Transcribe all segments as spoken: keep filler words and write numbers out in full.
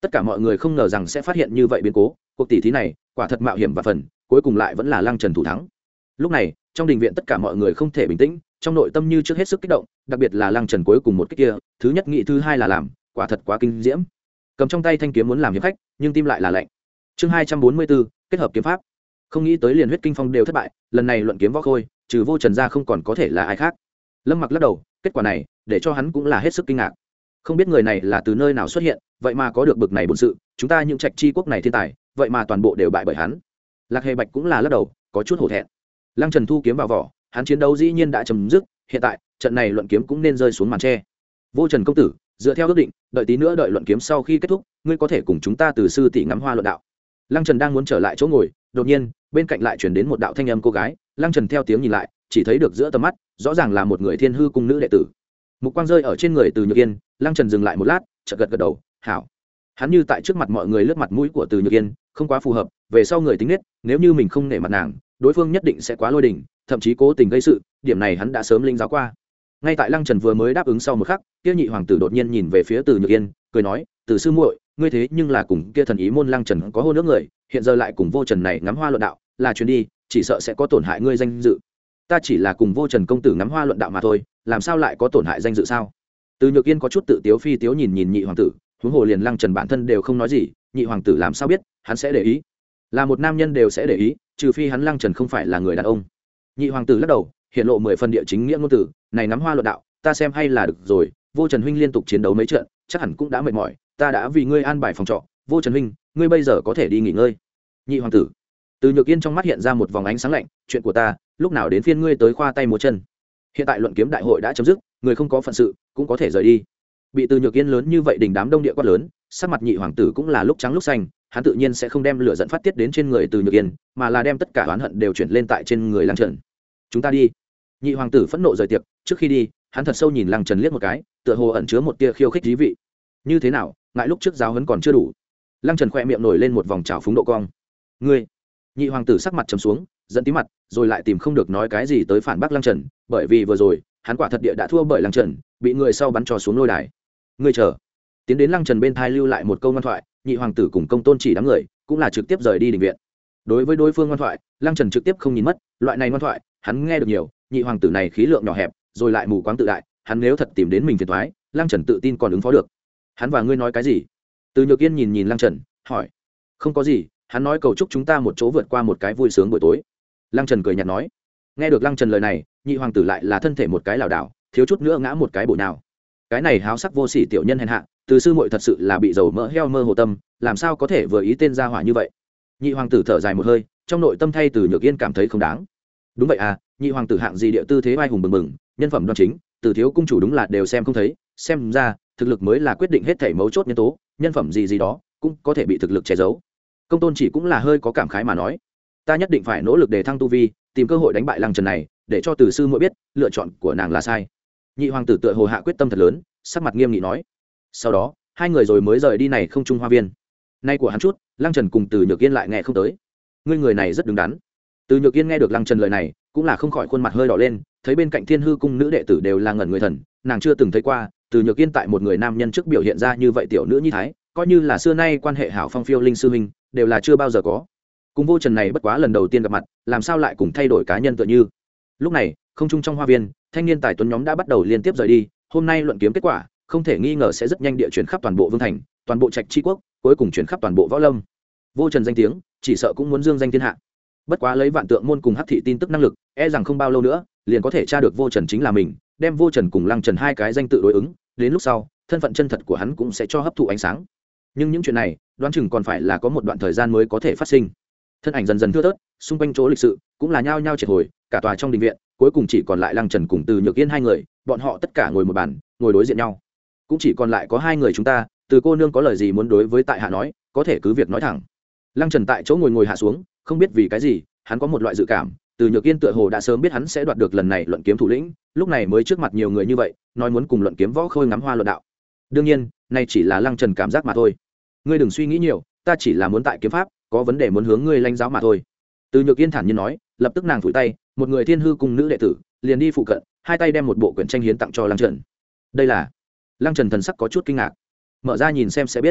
tất cả mọi người không ngờ rằng sẽ phát hiện như vậy biến cố, cuộc tỷ thí này quả thật mạo hiểm và phần cuối cùng lại vẫn là Lăng Trần thủ thắng. Lúc này trong đình viện tất cả mọi người không thể bình tĩnh, trong nội tâm như trước hết sức kích động, đặc biệt là Lăng Trần cuối cùng một cái kia, thứ nhất nghĩ thứ hai là làm, quả thật quá kinh diễm. Cầm trong tay thanh kiếm muốn làm hiệp khách, nhưng tim lại là lạnh. Chương hai trăm bốn mươi bốn, kết hợp kiếm pháp. Không nghĩ tới liền huyết kinh phong đều thất bại, lần này luận kiếm võ khôi, trừ Vô Trần ra không còn có thể là ai khác. Lâm Mặc lắc đầu, kết quả này để cho hắn cũng là hết sức kinh ngạc. Không biết người này là từ nơi nào xuất hiện, vậy mà có được bực này bổn sự, chúng ta những trạch chi quốc này thiên tài, vậy mà toàn bộ đều bại bởi hắn. Lạc Hề Bạch cũng là lắc đầu, có chút hổ thẹn. Lăng Trần thu kiếm vào vỏ, hắn chiến đấu dĩ nhiên đã chấm dứt, hiện tại trận này luận kiếm cũng nên rơi xuống màn tre. Vô Trần công tử, dựa theo ước định, đợi tí nữa đợi luận kiếm sau khi kết thúc, ngươi có thể cùng chúng ta từ sư tỷ ngắm hoa luận đạo. Lăng Trần đang muốn trở lại chỗ ngồi, đột nhiên bên cạnh lại truyền đến một đạo thanh âm cô gái. Lăng Trần theo tiếng nhìn lại, chỉ thấy được giữa tầm mắt rõ ràng là một người Thiên Hư cung nữ đệ tử. Mục quang rơi ở trên người Từ Nhược Yên, Lăng Trần dừng lại một lát, chợt gật gật đầu, hảo. Hắn như tại trước mặt mọi người lướt mặt mũi của Từ Nhược Yên, không quá phù hợp, về sau người tính nết, nếu như mình không nể mặt nàng, đối phương nhất định sẽ quá lôi đình, thậm chí cố tình gây sự, điểm này hắn đã sớm linh giáo qua. Ngay tại Lăng Trần vừa mới đáp ứng sau một khắc, kia nhị hoàng tử đột nhiên nhìn về phía Từ Nhược Yên, cười nói, "Từ sư muội, ngươi thế nhưng là cùng kia thần ý môn Lăng Trần có hôn ước người, hiện giờ lại cùng Vô Trần này ngắm hoa luận đạo, là chuyến đi, chỉ sợ sẽ có tổn hại ngươi danh dự." "Ta chỉ là cùng Vô Trần công tử ngắm hoa luận đạo mà thôi, làm sao lại có tổn hại danh dự sao?" Từ Nhược Yên có chút tự tiếu phi tiếu nhìn nhìn nhị hoàng tử, huống hồ liền Lăng Trần bản thân đều không nói gì, nhị hoàng tử làm sao biết hắn sẽ để ý? Là một nam nhân đều sẽ để ý, trừ phi hắn Lăng Trần không phải là người đàn ông. Nhị hoàng tử lắc đầu, hiện lộ mười phần địa chính nghĩa ngôn tử, "Này ngắm hoa luận đạo, ta xem hay là được rồi, Vô Trần huynh liên tục chiến đấu mấy trận, chắc hẳn cũng đã mệt mỏi, ta đã vì ngươi an bài phòng trọ, Vô Trần huynh, ngươi bây giờ có thể đi nghỉ ngơi." Nhị hoàng tử. Từ Nhược Yên trong mắt hiện ra một vòng ánh sáng lạnh, "Chuyện của ta, lúc nào đến phiên ngươi tới khoa tay múa chân? Hiện tại luận kiếm đại hội đã chấm dứt, người không có phận sự cũng có thể rời đi." Bị Từ Nhược Yên lớn như vậy đình đám đông địa quát lớn, sắc mặt nhị hoàng tử cũng là lúc trắng lúc xanh, hắn tự nhiên sẽ không đem lửa giận phát tiết đến trên người Từ Nhược Yên, mà là đem tất cả oán hận đều chuyển lên tại trên người Lăng Trần. "Chúng ta đi." Nhị hoàng tử phẫn nộ rời tiệc, trước khi đi, hắn thật sâu nhìn Lăng Trần liếc một cái, tựa hồ ẩn chứa một tia khiêu khích thú vị. "Như thế nào, ngại lúc trước giáo huấn còn chưa đủ?" Lăng Trần khẽ miệng nổi lên một vòng trào phúng độ cong. "Ngươi?" Nhị hoàng tử sắc mặt trầm xuống, giận tí mặt, rồi lại tìm không được nói cái gì tới phản bác Lăng Trần, bởi vì vừa rồi, hắn quả thật địa đã thua bởi Lăng Trần, bị người sau bắn cho xuống lôi đài. "Ngươi chờ." Tiến đến Lăng Trần bên thai lưu lại một câu ngoan thoại, nhị hoàng tử cùng Công Tôn Chỉ đám người cũng là trực tiếp rời đi đình viện. Đối với đối phương ngoan thoại, Lăng Trần trực tiếp không nhìn mất, loại này ngoan thoại, hắn nghe được nhiều, nhị hoàng tử này khí lượng nhỏ hẹp, rồi lại mù quáng tự đại, hắn nếu thật tìm đến mình phiền toái, Lăng Trần tự tin còn ứng phó được. "Hắn và ngươi nói cái gì?" Từ Nhược Yên nhìn nhìn Lăng Trần, hỏi. "Không có gì, hắn nói cầu chúc chúng ta một chỗ vượt qua một cái vui sướng buổi tối." Lăng Trần cười nhạt nói. Nghe được Lăng Trần lời này, nhị hoàng tử lại là thân thể một cái lảo đảo, thiếu chút nữa ngã một cái bổ nào. Cái này háo sắc vô sỉ tiểu nhân hèn hạ, Từ sư muội thật sự là bị dầu mỡ heo mơ hồ tâm, làm sao có thể vừa ý tên gia hỏa như vậy. Nhị hoàng tử thở dài một hơi, trong nội tâm thay Từ Nhược Yên cảm thấy không đáng. Đúng vậy à, nhị hoàng tử hạng gì địa tư thế vai hùng bừng bừng, nhân phẩm đoan chính, Từ thiếu cung chủ đúng là đều xem không thấy, xem ra thực lực mới là quyết định hết thảy mấu chốt nhân tố, nhân phẩm gì gì đó cũng có thể bị thực lực che giấu. Công Tôn Chỉ cũng là hơi có cảm khái mà nói, "Ta nhất định phải nỗ lực để thăng tu vi, tìm cơ hội đánh bại Lăng Trần này, để cho Từ sư muội biết, lựa chọn của nàng là sai." Nhị hoàng tử tựa hồ hạ quyết tâm thật lớn, sắc mặt nghiêm nghị nói. Sau đó, hai người rồi mới rời đi này không trung hoa viên. Nay của hắn chút, Lăng Trần cùng Từ Nhược Yên lại nghe không tới. "Ngươi người này rất đứng đắn." Từ Nhược Yên nghe được Lăng Trần lời này, cũng là không khỏi khuôn mặt hơi đỏ lên, thấy bên cạnh Thiên Hư cung nữ đệ tử đều là ngẩn người thần, nàng chưa từng thấy qua Từ Nhược Yên tại một người nam nhân trước biểu hiện ra như vậy tiểu nữ nhi thái, coi như là xưa nay quan hệ hảo phong phiêu linh sư huynh, đều là chưa bao giờ có. Cùng Vô Trần này bất quá lần đầu tiên gặp mặt, làm sao lại cùng thay đổi cá nhân tựa như. Lúc này, không trung trong hoa viên, thanh niên tài tuấn nhóm đã bắt đầu liên tiếp rời đi, hôm nay luận kiếm kết quả, không thể nghi ngờ sẽ rất nhanh địa chuyển khắp toàn bộ vương thành, toàn bộ trạch chi quốc, cuối cùng chuyển khắp toàn bộ võ lâm. Vô Trần danh tiếng, chỉ sợ cũng muốn dương danh thiên hạ. Bất quá lấy Vạn Tượng môn cùng Hắc thị tin tức năng lực, e rằng không bao lâu nữa, liền có thể tra được Vô Trần chính là mình, đem Vô Trần cùng Lăng Trần hai cái danh tự đối ứng, đến lúc sau, thân phận chân thật của hắn cũng sẽ cho hấp thụ ánh sáng. Nhưng những chuyện này, đoán chừng còn phải là có một đoạn thời gian mới có thể phát sinh. Thân ảnh dần dần thưa thớt, xung quanh chỗ lịch sự cũng là nhao nhao triệt hồi, cả tòa trong đình viện, cuối cùng chỉ còn lại Lăng Trần cùng Từ Nhược Yên hai người, bọn họ tất cả ngồi một bàn, ngồi đối diện nhau. Cũng chỉ còn lại có hai người chúng ta, Từ cô nương có lời gì muốn đối với tại hạ nói, có thể cứ việc nói thẳng. Lăng Trần tại chỗ ngồi ngồi hạ xuống, không biết vì cái gì, hắn có một loại dự cảm, Từ Nhược Yên tựa hồ đã sớm biết hắn sẽ đoạt được lần này luận kiếm thủ lĩnh, lúc này mới trước mặt nhiều người như vậy, nói muốn cùng luận kiếm võ khôi ngắm hoa luận đạo. Đương nhiên, này chỉ là Lăng Trần cảm giác mà thôi. Ngươi đừng suy nghĩ nhiều, ta chỉ là muốn tại kiếm pháp, có vấn đề muốn hướng ngươi lãnh giáo mà thôi. Từ Nhược Yên thản nhiên nói, lập tức nàng phủi tay, một người Thiên Hư cung nữ đệ tử, liền đi phụ cận, hai tay đem một bộ quyển tranh hiến tặng cho Lăng Trần. Đây là? Lăng Trần thần sắc có chút kinh ngạc. Mở ra nhìn xem sẽ biết.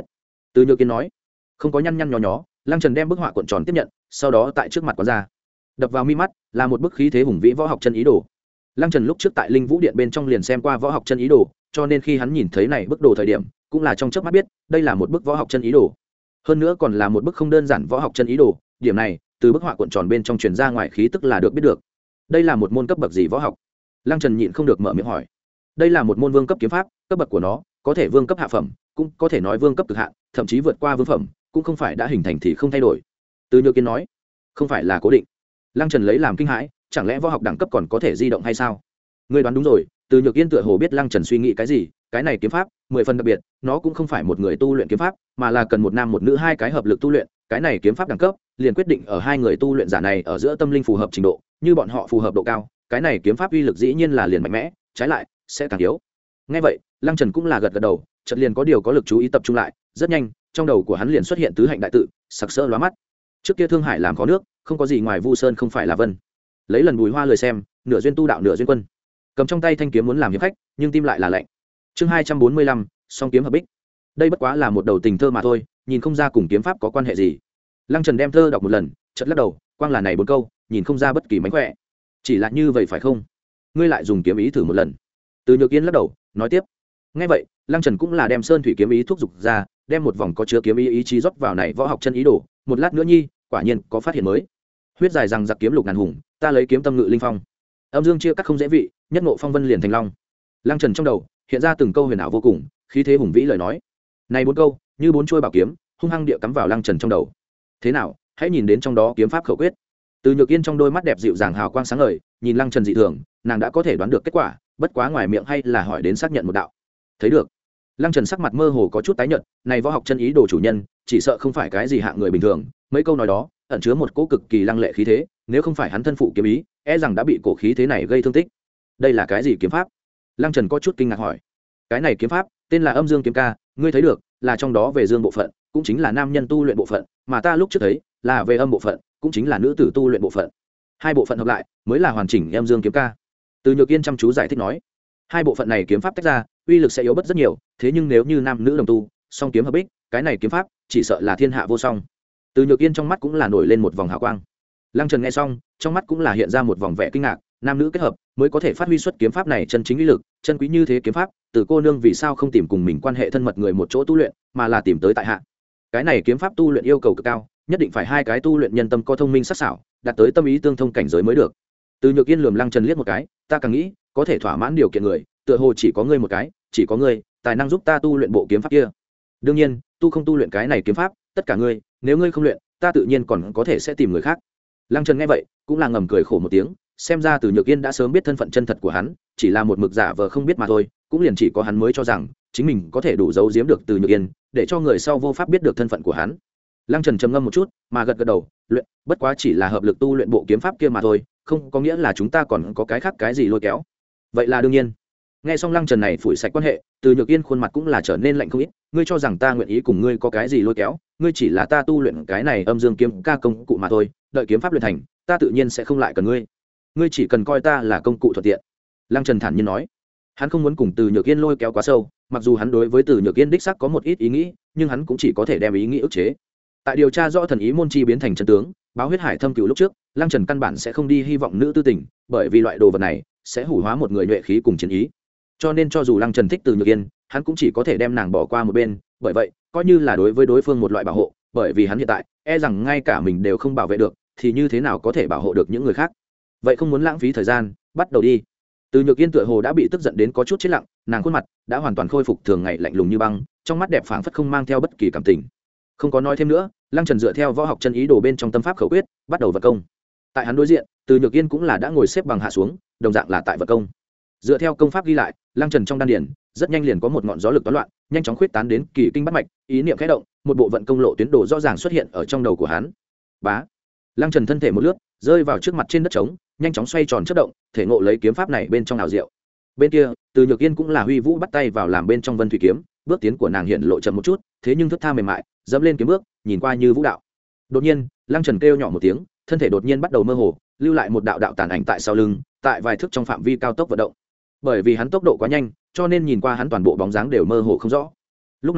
Từ Nhược Yên nói. Không có nhăn nhăn nhó nhó, Lăng Trần đem bức họa cuộn tròn tiếp nhận, sau đó tại trước mặt quán ra đập vào mi mắt là một bức khí thế hùng vĩ võ học chân ý đồ. Lăng Trần lúc trước tại Linh Vũ Điện bên trong liền xem qua võ học chân ý đồ, cho nên khi hắn nhìn thấy này bức đồ thời điểm, cũng là trong chớp mắt biết, đây là một bức võ học chân ý đồ. Hơn nữa còn là một bức không đơn giản võ học chân ý đồ, điểm này, từ bức họa cuộn tròn bên trong truyền ra ngoài khí tức là được biết được. Đây là một môn cấp bậc gì võ học? Lăng Trần nhịn không được mở miệng hỏi. Đây là một môn vương cấp kiếm pháp, cấp bậc của nó có thể vương cấp hạ phẩm, cũng có thể nói vương cấp cực hạn, thậm chí vượt qua vương phẩm, cũng không phải đã hình thành thì không thay đổi. Từ Nhược Yên nói, không phải là cố định. Lăng Trần lấy làm kinh hãi, chẳng lẽ võ học đẳng cấp còn có thể di động hay sao? Ngươi đoán đúng rồi. Từ Nhược Yên tựa hồ biết Lăng Trần suy nghĩ cái gì, cái này kiếm pháp mười phần đặc biệt, nó cũng không phải một người tu luyện kiếm pháp, mà là cần một nam một nữ hai cái hợp lực tu luyện, cái này kiếm pháp đẳng cấp liền quyết định ở hai người tu luyện giả này ở giữa tâm linh phù hợp trình độ, như bọn họ phù hợp độ cao, cái này kiếm pháp uy lực dĩ nhiên là liền mạnh mẽ, trái lại sẽ càng yếu. Nghe vậy, Lăng Trần cũng là gật gật đầu, chợt liền có điều có lực chú ý tập trung lại, rất nhanh, trong đầu của hắn liền xuất hiện tứ hạnh đại tự, sặc sỡ lóa mắt. Trước kia Thương Hải làm có nước, không có gì ngoài Vu Sơn không phải là vân. Lấy lần Bùi Hoa lời xem, nửa duyên tu đạo nửa duyên quân. Cầm trong tay thanh kiếm muốn làm hiệp khách, nhưng tim lại là lạnh. Chương hai trăm bốn mươi lăm, song kiếm hợp bích. Đây bất quá là một đầu tình thơ mà thôi, nhìn không ra cùng kiếm pháp có quan hệ gì. Lăng Trần đem thơ đọc một lần, chợt lắc đầu, quang là này bốn câu, nhìn không ra bất kỳ mánh khỏe. Chỉ là như vậy phải không? Ngươi lại dùng kiếm ý thử một lần. Từ Nhược Yên lắc đầu, nói tiếp. Nghe vậy, Lăng Trần cũng là đem sơn thủy kiếm ý thúc dục ra, đem một vòng có chứa kiếm ý ý chí rót vào này võ học chân ý đồ, một lát nữa nhi, quả nhiên có phát hiện mới. Huyết dài rằng giặc kiếm lục ngàn hùng, ta lấy kiếm tâm ngự linh phong. Âm dương chia cắt không dễ vị, nhất ngộ phong vân liền thành long. Lăng Trần trong đầu hiện ra từng câu huyền ảo vô cùng, khí thế hùng vĩ lời nói. Này bốn câu, như bốn chuôi bảo kiếm, hung hăng địa cắm vào Lăng Trần trong đầu. Thế nào, hãy nhìn đến trong đó kiếm pháp khẩu quyết. Từ Nhược Yên trong đôi mắt đẹp dịu dàng hào quang sáng ngời, nhìn Lăng Trần dị thường, nàng đã có thể đoán được kết quả, bất quá ngoài miệng hay là hỏi đến xác nhận một đạo. Thấy được. Lăng Trần sắc mặt mơ hồ có chút tái nhợt, này võ học chân ý đồ chủ nhân, chỉ sợ không phải cái gì hạng người bình thường, mấy câu nói đó, ẩn chứa một cỗ cực kỳ lăng lệ khí thế, nếu không phải hắn thân phụ kiếm ý, e rằng đã bị cổ khí thế này gây thương tích. Đây là cái gì kiếm pháp? Lăng Trần có chút kinh ngạc hỏi. Cái này kiếm pháp tên là Âm Dương kiếm ca, ngươi thấy được, là trong đó về dương bộ phận, cũng chính là nam nhân tu luyện bộ phận, mà ta lúc trước thấy là về âm bộ phận, cũng chính là nữ tử tu luyện bộ phận. Hai bộ phận hợp lại mới là hoàn chỉnh Âm Dương kiếm ca. Từ Nhược Yên chăm chú giải thích nói. Hai bộ phận này kiếm pháp tách ra, uy lực sẽ yếu bớt rất nhiều, thế nhưng nếu như nam nữ đồng tu, song kiếm hợp bích, cái này kiếm pháp chỉ sợ là thiên hạ vô song. Từ Nhược Yên trong mắt cũng là nổi lên một vòng hào quang. Lăng Trần nghe xong, trong mắt cũng là hiện ra một vòng vẻ kinh ngạc, nam nữ kết hợp mới có thể phát huy xuất kiếm pháp này chân chính uy lực, chân quý như thế kiếm pháp, từ cô nương vì sao không tìm cùng mình quan hệ thân mật người một chỗ tu luyện, mà là tìm tới tại hạ. Cái này kiếm pháp tu luyện yêu cầu cực cao, nhất định phải hai cái tu luyện nhân tâm có thông minh sắc sảo, đạt tới tâm ý tương thông cảnh giới mới được. Từ Nhược Yên lườm Lăng Trần liếc một cái, ta càng nghĩ, có thể thỏa mãn điều kiện người, tựa hồ chỉ có ngươi một cái, chỉ có ngươi, tài năng giúp ta tu luyện bộ kiếm pháp kia. Đương nhiên, tu không tu luyện cái này kiếm pháp, tất cả ngươi, nếu ngươi không luyện, ta tự nhiên còn có thể sẽ tìm người khác. Lăng Trần nghe vậy, cũng là ngầm cười khổ một tiếng, xem ra Từ Nhược Yên đã sớm biết thân phận chân thật của hắn, chỉ là một mực giả vờ không biết mà thôi, cũng liền chỉ có hắn mới cho rằng chính mình có thể đủ giấu giếm được Từ Nhược Yên, để cho người sau vô pháp biết được thân phận của hắn. Lăng Trần trầm ngâm một chút, mà gật gật đầu, luyện, bất quá chỉ là hợp lực tu luyện bộ kiếm pháp kia mà thôi, không có nghĩa là chúng ta còn có cái khác cái gì lôi kéo. Vậy là đương nhiên. Nghe xong Lăng Trần này phủi sạch quan hệ, Từ Nhược Yên khuôn mặt cũng là trở nên lạnh không ít, ngươi cho rằng ta nguyện ý cùng ngươi có cái gì lôi kéo, ngươi chỉ là ta tu luyện cái này Âm Dương kiếm ca công cụ mà thôi, đợi kiếm pháp luyện thành, ta tự nhiên sẽ không lại cần ngươi. Ngươi chỉ cần coi ta là công cụ thuận tiện. Lăng Trần thản nhiên nói. Hắn không muốn cùng Từ Nhược Yên lôi kéo quá sâu, mặc dù hắn đối với Từ Nhược Yên đích xác có một ít ý nghĩ, nhưng hắn cũng chỉ có thể đem ý nghĩ ức chế. Tại điều tra rõ thần ý môn chi biến thành chân tướng, báo huyết hải thâm cửu lúc trước, Lăng Trần căn bản sẽ không đi hy vọng nữ tư tình, bởi vì loại đồ vật này sẽ hủ hóa một người nhuệ khí cùng chiến ý. Cho nên cho dù Lăng Trần thích Từ Nhược Yên, hắn cũng chỉ có thể đem nàng bỏ qua một bên, bởi vậy, coi như là đối với đối phương một loại bảo hộ, bởi vì hắn hiện tại e rằng ngay cả mình đều không bảo vệ được, thì như thế nào có thể bảo hộ được những người khác. Vậy không muốn lãng phí thời gian, bắt đầu đi. Từ Nhược Yên tựa hồ đã bị tức giận đến có chút chết lặng, nàng khuôn mặt đã hoàn toàn khôi phục thường ngày lạnh lùng như băng, trong mắt đẹp phảng phất không mang theo bất kỳ cảm tình. Không có nói thêm nữa, Lăng Trần dựa theo võ học chân ý đồ bên trong tâm pháp khẩu quyết, bắt đầu vận công. Tại hắn đối diện, Từ Nhược Yên cũng là đã ngồi xếp bằng hạ xuống, đồng dạng là tại vận công. Dựa theo công pháp ghi lại, Lăng Trần trong đan điền rất nhanh liền có một ngọn gió lực toán loạn, nhanh chóng khuyết tán đến kỳ kinh bát mạch, ý niệm khẽ động, một bộ vận công lộ tuyến đồ rõ ràng xuất hiện ở trong đầu của hắn. Bá. Lăng Trần thân thể một lướt, rơi vào trước mặt trên đất trống, nhanh chóng xoay tròn chớp động, thể ngộ lấy kiếm pháp này bên trong ảo diệu. Bên kia, Từ Nhược Yên cũng là huy vũ bắt tay vào làm bên trong Vân Thủy kiếm, bước tiến của nàng hiện lộ chậm một chút, thế nhưng thướt tha mềm mại, dẫm lên kiếm bước, nhìn qua như vũ đạo. Đột nhiên, Lăng Trần kêu nhỏ một tiếng, thân thể đột nhiên bắt đầu mơ hồ, lưu lại một đạo đạo tàn ảnh tại sau lưng, tại vài thước trong phạm vi cao tốc vận động. Bởi vì hắn tốc độ quá nhanh, cho nên nhìn qua hắn toàn bộ bóng dáng đều mơ hồ không rõ. Lúc này,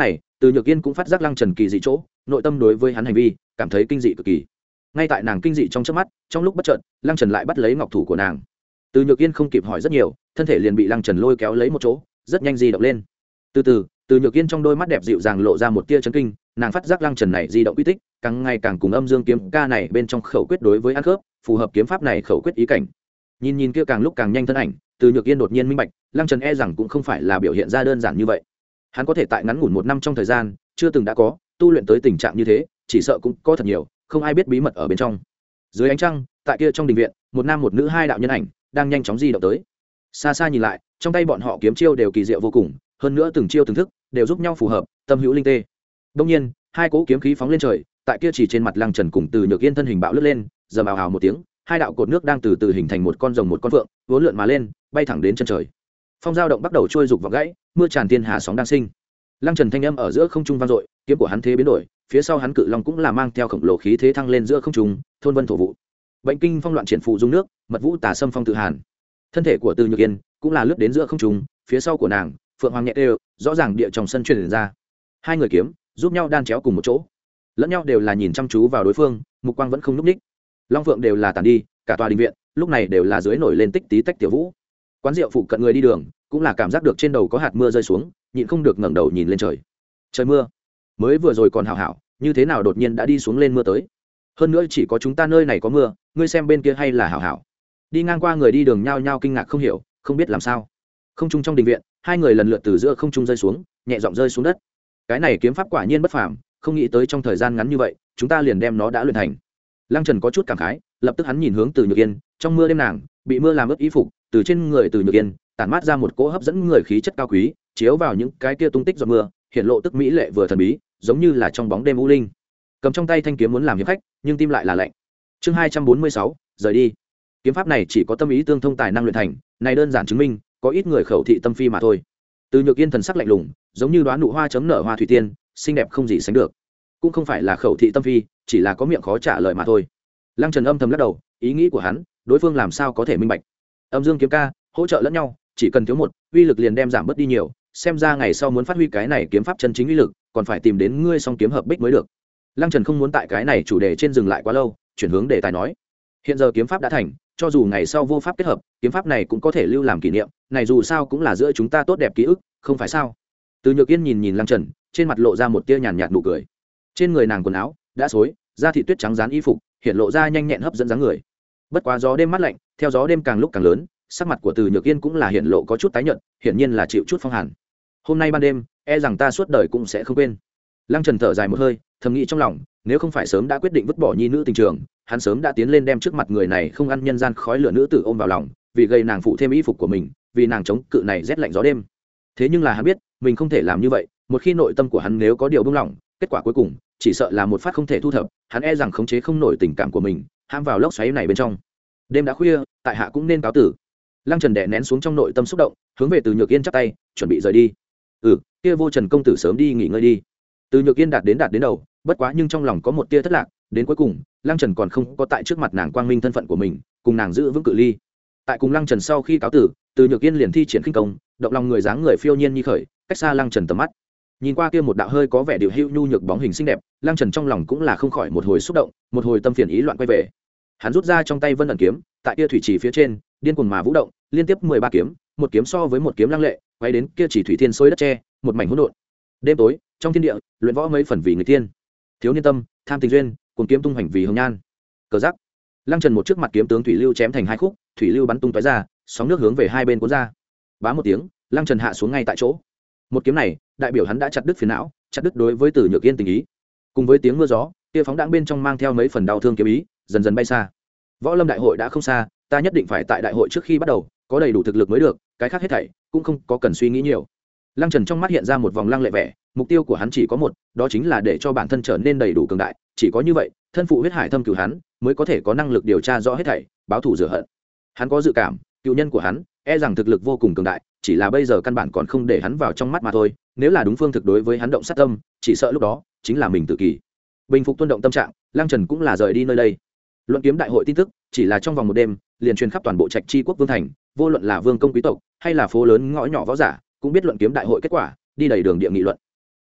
Từ Nhược Yên cũng phát giác Lăng Trần kỳ dị chỗ, nội tâm đối với hắn hành vi cảm thấy kinh dị cực kỳ. Ngay tại nàng kinh dị trong chớp mắt, trong lúc bất chợt, Lăng Trần lại bắt lấy ngọc thủ của nàng. Từ Nhược Yên không kịp hỏi rất nhiều, thân thể liền bị Lăng Trần lôi kéo lấy một chỗ, rất nhanh di động lên. Từ từ, Từ Nhược Yên trong đôi mắt đẹp dịu dàng lộ ra một tia chấn kinh, nàng phát giác Lăng Trần này di động quy tích, càng ngày càng cùng âm dương kiếm ca này bên trong khẩu quyết đối với ăn khớp, phù hợp kiếm pháp này khẩu quyết ý cảnh. Nhìn nhìn kia càng lúc càng nhanh thân ảnh, Từ Nhược Yên đột nhiên minh bạch, Lăng Trần e rằng cũng không phải là biểu hiện ra đơn giản như vậy. Hắn có thể tại ngắn ngủn một năm trong thời gian, chưa từng đã có tu luyện tới tình trạng như thế, chỉ sợ cũng có thật nhiều, không ai biết bí mật ở bên trong. Dưới ánh trăng, tại kia trong đình viện, một nam một nữ hai đạo nhân ảnh đang nhanh chóng di động tới. Xa xa nhìn lại, trong tay bọn họ kiếm chiêu đều kỳ diệu vô cùng, hơn nữa từng chiêu từng thức đều giúp nhau phù hợp, tâm hữu linh tê. Đương nhiên, hai cỗ kiếm khí phóng lên trời, tại kia chỉ trên mặt Lăng Trần cùng Từ Nhược Yên thân hình bạo lướt lên, rầm ào ào một tiếng, hai đạo cột nước đang từ từ hình thành một con rồng một con phượng, vốn lượn mà lên, bay thẳng đến chân trời. Phong dao động bắt đầu trôi dục vào gãy, mưa tràn thiên hà sóng đang sinh. Lăng Trần thanh âm ở giữa không trung vang dội, kiếm của hắn thế biến đổi, phía sau hắn cự long cũng là mang theo khổng lồ khí thế thăng lên giữa không trung, thôn vân thổ vụ. Bệnh kinh phong loạn triển phụ dung nước, mật vũ tà xâm phong tự hàn. Thân thể của Từ Nhược Yên cũng là lướt đến giữa không trung, phía sau của nàng, phượng hoàng nhẹ đều, rõ ràng địa trong sân truyền ra. Hai người kiếm giúp nhau đan chéo cùng một chỗ, lẫn nhau đều là nhìn chăm chú vào đối phương, mục quang vẫn không núp ních. Long phượng đều là tàn đi, cả tòa đình viện lúc này đều là dưới nổi lên tích tí tách tiểu vũ. Quán rượu phụ cận người đi đường cũng là cảm giác được trên đầu có hạt mưa rơi xuống, nhịn không được ngẩng đầu nhìn lên trời. Trời mưa, mới vừa rồi còn hảo hảo, như thế nào đột nhiên đã đi xuống lên mưa tới. Hơn nữa chỉ có chúng ta nơi này có mưa, ngươi xem bên kia hay là hảo hảo. Đi ngang qua người đi đường nhao nhao kinh ngạc không hiểu, không biết làm sao. Không trung trong đình viện, hai người lần lượt từ giữa không trung rơi xuống, nhẹ giọng rơi xuống đất. Cái này kiếm pháp quả nhiên bất phàm, không nghĩ tới trong thời gian ngắn như vậy, chúng ta liền đem nó đã luyện thành. Lăng Trần có chút cảm khái, lập tức hắn nhìn hướng Từ Nhược Yên, trong mưa đêm nàng bị mưa làm ướt y phục, từ trên người Từ Nhược Yên tản mát ra một cỗ hấp dẫn người khí chất cao quý, chiếu vào những cái kia tung tích giọt mưa, hiện lộ tức mỹ lệ vừa thần bí, giống như là trong bóng đêm u linh. Cầm trong tay thanh kiếm muốn làm hiệp khách, nhưng tim lại là lạnh. Chương hai trăm bốn mươi sáu, rời đi. Kiếm pháp này chỉ có tâm ý tương thông tài năng luyện thành, này đơn giản chứng minh, có ít người khẩu thị tâm phi mà thôi. Từ Nhược Yên thần sắc lạnh lùng, giống như đóa nụ hoa chấm nở hoa thủy tiên, xinh đẹp không gì sánh được. Cũng không phải là khẩu thị tâm phi, chỉ là có miệng khó trả lời mà thôi. Lăng Trần âm thầm lắc đầu, ý nghĩ của hắn, đối phương làm sao có thể minh bạch. Âm Dương kiếm ca, hỗ trợ lẫn nhau, chỉ cần thiếu một, uy lực liền đem giảm bớt đi nhiều, xem ra ngày sau muốn phát huy cái này kiếm pháp chân chính uy lực, còn phải tìm đến ngươi song kiếm hợp bích mới được. Lăng Trần không muốn tại cái này chủ đề trên dừng lại quá lâu, chuyển hướng đề tài nói. Hiện giờ kiếm pháp đã thành, cho dù ngày sau vô pháp kết hợp, kiếm pháp này cũng có thể lưu làm kỷ niệm, này dù sao cũng là giữa chúng ta tốt đẹp ký ức, không phải sao? Từ Nhược Yên nhìn nhìn Lăng Trần, trên mặt lộ ra một tia nhàn nhạt nụ cười. Trên người nàng quần áo đã xối, da thịt tuyết trắng dán y phục, hiện lộ ra nhanh nhẹn hấp dẫn dáng người. Bất quá gió đêm mát lạnh, theo gió đêm càng lúc càng lớn, sắc mặt của Từ Nhược Yên cũng là hiện lộ có chút tái nhợt, hiển nhiên là chịu chút phong hàn. Hôm nay ban đêm, e rằng ta suốt đời cũng sẽ không quên. Lăng Trần thở dài một hơi, thầm nghĩ trong lòng, nếu không phải sớm đã quyết định vứt bỏ nhi nữ tình trường, hắn sớm đã tiến lên đem trước mặt người này không ăn nhân gian khói lửa nữ tử ôm vào lòng, vì gây nàng phụ thêm y phục của mình, vì nàng chống cự này rét lạnh gió đêm. Thế nhưng là hắn biết, mình không thể làm như vậy, một khi nội tâm của hắn nếu có điều buông lỏng, kết quả cuối cùng chỉ sợ là một phát không thể thu thập, hắn e rằng khống chế không nổi tình cảm của mình, ham vào lốc xoáy này bên trong. Đêm đã khuya, tại hạ cũng nên cáo tử. Lăng Trần đè nén xuống trong nội tâm xúc động, hướng về Từ Nhược Yên chắp tay, chuẩn bị rời đi. Ừ, kia Vô Trần công tử sớm đi nghỉ ngơi đi. Từ Nhược Yên đạt đến đạt đến đầu, bất quá nhưng trong lòng có một tia thất lạc, đến cuối cùng, Lăng Trần còn không có tại trước mặt nàng quang minh thân phận của mình, cùng nàng giữ vững cự ly. Tại cùng Lăng Trần sau khi cáo tử, Từ Nhược Yên liền thi triển khinh công, động lòng người dáng người phiêu nhiên như khởi, cách xa Lăng Trần tầm mắt. Nhìn qua kia một đạo hơi có vẻ điều hữu nhu nhược bóng hình xinh đẹp, Lăng Trần trong lòng cũng là không khỏi một hồi xúc động, một hồi tâm phiền ý loạn quay về. Hắn rút ra trong tay Vân ẩn kiếm, tại kia thủy trì phía trên, điên cuồng mà vũ động, liên tiếp mười ba kiếm, một kiếm so với một kiếm lăng lệ, quay đến kia chỉ thủy thiên xối đất che, một mảnh hỗn độn. Đêm tối, trong thiên địa, luyện võ mấy phần vì người tiên. Thiếu niên tâm, tham tình duyên, cùng kiếm tung hành vì hồng nhan. Cờ giác. Lăng Trần một trước mặt kiếm tướng thủy lưu chém thành hai khúc, thủy lưu bắn tung tóe ra, sóng nước hướng về hai bên cuốn ra. Bá một tiếng, Lăng Trần hạ xuống ngay tại chỗ. Một kiếm này, đại biểu hắn đã chặt đứt phiền não, chặt đứt đối với Từ Nhược Yên tình ý. Cùng với tiếng mưa gió, kia phóng đãng bên trong mang theo mấy phần đau thương kiếm ý, dần dần bay xa. Võ Lâm đại hội đã không xa, ta nhất định phải tại đại hội trước khi bắt đầu, có đầy đủ thực lực mới được, cái khác hết thảy cũng không có cần suy nghĩ nhiều. Lăng Trần trong mắt hiện ra một vòng lăng lệ vẻ, mục tiêu của hắn chỉ có một, đó chính là để cho bản thân trở nên đầy đủ cường đại, chỉ có như vậy, thân phụ huyết hải thâm cửu hắn mới có thể có năng lực điều tra rõ hết thảy, báo thù rửa hận. Hắn có dự cảm, cựu nhân của hắn e rằng thực lực vô cùng cường đại, chỉ là bây giờ căn bản còn không để hắn vào trong mắt mà thôi, nếu là đúng phương thực đối với hắn động sát tâm, chỉ sợ lúc đó chính là mình tự kỷ. Bình phục tuôn động tâm trạng, Lăng Trần cũng là rời đi nơi đây. Luận kiếm đại hội tin tức, chỉ là trong vòng một đêm, liền truyền khắp toàn bộ Trạch Chi quốc vương thành, vô luận là vương công quý tộc hay là phố lớn ngõ nhỏ võ giả, cũng biết luận kiếm đại hội kết quả, đi đầy đường địa nghị luận.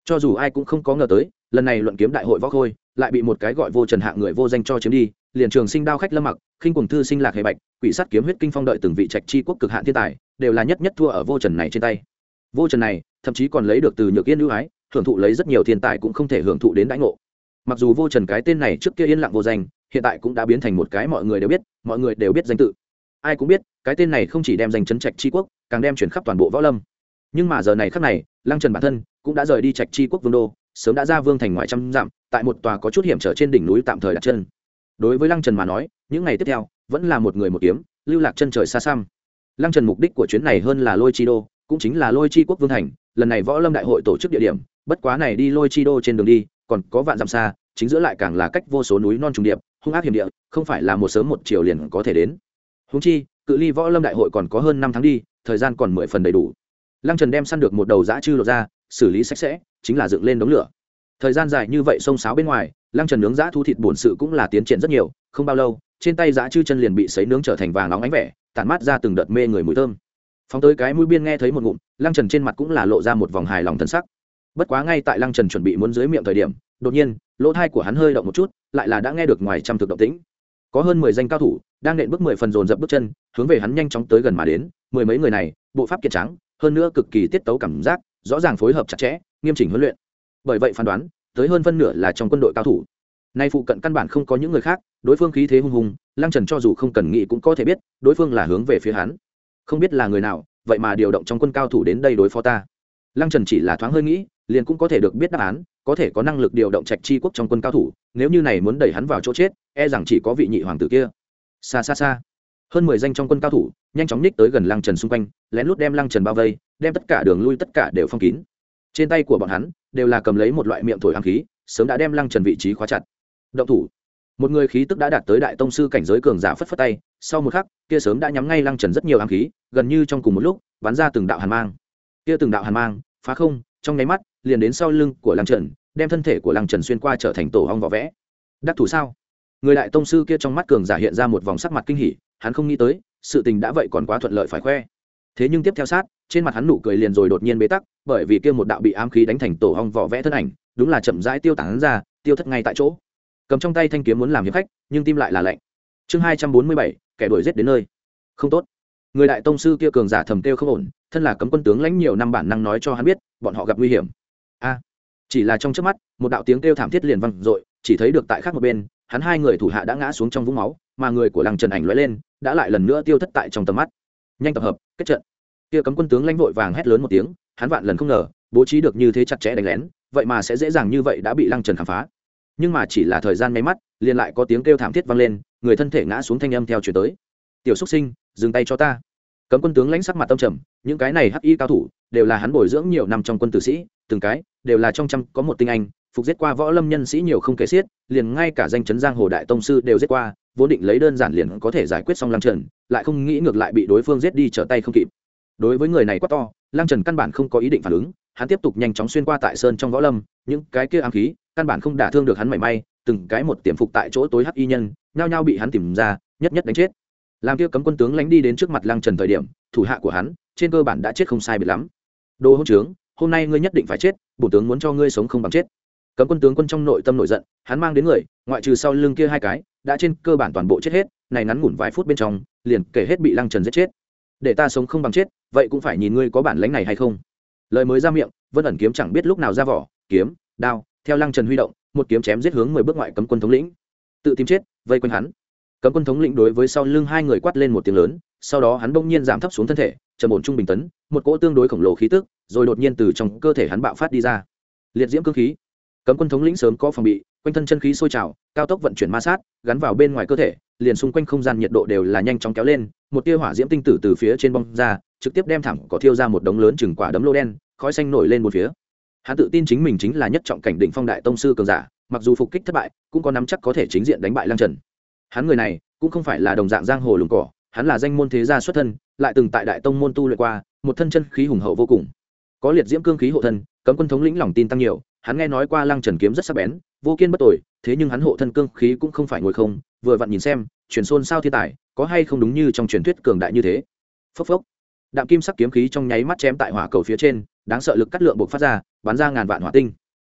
cho dù ai cũng không có ngờ tới lần này luận kiếm đại hội võ khôi lại bị một cái gọi vô trần hạng người vô danh cho chiếm đi. Liền trường sinh đao khách lâm mặc, khinh cùng thư sinh lạc hề bạch, quỷ sát kiếm huyết kinh phong đợi từng vị trạch chi quốc cực hạn thiên tài đều là nhất nhất thua ở vô trần này trên tay. Vô trần này thậm chí còn lấy được từ nhược yên ưu ái, hưởng thụ lấy rất nhiều thiên tài cũng không thể hưởng thụ đến đãi ngộ. Mặc dù vô trần cái tên này trước kia yên lặng vô danh, hiện tại cũng đã biến thành một cái mọi người đều biết, mọi người đều biết danh tự. Ai cũng biết cái tên này không chỉ đem danh chấn trạch chi quốc, càng đem chuyển khắp toàn bộ võ lâm. Nhưng mà giờ này khắc này, Lăng Trần bản thân cũng đã rời đi trạch chi quốc vương đô, sớm đã ra vương thành ngoài trăm dặm, tại một tòa có chút hiểm trở trên đỉnh núi tạm thời đặt chân. Đối với Lăng Trần mà nói, những ngày tiếp theo vẫn là một người một kiếm, lưu lạc chân trời xa xăm. Lăng Trần mục đích của chuyến này hơn là Lôi Chi đô, cũng chính là Lôi Chi quốc vương thành. Lần này võ lâm đại hội tổ chức địa điểm, bất quá này đi Lôi Chi đô trên đường đi, còn có vạn dặm xa, chính giữa lại càng là cách vô số núi non trùng điệp, hung ác hiểm địa, không phải là một sớm một chiều liền có thể đến. Huống chi, cự ly võ lâm đại hội còn có hơn năm tháng đi, thời gian còn mười phần đầy đủ. Lăng Trần đem săn được một đầu dã chư lột ra, xử lý sạch sẽ, chính là dựng lên đống lửa. Thời gian dài như vậy xông xáo bên ngoài, Lăng Trần nướng dã thú thịt bổn sự cũng là tiến triển rất nhiều, không bao lâu, trên tay dã chư chân liền bị sấy nướng trở thành vàng nóng ánh vẻ, tản mát ra từng đợt mê người mùi thơm. Phóng tới cái mũi biên nghe thấy một ngụm, Lăng Trần trên mặt cũng là lộ ra một vòng hài lòng thần sắc. Bất quá ngay tại Lăng Trần chuẩn bị muốn dưới miệng thời điểm, đột nhiên, lỗ tai của hắn hơi động một chút, lại là đã nghe được ngoài trăm thực động tĩnh. Có hơn mười danh cao thủ đang nện bước mười phần dồn dập bước chân, hướng về hắn nhanh chóng tới gần mà đến, mười mấy người này, bộ pháp kiệt tráng, hơn nữa cực kỳ tiết tấu cảm giác, rõ ràng phối hợp chặt chẽ, nghiêm chỉnh huấn luyện. Bởi vậy phán đoán, tới hơn phân nửa là trong quân đội cao thủ. Nay phụ cận căn bản không có những người khác, đối phương khí thế hung hùng, Lăng Trần cho dù không cần nghĩ cũng có thể biết, đối phương là hướng về phía hắn. Không biết là người nào, vậy mà điều động trong quân cao thủ đến đây đối phó ta. Lăng Trần chỉ là thoáng hơi nghĩ, liền cũng có thể được biết đáp án, có thể có năng lực điều động trạch chi quốc trong quân cao thủ, nếu như này muốn đẩy hắn vào chỗ chết, e rằng chỉ có vị nhị hoàng tử kia. Xa xa xa, hơn mười danh trong quân cao thủ, nhanh chóng ních tới gần Lăng Trần xung quanh, lén lút đem Lăng Trần bao vây, đem tất cả đường lui tất cả đều phong kín. Trên tay của bọn hắn đều là cầm lấy một loại miệng thổi ám khí, sớm đã đem Lăng Trần vị trí khóa chặt. Động thủ. Một người khí tức đã đạt tới đại tông sư cảnh giới cường giả phất phất tay, sau một khắc, kia sớm đã nhắm ngay Lăng Trần rất nhiều ám khí, gần như trong cùng một lúc, bắn ra từng đạo hàn mang. Kia từng đạo hàn mang, phá không, trong nháy mắt, liền đến sau lưng của Lăng Trần, đem thân thể của Lăng Trần xuyên qua trở thành tổ ong vỏ vẽ. Đắc thủ sao? Người đại tông sư kia trong mắt cường giả hiện ra một vòng sắc mặt kinh hỉ, hắn không nghĩ tới, sự tình đã vậy còn quá thuận lợi phải khoe. Thế nhưng tiếp theo sát, trên mặt hắn nụ cười liền rồi đột nhiên bế tắc, bởi vì kia một đạo bị ám khí đánh thành tổ ong vỏ vẽ thân ảnh, đúng là chậm rãi tiêu tán ra, tiêu thất ngay tại chỗ. Cầm trong tay thanh kiếm muốn làm hiệp khách, nhưng tim lại là lạnh. Chương hai trăm bốn mươi bảy, kẻ đuổi giết đến nơi. Không tốt. Người đại tông sư kia cường giả thầm kêu không ổn, thân là cấm quân tướng lãnh nhiều năm bản năng nói cho hắn biết, bọn họ gặp nguy hiểm. A, chỉ là trong chớp mắt, một đạo tiếng kêu thảm thiết liền vang dội, chỉ thấy được tại khác một bên, hắn hai người thủ hạ đã ngã xuống trong vũng máu, mà người của Lăng Trần ảnh lóe lên, đã lại lần nữa tiêu thất tại trong tầm mắt. Nhanh tập hợp, kết trận. Kia cấm quân tướng lãnh vội vàng hét lớn một tiếng, hắn vạn lần không ngờ, bố trí được như thế chặt chẽ đánh lén, vậy mà sẽ dễ dàng như vậy đã bị Lăng Trần khám phá. Nhưng mà chỉ là thời gian mấy mắt, liền lại có tiếng kêu thảm thiết vang lên, người thân thể ngã xuống thanh âm theo truyền tới. Tiểu Súc Sinh, dừng tay cho ta. Cấm quân tướng lãnh sắc mặt tâm trầm, những cái này hắc y cao thủ đều là hắn bồi dưỡng nhiều năm trong quân tử sĩ, từng cái đều là trong trăm có một tinh anh, phục giết qua võ lâm nhân sĩ nhiều không kể xiết, liền ngay cả danh chấn giang hồ đại tông sư đều giết qua, vốn định lấy đơn giản liền có thể giải quyết xong Lăng Trần, lại không nghĩ ngược lại bị đối phương giết đi trở tay không kịp. Đối với người này quá to, Lăng Trần căn bản không có ý định phản ứng, hắn tiếp tục nhanh chóng xuyên qua tại sơn trong võ lâm, những cái kia ám khí căn bản không đả thương được hắn mảy may, từng cái một tiềm phục tại chỗ tối hắc y nhân, nhao nhao bị hắn tìm ra, nhất nhất đánh chết. Làm kia cấm quân tướng lãnh đi đến trước mặt Lăng Trần thời điểm, thủ hạ của hắn trên cơ bản đã chết không sai biệt lắm. Đồ hỗn trướng, hôm nay ngươi nhất định phải chết, bổn tướng muốn cho ngươi sống không bằng chết. Cấm quân tướng quân trong nội tâm nổi giận, hắn mang đến người, ngoại trừ sau lưng kia hai cái, đã trên cơ bản toàn bộ chết hết, này ngắn ngủn vài phút bên trong, liền kể hết bị Lăng Trần giết chết. Để ta sống không bằng chết, vậy cũng phải nhìn ngươi có bản lĩnh này hay không. Lời mới ra miệng, Vân ẩn kiếm chẳng biết lúc nào ra vỏ, kiếm, đao, theo Lăng Trần huy động, một kiếm chém giết hướng mười bước ngoại cấm quân thống lĩnh. Tự tìm chết, vây quanh hắn. Cấm quân thống lĩnh đối với sau lưng hai người quát lên một tiếng lớn, sau đó hắn bỗng nhiên giảm thấp xuống thân thể, trầm ổn trung bình tấn, một cỗ tương đối khổng lồ khí tức, rồi đột nhiên từ trong cơ thể hắn bạo phát đi ra. Liệt diễm cương khí. Cấm quân thống lĩnh sớm có phòng bị, quanh thân chân khí sôi trào, cao tốc vận chuyển ma sát, gắn vào bên ngoài cơ thể, liền xung quanh không gian nhiệt độ đều là nhanh chóng kéo lên, một tia hỏa diễm tinh tử từ phía trên bong ra, trực tiếp đem thẳng có thiêu ra một đống lớn chừng quả đấm lô đen, khói xanh nổi lên một phía. Hắn tự tin chính mình chính là nhất trọng cảnh đỉnh phong đại tông sư cường giả, mặc dù phục kích thất bại, cũng có nắm chắc có thể chính diện đánh bại Lăng Trần. Hắn người này cũng không phải là đồng dạng giang hồ lùng cỏ, hắn là danh môn thế gia xuất thân, lại từng tại đại tông môn tu luyện qua, một thân chân khí hùng hậu vô cùng. Có liệt diễm cương khí hộ thân, cấm quân thống lĩnh lòng tin tăng nhiều, hắn nghe nói qua Lăng Trần kiếm rất sắc bén, vô kiên bất tồi, thế nhưng hắn hộ thân cương khí cũng không phải ngồi không, vừa vặn nhìn xem, truyền xôn sao thiên tài, có hay không đúng như trong truyền thuyết cường đại như thế. Phốc phốc. Đạm kim sắc kiếm khí trong nháy mắt chém tại hỏa cầu phía trên, đáng sợ lực cắt lượng bộc phát ra, bắn ra ngàn vạn hỏa tinh.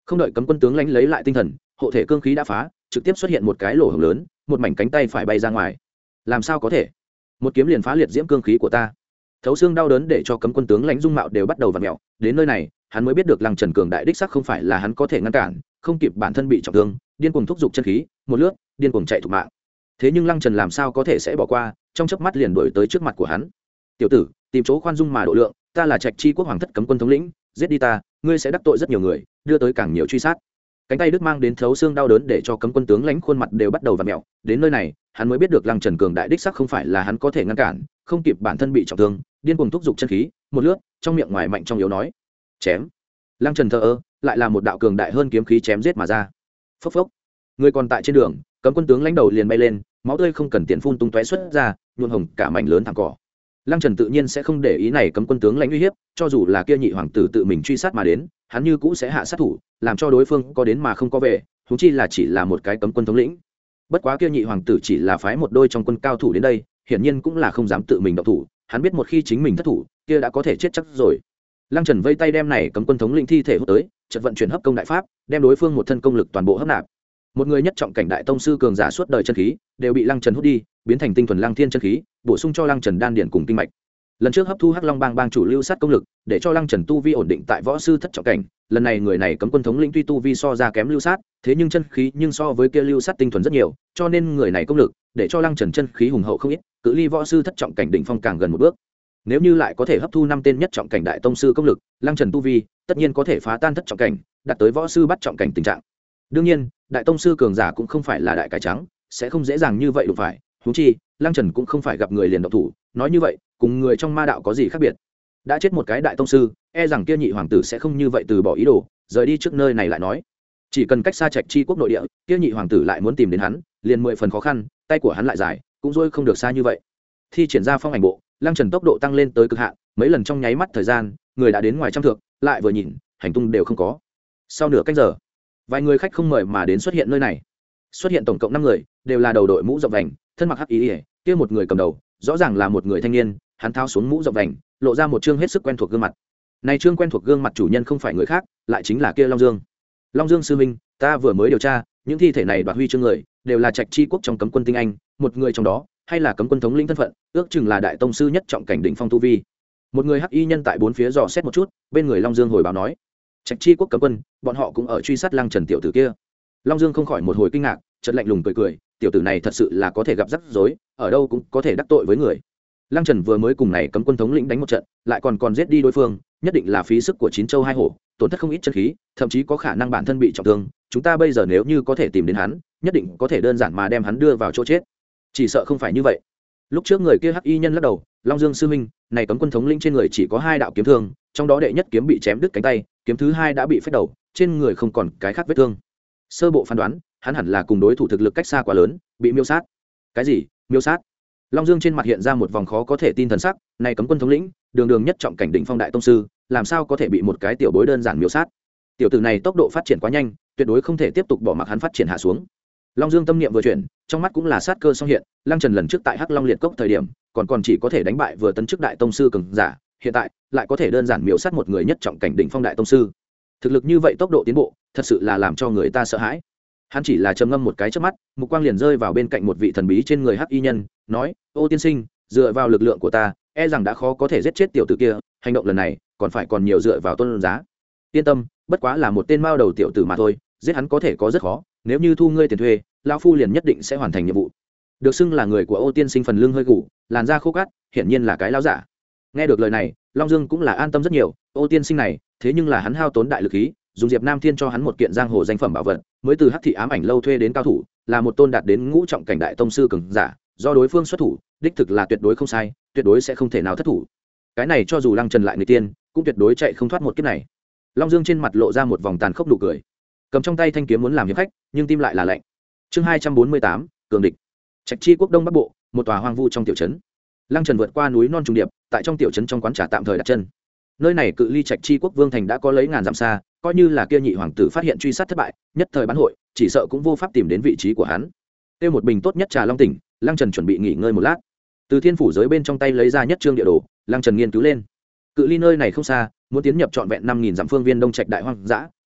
không đợi cấm quân tướng lãnh lấy lại tinh thần, hộ thể cương khí đã phá, trực tiếp xuất hiện một cái lỗ hổng lớn, một mảnh cánh tay phải bay ra ngoài. Làm sao có thể? Một kiếm liền phá liệt diễm cương khí của ta. Thấu xương đau đớn để cho cấm quân tướng lãnh dung mạo đều bắt đầu vặn mèo. Đến nơi này, hắn mới biết được Lăng Trần cường đại đích sắc không phải là hắn có thể ngăn cản, không kịp bản thân bị trọng thương, điên cuồng thúc giục chân khí, một lướt, điên cuồng chạy thục mạng. Thế nhưng Lăng Trần làm sao có thể sẽ bỏ qua, trong chớp mắt liền đuổi tới trước mặt của hắn. "Tiểu tử, tìm chỗ khoan dung mà độ lượng, ta là Trạch Chi quốc hoàng thất cấm quân thống lĩnh, giết đi ta, ngươi sẽ đắc tội rất nhiều người, đưa tới càng nhiều truy sát." Cánh tay đứt mang đến thấu xương đau đớn để cho cấm quân tướng lãnh khuôn mặt đều bắt đầu vặn mèo. Đến nơi này, hắn mới biết được Lăng Trần cường đại đích sắc không phải là hắn có thể ngăn cản, không kịp bản thân bị trọng thương, điên cuồng thúc giục chân khí, một lướt, trong miệng ngoài mạnh trong yếu nói: "Chém." Lăng Trần thờ ơ, lại là một đạo cường đại hơn kiếm khí chém giết mà ra. Phốc phốc. Người còn tại trên đường, cấm quân tướng lãnh đầu liền bay lên, máu tươi không cần tiền phun tung tóe xuất ra, nhuộm hồng cả mảnh lớn thẳng cỏ. Lăng Trần tự nhiên sẽ không để ý này cấm quân tướng lãnh uy hiếp, cho dù là kia nhị hoàng tử tự mình truy sát mà đến, hắn như cũ sẽ hạ sát thủ, làm cho đối phương có đến mà không có về, huống chi là chỉ là một cái cấm quân thống lĩnh. Bất quá kia nhị hoàng tử chỉ là phái một đôi trong quân cao thủ đến đây, hiển nhiên cũng là không dám tự mình động thủ, hắn biết một khi chính mình thất thủ, kia đã có thể chết chắc rồi. Lăng Trần vây tay đem này cấm quân thống lĩnh thi thể hút tới, chợt vận chuyển hấp công đại pháp, đem đối phương một thân công lực toàn bộ hấp nạp. Một người nhất trọng cảnh đại tông sư cường giả suốt đời chân khí đều bị Lăng Trần hút đi, biến thành tinh thuần Lăng Thiên chân khí, bổ sung cho Lăng Trần đan điển cùng kinh mạch. Lần trước hấp thu Hắc Long Bang bang chủ lưu sát công lực, để cho Lăng Trần tu vi ổn định tại võ sư thất trọng cảnh, lần này người này cấm quân thống lĩnh tuy tu vi so ra kém lưu sát, thế nhưng chân khí nhưng so với kia lưu sát tinh thuần rất nhiều, cho nên người này công lực để cho Lăng Trần chân khí hùng hậu không ít, cự ly võ sư thất trọng cảnh đỉnh phong càng gần một bước. Nếu như lại có thể hấp thu năm tên nhất trọng cảnh đại tông sư công lực, Lăng Trần tu vi tất nhiên có thể phá tan thất trọng cảnh, đạt tới võ sư bắt trọng cảnh tình trạng. Đương nhiên, đại tông sư cường giả cũng không phải là đại cải trắng, sẽ không dễ dàng như vậy đụng phải, huống chi, Lăng Trần cũng không phải gặp người liền động thủ, nói như vậy, cùng người trong ma đạo có gì khác biệt. Đã chết một cái đại tông sư, e rằng kia nhị hoàng tử sẽ không như vậy từ bỏ ý đồ, rời đi trước nơi này lại nói. Chỉ cần cách xa Trạch Chi quốc nội địa, kia nhị hoàng tử lại muốn tìm đến hắn, liền mười phần khó khăn, tay của hắn lại dài, cũng dôi không được xa như vậy. Thi triển ra phong ảnh bộ, Lăng Trần tốc độ tăng lên tới cực hạn, mấy lần trong nháy mắt thời gian, người đã đến ngoài trăm thước, lại vừa nhìn, hành tung đều không có. Sau nửa cách giờ, vài người khách không mời mà đến xuất hiện nơi này. Xuất hiện tổng cộng năm người, đều là đầu đội mũ rộng vành, thân mặc hắc y, kia một người cầm đầu, rõ ràng là một người thanh niên, hắn tháo xuống mũ rộng vành, lộ ra một trương hết sức quen thuộc gương mặt. Này trương quen thuộc gương mặt chủ nhân không phải người khác, lại chính là kia Long Dương. Long Dương sư minh, ta vừa mới điều tra, những thi thể này đoạt huy chương người, đều là Trạch Chi quốc trong cấm quân tinh anh, một người trong đó, hay là cấm quân thống lĩnh thân phận, ước chừng là đại tông sư nhất trọng cảnh đỉnh phong tu vi. Một người hắc y nhân tại bốn phía dò xét một chút, bên người Long Dương hồi báo nói: Trạch Chi quốc cấm quân, bọn họ cũng ở truy sát Lăng Trần tiểu tử kia. Long Dương không khỏi một hồi kinh ngạc, chợt lạnh lùng cười cười, tiểu tử này thật sự là có thể gặp rắc rối, ở đâu cũng có thể đắc tội với người. Lăng Trần vừa mới cùng này cấm quân thống lĩnh đánh một trận, lại còn còn giết đi đối phương, nhất định là phí sức của chín châu hai hổ, tổn thất không ít chân khí, thậm chí có khả năng bản thân bị trọng thương. Chúng ta bây giờ nếu như có thể tìm đến hắn, nhất định có thể đơn giản mà đem hắn đưa vào chỗ chết. Chỉ sợ không phải như vậy. Lúc trước người kia hắc y nhân lắc đầu, Long Dương sư huynh, này cấm quân thống lĩnh trên người chỉ có hai đạo kiếm thương, trong đó đệ nhất kiếm bị chém đứt cánh tay, kiếm thứ hai đã bị phách đầu, trên người không còn cái khác vết thương. Sơ bộ phán đoán, hắn hẳn là cùng đối thủ thực lực cách xa quá lớn, bị miêu sát. Cái gì? Miêu sát? Long Dương trên mặt hiện ra một vòng khó có thể tin thần sắc, này cấm quân thống lĩnh, đường đường nhất trọng cảnh đỉnh phong đại tông sư, làm sao có thể bị một cái tiểu bối đơn giản miêu sát? Tiểu tử này tốc độ phát triển quá nhanh, tuyệt đối không thể tiếp tục bỏ mặc hắn phát triển hạ xuống. Long Dương tâm niệm vừa chuyển, trong mắt cũng là sát cơ song hiện, Lăng Trần lần trước tại Hắc Long liệt cốc thời điểm, còn còn chỉ có thể đánh bại vừa tấn chức đại tông sư cường giả, hiện tại lại có thể đơn giản miêu sát một người nhất trọng cảnh đỉnh phong đại tông sư. Thực lực như vậy, tốc độ tiến bộ, thật sự là làm cho người ta sợ hãi. Hắn chỉ là trầm ngâm một cái chớp mắt, mục quang liền rơi vào bên cạnh một vị thần bí trên người hắc y nhân, nói: "Ô tiên sinh, dựa vào lực lượng của ta, e rằng đã khó có thể giết chết tiểu tử kia, hành động lần này còn phải còn nhiều dựa vào tôn giá. Yên tâm, bất quá là một tên mao đầu tiểu tử mà thôi, giết hắn có thể có rất khó, nếu như thu ngươi tiền thuê, lão phu liền nhất định sẽ hoàn thành nhiệm vụ." Được xưng là người của Ô tiên sinh phần lưng hơi gù, làn da khô cát, hiển nhiên là cái lão giả. Nghe được lời này, Long Dương cũng là an tâm rất nhiều, Ô tiên sinh này, thế nhưng là hắn hao tốn đại lực khí, dùng Diệp Nam Thiên cho hắn một kiện giang hồ danh phẩm bảo vật, mới từ Hắc thị ám ảnh lâu thuê đến cao thủ, là một tôn đạt đến ngũ trọng cảnh đại tông sư cường giả, do đối phương xuất thủ, đích thực là tuyệt đối không sai, tuyệt đối sẽ không thể nào thất thủ. Cái này cho dù Lăng Trần lại người tiên, cũng tuyệt đối chạy không thoát một kiếp này. Long Dương trên mặt lộ ra một vòng tàn khốc nụ cười, cầm trong tay thanh kiếm muốn làm hiệp khách, nhưng tim lại là lạnh. Chương hai trăm bốn mươi tám, cường địch. Trạch Chi quốc đông bắc bộ, một tòa hoang vu trong tiểu trấn. Lăng Trần vượt qua núi non trùng điệp, tại trong tiểu trấn trong quán trà tạm thời đặt chân. Nơi này cự ly Trạch Chi quốc vương thành đã có lấy ngàn dặm xa, coi như là kia nhị hoàng tử phát hiện truy sát thất bại, nhất thời bán hội, chỉ sợ cũng vô pháp tìm đến vị trí của hắn. Tiêu một bình tốt nhất trà long tỉnh, Lăng Trần chuẩn bị nghỉ ngơi một lát. Từ thiên phủ giới bên trong tay lấy ra nhất trương địa đồ, Lăng Trần nghiên cứu lên. Cự ly nơi này không xa, muốn tiến nhập trọn vẹn năm nghìn dặm phương viên đông trạch đại hoang dã,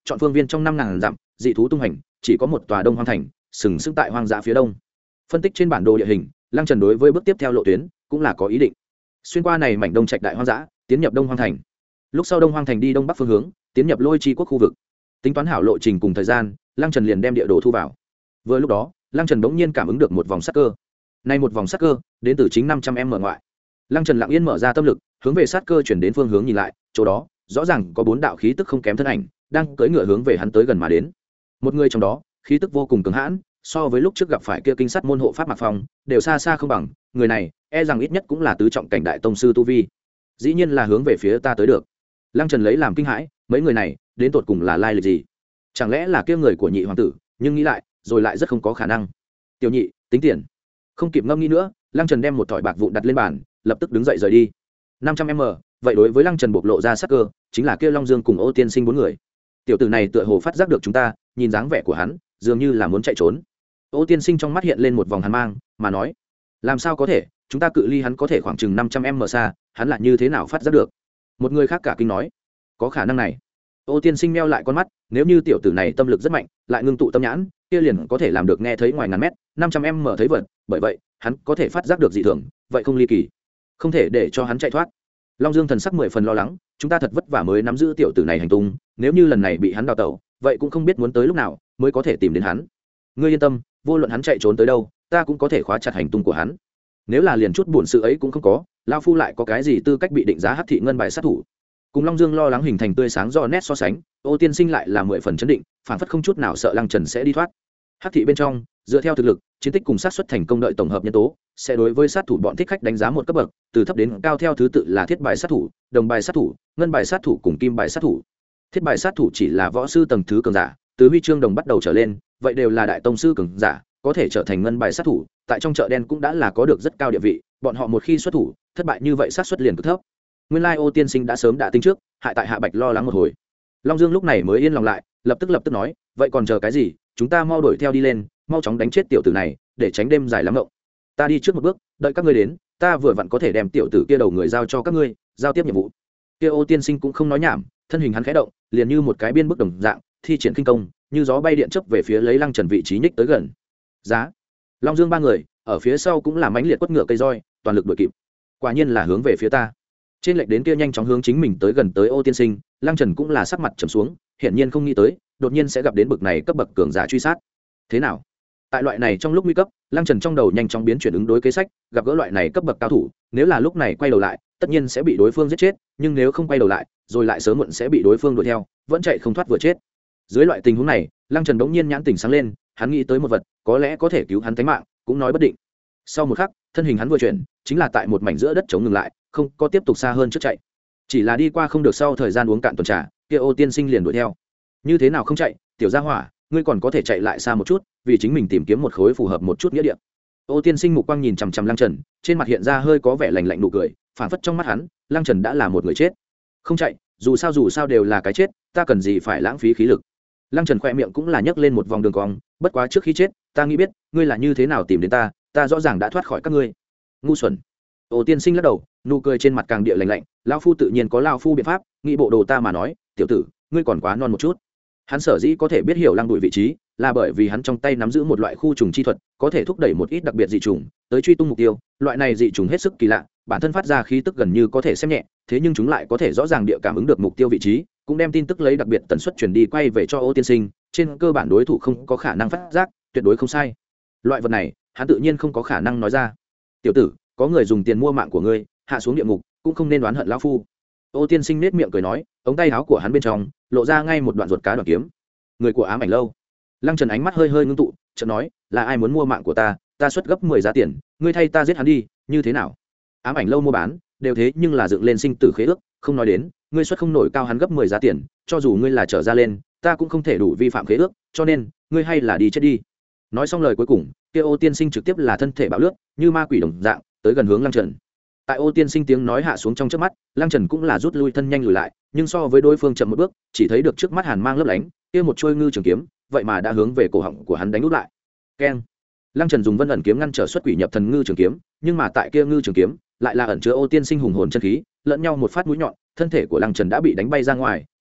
chọn phương viên trong năm ngàn dặm dị thú tung hành, chỉ có một tòa đông hoang thành sừng sững tại hoang dã phía đông. Phân tích trên bản đồ địa hình, Lăng Trần đối với bước tiếp theo lộ tuyến cũng là có ý định. Xuyên qua này mảnh đông trạch đại hoang dã, tiến nhập đông hoang thành. Lúc sau đông hoang thành đi đông bắc phương hướng, tiến nhập Lôi Chi quốc khu vực. Tính toán hảo lộ trình cùng thời gian, Lăng Trần liền đem địa đồ thu vào. Vừa lúc đó, Lăng Trần bỗng nhiên cảm ứng được một vòng sắc cơ. Nay một vòng sắc cơ, đến từ chính năm trăm m ngoại. Lăng Trần lặng yên mở ra tâm lực, hướng về sát cơ chuyển đến phương hướng nhìn lại, chỗ đó, rõ ràng có bốn đạo khí tức không kém thân ảnh, đang cưỡi ngựa hướng về hắn tới gần mà đến. Một người trong đó, khí tức vô cùng cứng hãn, so với lúc trước gặp phải kia kinh sát môn hộ pháp Mạc Phong, đều xa xa không bằng, người này, e rằng ít nhất cũng là tứ trọng cảnh đại tông sư tu vi. Dĩ nhiên là hướng về phía ta tới được. Lăng Trần lấy làm kinh hãi, mấy người này, đến tột cùng là lai lịch gì? Chẳng lẽ là kia người của nhị hoàng tử? Nhưng nghĩ lại, rồi lại rất không có khả năng. Tiểu nhị, tính tiền. Không kịp ngâm nghĩ nữa, Lăng Trần đem một thỏi bạc vụn đặt lên bàn, lập tức đứng dậy rời đi. năm trăm m, vậy đối với Lăng Trần bộc lộ ra sắc cơ, chính là kia Long Dương cùng Ô Tiên Sinh bốn người. Tiểu tử này tựa hồ phát giác được chúng ta, nhìn dáng vẻ của hắn, dường như là muốn chạy trốn. Ô Tiên Sinh trong mắt hiện lên một vòng hàn mang, mà nói: "Làm sao có thể, chúng ta cự ly hắn có thể khoảng chừng năm trăm m xa, hắn lại như thế nào phát giác được?" Một người khác cả kinh nói: "Có khả năng này." Ô Tiên Sinh meo lại con mắt, nếu như tiểu tử này tâm lực rất mạnh, lại ngưng tụ tâm nhãn, kia liền có thể làm được nghe thấy ngoài ngàn mét, năm trăm m thấy vật, bởi vậy, hắn có thể phát giác được dị thường, vậy không ly kỳ, không thể để cho hắn chạy thoát. Long Dương thần sắc mười phần lo lắng, chúng ta thật vất vả mới nắm giữ tiểu tử này hành tung, nếu như lần này bị hắn đào tẩu, vậy cũng không biết muốn tới lúc nào mới có thể tìm đến hắn. Ngươi yên tâm, vô luận hắn chạy trốn tới đâu, ta cũng có thể khóa chặt hành tung của hắn. Nếu là liền chút buồn sự ấy cũng không có, lão phu lại có cái gì tư cách bị định giá hắc thị ngân bài sát thủ? Cùng Long Dương lo lắng hình thành tươi sáng do nét so sánh, Ô Tiên Sinh lại là mười phần chấn định, phản phất không chút nào sợ Lăng Trần sẽ đi thoát. Hắc thị bên trong, dựa theo thực lực, chiến tích cùng sát suất thành công đợi tổng hợp nhân tố, sẽ đối với sát thủ bọn thích khách đánh giá một cấp bậc, từ thấp đến cao theo thứ tự là thiết bài sát thủ, đồng bài sát thủ, ngân bài sát thủ cùng kim bài sát thủ. Thiết bài sát thủ chỉ là võ sư tầng thứ cường giả, từ huy chương đồng bắt đầu trở lên, vậy đều là đại tông sư cường giả, có thể trở thành ngân bài sát thủ, tại trong chợ đen cũng đã là có được rất cao địa vị, bọn họ một khi xuất thủ, thất bại như vậy sát suất liền cực thấp. Nguyên lai Ô Tiên Sinh đã sớm đã tính trước, hại tại Hạ Bạch lo lắng một hồi. Long Dương lúc này mới yên lòng lại, lập tức lập tức nói, vậy còn chờ cái gì, chúng ta mau đuổi theo đi lên, mau chóng đánh chết tiểu tử này, để tránh đêm dài lắm ngộng. Ta đi trước một bước, đợi các ngươi đến, ta vừa vặn có thể đem tiểu tử kia đầu người giao cho các ngươi, giao tiếp nhiệm vụ. Kia Ô Tiên Sinh cũng không nói nhảm, thân hình hắn khẽ động, liền như một cái biên bức đồng dạng, thi triển kinh công, như gió bay điện chớp về phía lấy Lăng Trần vị trí nhích tới gần. Giá. Long Dương ba người, ở phía sau cũng là mãnh liệt quất ngựa cây roi, toàn lực đuổi kịp. Quả nhiên là hướng về phía ta. Trên lệch đến kia nhanh chóng hướng chính mình tới gần tới Ô Tiên Sinh, Lăng Trần cũng là sắc mặt trầm xuống, hiển nhiên không nghĩ tới, đột nhiên sẽ gặp đến bực này cấp bậc cường giả truy sát. Thế nào? Tại loại này trong lúc nguy cấp, Lăng Trần trong đầu nhanh chóng biến chuyển ứng đối kế sách, gặp gỡ loại này cấp bậc cao thủ, nếu là lúc này quay đầu lại, tất nhiên sẽ bị đối phương giết chết, nhưng nếu không quay đầu lại, rồi lại sớm muộn sẽ bị đối phương đuổi theo, vẫn chạy không thoát vừa chết. Dưới loại tình huống này, Lăng Trần bỗng nhiên nhãn tỉnh sáng lên, hắn nghĩ tới một vật, có lẽ có thể cứu hắn tính mạng, cũng nói bất định. Sau một khắc, thân hình hắn vừa chuyển, chính là tại một mảnh giữa đất trống ngừng lại, không có tiếp tục xa hơn trước chạy. Chỉ là đi qua không được sau thời gian uống cạn tuần trà, kia Ô Tiên Sinh liền đuổi theo. Như thế nào không chạy, tiểu gia hỏa, ngươi còn có thể chạy lại xa một chút, vì chính mình tìm kiếm một khối phù hợp một chút nghĩa địa. Ô Tiên Sinh mục quang nhìn chằm chằm Lăng Trần, trên mặt hiện ra hơi có vẻ lạnh lạnh nụ cười, phản phất trong mắt hắn, Lăng Trần đã là một người chết. Không chạy, dù sao dù sao đều là cái chết, ta cần gì phải lãng phí khí lực. Lăng Trần khẽ miệng cũng là nhấc lên một vòng đường cong, bất quá trước khi chết, ta nghĩ biết, ngươi là như thế nào tìm đến ta, ta rõ ràng đã thoát khỏi các ngươi. Ngu xuẩn. Ô Tiên Sinh lắc đầu, nụ cười trên mặt càng địa lạnh lạnh, lão phu tự nhiên có lão phu biện pháp, nghĩ bộ đồ ta mà nói, tiểu tử, ngươi còn quá non một chút. Hắn sở dĩ có thể biết hiểu Lăng Đuổi vị trí, là bởi vì hắn trong tay nắm giữ một loại khu trùng chi thuật, có thể thúc đẩy một ít đặc biệt dị trùng tới truy tung mục tiêu. Loại này dị trùng hết sức kỳ lạ, bản thân phát ra khí tức gần như có thể xem nhẹ, thế nhưng chúng lại có thể rõ ràng địa cảm ứng được mục tiêu vị trí, cũng đem tin tức lấy đặc biệt tần suất truyền đi quay về cho Ô Tiên Sinh, trên cơ bản đối thủ không có khả năng phát giác, tuyệt đối không sai. Loại vật này, hắn tự nhiên không có khả năng nói ra. Tiểu tử, có người dùng tiền mua mạng của ngươi, hạ xuống địa ngục, cũng không nên đoán hận lão phu. Ô Tiên Sinh nét miệng cười nói, ống tay áo của hắn bên trong lộ ra ngay một đoạn ruột cá đoạn kiếm. Người của Ám Ảnh Lâu. Lăng Trần ánh mắt hơi hơi ngưng tụ, chợt nói, là ai muốn mua mạng của ta, ta xuất gấp mười giá tiền, ngươi thay ta giết hắn đi, như thế nào? Ám Ảnh Lâu mua bán, đều thế nhưng là dựng lên sinh tử khế ước, không nói đến, ngươi xuất không nổi cao hắn gấp mười giá tiền, cho dù ngươi là trở ra lên, ta cũng không thể đủ vi phạm khế ước, cho nên, ngươi hay là đi chết đi. Nói xong lời cuối cùng, kia Ô Tiên Sinh trực tiếp là thân thể bạo lướt, như ma quỷ đồng dạng, tới gần hướng Lăng Trần. Tại Ô Tiên Sinh tiếng nói hạ xuống trong chớp mắt, Lăng Trần cũng là rút lui thân nhanh lùi lại, nhưng so với đối phương chậm một bước, chỉ thấy được trước mắt hàn mang lấp lánh, kia một trôi ngư trường kiếm, vậy mà đã hướng về cổ họng của hắn đánh úp lại. Keng! Lăng Trần dùng Vân ẩn kiếm ngăn trở xuất quỷ nhập thần ngư trường kiếm, nhưng mà tại kia ngư trường kiếm, lại là ẩn chứa Ô Tiên Sinh hùng hồn chân khí, lẫn nhau một phát mũi nhọn, thân thể của Lăng Trần đã bị đánh bay ra ngoài,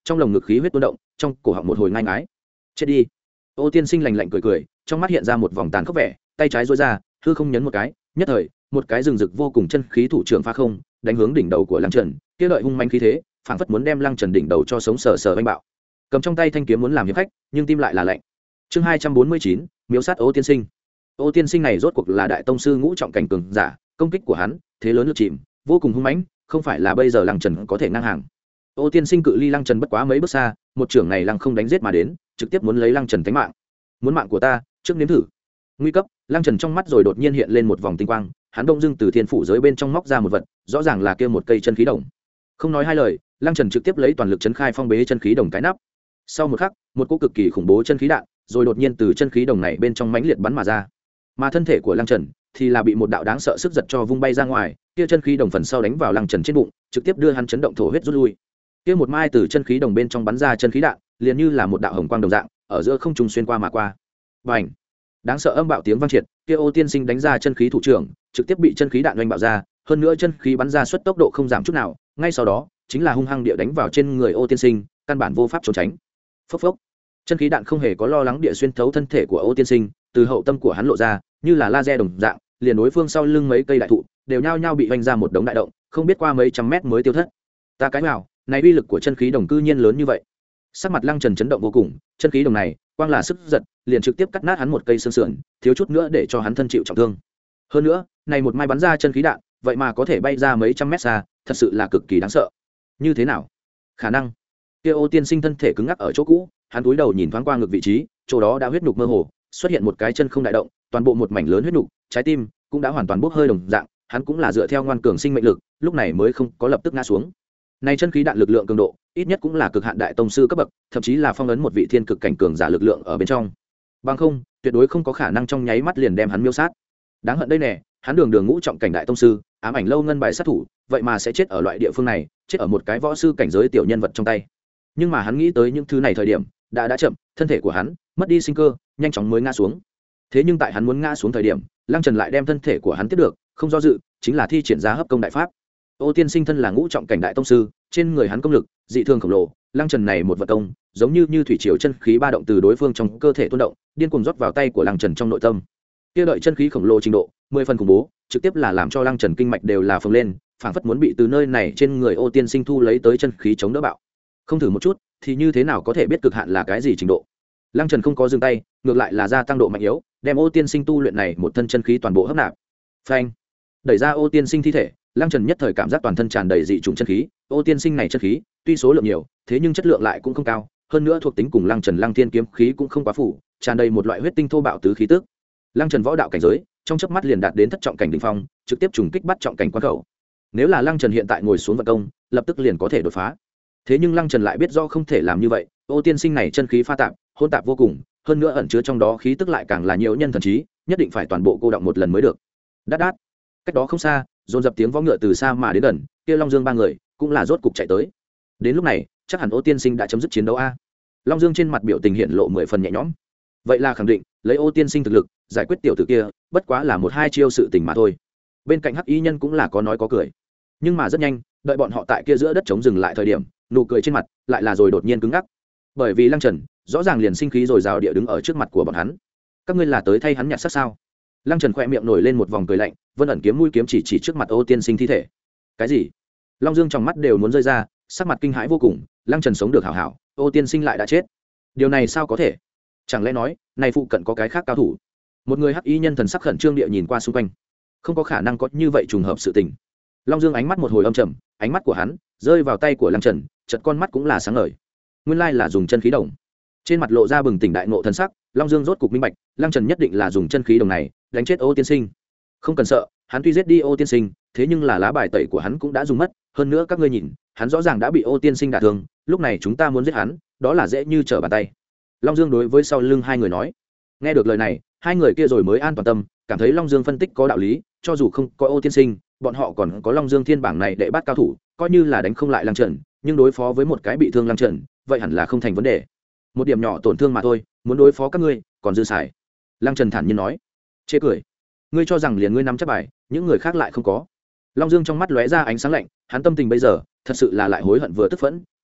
trong lồng ngực khí huyết tuôn động, trong cổ họng một hồi ngai ngái. Chết đi. Ô Tiên Sinh lạnh lạnh cười cười, trong mắt hiện ra một vòng tàn khốc vẻ, tay trái duỗi ra, hư không nhấn một cái, nhất thời, một cái rừng rực vô cùng chân khí thủ trưởng phá không, đánh hướng đỉnh đầu của Lăng Trần, kia đợi hung manh khí thế, phảng phất muốn đem Lăng Trần đỉnh đầu cho sống sờ sờ vênh bạo. Cầm trong tay thanh kiếm muốn làm hiệp khách, nhưng tim lại là lạnh. Chương hai trăm bốn mươi chín, miếu sát Ô Tiên Sinh. Ô Tiên Sinh này rốt cuộc là đại tông sư ngũ trọng cảnh cường giả, công kích của hắn, thế lớn lực chìm, vô cùng hung mãnh, không phải là bây giờ Lăng Trần có thể ngang hàng. Ô Tiên Sinh cự ly Lăng Trần bất quá mấy bước xa, một trưởng này Lăng không đánh giết mà đến, trực tiếp muốn lấy Lăng Trần tính mạng. Muốn mạng của ta, trước nếm thử. Nguy cấp, Lăng Trần trong mắt rồi đột nhiên hiện lên một vòng tinh quang, hắn đông dưng từ thiên phủ giới bên trong móc ra một vật, rõ ràng là kia một cây chân khí đồng. Không nói hai lời, Lăng Trần trực tiếp lấy toàn lực chấn khai phong bế chân khí đồng cái nắp. Sau một khắc, một cỗ cực kỳ khủng bố chân khí đạn, rồi đột nhiên từ chân khí đồng này bên trong mãnh liệt bắn mà ra. Mà thân thể của Lăng Trần thì là bị một đạo đáng sợ sức giật cho vung bay ra ngoài, kia chân khí đồng phần sau đánh vào Lăng Trần trên bụng, trực tiếp đưa hắn chấn động thổ huyết rút lui. Kia một mai từ chân khí đồng bên trong bắn ra chân khí đạn, liền như là một đạo hồng quang đồng dạng, ở giữa không trung xuyên qua mà qua. Bành! Đáng sợ âm bạo tiếng vang triệt, kia Ô Tiên Sinh đánh ra chân khí thủ trưởng, trực tiếp bị chân khí đạn oanh bạo ra, hơn nữa chân khí bắn ra suất tốc độ không giảm chút nào, ngay sau đó, chính là hung hăng địa đánh vào trên người Ô Tiên Sinh, căn bản vô pháp trốn tránh. Phốc phốc. Chân khí đạn không hề có lo lắng địa xuyên thấu thân thể của Ô Tiên Sinh, từ hậu tâm của hắn lộ ra, như là laser đồng dạng, liền đối phương sau lưng mấy cây đại thụ, đều nhao nhao bị vành ra một đống đại động, không biết qua mấy trăm mét mới tiêu thất. Ta cái nào, này uy lực của chân khí đồng cư nhiên lớn như vậy. Sắc mặt Lăng Trần chấn động vô cùng, chân khí đồng này, quang là sức giật, liền trực tiếp cắt nát hắn một cây xương sườn, thiếu chút nữa để cho hắn thân chịu trọng thương. Hơn nữa, này một mai bắn ra chân khí đạn, vậy mà có thể bay ra mấy trăm mét xa, thật sự là cực kỳ đáng sợ. Như thế nào? Khả năng. Kia Ô Tiên Sinh thân thể cứng ngắc ở chỗ cũ, hắn cúi đầu nhìn thoáng qua ngực vị trí, chỗ đó đã huyết nhục mơ hồ, xuất hiện một cái chân không đại động, toàn bộ một mảnh lớn huyết nhục, trái tim cũng đã hoàn toàn bốc hơi đồng dạng, hắn cũng là dựa theo ngoan cường sinh mệnh lực, lúc này mới không có lập tức ngã xuống. Này chân khí đạn lực lượng cường độ, ít nhất cũng là cực hạn đại tông sư cấp bậc, thậm chí là phong ấn một vị thiên cực cảnh cường giả lực lượng ở bên trong. Bằng không, tuyệt đối không có khả năng trong nháy mắt liền đem hắn miêu sát. Đáng hận đây nè, hắn đường đường ngũ trọng cảnh đại tông sư, ám ảnh lâu ngân bài sát thủ, vậy mà sẽ chết ở loại địa phương này, chết ở một cái võ sư cảnh giới tiểu nhân vật trong tay. Nhưng mà hắn nghĩ tới những thứ này thời điểm, đã đã chậm, thân thể của hắn mất đi sinh cơ, nhanh chóng mới ngã xuống. Thế nhưng tại hắn muốn ngã xuống thời điểm, Lăng Trần lại đem thân thể của hắn tiếp được, không do dự, chính là thi triển ra hấp công đại pháp. Ô Tiên Sinh thân là ngũ trọng cảnh đại tông sư, trên người hắn công lực dị thường khổng lồ, Lăng Trần này một vật công, giống như như thủy triều chân khí ba động từ đối phương trong cơ thể tuôn động, điên cuồng rót vào tay của Lăng Trần trong nội tâm. Kia đợi chân khí khổng lồ trình độ, mười phần khủng bố, trực tiếp là làm cho Lăng Trần kinh mạch đều là phồng lên, phảng phất muốn bị từ nơi này trên người Ô Tiên Sinh thu lấy tới chân khí chống đỡ bạo. Không thử một chút, thì như thế nào có thể biết cực hạn là cái gì trình độ. Lăng Trần không có dừng tay, ngược lại là gia tăng độ mạnh yếu, đem Ô Tiên Sinh tu luyện này một thân chân khí toàn bộ hấp nạp. Phanh! Đẩy ra Ô Tiên Sinh thi thể, Lăng Trần nhất thời cảm giác toàn thân tràn đầy dị chủng chân khí. Ô Tiên Sinh này chân khí, tuy số lượng nhiều, thế nhưng chất lượng lại cũng không cao, hơn nữa thuộc tính cùng Lăng Trần Lăng Thiên kiếm khí cũng không quá phủ, tràn đầy một loại huyết tinh thô bạo tứ khí tức. Lăng Trần võ đạo cảnh giới, trong chớp mắt liền đạt đến thất trọng cảnh đỉnh phong, trực tiếp trùng kích bắt trọng cảnh quan khẩu. Nếu là Lăng Trần hiện tại ngồi xuống vận công, lập tức liền có thể đột phá. Thế nhưng Lăng Trần lại biết rõ không thể làm như vậy, Ô Tiên Sinh này chân khí pha tạp, hỗn tạp vô cùng, hơn nữa ẩn chứa trong đó khí tức lại càng là nhiều nhân thần trí, nhất định phải toàn bộ cô động một lần mới được. Đát đát. Cách đó không xa, dồn dập tiếng võ ngựa từ xa mà đến gần, kia Long Dương ba người cũng là rốt cục chạy tới. Đến lúc này, chắc hẳn Ô Tiên Sinh đã chấm dứt chiến đấu a. Long Dương trên mặt biểu tình hiện lộ mười phần nhẹ nhõm. Vậy là khẳng định, lấy Ô Tiên Sinh thực lực, giải quyết tiểu tử kia, bất quá là một hai chiêu sự tình mà thôi. Bên cạnh Hắc Y Nhân cũng là có nói có cười. Nhưng mà rất nhanh, đợi bọn họ tại kia giữa đất trống dừng lại thời điểm, nụ cười trên mặt lại là rồi đột nhiên cứng ngắc. Bởi vì Lăng Trần rõ ràng liền sinh khí rồi rào địa đứng ở trước mặt của bọn hắn. Các ngươi là tới thay hắn nhặt xác sao? Lăng Trần khẽ miệng nổi lên một vòng cười lạnh, Vân ẩn kiếm mũi kiếm chỉ chỉ trước mặt Ô Tiên Sinh thi thể. Cái gì? Long Dương trong mắt đều muốn rơi ra, sắc mặt kinh hãi vô cùng. Lăng Trần sống được hảo hảo, Ô Tiên Sinh lại đã chết. Điều này sao có thể? Chẳng lẽ nói, này phụ cận có cái khác cao thủ? Một người Hắc Y Nhân thần sắc khẩn trương địa nhìn qua xung quanh. Không có khả năng có như vậy trùng hợp sự tình. Long Dương ánh mắt một hồi âm trầm, ánh mắt của hắn rơi vào tay của Lăng Trần, chợt con mắt cũng là sáng ngời. Nguyên lai là dùng chân khí đồng. Trên mặt lộ ra bừng tỉnh đại ngộ thần sắc, Long Dương rốt cục minh bạch, Lăng Trần nhất định là dùng chân khí đồng này đánh chết Ô Tiên Sinh. Không cần sợ, hắn tuy giết đi Ô Tiên Sinh, thế nhưng là lá bài tẩy của hắn cũng đã dùng mất, hơn nữa các ngươi nhìn, hắn rõ ràng đã bị Ô Tiên Sinh đả thương, lúc này chúng ta muốn giết hắn, đó là dễ như trở bàn tay. Long Dương đối với sau lưng hai người nói. Nghe được lời này, hai người kia rồi mới an toàn tâm, cảm thấy Long Dương phân tích có đạo lý, cho dù không có Ô Tiên Sinh, bọn họ còn có Long Dương thiên bảng này để bắt cao thủ, coi như là đánh không lại Lăng Trần, nhưng đối phó với một cái bị thương Lăng Trần, vậy hẳn là không thành vấn đề. Một điểm nhỏ tổn thương mà thôi, muốn đối phó các ngươi còn dư xài. Lăng Trần thản nhiên nói. Chê cười. Ngươi cho rằng liền ngươi nắm chắc bài, những người khác lại không có. Long Dương trong mắt lóe ra ánh sáng lạnh, hắn tâm tình bây giờ thật sự là lại hối hận vừa tức phẫn,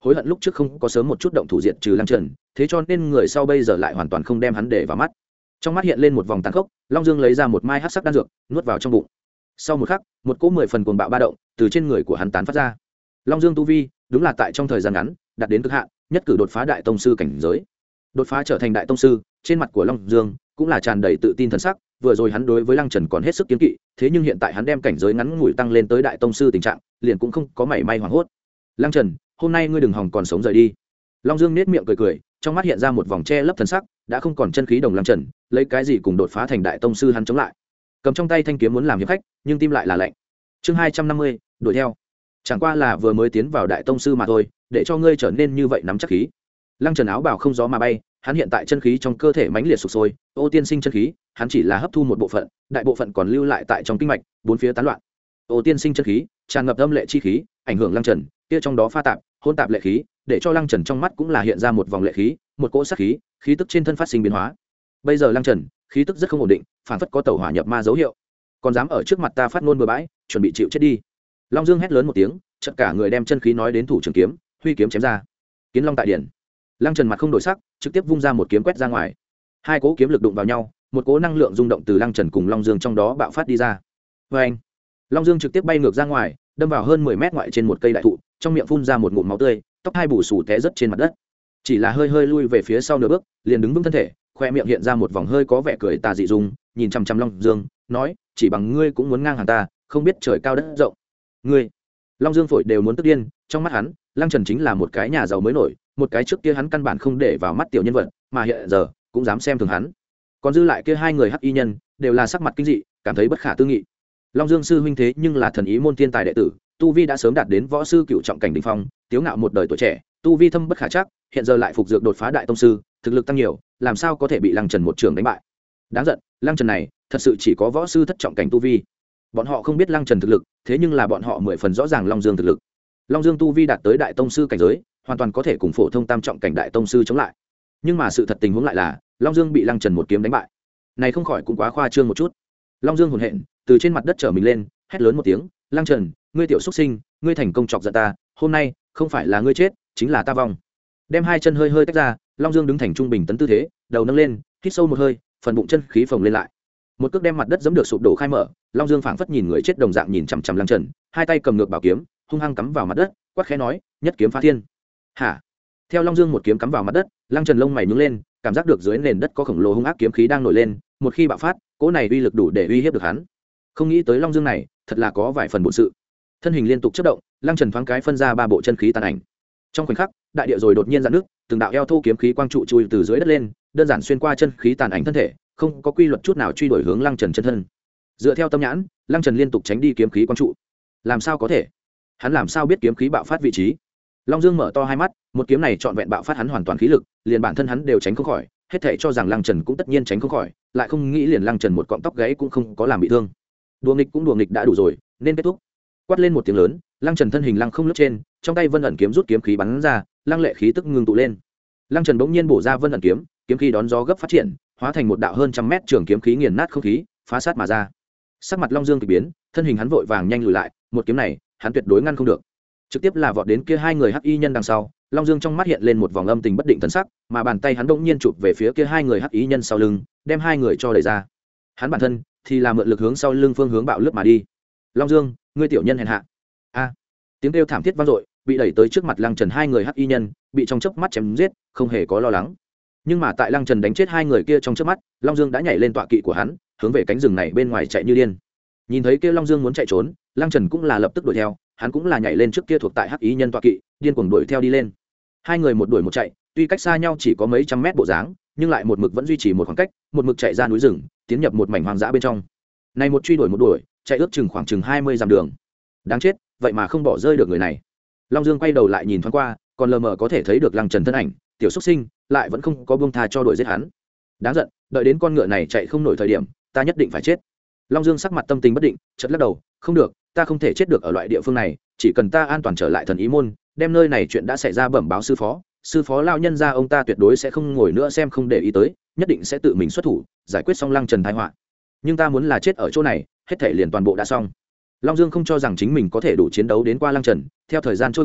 hối hận lúc trước không có sớm một chút động thủ diệt trừ Lăng Trần, thế cho nên người sau bây giờ lại hoàn toàn không đem hắn để vào mắt. Trong mắt hiện lên một vòng tàn khốc, Long Dương lấy ra một mai hắc sắc đan dược, nuốt vào trong bụng. Sau một khắc, một cỗ mười phần cuồng bạo ba động từ trên người của hắn tán phát ra. Long Dương tu vi, đúng là tại trong thời gian ngắn, đạt đến cực hạn, nhất cử đột phá đại tông sư cảnh giới. Đột phá trở thành đại tông sư, trên mặt của Long Dương cũng là tràn đầy tự tin thần sắc, vừa rồi hắn đối với Lăng Trần còn hết sức kiêng kỵ, thế nhưng hiện tại hắn đem cảnh giới ngắn ngủi tăng lên tới đại tông sư tình trạng, liền cũng không có mảy may hoảng hốt. Lăng Trần, hôm nay ngươi đừng hòng còn sống rời đi. Long Dương nét miệng cười cười, trong mắt hiện ra một vòng che lấp thần sắc, đã không còn chân khí đồng Lăng Trần, lấy cái gì cùng đột phá thành đại tông sư hắn chống lại. Cầm trong tay thanh kiếm muốn làm hiệp khách, nhưng tim lại là lạnh. Chương hai trăm năm mươi, đuổi theo. Chẳng qua là vừa mới tiến vào đại tông sư mà thôi, để cho ngươi trở nên như vậy nắm chắc khí. Lăng Trần áo bào không gió mà bay, hắn hiện tại chân khí trong cơ thể mãnh liệt sục sôi, Ô Tiên Sinh chân khí, hắn chỉ là hấp thu một bộ phận, đại bộ phận còn lưu lại tại trong kinh mạch, bốn phía tán loạn. Ô Tiên Sinh chân khí tràn ngập âm lệ chi khí, ảnh hưởng Lăng Trần, kia trong đó pha tạp, hỗn tạp lệ khí, để cho Lăng Trần trong mắt cũng là hiện ra một vòng lệ khí, một cỗ sát khí, khí tức trên thân phát sinh biến hóa. Bây giờ Lăng Trần, khí tức rất không ổn định, phản phất có tẩu hỏa nhập ma dấu hiệu. Còn dám ở trước mặt ta phát ngôn bừa bãi, chuẩn bị chịu chết đi. Long Dương hét lớn một tiếng, chợt cả người đem chân khí nói đến thủ trường kiếm, huy kiếm chém ra. Kiến Long tại điển. Lăng Trần mặt không đổi sắc, trực tiếp vung ra một kiếm quét ra ngoài. Hai cỗ kiếm lực đụng vào nhau, một cỗ năng lượng rung động từ Lăng Trần cùng Long Dương trong đó bạo phát đi ra. Oeng! Long Dương trực tiếp bay ngược ra ngoài, đâm vào hơn mười mét ngoại trên một cây đại thụ, trong miệng phun ra một ngụm máu tươi, tóc hai bù xù té rớt trên mặt đất. Chỉ là hơi hơi lui về phía sau nửa bước, liền đứng vững thân thể, khoe miệng hiện ra một vòng hơi có vẻ cười tà dị dung, nhìn chằm chằm Long Dương, nói: "Chỉ bằng ngươi cũng muốn ngang hàng ta, không biết trời cao đất rộng." Ngươi! Long Dương phổi đều muốn tức điên, trong mắt hắn, Lăng Trần chính là một cái nhà giàu mới nổi, một cái trước kia hắn căn bản không để vào mắt tiểu nhân vật, mà hiện giờ cũng dám xem thường hắn. Còn dư lại kia hai người hắc y nhân, đều là sắc mặt kinh dị, cảm thấy bất khả tư nghị. Long Dương sư huynh thế nhưng là thần ý môn thiên tài đệ tử, tu vi đã sớm đạt đến võ sư cựu trọng cảnh đỉnh phong, tiếu ngạo một đời tuổi trẻ, tu vi thâm bất khả trắc, hiện giờ lại phục dược đột phá đại tông sư, thực lực tăng nhiều, làm sao có thể bị Lăng Trần một trường đánh bại? Đáng giận, Lăng Trần này, thật sự chỉ có võ sư thất trọng cảnh tu vi. Bọn họ không biết Lăng Trần thực lực, thế nhưng là bọn họ mười phần rõ ràng Long Dương thực lực. Long Dương tu vi đạt tới đại tông sư cảnh giới, hoàn toàn có thể cùng phổ thông tam trọng cảnh đại tông sư chống lại. Nhưng mà sự thật tình huống lại là, Long Dương bị Lăng Trần một kiếm đánh bại. Này không khỏi cũng quá khoa trương một chút. Long Dương hồn hện, từ trên mặt đất trở mình lên, hét lớn một tiếng: "Lăng Trần, ngươi tiểu xuất sinh, ngươi thành công chọc giận ta, hôm nay không phải là ngươi chết, chính là ta vong." Đem hai chân hơi hơi tách ra, Long Dương đứng thành trung bình tấn tư thế, đầu nâng lên, hít sâu một hơi, phần bụng chân khí phồng lên lại. Một cước đem mặt đất giẫm được sụp đổ khai mở, Long Dương phảng phất nhìn người chết đồng dạng nhìn chằm chằm Lăng Trần, hai tay cầm ngược bảo kiếm, hung hăng cắm vào mặt đất, quát khẽ nói: "Nhất kiếm phá thiên." Hả? Theo Long Dương một kiếm cắm vào mặt đất, Lăng Trần lông mày nhướng lên, cảm giác được dưới nền đất có khổng lồ hung ác kiếm khí đang nổi lên, một khi bạo phát, cỗ này uy lực đủ để uy hiếp được hắn. Không nghĩ tới Long Dương này, thật là có vài phần bổn sự. Thân hình liên tục chớp động, Lăng Trần thoáng cái phân ra ba bộ chân khí tàn ảnh. Trong khoảnh khắc, đại địa rồi đột nhiên giãn nước, từng đạo eo thô kiếm khí quang trụ chui từ dưới đất lên, đơn giản xuyên qua chân khí tàn ảnh thân thể, không có quy luật chút nào truy đuổi hướng Lăng Trần chân thân. Dựa theo tâm nhãn, Lăng Trần liên tục tránh đi kiếm khí quang trụ. Làm sao có thể? Hắn làm sao biết kiếm khí bạo phát vị trí? Long Dương mở to hai mắt, một kiếm này trọn vẹn bạo phát hắn hoàn toàn khí lực, liền bản thân hắn đều tránh không khỏi, hết thảy cho rằng Lăng Trần cũng tất nhiên tránh không khỏi, lại không nghĩ liền Lăng Trần một cọng tóc gáy cũng không có làm bị thương. Đùa nghịch cũng đùa nghịch đã đủ rồi, nên kết thúc. Quát lên một tiếng lớn, Lăng Trần thân hình lăng không lướt trên, trong tay Vân ẩn kiếm rút kiếm khí bắn ra, lăng lệ khí tức ngưng tụ lên. Lăng Trần bỗng nhiên bổ ra Vân ẩn kiếm, kiếm khí đón gió gấp phát triển, hóa thành một đạo hơn trăm mét trường kiếm khí nghiền nát không khí, phá sát mà ra. Sắc mặt Long Dương kỳ biến, thân hình hắn vội vàng nhanh lùi lại, một kiếm này, hắn tuyệt đối ngăn không được. Trực tiếp là vọt đến kia hai người hắc y nhân đằng sau, Long Dương trong mắt hiện lên một vòng âm tình bất định thần sắc, mà bàn tay hắn bỗng nhiên chụp về phía kia hai người hắc y nhân sau lưng, đem hai người cho đẩy ra. Hắn bản thân thì là mượn lực hướng sau lưng phương hướng bạo lướt mà đi. Long Dương, ngươi tiểu nhân hèn hạ. A! Tiếng kêu thảm thiết vang dội, bị đẩy tới trước mặt Lăng Trần hai người hắc y nhân, bị trong chớp mắt chém giết, không hề có lo lắng. Nhưng mà tại Lăng Trần đánh chết hai người kia trong chớp mắt, Long Dương đã nhảy lên tọa kỵ của hắn, hướng về cánh rừng này bên ngoài chạy như điên. Nhìn thấy kia Long Dương muốn chạy trốn, Lăng Trần cũng là lập tức đuổi theo, hắn cũng là nhảy lên trước kia thuộc tại hắc y nhân tọa kỵ, điên cuồng đuổi theo đi lên. Hai người một đuổi một chạy, tuy cách xa nhau chỉ có mấy trăm mét bộ dáng, nhưng lại một mực vẫn duy trì một khoảng cách, một mực chạy ra núi rừng, tiến nhập một mảnh hoang dã bên trong. Này một truy đuổi một đuổi, chạy ước chừng khoảng chừng hai mươi dặm đường. Đáng chết, vậy mà không bỏ rơi được người này. Long Dương quay đầu lại nhìn thoáng qua, còn lờ mờ có thể thấy được Lăng Trần thân ảnh, tiểu xuất sinh, lại vẫn không có buông tha cho đuổi giết hắn. Đáng giận, đợi đến con ngựa này chạy không nổi thời điểm, ta nhất định phải chết. Long Dương sắc mặt tâm tình bất định, chợt lắc đầu, không được, ta không thể chết được ở loại địa phương này, chỉ cần ta an toàn trở lại thần ý môn, đem nơi này chuyện đã xảy ra bẩm báo sư phó, sư phó lão nhân gia ông ta tuyệt đối sẽ không ngồi nữa xem không để ý tới, nhất định sẽ tự mình xuất thủ, giải quyết xong Lăng Trần tai họa. Nhưng ta muốn là chết ở chỗ này, hết thảy liền toàn bộ đã xong. Long Dương không cho rằng chính mình có thể đủ chiến đấu đến qua Lăng Trần, theo thời gian trôi qua,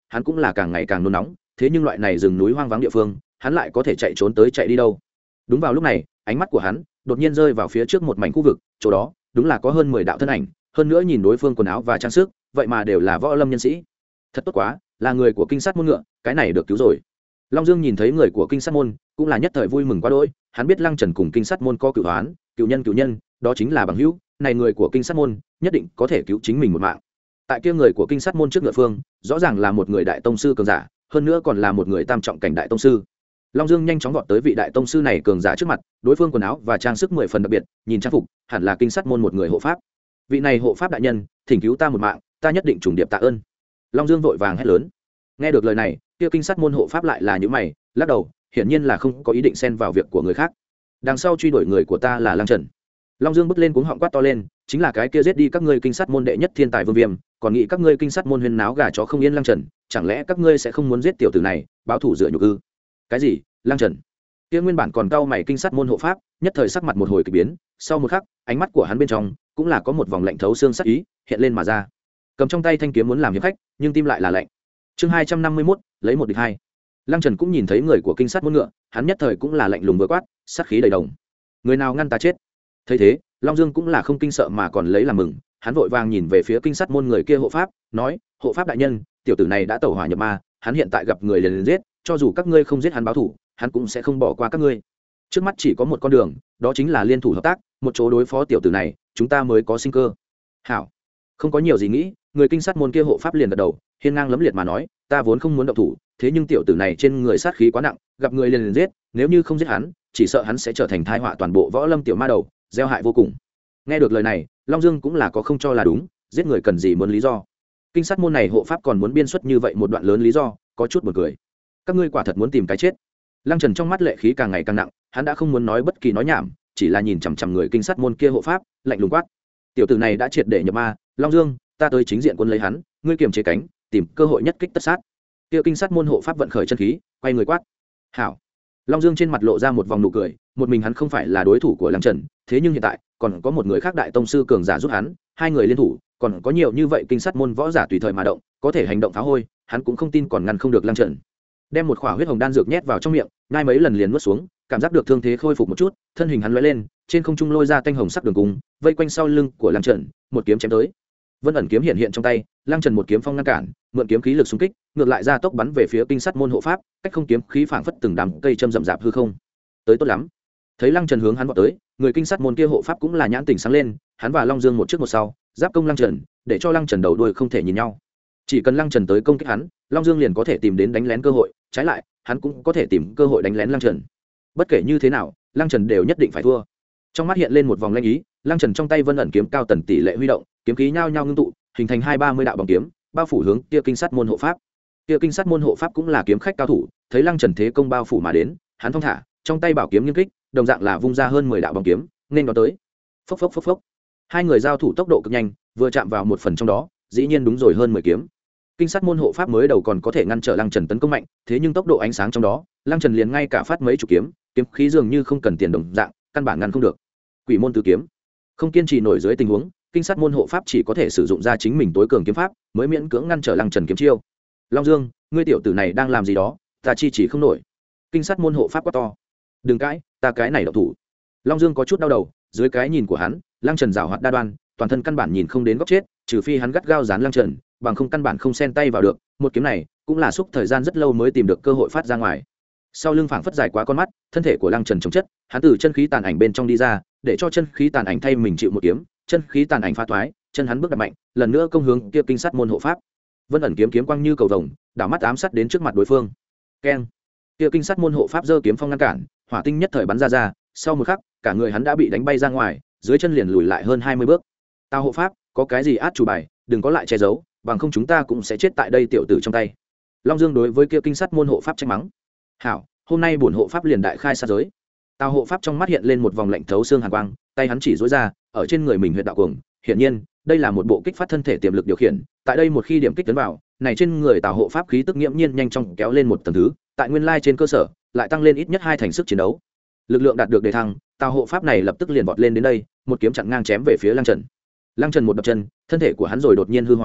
hắn cũng là càng ngày càng nôn nóng. Thế nhưng loại này rừng núi hoang vắng địa phương, hắn lại có thể chạy trốn tới chạy đi đâu? Đúng vào lúc này, ánh mắt của hắn đột nhiên rơi vào phía trước một mảnh khu vực, chỗ đó đúng là có hơn mười đạo thân ảnh, hơn nữa nhìn đối phương quần áo và trang sức, vậy mà đều là võ lâm nhân sĩ. Thật tốt quá, là người của kinh sát môn ngựa, cái này được cứu rồi. Long Dương nhìn thấy người của kinh sát môn, cũng là nhất thời vui mừng quá đỗi, hắn biết Lăng Trần cùng kinh sát môn có cửu hoán, cửu nhân cửu nhân, đó chính là bằng hữu, này người của kinh sát môn nhất định có thể cứu chính mình một mạng. Tại kia người của kinh sát môn trước ngựa phương, rõ ràng là một người đại tông sư cường giả, hơn nữa còn là một người tam trọng cảnh đại tông sư. Long Dương nhanh chóng vọt tới vị đại tông sư này cường giả trước mặt, đối phương quần áo và trang sức mười phần đặc biệt, nhìn trang phục, hẳn là kinh sát môn một người hộ pháp. Vị này hộ pháp đại nhân, thỉnh cứu ta một mạng, ta nhất định trùng điệp tạ ơn. Long Dương vội vàng hét lớn. Nghe được lời này, kia kinh sát môn hộ pháp lại là những mày, lắc đầu, hiển nhiên là không có ý định xen vào việc của người khác. Đằng sau truy đuổi người của ta là Lăng Trần. Long Dương bước lên cuống họng quát to lên, chính là cái kia giết đi các ngươi kinh sát môn đệ nhất thiên tài Vương Viêm, còn nghĩ các ngươi kinh sát môn huyên náo gà chó không yên Lăng Trần, chẳng lẽ các ngươi sẽ không muốn giết tiểu tử này, báo thủ dựa nhục ư? Cái gì? Lăng Trần? Kia nguyên bản còn cau mày kinh sát môn hộ pháp, nhất thời sắc mặt một hồi kỳ biến, sau một khắc, ánh mắt của hắn bên trong cũng là có một vòng lạnh thấu xương sắc ý hiện lên mà ra. Cầm trong tay thanh kiếm muốn làm hiệp khách, nhưng tim lại là lạnh. Chương hai trăm năm mươi mốt, lấy một địch hai. Lăng Trần cũng nhìn thấy người của kinh sát môn ngựa, hắn nhất thời cũng là lạnh lùng vừa quát, sát khí đầy đồng. Người nào ngăn ta chết? Thấy thế, Long Dương cũng là không kinh sợ mà còn lấy làm mừng, hắn vội vàng nhìn về phía kinh sát môn người kia hộ pháp, nói: "Hộ pháp đại nhân, tiểu tử này đã tẩu hỏa nhập ma, hắn hiện tại gặp người liền liền giết, cho dù các ngươi không giết hắn báo thủ, hắn cũng sẽ không bỏ qua các ngươi. Trước mắt chỉ có một con đường, đó chính là liên thủ hợp tác, một chỗ đối phó tiểu tử này, chúng ta mới có sinh cơ." Hảo. Không có nhiều gì nghĩ, người kinh sát môn kia hộ pháp liền gật đầu, hiên ngang lấm liệt mà nói: "Ta vốn không muốn động thủ, thế nhưng tiểu tử này trên người sát khí quá nặng, gặp người liền liền giết, nếu như không giết hắn, chỉ sợ hắn sẽ trở thành tai họa toàn bộ võ lâm tiểu ma đầu, gieo hại vô cùng." Nghe được lời này, Long Dương cũng là có không cho là đúng, giết người cần gì muốn lý do. Kinh sát môn này hộ pháp còn muốn biên xuất như vậy một đoạn lớn lý do, có chút buồn cười. Các ngươi quả thật muốn tìm cái chết. Lăng Trần trong mắt lệ khí càng ngày càng nặng, hắn đã không muốn nói bất kỳ nói nhảm, chỉ là nhìn chằm chằm người kinh sát môn kia hộ pháp, lạnh lùng quát: "Tiểu tử này đã triệt để nhập ma, Long Dương, ta tới chính diện quân lấy hắn, ngươi kiềm chế cánh, tìm cơ hội nhất kích tất sát." Kia kinh sát môn hộ pháp vận khởi chân khí, quay người quát: "Hảo." Long Dương trên mặt lộ ra một vòng nụ cười, một mình hắn không phải là đối thủ của Lăng Trần, thế nhưng hiện tại còn có một người khác đại tông sư cường giả giúp hắn, hai người liên thủ, còn có nhiều như vậy kinh sát môn võ giả tùy thời mà động, có thể hành động phá hôi, hắn cũng không tin còn ngăn không được Lăng Trần. Đem một khỏa huyết hồng đan dược nhét vào trong miệng, ngay mấy lần liền nuốt xuống, cảm giác được thương thế khôi phục một chút, thân hình hắn lóe lên, trên không trung lôi ra tanh hồng sắc đường cung, vây quanh sau lưng của Lăng Trần, một kiếm chém tới. Vân ẩn kiếm hiện hiện trong tay, Lăng Trần một kiếm phong ngăn cản, mượn kiếm khí lực xung kích, ngược lại ra tốc bắn về phía kinh sát môn hộ pháp, cách không kiếm khí phảng phất từng đám cây châm rậm rạp hư không. Tới tốt lắm. Thấy Lăng Trần hướng hắn vọt tới, người kinh sát môn kia hộ pháp cũng là nhãn tỉnh sáng lên, hắn và Long Dương một trước một sau, giáp công Lăng Trần, để cho Lăng Trần đầu đuôi không thể nhìn nhau. Chỉ cần Lăng Trần tới công kích hắn, Long Dương liền có thể tìm đến đánh lén cơ hội, trái lại, hắn cũng có thể tìm cơ hội đánh lén Lăng Trần. Bất kể như thế nào, Lăng Trần đều nhất định phải thua. Trong mắt hiện lên một vòng lanh ý, Lăng Trần trong tay Vân ẩn kiếm cao tần tỷ lệ huy động, kiếm khí nhao nhao ngưng tụ, hình thành hai ba mươi đạo bóng kiếm, bao phủ hướng kia kinh sát môn hộ pháp. Kia kinh sát môn hộ pháp cũng là kiếm khách cao thủ, thấy Lăng Trần thế công bao phủ mà đến, hắn thong thả, trong tay bảo kiếm nghiêng kích, đồng dạng là vung ra hơn mười đạo bóng kiếm, nên đó tới. Phốc phốc phốc phốc. Hai người giao thủ tốc độ cực nhanh, vừa chạm vào một phần trong đó, dĩ nhiên đúng rồi hơn mười kiếm. Kinh sát môn hộ pháp mới đầu còn có thể ngăn trở Lăng Trần tấn công mạnh, thế nhưng tốc độ ánh sáng trong đó, Lăng Trần liền ngay cả phát mấy chục kiếm, kiếm khí dường như không cần tiền đồng dạng, căn bản ngăn không được. Quỷ môn tứ kiếm. Không kiên trì nổi dưới tình huống, kinh sát môn hộ pháp chỉ có thể sử dụng ra chính mình tối cường kiếm pháp, mới miễn cưỡng ngăn trở Lăng Trần kiếm chiêu. Long Dương, ngươi tiểu tử này đang làm gì đó, ta chi chỉ không nổi. Kinh sát môn hộ pháp quá to. Đừng cãi, ta cái này độc thủ. Long Dương có chút đau đầu, dưới cái nhìn của hắn, Lăng Trần giảo hoạt đa đoan, toàn thân căn bản nhìn không đến góc chết, trừ phi hắn gắt gao dán Lăng Trần, bằng không căn bản không xen tay vào được, một kiếm này cũng là xúc thời gian rất lâu mới tìm được cơ hội phát ra ngoài. Sau lưng phảng phất dài quá con mắt, thân thể của Lăng Trần chống chất, hắn từ chân khí tàn ảnh bên trong đi ra, để cho chân khí tàn ảnh thay mình chịu một kiếm, chân khí tàn ảnh phá thoái, chân hắn bước đạp mạnh, lần nữa công hướng kia kinh sát môn hộ pháp. Vân ẩn kiếm kiếm quang như cầu vồng, đảo mắt ám sát đến trước mặt đối phương. Keng! Kia kinh sát môn hộ pháp giơ kiếm phong ngăn cản, hỏa tinh nhất thời bắn ra ra, sau một khắc, cả người hắn đã bị đánh bay ra ngoài, dưới chân liền lùi lại hơn hai mươi bước. Tao hộ pháp, có cái gì át chủ bài, đừng có lại che giấu, bằng không chúng ta cũng sẽ chết tại đây tiểu tử trong tay. Long Dương đối với kia kinh sát môn hộ pháp trách mắng. Hảo, hôm nay bổn hộ pháp liền đại khai sát giới. Tào hộ pháp trong mắt hiện lên một vòng lạnh thấu xương hàn quang, tay hắn chỉ duỗi ra, ở trên người mình huyệt đạo cuồng, hiển nhiên, đây là một bộ kích phát thân thể tiềm lực điều khiển, tại đây một khi điểm kích tấn vào, này trên người Tào hộ pháp khí tức nghiễm nhiên nhanh chóng kéo lên một tầng thứ, tại nguyên lai trên cơ sở, lại tăng lên ít nhất hai thành sức chiến đấu. Lực lượng đạt được đề thăng, Tào hộ pháp này lập tức liền vọt lên đến đây, một kiếm chặn ngang chém về phía Lăng Trần. Lăng Trần một đập chân, thân thể của hắn rồi đột nhiên hư hóa,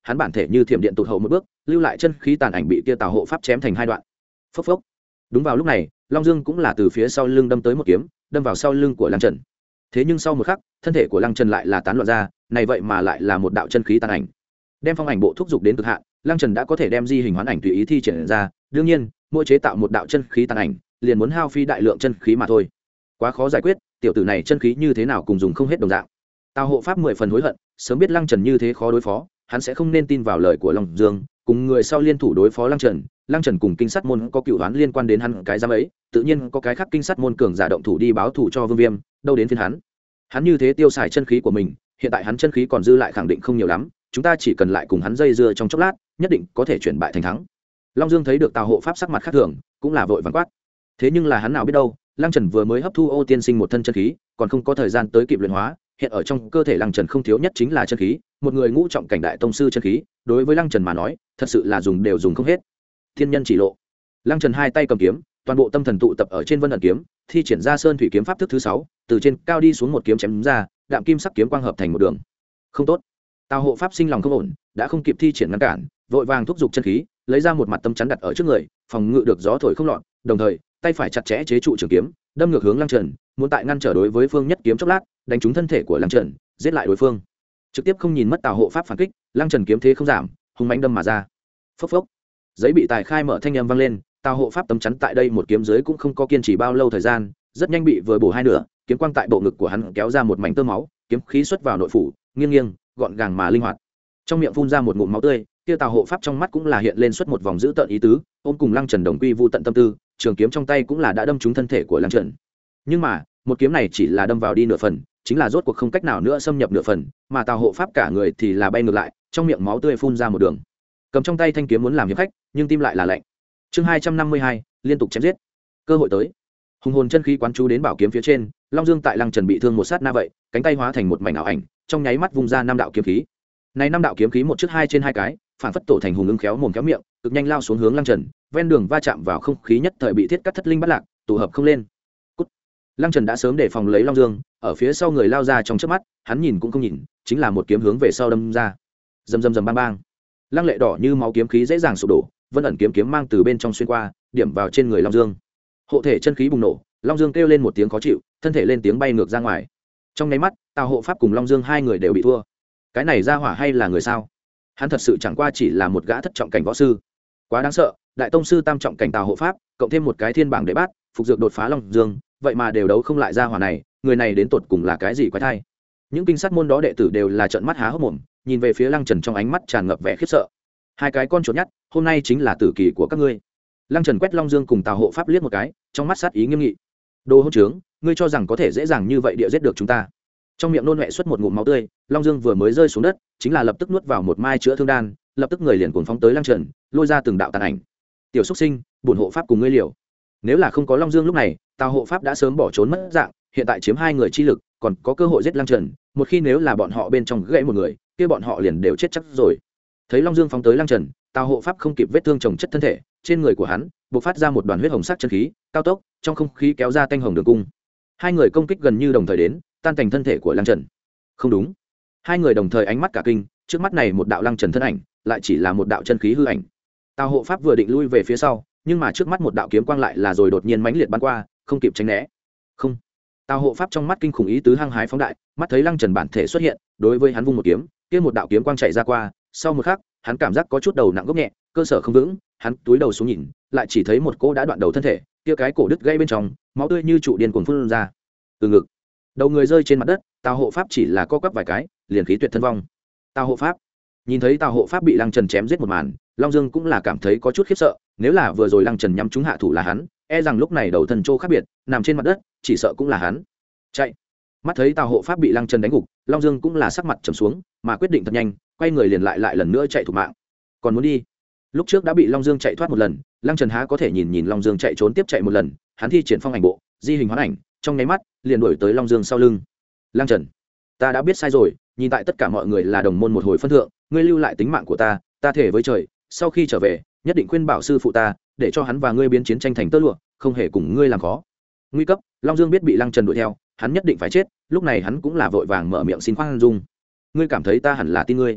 hắn bản thể như thiểm điện tụt hậu một bước, lưu lại chân khí tàn ảnh bị kia tào hộ pháp chém thành hai đoạn. Phốc phốc. Đúng vào lúc này, Long Dương cũng là từ phía sau lưng đâm tới một kiếm, đâm vào sau lưng của Lăng Trần. Thế nhưng sau một khắc, thân thể của Lăng Trần lại là tán loạn ra, này vậy mà lại là một đạo chân khí tàn ảnh. Đem phong ảnh bộ thúc dục đến cực hạn, Lăng Trần đã có thể đem di hình hoán ảnh tùy ý thi triển ra, đương nhiên, mỗi chế tạo một đạo chân khí tàn ảnh, liền muốn hao phí đại lượng chân khí mà thôi. Quá khó giải quyết, tiểu tử này chân khí như thế nào cùng dùng không hết đồng dạng. Tào hộ pháp mười phần hối hận, sớm biết Lăng Trần như thế khó đối phó, hắn sẽ không nên tin vào lời của Long Dương, cùng người sau liên thủ đối phó Lăng Trần. Lăng Trần cùng kinh sát môn có cựu đoán liên quan đến hắn cái giám ấy, tự nhiên có cái khác kinh sát môn cường giả động thủ đi báo thủ cho Vương Viêm, đâu đến phiên hắn. Hắn như thế tiêu xài chân khí của mình, hiện tại hắn chân khí còn dư lại khẳng định không nhiều lắm, chúng ta chỉ cần lại cùng hắn dây dưa trong chốc lát, nhất định có thể chuyển bại thành thắng. Long Dương thấy được Tào hộ pháp sắc mặt khác thường, cũng là vội vàng quát. Thế nhưng là hắn nào biết đâu, Lăng Trần vừa mới hấp thu Ô Tiên Sinh một thân chân khí, còn không có thời gian tới kịp luyện hóa, hiện ở trong cơ thể Lăng Trần không thiếu nhất chính là chân khí, một người ngũ trọng cảnh đại tông sư chân khí, đối với Lăng Trần mà nói, thật sự là dùng đều dùng không hết. Thiên nhân chỉ lộ. Lăng Trần hai tay cầm kiếm, toàn bộ tâm thần tụ tập ở trên Vân ẩn kiếm, thi triển ra Sơn Thủy kiếm pháp thức thứ sáu, từ trên cao đi xuống một kiếm chém ra, đạm kim sắc kiếm quang hợp thành một đường. Không tốt. Tào hộ pháp sinh lòng không ổn, đã không kịp thi triển ngăn cản, vội vàng thúc giục chân khí, lấy ra một mặt tâm chắn đặt ở trước người, phòng ngự được gió thổi không lọt, đồng thời, tay phải chặt chẽ chế trụ trường kiếm, đâm ngược hướng Lăng Trần, muốn tại ngăn trở đối với phương nhất kiếm chốc lát, đánh trúng thân thể của Lăng Trần, giết lại đối phương. Trực tiếp không nhìn mất Tào hộ pháp phản kích, Lăng Trần kiếm thế không giảm, hung mãnh đâm mà ra. Phốc phốc. Giấy bị tài khai mở thanh âm vang lên, Tào hộ pháp tấm chắn tại đây một kiếm dưới cũng không có kiên trì bao lâu thời gian, rất nhanh bị vừa bổ hai nửa, kiếm quang tại bộ ngực của hắn kéo ra một mảnh tơ máu, kiếm khí xuất vào nội phủ, nghiêng nghiêng, gọn gàng mà linh hoạt. Trong miệng phun ra một ngụm máu tươi, kia Tào hộ pháp trong mắt cũng là hiện lên xuất một vòng dữ tợn ý tứ, ôm cùng Lăng Trần đồng quy vu tận tâm tư, trường kiếm trong tay cũng là đã đâm trúng thân thể của Lăng Trần. Nhưng mà, một kiếm này chỉ là đâm vào đi nửa phần, chính là rốt cuộc không cách nào nữa xâm nhập nửa phần, mà Tào hộ pháp cả người thì là bay ngược lại, trong miệng máu tươi phun ra một đường. Cầm trong tay thanh kiếm muốn làm hiệp khách, nhưng tim lại là lạnh. Chương hai trăm năm mươi hai, liên tục chém giết. Cơ hội tới. Hùng hồn chân khí quán chú đến bảo kiếm phía trên, Long Dương tại Lăng Trần bị thương một sát na vậy, cánh tay hóa thành một mảnh ảo ảnh, trong nháy mắt vung ra năm đạo kiếm khí. Này năm đạo kiếm khí một trước hai trên hai cái, phản phất tổ thành hùng ứng khéo mồm khéo miệng, cực nhanh lao xuống hướng Lăng Trần, ven đường va chạm vào không khí nhất thời bị thiết cắt thất linh bắt lạc, tụ hợp không lên. Cút. Lăng Trần đã sớm để phòng lấy Long Dương, ở phía sau người lao ra trong chớp mắt, hắn nhìn cũng không nhìn, chính là một kiếm hướng về sau đâm ra. Rầm rầm rầm bang bang. Lăng lệ đỏ như máu kiếm khí dễ dàng sụp đổ, Vân ẩn kiếm kiếm mang từ bên trong xuyên qua, điểm vào trên người Long Dương. Hộ thể chân khí bùng nổ, Long Dương kêu lên một tiếng khó chịu, thân thể lên tiếng bay ngược ra ngoài. Trong nháy mắt, Tào hộ pháp cùng Long Dương hai người đều bị thua. Cái này ra hỏa hay là người sao? Hắn thật sự chẳng qua chỉ là một gã thất trọng cảnh võ sư, quá đáng sợ. Đại tông sư tam trọng cảnh Tào hộ pháp, cộng thêm một cái thiên bảng đệ bát, phục dược đột phá Long Dương, vậy mà đều đấu không lại ra hỏa này, người này đến tột cùng là cái gì quái thai? Những kinh sát môn đó đệ tử đều là trợn mắt há hốc mồm, nhìn về phía Lăng Trần trong ánh mắt tràn ngập vẻ khiếp sợ. Hai cái con chuột nhắt, hôm nay chính là tử kỳ của các ngươi. Lăng Trần quét Long Dương cùng Tào hộ pháp liếc một cái, trong mắt sát ý nghiêm nghị. Đồ hỗn trướng, ngươi cho rằng có thể dễ dàng như vậy địa giết được chúng ta? Trong miệng nôn mẹ xuất một ngụm máu tươi, Long Dương vừa mới rơi xuống đất, chính là lập tức nuốt vào một mai chữa thương đan, lập tức người liền cuồng phóng tới Lăng Trần, lôi ra từng đạo tàn ảnh. Tiểu xuất sinh, bổn hộ pháp cùng ngươi liều. Nếu là không có Long Dương lúc này, Tào hộ pháp đã sớm bỏ trốn mất dạng, hiện tại chiếm hai người chi lực, còn có cơ hội giết Lăng Trần, một khi nếu là bọn họ bên trong gãy một người, kia bọn họ liền đều chết chắc rồi. Thấy Long Dương phóng tới Lăng Trần, Tào hộ pháp không kịp vết thương chồng chất thân thể, trên người của hắn bộc phát ra một đoàn huyết hồng sắc chân khí, cao tốc, trong không khí kéo ra tanh hồng đường cung. Hai người công kích gần như đồng thời đến, tan thành thân thể của Lăng Trần. Không đúng, hai người đồng thời ánh mắt cả kinh, trước mắt này một đạo Lăng Trần thân ảnh, lại chỉ là một đạo chân khí hư ảnh. Tào hộ pháp vừa định lui về phía sau, nhưng mà trước mắt một đạo kiếm quang lại là rồi đột nhiên mãnh liệt bắn qua, không kịp tránh né. Không. Tào hộ pháp trong mắt kinh khủng ý tứ hăng hái phóng đại, mắt thấy Lăng Trần bản thể xuất hiện, đối với hắn vung một kiếm, kia một đạo kiếm quang chạy ra qua, sau một khắc, hắn cảm giác có chút đầu nặng gốc nhẹ, cơ sở không vững, hắn túi đầu xuống nhìn, lại chỉ thấy một cô đã đoạn đầu thân thể, kia cái cổ đứt gãy bên trong, máu tươi như trụ điên cuồng phun ra. Từ ngực, đầu người rơi trên mặt đất, Tào hộ pháp chỉ là co quắp vài cái, liền khí tuyệt thân vong. Tào hộ pháp, nhìn thấy Tào hộ pháp bị Lăng Trần chém giết một màn, Long Dương cũng là cảm thấy có chút khiếp sợ, nếu là vừa rồi Lăng Trần nhắm trúng hạ thủ là hắn, e rằng lúc này đầu thân trô khác biệt, nằm trên mặt đất, chỉ sợ cũng là hắn. Chạy. Mắt thấy Tào hộ pháp bị Lăng Trần đánh gục, Long Dương cũng là sắc mặt trầm xuống, mà quyết định thật nhanh, quay người liền lại lại lần nữa chạy thủ mạng. Còn muốn đi? Lúc trước đã bị Long Dương chạy thoát một lần, Lăng Trần há có thể nhìn nhìn Long Dương chạy trốn tiếp chạy một lần, hắn thi triển phong ảnh bộ, di hình hoán ảnh, trong nháy mắt liền đuổi tới Long Dương sau lưng. Lăng Trần, ta đã biết sai rồi, nhìn tại tất cả mọi người là đồng môn một hồi phân thượng, ngươi lưu lại tính mạng của ta, ta thể với trời, sau khi trở về, nhất định khuyên bảo sư phụ ta, để cho hắn và ngươi biến chiến tranh thành tơ lụa, không hề cùng ngươi làm khó. Nguy cấp, Long Dương biết bị Lăng Trần đuổi theo, hắn nhất định phải chết, lúc này hắn cũng là vội vàng mở miệng xin khoan dung. Ngươi cảm thấy ta hẳn là tin ngươi?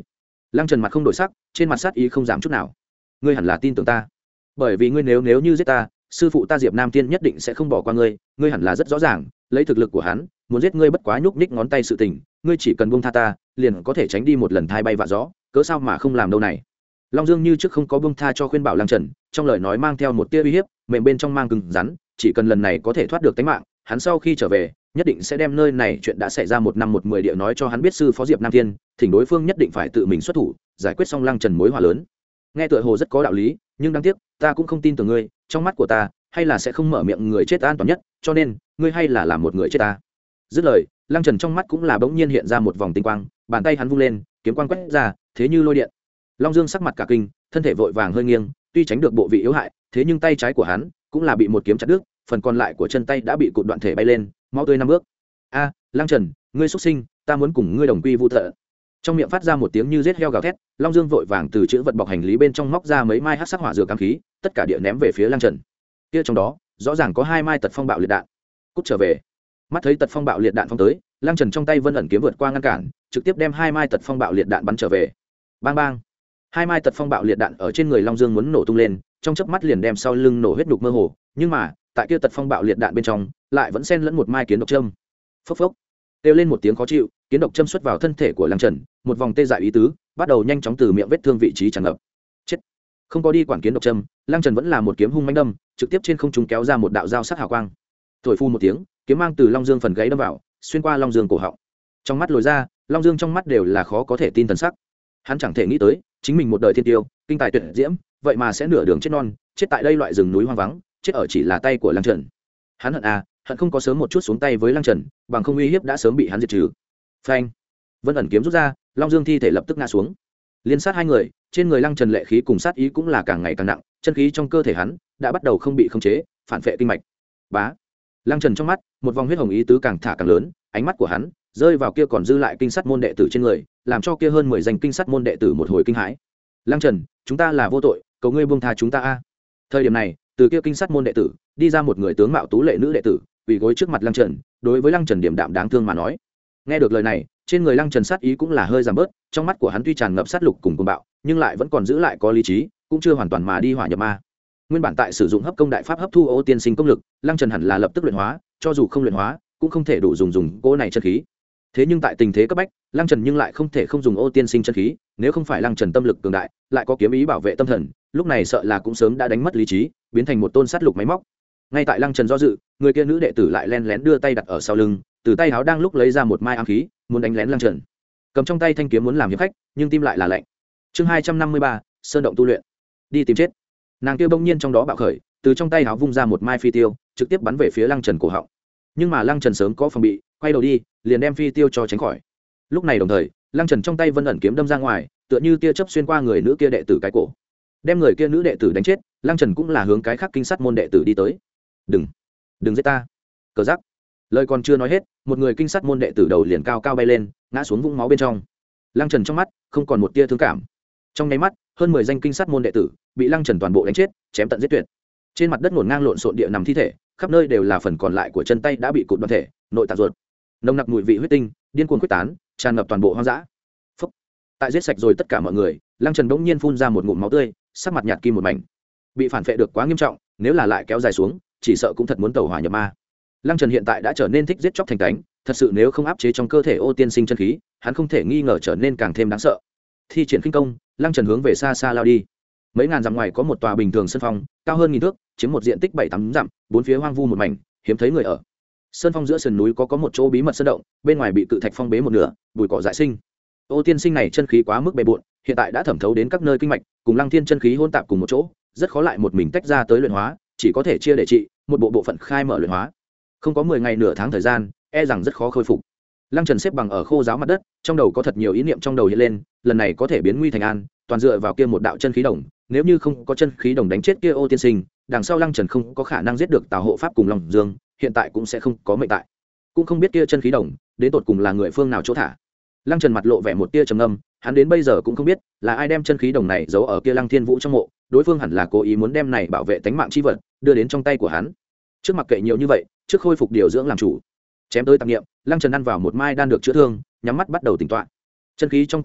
Lăng Trần mặt không đổi sắc, trên mặt sát ý không giảm chút nào. Ngươi hẳn là tin tưởng ta, bởi vì ngươi nếu nếu như giết ta, sư phụ ta Diệp Nam Tiên nhất định sẽ không bỏ qua ngươi. Ngươi hẳn là rất rõ ràng, lấy thực lực của hắn, muốn giết ngươi bất quá nhúc nhích ngón tay sự tình, ngươi chỉ cần buông tha ta, liền có thể tránh đi một lần thai bay vạ gió, cớ sao mà không làm đâu này. Long Dương như trước không có buông tha cho khuyên bảo Lăng Trần, trong lời nói mang theo một tia uy hiếp, mềm bên trong mang cứng rắn, chỉ cần lần này có thể thoát được tính mạng, hắn sau khi trở về, nhất định sẽ đem nơi này chuyện đã xảy ra một năm một mười địa nói cho hắn biết sư phó Diệp Nam Thiên, thỉnh đối phương nhất định phải tự mình xuất thủ, giải quyết xong Lăng Trần mối họa lớn. Nghe tựa hồ rất có đạo lý, nhưng đáng tiếc, ta cũng không tin tưởng ngươi, trong mắt của ta, hay là sẽ không mở miệng người chết an toàn nhất, cho nên, ngươi hay là làm một người chết ta. Dứt lời, Lăng Trần trong mắt cũng là bỗng nhiên hiện ra một vòng tinh quang, bàn tay hắn vung lên, kiếm quang quét ra, thế như lôi điện. Long Dương sắc mặt cả kinh, thân thể vội vàng hơi nghiêng, tuy tránh được bộ vị yếu hại, thế nhưng tay trái của hắn cũng là bị một kiếm chặt đứt, phần còn lại của chân tay đã bị cụt đoạn thể bay lên, máu tươi năm bước. A, Lăng Trần, ngươi xuất sinh, ta muốn cùng ngươi đồng quy vu tận. Trong miệng phát ra một tiếng như giết heo gào thét, Long Dương vội vàng từ chữ vật bọc hành lý bên trong móc ra mấy mai hắc sắc hỏa dược cám khí, tất cả địa ném về phía Lăng Trần. Kia trong đó, rõ ràng có hai mai tật phong bạo liệt đạn. Cút trở về. Mắt thấy tật phong bạo liệt đạn phong tới, Lăng Trần trong tay vân ẩn kiếm vượt qua ngăn cản, trực tiếp đem hai mai tật phong bạo liệt đạn bắn trở về. Bang bang. Hai mai tật phong bạo liệt đạn ở trên người Long Dương muốn nổ tung lên, trong chớp mắt liền đem sau lưng nổ huyết nhục mơ hồ, nhưng mà, tại kia tật phong bạo liệt đạn bên trong, lại vẫn xen lẫn một mai kiến độc châm. Phốc phốc. Kêu lên một tiếng khó chịu, kiến độc châm xuất vào thân thể của Lăng Trần, một vòng tê dại ý tứ, bắt đầu nhanh chóng từ miệng vết thương vị trí tràn ngập. Chết. Không có đi quản kiến độc châm, Lăng Trần vẫn là một kiếm hung mãnh đâm, trực tiếp trên không trung kéo ra một đạo dao sắc hào quang. Thổi phu một tiếng, kiếm mang từ Long Dương phần gáy đâm vào, xuyên qua Long Dương cổ họng. Trong mắt lồi ra, Long Dương trong mắt đều là khó có thể tin thần sắc. Hắn chẳng thể nghĩ tới, chính mình một đời thiên tiêu, kinh tài tuyệt diễm, vậy mà sẽ nửa đường chết non, chết tại đây loại rừng núi hoang vắng, chết ở chỉ là tay của Lăng Trần. Hắn hận à, hận không có sớm một chút xuống tay với Lăng Trần, bằng không uy hiếp đã sớm bị hắn diệt trừ. Phanh. Vân ẩn kiếm rút ra, Long Dương thi thể lập tức ngã xuống. Liên sát hai người, trên người Lăng Trần lệ khí cùng sát ý cũng là càng ngày càng nặng, chân khí trong cơ thể hắn đã bắt đầu không bị khống chế, phản phệ kinh mạch. Bá. Lăng Trần trong mắt, một vòng huyết hồng ý tứ càng thả càng lớn, ánh mắt của hắn rơi vào kia còn dư lại kinh sát môn đệ tử trên người, làm cho kia hơn mười danh kinh sát môn đệ tử một hồi kinh hãi. Lăng Trần, chúng ta là vô tội, cầu ngươi buông tha chúng ta a. Thời điểm này, từ kia kinh sát môn đệ tử, đi ra một người tướng mạo tú lệ nữ đệ tử, quỳ gối trước mặt Lăng Trần, đối với Lăng Trần điểm đạm đáng thương mà nói. Nghe được lời này, trên người Lăng Trần sát ý cũng là hơi giảm bớt, trong mắt của hắn tuy tràn ngập sát lục cùng cuồng bạo, nhưng lại vẫn còn giữ lại có lý trí, cũng chưa hoàn toàn mà đi hỏa nhập ma. Nguyên bản tại sử dụng hấp công đại pháp hấp thu ô tiên sinh công lực, Lăng Trần hẳn là lập tức luyện hóa, cho dù không luyện hóa, cũng không thể đủ dùng dùng cỗ này chân khí. Thế nhưng tại tình thế cấp bách, Lăng Trần nhưng lại không thể không dùng ô tiên sinh chân khí, nếu không phải Lăng Trần tâm lực cường đại, lại có kiếm ý bảo vệ tâm thần, lúc này sợ là cũng sớm đã đánh mất lý trí, biến thành một tôn sát lục máy móc. Ngay tại Lăng Trần do dự, người kia nữ đệ tử lại len lén đưa tay đặt ở sau lưng, từ tay áo đang lúc lấy ra một mai ám khí, muốn đánh lén Lăng Trần. Cầm trong tay thanh kiếm muốn làm hiệp khách, nhưng tim lại là lạnh. Chương hai trăm năm mươi ba, sơn động tu luyện. Đi tìm chết. Nàng kia bỗng nhiên trong đó bạo khởi, từ trong tay áo vung ra một mai phi tiêu, trực tiếp bắn về phía Lăng Trần cổ họng. Nhưng mà Lăng Trần sớm có phòng bị, quay đầu đi, liền đem phi tiêu cho tránh khỏi. Lúc này đồng thời, Lăng Trần trong tay vân ẩn kiếm đâm ra ngoài, tựa như tia chớp xuyên qua người nữ kia đệ tử cái cổ, đem người kia nữ đệ tử đánh chết. Lăng Trần cũng là hướng cái khác kinh sát môn đệ tử đi tới. Đừng, đừng giết ta, cờ giắc. Lời còn chưa nói hết, một người kinh sát môn đệ tử đầu liền cao cao bay lên, ngã xuống vũng máu bên trong. Lăng Trần trong mắt không còn một tia thương cảm. Trong nháy mắt, hơn mười danh kinh sát môn đệ tử bị Lăng Trần toàn bộ đánh chết, chém tận giết tuyệt. Trên mặt đất ngổn ngang lộn xộn địa nằm thi thể, khắp nơi đều là phần còn lại của chân tay đã bị cụt đoạn thể, nội tạng ruột. Nồng nặc mùi vị huyết tinh điên cuồng quyết tán, tràn ngập toàn bộ hoang dã. Phúc. Tại giết sạch rồi tất cả mọi người, Lăng Trần bỗng nhiên phun ra một ngụm máu tươi, sắc mặt nhạt kim một mảnh. Bị phản phệ được quá nghiêm trọng, nếu là lại kéo dài xuống, chỉ sợ cũng thật muốn tẩu hỏa nhập ma. Lăng Trần hiện tại đã trở nên thích giết chóc thành cánh, thật sự nếu không áp chế trong cơ thể ô tiên sinh chân khí, hắn không thể nghi ngờ trở nên càng thêm đáng sợ. Thi triển khinh công, Lăng Trần hướng về xa xa lao đi. Mấy ngàn dặm ngoài có một tòa bình thường sân phong, cao hơn nghìn thước, chiếm một diện tích bảy tám dặm, bốn phía hoang vu một mảnh, hiếm thấy người ở. Sơn phong giữa sườn núi có có một chỗ bí mật sơn động, bên ngoài bị cự thạch phong bế một nửa, bụi cỏ dại sinh. Ô tiên sinh này chân khí quá mức bề bộn, hiện tại đã thẩm thấu đến các nơi kinh mạch, cùng Lăng Thiên chân khí hỗn tạp cùng một chỗ, rất khó lại một mình tách ra tới luyện hóa, chỉ có thể chia để trị, một bộ bộ phận khai mở luyện hóa. Không có mười ngày nửa tháng thời gian, e rằng rất khó khôi phục. Lăng Trần xếp bằng ở khô giáo mặt đất, trong đầu có thật nhiều ý niệm trong đầu hiện lên, lần này có thể biến nguy thành an, toàn dựa vào kia một đạo chân khí đồng, nếu như không có chân khí đồng đánh chết kia ô tiên sinh, đằng sau Lăng Trần không có khả năng giết được Tào Hộ Pháp cùng Long Dương, hiện tại cũng sẽ không có mệnh tại. Cũng không biết kia chân khí đồng đến tột cùng là người phương nào chỗ thả. Lăng Trần mặt lộ vẻ một tia trầm ngâm, hắn đến bây giờ cũng không biết là ai đem chân khí đồng này giấu ở kia Lăng Thiên Vũ trong mộ, đối phương hẳn là cố ý muốn đem này bảo vệ tánh mạng chi vật đưa đến trong tay của hắn. Trước mặc kệ nhiều như vậy, trước khôi phục điều dưỡng làm chủ. Chém tới tạp niệm, Lăng Trần ăn vào một mai đan được chữa thương, nhắm mắt bắt đầu tỉnh tọa. Chân khí trong cơ thể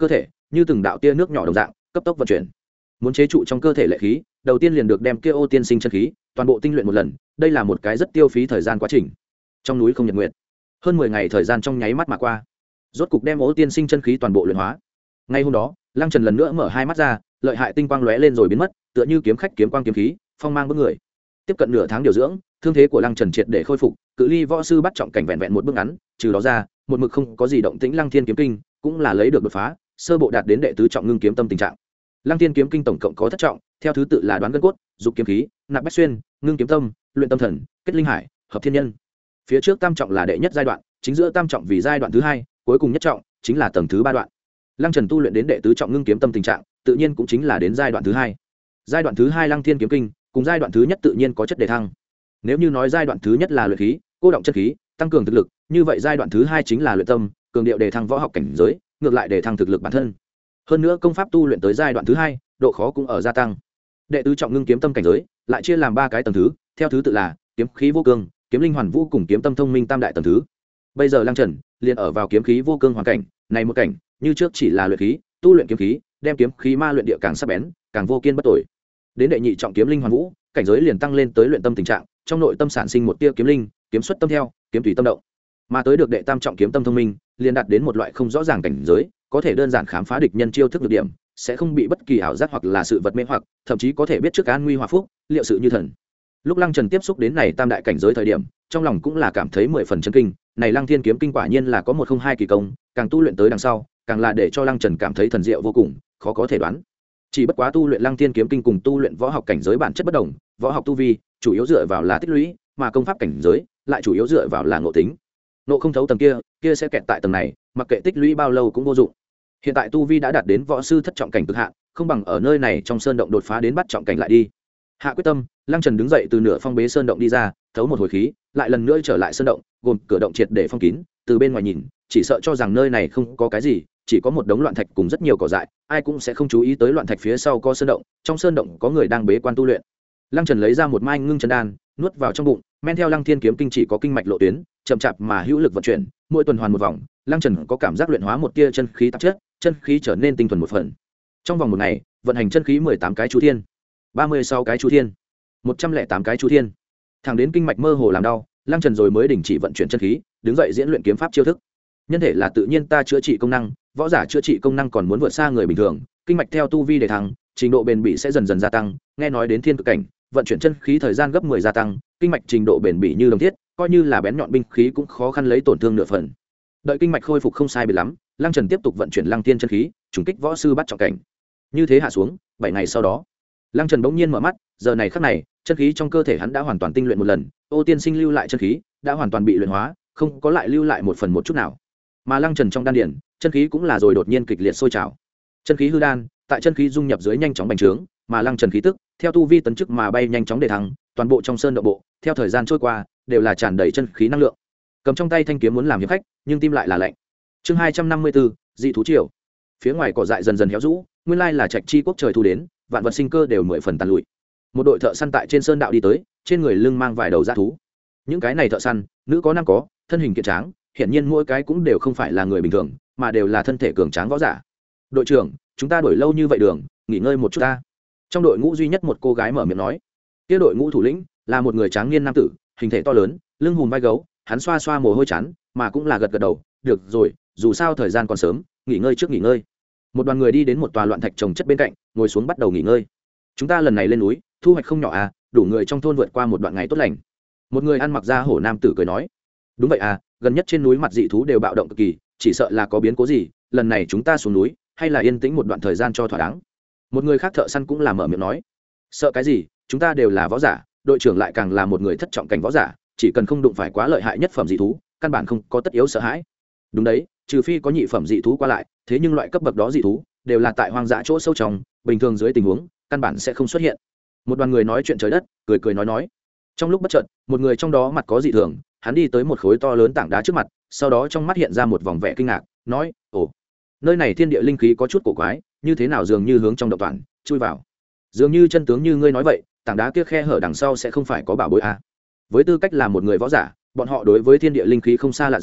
như từng đạo tia nước nhỏ đồng dạng cấp tốc vận chuyển. Muốn chế trụ trong cơ thể lệ khí, đầu tiên liền được đem kia ô tiên sinh chân khí toàn bộ tinh luyện một lần, đây là một cái rất tiêu phí thời gian quá trình. Trong núi không nhật nguyện, hơn mười ngày thời gian trong nháy mắt mà qua, rốt cục đem ô tiên sinh chân khí toàn bộ luyện hóa. Ngay hôm đó, Lăng Trần lần nữa mở hai mắt ra, lợi hại tinh quang lóe lên rồi biến mất, tựa như kiếm khách kiếm quang kiếm khí, phong mang bước người. Tiếp cận nửa tháng điều dưỡng, thương thế của Lăng Trần triệt để khôi phục, cự ly võ sư bắt trọng cảnh vẹn vẹn một bước ngắn, trừ đó ra, một mực không có gì động tĩnh Lăng Thiên kiếm kinh, cũng là lấy được đột phá, sơ bộ đạt đến đệ tứ trọng ngưng kiếm tâm tình trạng. Lăng Thiên kiếm kinh tổng cộng có thất trọng, theo thứ tự là đoán gân cốt, dục kiếm khí, nạp bách xuyên, ngưng kiếm tâm, luyện tâm thần, kết linh hải, hợp thiên nhân. Phía trước tam trọng là đệ nhất giai đoạn, chính giữa tam trọng vì giai đoạn thứ hai, cuối cùng nhất trọng chính là tầng thứ ba đoạn. Lăng Trần tu luyện đến đệ tứ trọng ngưng kiếm tâm tình trạng, tự nhiên cũng chính là đến giai đoạn thứ hai. Giai đoạn thứ hai Lăng Thiên kiếm kinh, cùng giai đoạn thứ nhất tự nhiên có chất đề thăng. Nếu như nói giai đoạn thứ nhất là luyện khí, cô động chân khí, tăng cường thực lực, như vậy giai đoạn thứ hai chính là luyện tâm, cường điệu đề thăng võ học cảnh giới, ngược lại đề thăng thực lực bản thân. Hơn nữa công pháp tu luyện tới giai đoạn thứ hai, độ khó cũng ở gia tăng. Đệ tứ trọng ngưng kiếm tâm cảnh giới, lại chia làm ba cái tầng thứ, theo thứ tự là kiếm khí vô cương, kiếm linh hoàn vũ cùng kiếm tâm thông minh tam đại tầng thứ. Bây giờ Lăng Trần liền ở vào kiếm khí vô cương hoàn cảnh, này một cảnh, như trước chỉ là luyện khí, tu luyện kiếm khí, đem kiếm khí ma luyện địa càng sắc bén, càng vô kiên bất tồi. Đến đệ nhị trọng kiếm linh hoàn vũ, cảnh giới liền tăng lên tới luyện tâm tình trạng, trong nội tâm sản sinh một tia kiếm linh, kiếm xuất tâm theo, kiếm tùy tâm động. Mà tới được đệ tam trọng kiếm tâm thông minh, liền đạt đến một loại không rõ ràng cảnh giới, có thể đơn giản khám phá địch nhân chiêu thức nhược điểm, sẽ không bị bất kỳ ảo giác hoặc là sự vật mê hoặc, thậm chí có thể biết trước an nguy hòa phúc, liệu sự như thần. Lúc Lăng Trần tiếp xúc đến này tam đại cảnh giới thời điểm, trong lòng cũng là cảm thấy mười phần chấn kinh, này Lăng Thiên kiếm kinh quả nhiên là có một không hai kỳ công, càng tu luyện tới đằng sau, càng là để cho Lăng Trần cảm thấy thần diệu vô cùng, khó có thể đoán. Chỉ bất quá tu luyện Lăng Thiên kiếm kinh cùng tu luyện võ học cảnh giới bản chất bất đồng, võ học tu vi chủ yếu dựa vào là tích lũy, mà công pháp cảnh giới lại chủ yếu dựa vào là ngộ tính. Ngộ không thấu tầng kia, kia sẽ kẹt tại tầng này, mặc kệ tích lũy bao lâu cũng vô dụng. Hiện tại tu vi đã đạt đến võ sư thất trọng cảnh cực hạn, không bằng ở nơi này trong sơn động đột phá đến bắt trọng cảnh lại đi. Hạ quyết tâm, Lăng Trần đứng dậy từ nửa phong bế sơn động đi ra, thấu một hồi khí, lại lần nữa trở lại sơn động, gồm cửa động triệt để phong kín, từ bên ngoài nhìn, chỉ sợ cho rằng nơi này không có cái gì, chỉ có một đống loạn thạch cùng rất nhiều cỏ dại, ai cũng sẽ không chú ý tới loạn thạch phía sau có sơn động, trong sơn động có người đang bế quan tu luyện. Lăng Trần lấy ra một mai ngưng chân đan, nuốt vào trong bụng, men theo Lăng Thiên kiếm kinh chỉ có kinh mạch lộ tuyến, chậm chạp mà hữu lực vận chuyển, mỗi tuần hoàn một vòng, Lăng Trần có cảm giác luyện hóa một tia chân khí tạp chất, chân khí trở nên tinh thuần một phần. Trong vòng một ngày, vận hành chân khí mười tám cái chú thiên, ba mươi sáu cái chú thiên, một trăm lẻ tám cái chú thiên. Thẳng đến kinh mạch mơ hồ làm đau, Lăng Trần rồi mới đình chỉ vận chuyển chân khí, đứng dậy diễn luyện kiếm pháp chiêu thức. Nhân thể là tự nhiên ta chữa trị công năng, võ giả chữa trị công năng còn muốn vượt xa người bình thường, kinh mạch theo tu vi để thăng, trình độ bền bỉ sẽ dần dần gia tăng, nghe nói đến thiên cực cảnh, vận chuyển chân khí thời gian gấp mười gia tăng, kinh mạch trình độ bền bỉ như đồng thiết, coi như là bén nhọn binh khí cũng khó khăn lấy tổn thương nửa phần. Đợi kinh mạch khôi phục không sai biệt lắm, Lăng Trần tiếp tục vận chuyển Lăng Tiên chân khí, trùng kích võ sư bắt trọng cảnh. Như thế hạ xuống, bảy ngày sau đó, Lăng Trần bỗng nhiên mở mắt, giờ này khắc này, chân khí trong cơ thể hắn đã hoàn toàn tinh luyện một lần, Ô Tiên Sinh lưu lại chân khí đã hoàn toàn bị luyện hóa, không có lại lưu lại một phần một chút nào. Mà Lăng Trần trong đan điền, chân khí cũng là rồi đột nhiên kịch liệt sôi trào. Chân khí hư đan, tại chân khí dung nhập dưới nhanh chóng bành trướng, mà Lăng Trần khí tức, theo tu vi tấn chức mà bay nhanh chóng để thăng, toàn bộ trong sơn động bộ, theo thời gian trôi qua, đều là tràn đầy chân khí năng lượng. Cầm trong tay thanh kiếm muốn làm hiệp khách, nhưng tim lại là lạnh. Chương hai trăm năm mươi bốn, dị thú triều. Phía ngoài cỏ dại dần dần héo rũ, nguyên lai là trạch chi quốc trời thu đến, vạn vật sinh cơ đều mười phần tàn lụi. Một đội thợ săn tại trên sơn đạo đi tới, trên người lưng mang vài đầu dã thú. Những cái này thợ săn, nữ có nam có, thân hình kiện tráng, hiển nhiên mỗi cái cũng đều không phải là người bình thường, mà đều là thân thể cường tráng võ giả. Đội trưởng, chúng ta đổi lâu như vậy đường, nghỉ ngơi một chút ta. Trong đội ngũ duy nhất một cô gái mở miệng nói. Kia đội ngũ thủ lĩnh là một người tráng niên nam tử, hình thể to lớn, lưng hùm vai gấu, hắn xoa xoa mồ hôi chán, mà cũng là gật gật đầu, được rồi, dù sao thời gian còn sớm, nghỉ ngơi trước nghỉ ngơi. Một đoàn người đi đến một tòa loạn thạch trồng chất bên cạnh, ngồi xuống bắt đầu nghỉ ngơi. Chúng ta lần này lên núi, thu hoạch không nhỏ à, đủ người trong thôn vượt qua một đoạn ngày tốt lành. Một người ăn mặc da hổ nam tử cười nói. Đúng vậy à, gần nhất trên núi mặt dị thú đều bạo động cực kỳ, chỉ sợ là có biến cố gì, lần này chúng ta xuống núi, hay là yên tĩnh một đoạn thời gian cho thỏa đáng. Một người khác thợ săn cũng là mở miệng nói. Sợ cái gì, chúng ta đều là võ giả, đội trưởng lại càng là một người thất trọng cảnh võ giả, chỉ cần không đụng phải quá lợi hại nhất phẩm dị thú, căn bản không có tất yếu sợ hãi. Đúng đấy, trừ phi có nhị phẩm dị thú qua lại, thế nhưng loại cấp bậc đó dị thú đều là tại hoang dã chỗ sâu trong, bình thường dưới tình huống căn bản sẽ không xuất hiện. Một đoàn người nói chuyện trời đất, cười cười nói nói. Trong lúc bất chợt, một người trong đó mặt có dị thường, hắn đi tới một khối to lớn tảng đá trước mặt, sau đó trong mắt hiện ra một vòng vẻ kinh ngạc, nói: "Ồ, nơi này thiên địa linh khí có chút cổ quái, như thế nào dường như hướng trong động toàn chui vào. Dường như chân tướng như ngươi nói vậy, tảng đá kia khe hở đằng sau sẽ không phải có bảo bối à?" Với tư cách là một người võ giả, bọn họ đối với thiên địa linh khí không xa lạ gì,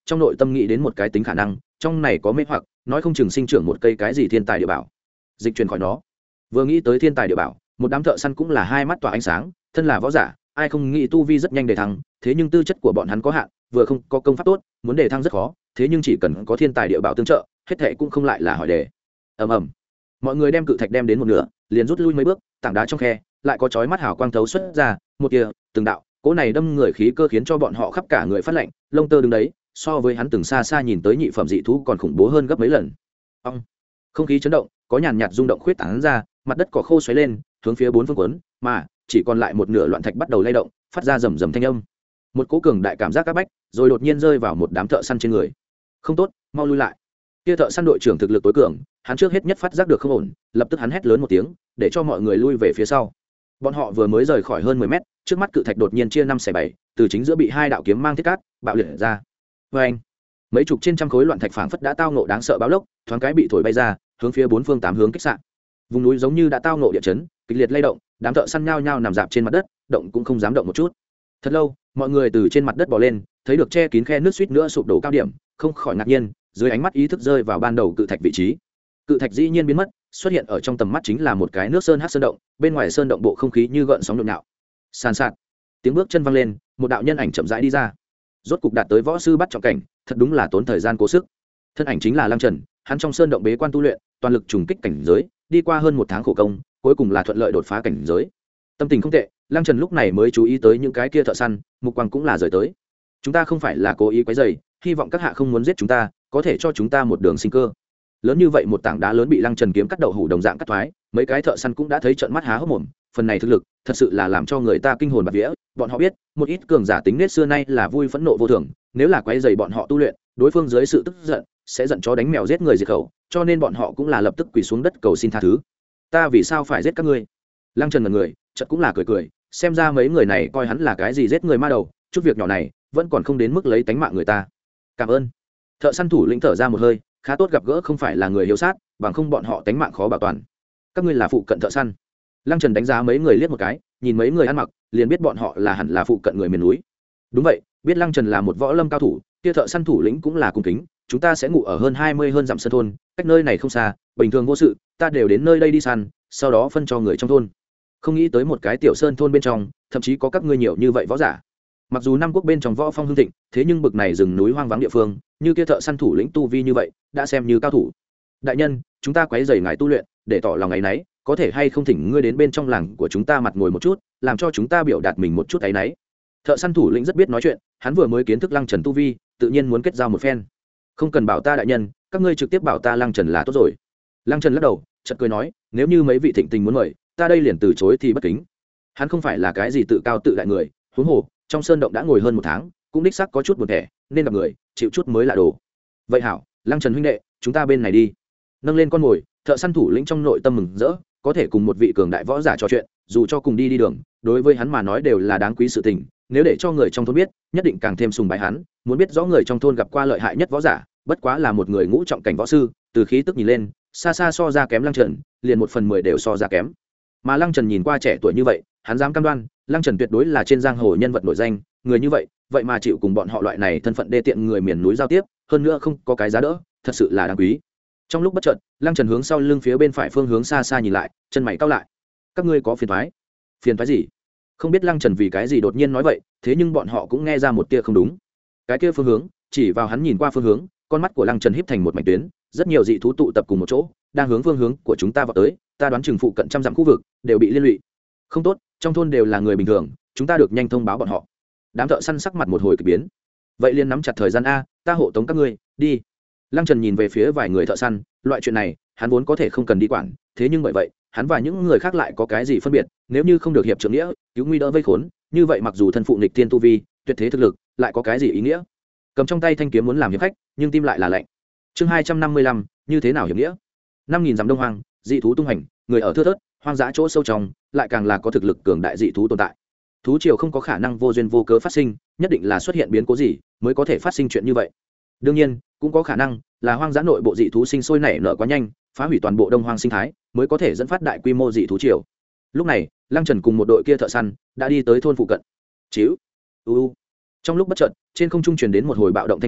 trong nội tâm nghĩ đến một cái tính khả năng, trong này có mê hoặc, nói không chừng sinh trưởng một cây cái gì thiên tài địa bảo dịch chuyển khỏi nó. Vừa nghĩ tới thiên tài địa bảo, một đám thợ săn cũng là hai mắt tỏa ánh sáng. Thân là võ giả, ai không nghĩ tu vi rất nhanh để thăng, thế nhưng tư chất của bọn hắn có hạn, vừa không có công pháp tốt, muốn để thăng rất khó. Thế nhưng chỉ cần có thiên tài địa bảo tương trợ, hết thệ cũng không lại là hỏi đề. Ầm ầm, mọi người đem cự thạch đem đến một nửa, liền rút lui mấy bước, tảng đá trong khe lại có chói mắt hào quang thấu xuất ra, một tia từng đạo cỗ này đâm người khí cơ khiến cho bọn họ khắp cả người phát lạnh, lông tơ đứng đấy, so với hắn từng xa xa nhìn tới nhị phẩm dị thú còn khủng bố hơn gấp mấy lần. Ông, không khí chấn động, có nhàn nhạt rung động khuyết tán ra, mặt đất cỏ khô xoáy lên, hướng phía bốn phương cuốn, mà chỉ còn lại một nửa loạn thạch bắt đầu lay động, phát ra rầm rầm thanh âm. Một cỗ cường đại cảm giác áp bách, rồi đột nhiên rơi vào một đám thợ săn trên người. Không tốt, mau lui lại. Kia thợ săn đội trưởng thực lực tối cường, hắn trước hết nhất phát giác được không ổn, lập tức hắn hét lớn một tiếng, để cho mọi người lui về phía sau. Bọn họ vừa mới rời khỏi hơn mười mét, trước mắt cự thạch đột nhiên chia năm xẻ bảy, từ chính giữa bị hai đạo kiếm mang thiết cát bạo liệt ra. Và anh, mấy chục trên trăm khối loạn thạch phảng phất đã tao ngộ đáng sợ báo lốc, thoáng cái bị thổi bay ra, hướng phía bốn phương tám hướng kích xạ. Vùng núi giống như đã tao ngộ địa chấn, kịch liệt lay động, đám thợ săn nhao nhao nằm dạp trên mặt đất, động cũng không dám động một chút. Thật lâu, mọi người từ trên mặt đất bò lên, thấy được che kín khe nước suýt nữa sụp đổ cao điểm, không khỏi ngạc nhiên, dưới ánh mắt ý thức rơi vào ban đầu cự thạch vị trí. Cự thạch dĩ nhiên biến mất, xuất hiện ở trong tầm mắt chính là một cái nước sơn hắc sơn động, bên ngoài sơn động bộ không khí như gợn sóng nhộn nhạo. Sàn sạt, tiếng bước chân văng lên, một đạo nhân ảnh chậm rãi đi ra. Rốt cục đạt tới võ sư bắt trọng cảnh, thật đúng là tốn thời gian cố sức. Thân ảnh chính là Lăng Trần, hắn trong sơn động bế quan tu luyện, toàn lực trùng kích cảnh giới, đi qua hơn một tháng khổ công, cuối cùng là thuận lợi đột phá cảnh giới. Tâm tình không tệ, Lăng Trần lúc này mới chú ý tới những cái kia thợ săn, mục quang cũng là rời tới. Chúng ta không phải là cố ý quấy rầy, hy vọng các hạ không muốn giết chúng ta, có thể cho chúng ta một đường sinh cơ. Lớn như vậy một tảng đá lớn bị Lăng Trần kiếm cắt đậu hủ đồng dạng cắt thoái, mấy cái thợ săn cũng đã thấy trợn mắt há hốc mồm, phần này thực lực thật sự là làm cho người ta kinh hồn bạt vía. Bọn họ biết, một ít cường giả tính nết xưa nay là vui phẫn nộ vô thường, nếu là quấy rầy bọn họ tu luyện, đối phương dưới sự tức giận sẽ giận chó đánh mèo giết người diệt khẩu, cho nên bọn họ cũng là lập tức quỳ xuống đất cầu xin tha thứ. Ta vì sao phải giết các ngươi? Lăng Trần ngẩn người, chợt cũng là cười cười, xem ra mấy người này coi hắn là cái gì giết người ma đầu, chút việc nhỏ này vẫn còn không đến mức lấy tánh mạng người ta. Cảm ơn. Thợ săn thủ lĩnh thở ra một hơi, khá tốt gặp gỡ không phải là người hiếu sát, bằng không bọn họ tánh mạng khó bảo toàn. Các ngươi là phụ cận thợ săn? Lăng Trần đánh giá mấy người liếc một cái, nhìn mấy người ăn mặc, liền biết bọn họ là hẳn là phụ cận người miền núi. Đúng vậy, biết Lăng Trần là một võ lâm cao thủ, kia thợ săn thủ lĩnh cũng là cung kính. Chúng ta sẽ ngủ ở hơn hai mươi hơn dặm sơn thôn, cách nơi này không xa, bình thường vô sự, ta đều đến nơi đây đi săn, sau đó phân cho người trong thôn. Không nghĩ tới một cái tiểu sơn thôn bên trong, thậm chí có các ngươi nhiều như vậy võ giả. Mặc dù Nam quốc bên trong võ phong hưng thịnh, thế nhưng bực này rừng núi hoang vắng địa phương, như kia thợ săn thủ lĩnh tu vi như vậy, đã xem như cao thủ. Đại nhân, chúng ta quấy rầy ngài tu luyện, để tỏ lòng ngày nấy, có thể hay không thỉnh ngươi đến bên trong làng của chúng ta mặt ngồi một chút, làm cho chúng ta biểu đạt mình một chút ấy nấy. Thợ săn thủ lĩnh rất biết nói chuyện, hắn vừa mới kiến thức Lăng Trần tu vi, tự nhiên muốn kết giao một phen. Không cần bảo ta đại nhân, các ngươi trực tiếp bảo ta Lăng Trần là tốt rồi. Lăng Trần lắc đầu, chợt cười nói, nếu như mấy vị thịnh tình muốn mời, ta đây liền từ chối thì bất kính. Hắn không phải là cái gì tự cao tự đại người, huống hồ trong sơn động đã ngồi hơn một tháng, cũng đích xác có chút buồn thẻ, nên gặp người chịu chút mới là đồ. Vậy hảo, Lăng Trần huynh đệ, chúng ta bên này đi. Nâng lên con mồi, thợ săn thủ lĩnh trong nội tâm mừng rỡ, có thể cùng một vị cường đại võ giả trò chuyện, dù cho cùng đi đi đường, đối với hắn mà nói đều là đáng quý sự tình. Nếu để cho người trong thôn biết, nhất định càng thêm sùng bái hắn. Muốn biết rõ người trong thôn gặp qua lợi hại nhất võ giả, bất quá là một người ngũ trọng cảnh võ sư, từ khí tức nhìn lên, xa xa so ra kém Lăng Trần, liền một phần mười đều so ra kém. Mà Lăng Trần nhìn qua trẻ tuổi như vậy, hắn dám cam đoan, Lăng Trần tuyệt đối là trên giang hồ nhân vật nổi danh, người như vậy, vậy mà chịu cùng bọn họ loại này thân phận đê tiện người miền núi giao tiếp, hơn nữa không có cái giá đỡ, thật sự là đáng quý. Trong lúc bất chợt, Lăng Trần hướng sau lưng phía bên phải phương hướng xa xa nhìn lại, chân mày cau lại. Các ngươi có phiền toái? Phiền toái gì? Không biết Lăng Trần vì cái gì đột nhiên nói vậy, thế nhưng bọn họ cũng nghe ra một tia không đúng. Cái kia phương hướng, chỉ vào hắn nhìn qua phương hướng, con mắt của Lăng Trần híp thành một mảnh tuyến, rất nhiều dị thú tụ tập cùng một chỗ, đang hướng phương hướng của chúng ta vào tới, ta đoán chừng phụ cận trăm dặm khu vực đều bị liên lụy. Không tốt, trong thôn đều là người bình thường, chúng ta được nhanh thông báo bọn họ. Đám thợ săn sắc mặt một hồi kỳ biến. Vậy liền nắm chặt thời gian a, ta hộ tống các ngươi, đi. Lăng Trần nhìn về phía vài người thợ săn, loại chuyện này, hắn vốn có thể không cần đi quản, thế nhưng bởi vậy, hắn và những người khác lại có cái gì phân biệt, nếu như không được hiệp trưởng nghĩa, cứu nguy đỡ vây khốn, như vậy mặc dù thân phụ nghịch thiên tu vi, tuyệt thế thực lực, lại có cái gì ý nghĩa? Cầm trong tay thanh kiếm muốn làm hiệp khách, nhưng tim lại là lạnh. Chương hai trăm năm mươi lăm, như thế nào hiệp nghĩa? năm nghìn dặm đông hoang, dị thú tung hành, người ở thưa thớt, hoang dã chỗ sâu trong, lại càng là có thực lực cường đại dị thú tồn tại. Thú triều không có khả năng vô duyên vô cớ phát sinh, nhất định là xuất hiện biến cố gì mới có thể phát sinh chuyện như vậy. Đương nhiên, cũng có khả năng là hoang dã nội bộ dị thú sinh sôi nảy nở quá nhanh, phá hủy toàn bộ đông hoang sinh thái, mới có thể dẫn phát đại quy mô dị thú triều. Lúc này, Lăng Trần cùng một đội kia thợ săn đã đi tới thôn phụ cận. Chíu, u, trong lúc bất chợt, trên không trung truyền đến một hồi bạo động thanh âm,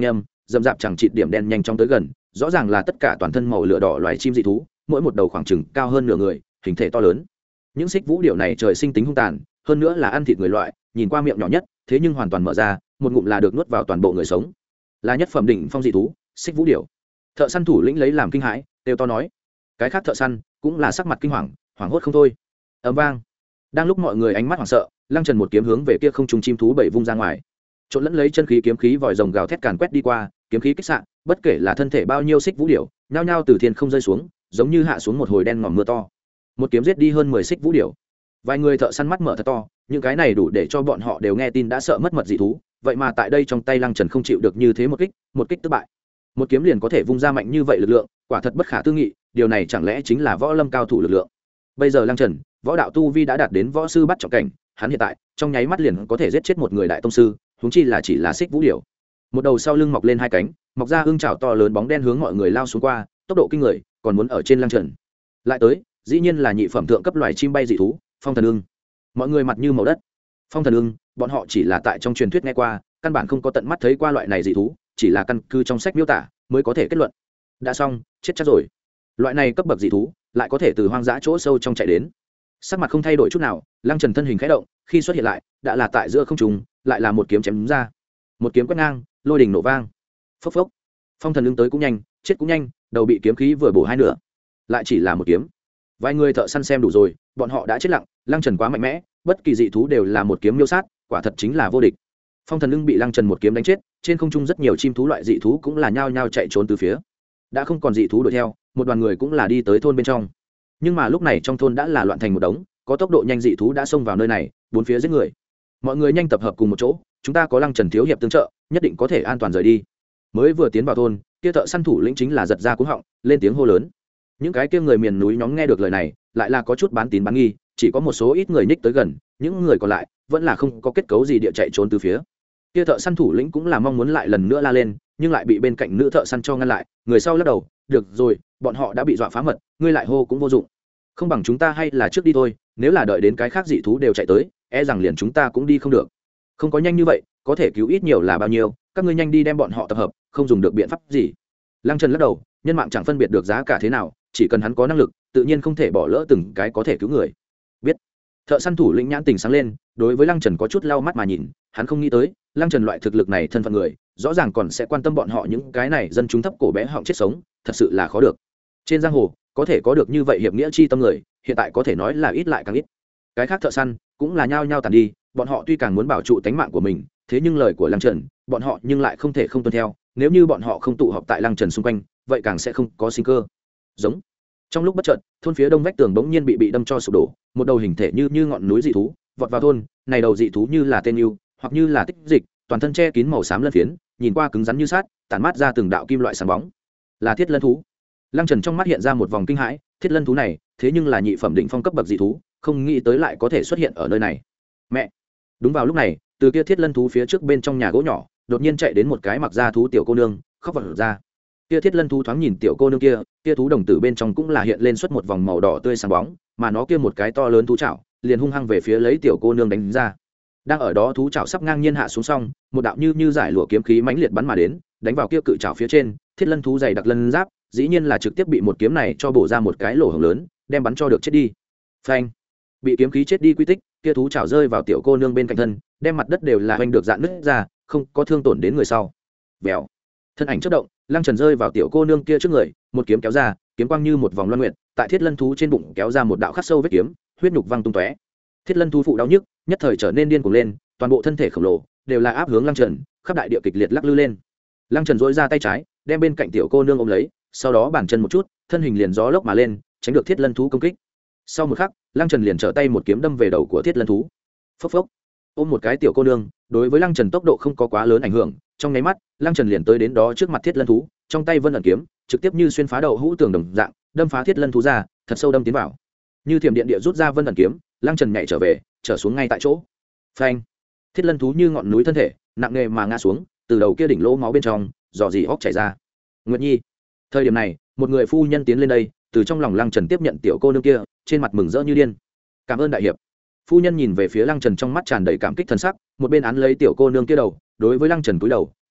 dầm dạp chẳng chịt điểm đen nhanh chóng tới gần, rõ ràng là tất cả toàn thân màu lửa đỏ loài chim dị thú, mỗi một đầu khoảng chừng cao hơn nửa người, hình thể to lớn. Những xích vũ điểu này trời sinh tính hung tàn, hơn nữa là ăn thịt người loại, nhìn qua miệng nhỏ nhất, thế nhưng hoàn toàn mở ra, một ngụm là được nuốt vào toàn bộ người sống. Là nhất phẩm đỉnh phong dị thú, xích vũ điểu. Thợ săn thủ lĩnh lấy làm kinh hãi, đều to nói. Cái khác thợ săn cũng là sắc mặt kinh hoàng, hoảng hốt không thôi. Ầm vang. Đang lúc mọi người ánh mắt hoảng sợ, Lăng Trần một kiếm hướng về kia không trung chim thú bảy vung ra ngoài. Trộn lẫn lấy chân khí kiếm khí vòi rồng gào thét càn quét đi qua, kiếm khí kích xạ, bất kể là thân thể bao nhiêu xích vũ điểu, nhao nhao từ thiên không rơi xuống, giống như hạ xuống một hồi đen ngòm mưa to. Một kiếm giết đi hơn mười xích vũ điểu. Vài người thợ săn mắt mở thật to, những cái này đủ để cho bọn họ đều nghe tin đã sợ mất mật dị thú, vậy mà tại đây trong tay Lăng Trần không chịu được như thế một kích, một kích thất bại. Một kiếm liền có thể vung ra mạnh như vậy lực lượng, quả thật bất khả tư nghị, điều này chẳng lẽ chính là võ lâm cao thủ lực lượng. Bây giờ Lăng Trần, võ đạo tu vi đã đạt đến võ sư bắt trọng cảnh, hắn hiện tại trong nháy mắt liền có thể giết chết một người đại tông sư, huống chi là chỉ là xích vũ điểu. Một đầu sau lưng mọc lên hai cánh, mọc ra ưng chảo to lớn bóng đen hướng mọi người lao xuống qua, tốc độ kinh người, còn muốn ở trên Lăng Trần. Lại tới, dĩ nhiên là nhị phẩm thượng cấp loài chim bay dị thú, phong thần ưng. Mọi người mặt như màu đất. Phong thần ưng, bọn họ chỉ là tại trong truyền thuyết nghe qua, căn bản không có tận mắt thấy qua loại này dị thú, chỉ là căn cứ trong sách miêu tả mới có thể kết luận. Đã xong, chết chắc rồi. Loại này cấp bậc dị thú, lại có thể từ hoang dã chỗ sâu trong chạy đến. Sắc mặt không thay đổi chút nào, Lăng Trần thân hình khẽ động, khi xuất hiện lại, đã là tại giữa không trung, lại là một kiếm chém ra. Một kiếm quét ngang, lôi đình nổ vang. Phốc phốc. Phong thần ưng tới cũng nhanh, chết cũng nhanh, đầu bị kiếm khí vừa bổ hai nửa. Lại chỉ là một kiếm. Vài người thợ săn xem đủ rồi, bọn họ đã chết lặng, Lăng Trần quá mạnh mẽ, bất kỳ dị thú đều là một kiếm miêu sát, quả thật chính là vô địch. Phong thần ưng bị Lăng Trần một kiếm đánh chết, trên không trung rất nhiều chim thú loại dị thú cũng là nhao nhao chạy trốn từ phía. Đã không còn dị thú đuổi theo, một đoàn người cũng là đi tới thôn bên trong. Nhưng mà lúc này trong thôn đã là loạn thành một đống, có tốc độ nhanh dị thú đã xông vào nơi này, bốn phía giết người. Mọi người nhanh tập hợp cùng một chỗ, chúng ta có Lăng Trần thiếu hiệp tương trợ, nhất định có thể an toàn rời đi. Mới vừa tiến vào thôn, kia thợ săn thủ lĩnh chính là giật ra cú họng, lên tiếng hô lớn. Những cái kia người miền núi nhóm nghe được lời này, lại là có chút bán tín bán nghi, chỉ có một số ít người nhích tới gần, những người còn lại vẫn là không có kết cấu gì địa chạy trốn từ phía. Kia thợ săn thủ lĩnh cũng là mong muốn lại lần nữa la lên, nhưng lại bị bên cạnh nữ thợ săn cho ngăn lại, người sau lắc đầu, được rồi, bọn họ đã bị dọa phá mật, ngươi lại hô cũng vô dụng. Không bằng chúng ta hay là trước đi thôi, nếu là đợi đến cái khác dị thú đều chạy tới, e rằng liền chúng ta cũng đi không được. Không có nhanh như vậy, có thể cứu ít nhiều là bao nhiêu, các ngươi nhanh đi đem bọn họ tập hợp, không dùng được biện pháp gì. Lăng Trần lắc đầu, nhân mạng chẳng phân biệt được giá cả thế nào, chỉ cần hắn có năng lực, tự nhiên không thể bỏ lỡ từng cái có thể cứu người. Biết. Thợ săn thủ lĩnh nhãn tình sáng lên, đối với Lăng Trần có chút lau mắt mà nhìn, hắn không nghĩ tới, Lăng Trần loại thực lực này thân phận người, rõ ràng còn sẽ quan tâm bọn họ những cái này dân chúng thấp cổ bé họng chết sống, thật sự là khó được. Trên giang hồ, có thể có được như vậy hiệp nghĩa chi tâm người, hiện tại có thể nói là ít lại càng ít. Cái khác thợ săn cũng là nhao nhao tàn đi, bọn họ tuy càng muốn bảo trụ tánh mạng của mình, thế nhưng lời của Lăng Trần, bọn họ nhưng lại không thể không tuân theo, nếu như bọn họ không tụ họp tại Lăng Trần xung quanh, vậy càng sẽ không có sinh cơ. Giống. Trong lúc bất chợt, thôn phía đông vách tường bỗng nhiên bị bị đâm cho sụp đổ, một đầu hình thể như như ngọn núi dị thú vọt vào thôn. Này đầu dị thú như là tên yêu, hoặc như là tích dịch, toàn thân che kín màu xám lân phiến, nhìn qua cứng rắn như sắt, tản mát ra từng đạo kim loại sáng bóng. Là thiết lân thú. Lăng Trần trong mắt hiện ra một vòng kinh hãi, thiết lân thú này, thế nhưng là nhị phẩm đỉnh phong cấp bậc dị thú, không nghĩ tới lại có thể xuất hiện ở nơi này. Mẹ. Đúng vào lúc này, từ kia thiết lân thú phía trước bên trong nhà gỗ nhỏ, đột nhiên chạy đến một cái mặc da thú tiểu cô nương, khóc vật ra. Kia thiết lân thú thoáng nhìn tiểu cô nương kia, kia thú đồng tử bên trong cũng là hiện lên xuất một vòng màu đỏ tươi sáng bóng, mà nó kia một cái to lớn thú chảo, liền hung hăng về phía lấy tiểu cô nương đánh ra. Đang ở đó thú chảo sắp ngang nhiên hạ xuống xong, một đạo như như giải lụa kiếm khí mãnh liệt bắn mà đến, đánh vào kia cự chảo phía trên, thiết lân thú dày đặc lân giáp, dĩ nhiên là trực tiếp bị một kiếm này cho bổ ra một cái lỗ hổng lớn, đem bắn cho được chết đi. Phanh! Bị kiếm khí chết đi quy tích, kia thú chảo rơi vào tiểu cô nương bên cạnh thân, đem mặt đất đều là hoành được dạn nứt ra, không có thương tổn đến người sau. Vèo. Thân ảnh chớp động, Lăng Trần rơi vào tiểu cô nương kia trước người, một kiếm kéo ra, kiếm quang như một vòng loan nguyện, tại thiết lân thú trên bụng kéo ra một đạo khắc sâu vết kiếm, huyết nhục văng tung tóe. Thiết lân thú phụ đau nhức, nhất thời trở nên điên cuồng lên, toàn bộ thân thể khổng lồ đều là áp hướng Lăng Trần, khắp đại địa kịch liệt lắc lư lên. Lăng Trần duỗi ra tay trái, đem bên cạnh tiểu cô nương ôm lấy, sau đó bàn chân một chút, thân hình liền gió lốc mà lên, tránh được thiết lân thú công kích. Sau một khắc, Lăng Trần liền trở tay một kiếm đâm về đầu của thiết lân thú. Phốc phốc. Ôm một cái tiểu cô nương, đối với Lăng Trần tốc độ không có quá lớn ảnh hưởng, trong nháy mắt, Lăng Trần liền tới đến đó trước mặt thiết lân thú, trong tay vân ẩn kiếm, trực tiếp như xuyên phá đầu hũ tường đồng dạng, đâm phá thiết lân thú ra, thật sâu đâm tiến vào. Như thiểm điện địa rút ra vân ẩn kiếm, Lăng Trần nhảy trở về, trở xuống ngay tại chỗ. Phanh! Thiết lân thú như ngọn núi thân thể, nặng nề mà ngã xuống, từ đầu kia đỉnh lỗ máu bên trong, dò dỉ óc chảy ra. Nguyệt Nhi. Thời điểm này, một người phu nhân tiến lên đây, từ trong lòng Lăng Trần tiếp nhận tiểu cô nương kia, trên mặt mừng rỡ như điên. Cảm ơn đại hiệp. Phu nhân nhìn về phía Lăng Trần trong mắt tràn đầy cảm kích thân sắc, một bên án lấy tiểu cô nương kia đầu, đối với Lăng Trần cúi đầu,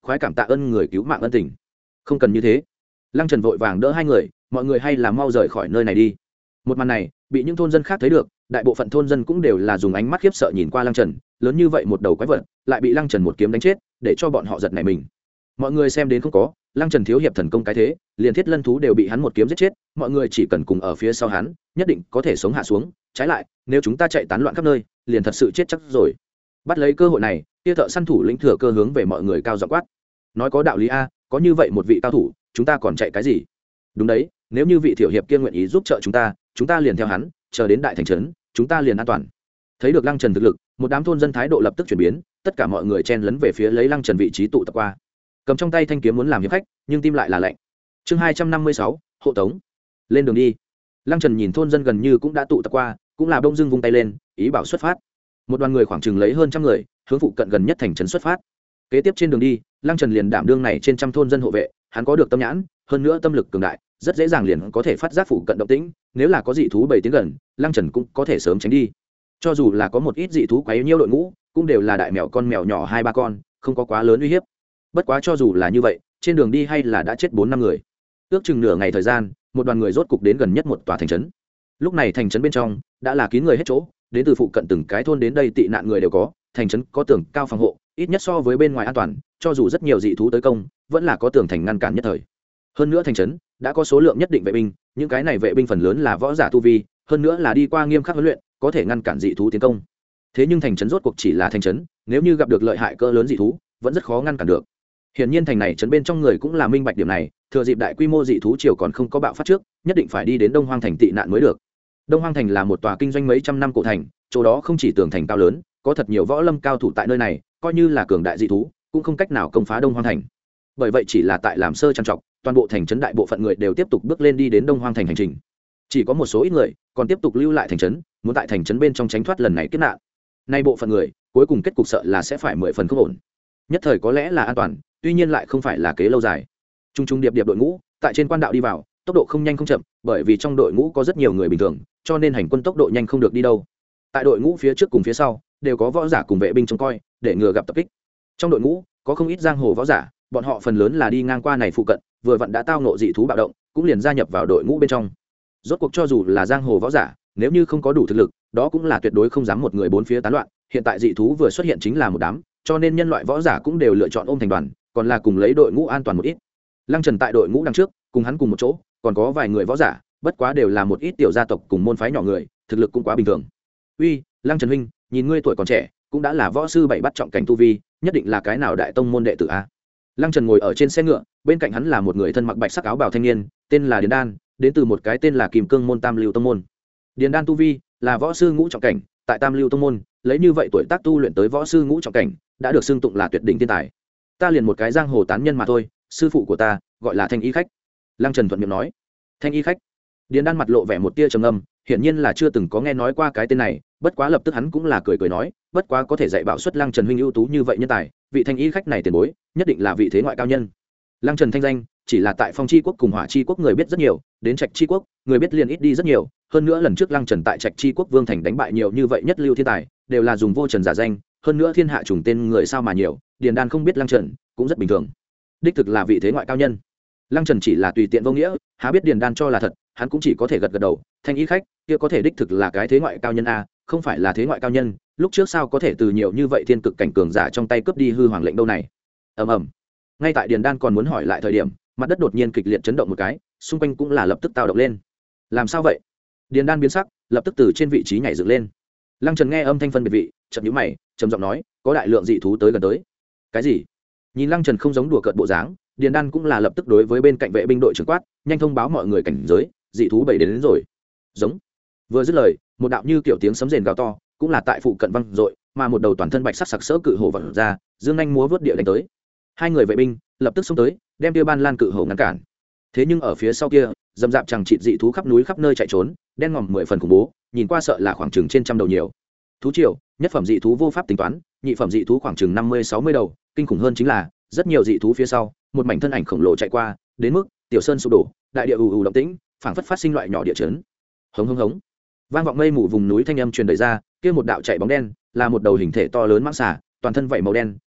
khoái cảm tạ ơn người cứu mạng ân tình. Không cần như thế. Lăng Trần vội vàng đỡ hai người, mọi người hay là mau rời khỏi nơi này đi. Một màn này bị những thôn dân khác thấy được, đại bộ phận thôn dân cũng đều là dùng ánh mắt khiếp sợ nhìn qua Lăng Trần, lớn như vậy một đầu quái vật lại bị Lăng Trần một kiếm đánh chết, để cho bọn họ giật nảy mình. Mọi người xem đến không có, Lăng Trần thiếu hiệp thần công cái thế, liền thiết lân thú đều bị hắn một kiếm giết chết, mọi người chỉ cần cùng ở phía sau hắn, nhất định có thể sống hạ xuống. Trái lại, nếu chúng ta chạy tán loạn khắp nơi, liền thật sự chết chắc rồi. Bắt lấy cơ hội này, kia thợ săn thủ lĩnh thừa cơ hướng về mọi người cao giọng quát, nói có đạo lý a, có như vậy một vị cao thủ, chúng ta còn chạy cái gì? Đúng đấy, nếu như vị tiểu hiệp kia nguyện ý giúp trợ chúng ta, chúng ta liền theo hắn, chờ đến đại thành trấn, chúng ta liền an toàn. Thấy được Lăng Trần thực lực, một đám thôn dân thái độ lập tức chuyển biến, tất cả mọi người chen lấn về phía lấy Lăng Trần vị trí tụ tập qua, cầm trong tay thanh kiếm muốn làm hiệp khách, nhưng tim lại là lạnh. Chương hai trăm năm mươi sáu, hộ tống. Lên đường đi. Lăng Trần nhìn thôn dân gần như cũng đã tụ tập qua, cũng là đông dưng vung tay lên, ý bảo xuất phát. Một đoàn người khoảng chừng lấy hơn trăm người, hướng phụ cận gần nhất thành trấn xuất phát. Kế tiếp trên đường đi, Lăng Trần liền đảm đương này trên trăm thôn dân hộ vệ, hắn có được tâm nhãn, hơn nữa tâm lực cường đại, rất dễ dàng liền có thể phát giác phụ cận động tĩnh, nếu là có dị thú bảy tiếng gần, Lăng Trần cũng có thể sớm tránh đi. Cho dù là có một ít dị thú quấy nhiễu đội ngũ, cũng đều là đại mèo con mèo nhỏ hai ba con, không có quá lớn uy hiếp. Bất quá cho dù là như vậy, trên đường đi hay là đã chết bốn năm người. Ước chừng nửa ngày thời gian, một đoàn người rốt cục đến gần nhất một tòa thành trấn. Lúc này thành trấn bên trong đã là kín người hết chỗ, đến từ phụ cận từng cái thôn đến đây tị nạn người đều có, thành trấn có tường cao phòng hộ, ít nhất so với bên ngoài an toàn, cho dù rất nhiều dị thú tới công, vẫn là có tường thành ngăn cản nhất thời. Hơn nữa thành trấn đã có số lượng nhất định vệ binh, những cái này vệ binh phần lớn là võ giả tu vi, hơn nữa là đi qua nghiêm khắc huấn luyện, có thể ngăn cản dị thú tiến công. Thế nhưng thành trấn rốt cuộc chỉ là thành trấn, nếu như gặp được lợi hại cỡ lớn dị thú, vẫn rất khó ngăn cản được. Hiển nhiên thành này trấn bên trong người cũng là minh bạch điểm này, thừa dịp đại quy mô dị thú triều còn không có bạo phát trước, nhất định phải đi đến Đông Hoang thành tị nạn mới được. Đông Hoang thành là một tòa kinh doanh mấy trăm năm cổ thành, chỗ đó không chỉ tường thành cao lớn, có thật nhiều võ lâm cao thủ tại nơi này, coi như là cường đại dị thú, cũng không cách nào công phá Đông Hoang thành. Bởi vậy chỉ là tại làm sơ trang trọng, toàn bộ thành trấn đại bộ phận người đều tiếp tục bước lên đi đến Đông Hoang thành hành trình. Chỉ có một số ít người còn tiếp tục lưu lại thành trấn, muốn tại thành trấn bên trong tránh thoát lần này kiếp nạn. Nay bộ phận người, cuối cùng kết cục sợ là sẽ phải mười phần không ổn. Nhất thời có lẽ là an toàn, tuy nhiên lại không phải là kế lâu dài. Trung trung điệp điệp đội ngũ, tại trên quan đạo đi vào, tốc độ không nhanh không chậm, bởi vì trong đội ngũ có rất nhiều người bình thường, cho nên hành quân tốc độ nhanh không được đi đâu. Tại đội ngũ phía trước cùng phía sau, đều có võ giả cùng vệ binh trông coi, để ngừa gặp tập kích. Trong đội ngũ, có không ít giang hồ võ giả, bọn họ phần lớn là đi ngang qua này phụ cận, vừa vặn đã tao ngộ dị thú bạo động, cũng liền gia nhập vào đội ngũ bên trong. Rốt cuộc cho dù là giang hồ võ giả, nếu như không có đủ thực lực, đó cũng là tuyệt đối không dám một người bốn phía tán loạn. Hiện tại dị thú vừa xuất hiện chính là một đám, cho nên nhân loại võ giả cũng đều lựa chọn ôm thành đoàn, còn là cùng lấy đội ngũ an toàn một ít. Lăng Trần tại đội ngũ đằng trước, cùng hắn cùng một chỗ, còn có vài người võ giả, bất quá đều là một ít tiểu gia tộc cùng môn phái nhỏ người, thực lực cũng quá bình thường. Uy, Lăng Trần huynh, nhìn ngươi tuổi còn trẻ, cũng đã là võ sư bảy bắt trọng cảnh tu vi, nhất định là cái nào đại tông môn đệ tử a? Lăng Trần ngồi ở trên xe ngựa, bên cạnh hắn là một người thân mặc bạch sắc áo bào thanh niên, tên là Điền Đan, đến từ một cái tên là Kim Cương môn Tam Lưu tông môn. Điền Đan tu vi là võ sư ngũ trọng cảnh, tại Tam Lưu tông môn, lấy như vậy tuổi tác tu luyện tới võ sư ngũ trọng cảnh, đã được xưng tụng là tuyệt đỉnh thiên tài. Ta liền một cái giang hồ tán nhân mà thôi, sư phụ của ta gọi là Thanh Y khách. Lăng Trần thuận miệng nói. Thanh Y khách. Điền Đan mặt lộ vẻ một tia trầm ngâm, hiển nhiên là chưa từng có nghe nói qua cái tên này, bất quá lập tức hắn cũng là cười cười nói, bất quá có thể dạy bảo xuất Lăng Trần huynh ưu tú như vậy nhân tài, vị Thanh Y khách này tiền bối, nhất định là vị thế ngoại cao nhân. Lăng Trần thanh danh chỉ là tại Phong Chi quốc cùng Hỏa Chi quốc người biết rất nhiều, đến Trạch Chi quốc, người biết liền ít đi rất nhiều, hơn nữa lần trước Lăng Trần tại Trạch Chi quốc Vương thành đánh bại nhiều như vậy nhất lưu thiên tài, đều là dùng vô trần giả danh, hơn nữa thiên hạ trùng tên người sao mà nhiều, Điền Đan không biết Lăng Trần, cũng rất bình thường. Đích thực là vị thế ngoại cao nhân. Lăng Trần chỉ là tùy tiện vô nghĩa, há biết Điền Đan cho là thật, hắn cũng chỉ có thể gật gật đầu. Thanh Y khách kia có thể đích thực là cái thế ngoại cao nhân a, không phải là thế ngoại cao nhân, lúc trước sao có thể từ nhiều như vậy thiên cực cảnh cường giả trong tay cướp đi hư hoàng lệnh đâu này. Ầm ầm. Ngay tại Điền Đan còn muốn hỏi lại thời điểm, mặt đất đột nhiên kịch liệt chấn động một cái, xung quanh cũng là lập tức tao động lên. Làm sao vậy? Điền Đan biến sắc, lập tức từ trên vị trí nhảy dựng lên. Lăng Trần nghe âm thanh phân biệt vị, chợt nhíu mày, trầm giọng nói, có đại lượng dị thú tới gần tới. Cái gì? Nhìn Lăng Trần không giống đùa cợt bộ dáng, Điền Đan cũng là lập tức đối với bên cạnh vệ binh đội trưởng quát, nhanh thông báo mọi người cảnh giới, dị thú bảy đến, đến rồi. Giống. Vừa dứt lời, một đạo như kiểu tiếng sấm rền gào to, cũng là tại phụ cận vang dội, mà một đầu toàn thân bạch sắc sặc sỡ cự hổ vọt ra, dương nhanh múa vớt địa đánh tới. Hai người vệ binh lập tức xông tới, đem kia ban lan cự hổ ngăn cản. Thế nhưng ở phía sau kia, dầm dạp chẳng chịt dị thú khắp núi khắp nơi chạy trốn, đen ngòm mười phần khủng bố, nhìn qua sợ là khoảng chừng trên trăm đầu nhiều. Thú triều, nhất phẩm dị thú vô pháp tính toán, nhị phẩm dị thú khoảng chừng năm mươi sáu mươi đầu, kinh khủng hơn chính là rất nhiều dị thú phía sau, một mảnh thân ảnh khổng lồ chạy qua, đến mức tiểu sơn sụp đổ, đại địa ù ù động tĩnh, phảng phất phát sinh loại nhỏ địa chấn. Hống hống hống. Vang vọng mây mù vùng núi thanh âm truyền đời ra, kia một đạo chạy bóng đen, là một đầu hình thể to lớn mãng xà, toàn thân vảy màu đen,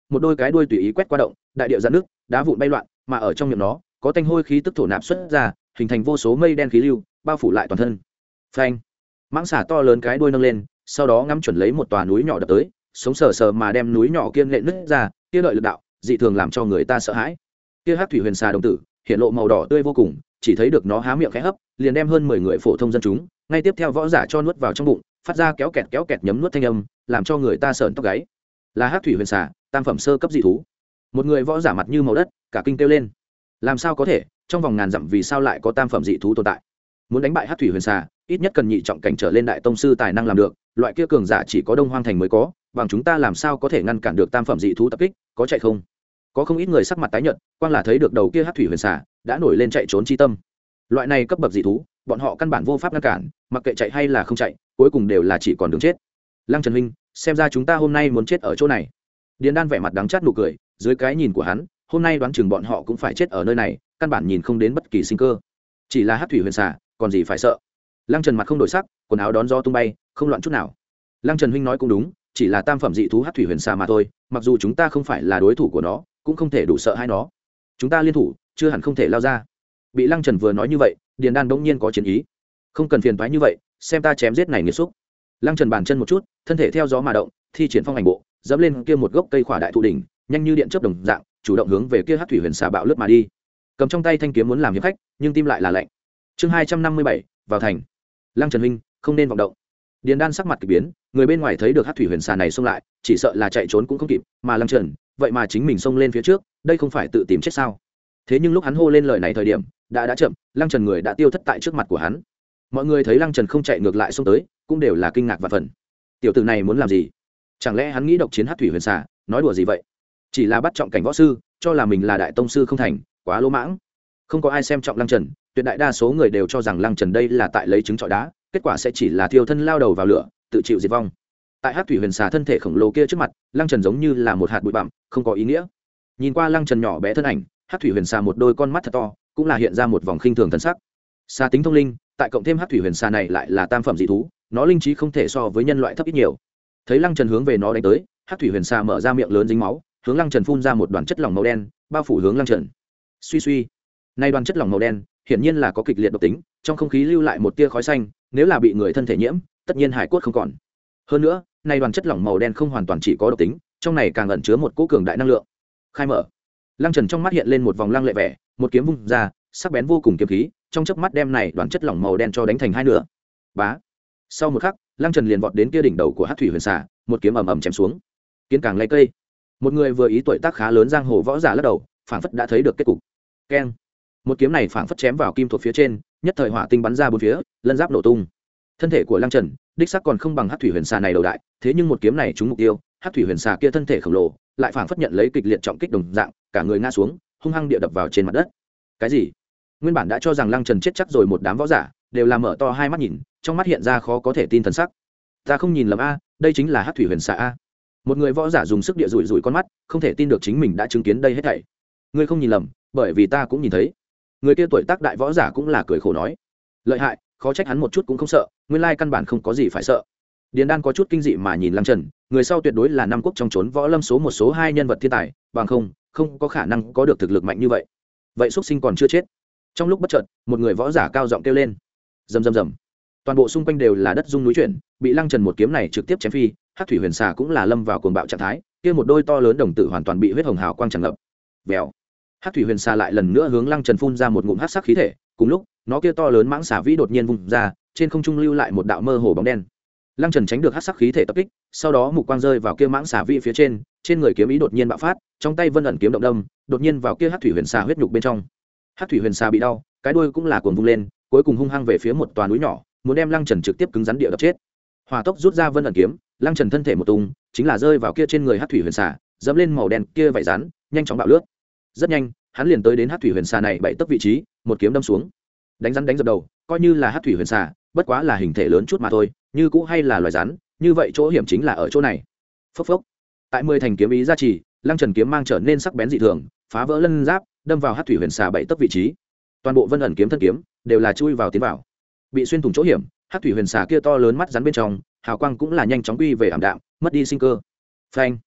một đôi cái đuôi tùy ý quét qua động, đại địa giãn nước, đá vụn bay loạn, mà ở trong miệng nó có tanh hôi khí tức thổ nạp xuất ra, hình thành vô số mây đen khí lưu bao phủ lại toàn thân. Phanh! Mãng xà to lớn cái đuôi nâng lên, sau đó ngắm chuẩn lấy một tòa núi nhỏ đập tới, sống sờ sờ mà đem núi nhỏ kia nện nứt ra, kia lợi lực đạo dị thường làm cho người ta sợ hãi. Kia hắc thủy huyền xà đồng tử hiện lộ màu đỏ tươi vô cùng, chỉ thấy được nó há miệng khẽ hấp, liền đem hơn mười người phổ thông dân chúng ngay tiếp theo võ giả cho nuốt vào trong bụng, phát ra kéo kẹt kéo kẹt nhấm nuốt thanh âm, làm cho người ta sởn tóc gáy. Là hắc thủy huyền xà, tam phẩm sơ cấp dị thú. Một người võ giả mặt như màu đất, cả kinh kêu lên. Làm sao có thể, trong vòng ngàn dặm vì sao lại có tam phẩm dị thú tồn tại? Muốn đánh bại hắc thủy huyền xà, ít nhất cần nhị trọng cảnh trở lên đại tông sư tài năng làm được, loại kia cường giả chỉ có Đông Hoang thành mới có, bằng chúng ta làm sao có thể ngăn cản được tam phẩm dị thú tập kích, có chạy không? Có không ít người sắc mặt tái nhợt, quang là thấy được đầu kia hắc thủy huyền xà đã nổi lên chạy trốn chi tâm. Loại này cấp bậc dị thú, bọn họ căn bản vô pháp ngăn cản, mặc kệ chạy hay là không chạy, cuối cùng đều là chỉ còn đường chết. Lăng Trần huynh, xem ra chúng ta hôm nay muốn chết ở chỗ này. Điền Đan vẻ mặt đắng chát nụ cười, dưới cái nhìn của hắn, hôm nay đoán chừng bọn họ cũng phải chết ở nơi này, căn bản nhìn không đến bất kỳ sinh cơ. Chỉ là hắc thủy huyền xà, còn gì phải sợ? Lăng Trần mặt không đổi sắc, quần áo đón gió tung bay, không loạn chút nào. Lăng Trần huynh nói cũng đúng, chỉ là tam phẩm dị thú hắc thủy huyền xà mà thôi, mặc dù chúng ta không phải là đối thủ của nó, cũng không thể đủ sợ hai nó. Chúng ta liên thủ, chưa hẳn không thể lao ra. Bị Lăng Trần vừa nói như vậy, Điền Đan bỗng nhiên có chiến ý. Không cần phiền toái như vậy, xem ta chém giết này nghiệt xúc. Lăng Trần bàn chân một chút, thân thể theo gió mà động, thi triển phong ảnh bộ, dẫm lên kia một gốc cây khỏa đại thụ đỉnh, nhanh như điện chớp đồng dạng, chủ động hướng về kia hắc thủy huyền xà bạo lướt mà đi. Cầm trong tay thanh kiếm muốn làm hiệp khách, nhưng tim lại là lạnh. Chương hai trăm năm mươi bảy, vào thành. Lăng Trần huynh, không nên vọng động. Điền Đan sắc mặt kỳ biến, người bên ngoài thấy được hắc thủy huyền xà này xông lại, chỉ sợ là chạy trốn cũng không kịp, mà Lăng Trần, vậy mà chính mình xông lên phía trước, đây không phải tự tìm chết sao? Thế nhưng lúc hắn hô lên lời này thời điểm, đã đã chậm, Lăng Trần người đã tiêu thất tại trước mặt của hắn. Mọi người thấy Lăng Trần không chạy ngược lại xông tới, cũng đều là kinh ngạc và phần. Tiểu tử này muốn làm gì? Chẳng lẽ hắn nghĩ độc chiến hắc thủy huyền xà, nói đùa gì vậy? Chỉ là bắt trọng cảnh võ sư, cho là mình là đại tông sư không thành, quá lỗ mãng. Không có ai xem trọng Lăng Trần, tuyệt đại đa số người đều cho rằng Lăng Trần đây là tại lấy trứng trọi đá, kết quả sẽ chỉ là thiêu thân lao đầu vào lửa, tự chịu diệt vong. Tại hắc thủy huyền xà thân thể khổng lồ kia trước mặt, Lăng Trần giống như là một hạt bụi bặm, không có ý nghĩa. Nhìn qua Lăng Trần nhỏ bé thân ảnh, hắc thủy huyền xà một đôi con mắt thật to, cũng là hiện ra một vòng khinh thường thần sắc. Xà tính thông linh, tại cộng thêm hắc thủy huyền xà này lại là tam phẩm dị thú, nó linh trí không thể so với nhân loại thấp ít nhiều. Thấy Lăng Trần hướng về nó đánh tới, hắc thủy huyền xà mở ra miệng lớn dính máu, hướng Lăng Trần phun ra một đoàn chất lỏng màu đen, bao phủ hướng Lăng Trần. Suy suy, nay đoàn chất lỏng màu đen, hiển nhiên là có kịch liệt độc tính, trong không khí lưu lại một tia khói xanh, nếu là bị người thân thể nhiễm, tất nhiên hải cốt không còn. Hơn nữa, nay đoàn chất lỏng màu đen không hoàn toàn chỉ có độc tính, trong này càng ẩn chứa một cỗ cường đại năng lượng. Khai mở. Lăng Trần trong mắt hiện lên một vòng lăng lệ vẻ, một kiếm vung ra, sắc bén vô cùng kiếm khí, trong chớp mắt đem này đoàn chất lỏng màu đen cho đánh thành hai nửa. Bá. Sau một khắc, Lăng Trần liền vọt đến kia đỉnh đầu của hắc thủy huyền xà, một kiếm ầm ầm chém xuống. Kiến càng lấy cây. Một người vừa ý tuổi tác khá lớn giang hồ võ giả lắc đầu, phảng phất đã thấy được kết cục. Keng. Một kiếm này phảng phất chém vào kim thuộc phía trên, nhất thời hỏa tinh bắn ra bốn phía, lân giáp nổ tung. Thân thể của Lăng Trần, đích xác còn không bằng hắc thủy huyền xà này đầu đại, thế nhưng một kiếm này trúng mục tiêu, hắc thủy huyền xà kia thân thể khổng lồ, lại phảng phất nhận lấy kịch liệt trọng kích đồng dạng, cả người ngã xuống, hung hăng địa đập vào trên mặt đất. Cái gì? Nguyên bản đã cho rằng Lăng Trần chết chắc rồi, một đám võ giả đều là mở to hai mắt nhìn, trong mắt hiện ra khó có thể tin thần sắc. Ta không nhìn lầm a, đây chính là hắc thủy huyền xà a. Một người võ giả dùng sức địa rủi rủi con mắt, không thể tin được chính mình đã chứng kiến đây hết thảy. Ngươi không nhìn lầm, bởi vì ta cũng nhìn thấy. Người kia tuổi tác đại võ giả cũng là cười khổ nói. Lợi hại, khó trách hắn một chút cũng không sợ, nguyên lai căn bản không có gì phải sợ. Điền Đan có chút kinh dị mà nhìn Lăng Trần, người sau tuyệt đối là năm quốc trong trốn võ lâm số một số hai nhân vật thiên tài, bằng không, không có khả năng có được thực lực mạnh như vậy. Vậy xuất sinh còn chưa chết. Trong lúc bất chợt, một người võ giả cao giọng kêu lên. Rầm rầm rầm. Toàn bộ xung quanh đều là đất rung núi chuyển, bị Lăng Trần một kiếm này trực tiếp chém phi, hắc thủy huyền xà cũng là lâm vào cuồng bạo trạng thái, kia một đôi to lớn đồng tử hoàn toàn bị huyết hồng hào quang tràn ngập. Vèo. Hắc thủy huyền xà lại lần nữa hướng Lăng Trần phun ra một ngụm hắc sắc khí thể, cùng lúc, nó kia to lớn mãng xà vĩ đột nhiên vung ra, trên không trung lưu lại một đạo mơ hồ bóng đen. Lăng Trần tránh được hắc sắc khí thể tập kích, sau đó mục quang rơi vào kia mãng xà vĩ phía trên, trên người kiếm ý đột nhiên bạo phát, trong tay vân ẩn kiếm động đâm, đột nhiên vào kia hắc thủy huyền xà huyết nhục bên trong. Hắc thủy huyền xà bị đau, cái đuôi cũng là cuồng vung lên, cuối cùng hung hăng về phía một tòa núi nhỏ, muốn đem Lăng Trần trực tiếp cứng rắn địa đập chết. Hỏa tốc rút ra vân ẩn kiếm, Lăng Trần thân thể một tung, chính là rơi vào kia trên người hắc thủy huyền xà, dẫm lên màu đen kia vảy rắn, nhanh chóng bạo lướt. Rất nhanh, hắn liền tới đến hắc thủy huyền xà này bảy tấc vị trí, một kiếm đâm xuống. Đánh rắn đánh dập đầu, coi như là hắc thủy huyền xà, bất quá là hình thể lớn chút mà thôi, như cũ hay là loài rắn, như vậy chỗ hiểm chính là ở chỗ này. Phốc phốc. Tại mười thành kiếm ý gia trì, Lăng Trần kiếm mang trở nên sắc bén dị thường, phá vỡ lân giáp, đâm vào hắc thủy huyền xà bảy tấc vị trí. Toàn bộ vân ẩn kiếm thân kiếm đều là chui vào tiến vào. Bị xuyên thủng chỗ hiểm, hắc thủy huyền xà kia to lớn mắt rắn bên trong, hào quang cũng là nhanh chóng quy về ảm đạm, mất đi sinh cơ. Phanh.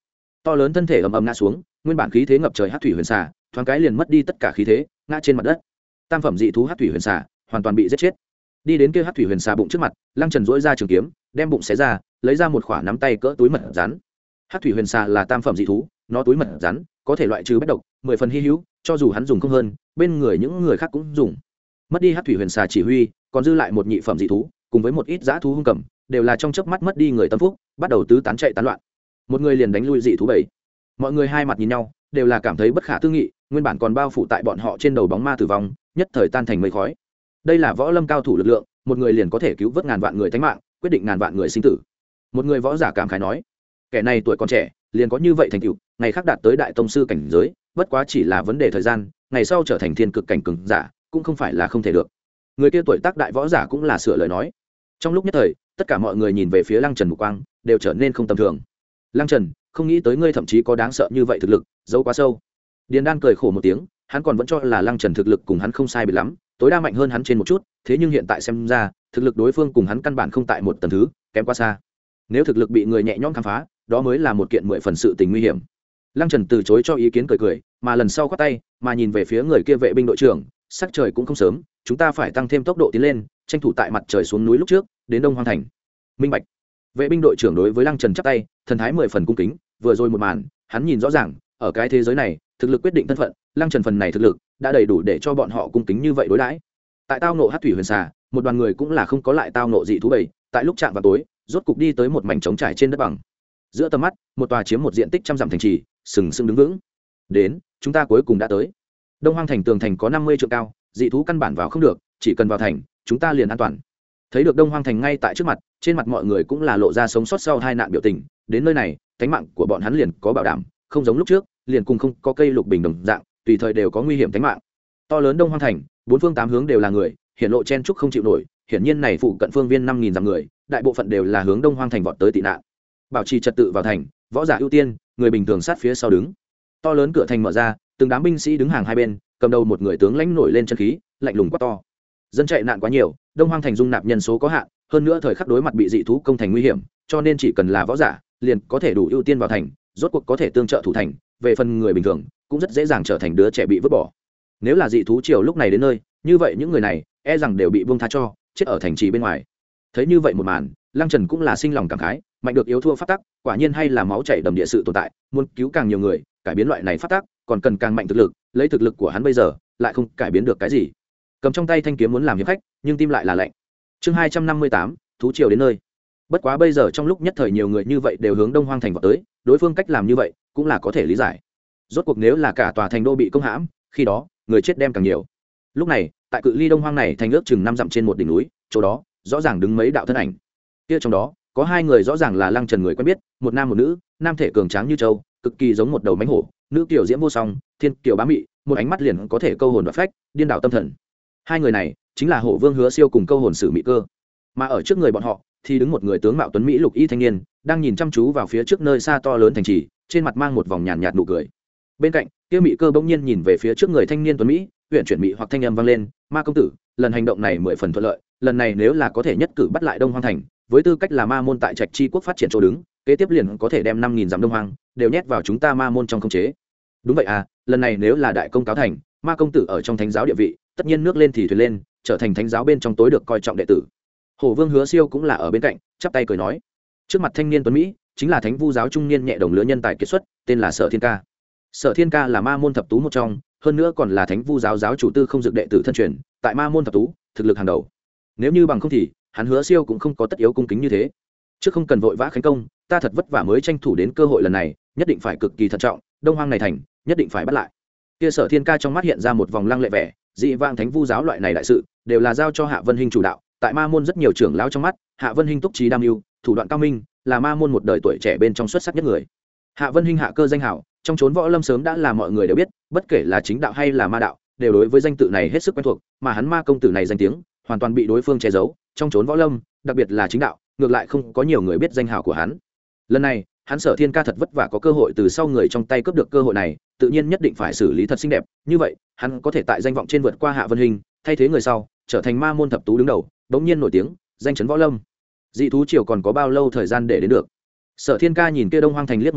To lớn thân thể ầm ầm ngã xuống, nguyên bản khí thế ngập trời hắc thủy huyền xà thoáng cái liền mất đi tất cả khí thế, ngã trên mặt đất. Tam phẩm dị thú hắc thủy huyền xà hoàn toàn bị giết chết. Đi đến kia hắc thủy huyền xà bụng trước mặt, Lăng Trần duỗi ra trường kiếm, đem bụng xé ra, lấy ra một khỏa nắm tay cỡ túi mật rắn. Hắc thủy huyền xà là tam phẩm dị thú, nó túi mật rắn có thể loại trừ bách độc, mười phần hy hữu, cho dù hắn dùng không hơn, bên người những người khác cũng dùng. Mất đi hắc thủy huyền xà chỉ huy, còn dư lại một nhị phẩm dị thú, cùng với một ít dã thú hung cầm, đều là trong chớp mắt mất đi người tâm phúc, bắt đầu tứ tán chạy tán loạn. Một người liền đánh lui dị thú bảy. Mọi người hai mặt nhìn nhau, đều là cảm thấy bất khả tư nghị, nguyên bản còn bao phủ tại bọn họ trên đầu bóng ma tử vong, nhất thời tan thành mây khói. Đây là võ lâm cao thủ lực lượng, một người liền có thể cứu vớt ngàn vạn người tánh mạng, quyết định ngàn vạn người sinh tử. Một người võ giả cảm khái nói, kẻ này tuổi còn trẻ, liền có như vậy thành tựu, ngày khác đạt tới đại tông sư cảnh giới, bất quá chỉ là vấn đề thời gian, ngày sau trở thành thiên cực cảnh cường giả, cũng không phải là không thể được. Người kia tuổi tác đại võ giả cũng là sửa lời nói. Trong lúc nhất thời, tất cả mọi người nhìn về phía Lăng Trần mục quang, đều trở nên không tầm thường. Lăng Trần, không nghĩ tới ngươi thậm chí có đáng sợ như vậy thực lực, giấu quá sâu. Điền Đan cười khổ một tiếng, hắn còn vẫn cho là Lăng Trần thực lực cùng hắn không sai biệt lắm, tối đa mạnh hơn hắn trên một chút, thế nhưng hiện tại xem ra, thực lực đối phương cùng hắn căn bản không tại một tầng thứ, kém quá xa. Nếu thực lực bị người nhẹ nhõm khám phá, đó mới là một kiện mười phần sự tình nguy hiểm. Lăng Trần từ chối cho ý kiến cười cười, mà lần sau quát tay, mà nhìn về phía người kia vệ binh đội trưởng, sắc trời cũng không sớm, chúng ta phải tăng thêm tốc độ tiến lên, tranh thủ tại mặt trời xuống núi lúc trước, đến Đông Hoang thành. Minh bạch. Vệ binh đội trưởng đối với Lăng Trần chắp tay, thần thái mười phần cung kính, vừa rồi một màn, hắn nhìn rõ ràng, ở cái thế giới này, thực lực quyết định thân phận, Lăng Trần phần này thực lực đã đầy đủ để cho bọn họ cung kính như vậy đối đãi. Tại tao nộ Hắc thủy huyền xà, một đoàn người cũng là không có lại tao nộ dị thú bầy, tại lúc chạm vào tối, rốt cục đi tới một mảnh trống trải trên đất bằng. Giữa tầm mắt, một tòa chiếm một diện tích trăm dặm thành trì, sừng sững đứng vững. Đến, chúng ta cuối cùng đã tới. Đông Hoang thành tường thành có năm mươi trượng cao, dị thú căn bản vào không được, chỉ cần vào thành, chúng ta liền an toàn. Thấy được Đông Hoang thành ngay tại trước mặt, trên mặt mọi người cũng là lộ ra sống sót sau hai nạn biểu tình, đến nơi này, tính mạng của bọn hắn liền có bảo đảm, không giống lúc trước, liền cùng không có cây lục bình đồng dạng, tùy thời đều có nguy hiểm tính mạng. To lớn Đông Hoang thành, bốn phương tám hướng đều là người, hiện lộ chen trúc không chịu nổi, hiển nhiên này phụ cận phương viên năm nghìn dặm người, đại bộ phận đều là hướng Đông Hoang thành vọt tới tị nạn. Bảo trì trật tự vào thành, võ giả ưu tiên, người bình thường sát phía sau đứng. To lớn cửa thành mở ra, từng đám binh sĩ đứng hàng hai bên, cầm đầu một người tướng lãnh nổi lên chân khí, lạnh lùng quát to. Dân chạy nạn quá nhiều, Đông Hoang thành dung nạp nhân số có hạn, hơn nữa thời khắc đối mặt bị dị thú công thành nguy hiểm, cho nên chỉ cần là võ giả, liền có thể đủ ưu tiên vào thành, rốt cuộc có thể tương trợ thủ thành, về phần người bình thường, cũng rất dễ dàng trở thành đứa trẻ bị vứt bỏ. Nếu là dị thú triều lúc này đến nơi, như vậy những người này e rằng đều bị buông tha cho, chết ở thành trì bên ngoài. Thấy như vậy một màn, Lăng Trần cũng là sinh lòng cảm khái, mạnh được yếu thua pháp tắc, quả nhiên hay là máu chảy đầm địa sự tồn tại, muốn cứu càng nhiều người, cải biến loại này pháp tắc, còn cần càng mạnh thực lực, lấy thực lực của hắn bây giờ, lại không cải biến được cái gì. Cầm trong tay thanh kiếm muốn làm hiệp khách, nhưng tim lại là lạnh. Chương hai trăm năm mươi tám, thú triều đến nơi. Bất quá bây giờ trong lúc nhất thời nhiều người như vậy đều hướng Đông Hoang thành vào tới, đối phương cách làm như vậy cũng là có thể lý giải. Rốt cuộc nếu là cả tòa thành đô bị công hãm, khi đó, người chết đem càng nhiều. Lúc này, tại cự ly Đông Hoang này thành ước chừng năm dặm trên một đỉnh núi, chỗ đó, rõ ràng đứng mấy đạo thân ảnh. Kia trong đó, có hai người rõ ràng là Lăng Trần người quen biết, một nam một nữ, nam thể cường tráng như châu, cực kỳ giống một đầu mãnh hổ, nữ kiểu diễm vô song, thiên kiều bá mị, một ánh mắt liền có thể câu hồn đoạt phách, điên đảo tâm thần. Hai người này chính là Hổ Vương Hứa Siêu cùng câu hồn sử Mị Cơ. Mà ở trước người bọn họ thì đứng một người tướng mạo tuấn mỹ lục y thanh niên, đang nhìn chăm chú vào phía trước nơi xa to lớn thành trì, trên mặt mang một vòng nhàn nhạt nụ cười. Bên cạnh, kia Mị Cơ bỗng nhiên nhìn về phía trước người thanh niên tuấn mỹ, huyền chuyển mị hoặc thanh âm vang lên, "Ma công tử, lần hành động này mười phần thuận lợi, lần này nếu là có thể nhất cử bắt lại Đông Hoang thành, với tư cách là ma môn tại Trạch Chi quốc phát triển chỗ đứng, kế tiếp liền có thể đem năm nghìn dặm Đông Hoang đều nhét vào chúng ta ma môn trong khống chế." Đúng vậy à, lần này nếu là đại công cáo thành, Ma công tử ở trong thánh giáo địa vị, tất nhiên nước lên thì thuyền lên, trở thành thánh giáo bên trong tối được coi trọng đệ tử. Hổ Vương Hứa Siêu cũng là ở bên cạnh, chắp tay cười nói. Trước mặt thanh niên tuấn mỹ, chính là Thánh Vu giáo trung niên nhẹ đồng lứa nhân tài kiệt xuất, tên là Sở Thiên Ca. Sở Thiên Ca là ma môn thập tú một trong, hơn nữa còn là Thánh Vu giáo giáo chủ tư không dược đệ tử thân truyền, tại ma môn thập tú, thực lực hàng đầu. Nếu như bằng không thì, hắn Hứa Siêu cũng không có tất yếu cung kính như thế. Trước không cần vội vã khánh công, ta thật vất vả mới tranh thủ đến cơ hội lần này, nhất định phải cực kỳ thận trọng, Đông Hoang này thành, nhất định phải bắt lại. Kia Sở Thiên Ca trong mắt hiện ra một vòng lăng lệ vẻ, dị vãng Thánh Vu giáo loại này đại sự, đều là giao cho Hạ Vân Hinh chủ đạo, tại ma môn rất nhiều trưởng lão trong mắt, Hạ Vân Hinh túc trí đam mưu, thủ đoạn cao minh, là ma môn một đời tuổi trẻ bên trong xuất sắc nhất người. Hạ Vân Hinh hạ cơ danh hảo, trong chốn võ lâm sớm đã là mọi người đều biết, bất kể là chính đạo hay là ma đạo, đều đối với danh tự này hết sức quen thuộc, mà hắn Ma công tử này danh tiếng, hoàn toàn bị đối phương che giấu, trong chốn võ lâm, đặc biệt là chính đạo, ngược lại không có nhiều người biết danh hảo của hắn. Lần này, hắn Sở Thiên Ca thật vất vả có cơ hội từ sau người trong tay cướp được cơ hội này, tự nhiên nhất định phải xử lý thật xinh đẹp, như vậy, hắn có thể tại danh vọng trên vượt qua Hạ Vân Hinh, thay thế người sau, trở thành ma môn thập tú đứng đầu, bỗng nhiên nổi tiếng, danh chấn võ lâm. Dị thú triều còn có bao lâu thời gian để đến được? Sở Thiên Ca nhìn kia Đông Hoang thành liếc một cái,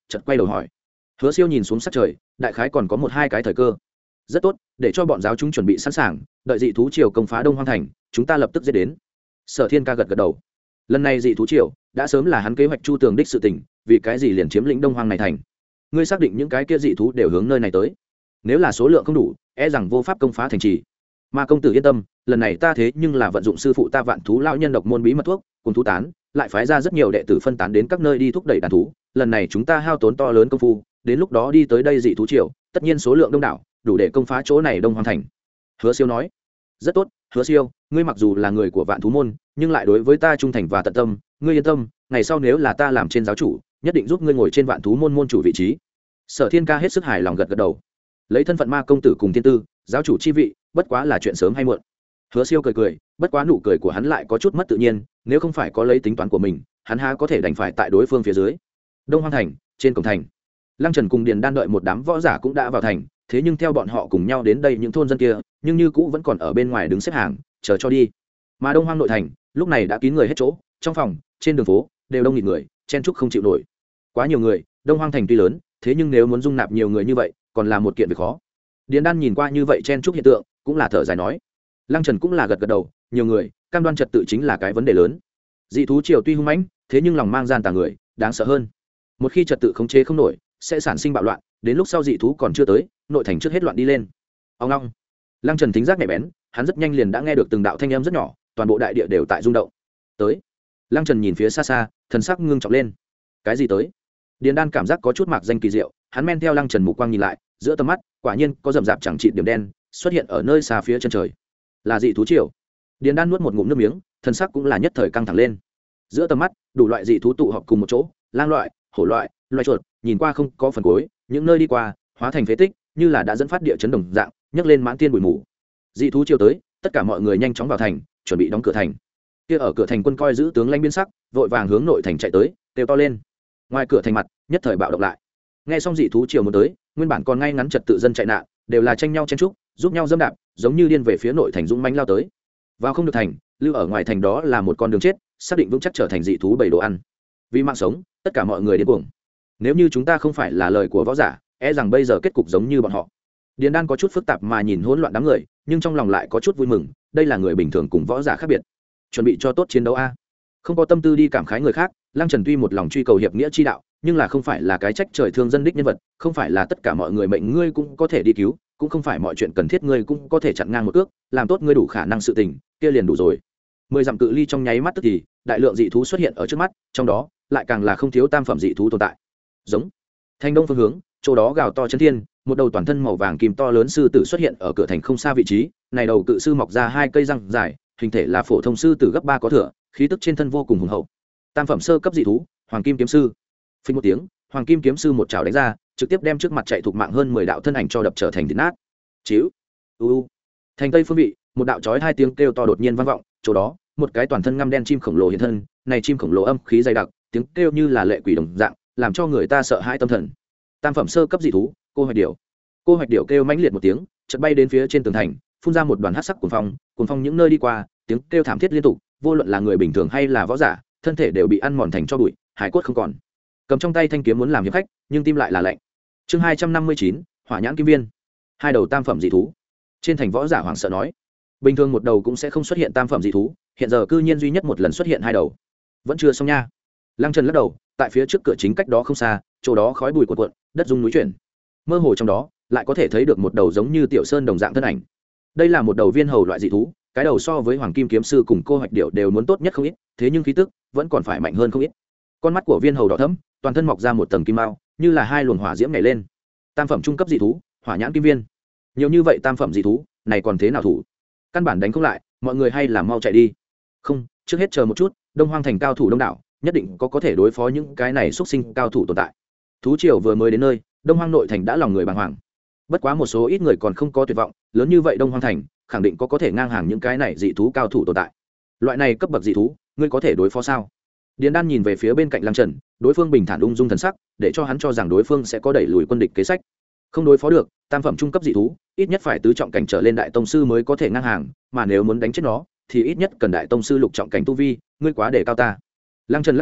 chợt quay đầu hỏi. Hứa Siêu nhìn xuống sát trời, đại khái còn có một hai cái thời cơ. Rất tốt, để cho bọn giáo chúng chuẩn bị sẵn sàng, đợi dị thú triều công phá Đông Hoang thành, chúng ta lập tức giết đến. Sở Thiên Ca gật gật đầu. Lần này dị thú triều đã sớm là hắn kế hoạch chu tường đích sự tình, vì cái gì liền chiếm lĩnh Đông Hoang này thành? Ngươi xác định những cái kia dị thú đều hướng nơi này tới? Nếu là số lượng không đủ, e rằng vô pháp công phá thành trì. Mà công tử yên tâm, lần này ta thế nhưng là vận dụng sư phụ ta vạn thú lão nhân độc môn bí mật thuốc, cùng thú tán, lại phái ra rất nhiều đệ tử phân tán đến các nơi đi thúc đẩy đàn thú. Lần này chúng ta hao tốn to lớn công phu, đến lúc đó đi tới đây dị thú triều, tất nhiên số lượng đông đảo, đủ để công phá chỗ này Đông Hoang thành. Hứa Siêu nói. Rất tốt, Hứa Siêu, ngươi mặc dù là người của vạn thú môn, nhưng lại đối với ta trung thành và tận tâm, ngươi yên tâm, ngày sau nếu là ta làm trên giáo chủ, nhất định giúp ngươi ngồi trên vạn thú môn môn chủ vị trí. Sở Thiên Ca hết sức hài lòng gật gật đầu. Lấy thân phận ma công tử cùng thiên tư, giáo chủ chi vị, bất quá là chuyện sớm hay muộn. Hứa Siêu cười cười, bất quá nụ cười của hắn lại có chút mất tự nhiên, nếu không phải có lấy tính toán của mình, hắn há có thể đành phải tại đối phương phía dưới. Đông Hoang thành, trên cổng thành, Lăng Trần cùng Điền Đan đợi một đám võ giả cũng đã vào thành, thế nhưng theo bọn họ cùng nhau đến đây những thôn dân kia, nhưng như cũ vẫn còn ở bên ngoài đứng xếp hàng, chờ cho đi. Mà Đông Hoang nội thành, lúc này đã kín người hết chỗ, trong phòng, trên đường phố, đều đông nghịt người, chen chúc không chịu nổi. Quá nhiều người, Đông Hoang thành tuy lớn, thế nhưng nếu muốn dung nạp nhiều người như vậy, còn là một kiện việc khó. Điền Đan nhìn qua như vậy chen chúc hiện tượng, cũng là thở dài nói. Lăng Trần cũng là gật gật đầu, nhiều người, cam đoan trật tự chính là cái vấn đề lớn. Dị thú triều tuy hung mãnh, thế nhưng lòng mang gian tà người, đáng sợ hơn. Một khi trật tự khống chế không nổi, sẽ sản sinh bạo loạn, đến lúc sau dị thú còn chưa tới, nội thành trước hết loạn đi lên. Ông long. Lăng Trần thính giác nhạy bén, hắn rất nhanh liền đã nghe được từng đạo thanh âm rất nhỏ, toàn bộ đại địa đều tại rung động. Tới. Lăng Trần nhìn phía xa xa, thần sắc ngưng trọng lên. Cái gì tới? Điền Đan cảm giác có chút mạc danh kỳ diệu, hắn men theo Lăng Trần mục quang nhìn lại, giữa tầm mắt, quả nhiên có rậm rạp chẳng chịt điểm đen xuất hiện ở nơi xa phía chân trời. Là dị thú triều. Điền Đan nuốt một ngụm nước miếng, thần sắc cũng là nhất thời căng thẳng lên. Giữa tầm mắt, đủ loại dị thú tụ họp cùng một chỗ, lang loại, hổ loại, loài chuột, nhìn qua không có phần cuối, những nơi đi qua, hóa thành phế tích, như là đã dẫn phát địa chấn đồng dạng, nhấc lên mãn tiên bụi mù. Dị thú triều tới, tất cả mọi người nhanh chóng vào thành, chuẩn bị đóng cửa thành. Kia ở cửa thành quân coi giữ tướng lãnh biên sắc, vội vàng hướng nội thành chạy tới, kêu to lên. Ngoài cửa thành mặt, nhất thời bạo động lại. Nghe xong dị thú triều muốn tới, nguyên bản còn ngay ngắn trật tự dân chạy nạn, đều là tranh nhau chen trúc, giúp nhau dẫm đạp, giống như điên về phía nội thành dũng mãnh lao tới. Vào không được thành, lưu ở ngoài thành đó là một con đường chết, xác định vững chắc trở thành dị thú bầy đồ ăn. Vì mạng sống, tất cả mọi người điên cuồng. Nếu như chúng ta không phải là lời của võ giả, e rằng bây giờ kết cục giống như bọn họ. Điền Đan có chút phức tạp mà nhìn hỗn loạn đám người, nhưng trong lòng lại có chút vui mừng, đây là người bình thường cùng võ giả khác biệt. Chuẩn bị cho tốt chiến đấu a. Không có tâm tư đi cảm khái người khác, Lăng Trần tuy một lòng truy cầu hiệp nghĩa chi đạo, nhưng là không phải là cái trách trời thương dân đích nhân vật, không phải là tất cả mọi người mệnh ngươi cũng có thể đi cứu, cũng không phải mọi chuyện cần thiết ngươi cũng có thể chặn ngang một cước, làm tốt ngươi đủ khả năng sự tình, kia liền đủ rồi. Mười dặm cự ly trong nháy mắt tức thì, đại lượng dị thú xuất hiện ở trước mắt, trong đó lại càng là không thiếu tam phẩm dị thú tồn tại. Giống. Thành đông phương hướng, chỗ đó gào to chấn thiên, một đầu toàn thân màu vàng kim to lớn sư tử xuất hiện ở cửa thành không xa vị trí, này đầu cự sư mọc ra hai cây răng dài, hình thể là phổ thông sư tử gấp ba có thừa, khí tức trên thân vô cùng hùng hậu. Tam phẩm sơ cấp dị thú, Hoàng Kim kiếm sư. Phình một tiếng, Hoàng Kim kiếm sư một chảo đánh ra, trực tiếp đem trước mặt chạy thuộc mạng hơn mười đạo thân ảnh cho đập trở thành thịt nát. Chíu. U u. Thành tây phương vị, một đạo chói hai tiếng kêu to đột nhiên vang vọng, chỗ đó, một cái toàn thân ngăm đen chim khổng lồ hiện thân, này chim khổng lồ âm khí dày đặc, tiếng kêu như là lệ quỷ đồng dạng, làm cho người ta sợ hãi tâm thần. Tam phẩm sơ cấp dị thú, cô hoạch điểu. Cô hoạch điểu kêu mãnh liệt một tiếng, chợt bay đến phía trên tường thành, phun ra một đoàn hắc sắc cuồng phong, cuồng phong những nơi đi qua, tiếng kêu thảm thiết liên tục, vô luận là người bình thường hay là võ giả, thân thể đều bị ăn mòn thành cho bụi, hải cốt không còn. Cầm trong tay thanh kiếm muốn làm hiệp khách, nhưng tim lại là lạnh. Chương hai trăm năm mươi chín, Hỏa nhãn kim viên. Hai đầu tam phẩm dị thú. Trên thành võ giả hoảng sợ nói, bình thường một đầu cũng sẽ không xuất hiện tam phẩm dị thú, hiện giờ cư nhiên duy nhất một lần xuất hiện hai đầu. Vẫn chưa xong nha. Lăng Trần lắc đầu, tại phía trước cửa chính cách đó không xa, chỗ đó khói bụi cuộn cuộn, đất rung núi chuyển. Mơ hồ trong đó, lại có thể thấy được một đầu giống như tiểu sơn đồng dạng thân ảnh. Đây là một đầu viên hầu loại dị thú, cái đầu so với Hoàng Kim kiếm sư cùng cô hoạch điểu đều muốn tốt nhất không ít, thế nhưng khí tức vẫn còn phải mạnh hơn không ít. Con mắt của viên hầu đỏ thẫm, toàn thân mọc ra một tầng kim mao, như là hai luồng hỏa diễm nhảy lên. Tam phẩm trung cấp dị thú, Hỏa nhãn kim viên. Nhiều như vậy tam phẩm dị thú, này còn thế nào thủ? Căn bản đánh không lại, mọi người hay là mau chạy đi. Không, trước hết chờ một chút, Đông Hoang thành cao thủ đông đảo, nhất định có có thể đối phó những cái này xuất sinh cao thủ tồn tại. Thú triều vừa mới đến nơi, Đông Hoang nội thành đã lòng người bàng hoàng. Bất quá một số ít người còn không có tuyệt vọng, lớn như vậy Đông Hoang thành, khẳng định có có thể ngang hàng những cái này dị thú cao thủ tồn tại. Loại này cấp bậc dị thú, ngươi có thể đối phó sao? Điền Đan nhìn về phía bên cạnh Lăng Trần, đối phương bình thản ung dung thần sắc, để cho hắn cho rằng đối phương sẽ có đẩy lùi quân địch kế sách. Không đối phó được, tam phẩm trung cấp dị thú, ít nhất phải tứ trọng cảnh trở lên đại tông sư mới có thể ngang hàng, mà nếu muốn đánh chết nó, thì ít nhất cần đại tông sư lục trọng cảnh tu vi, ngươi quá để cao ta. Lăng Trần lắc đầu,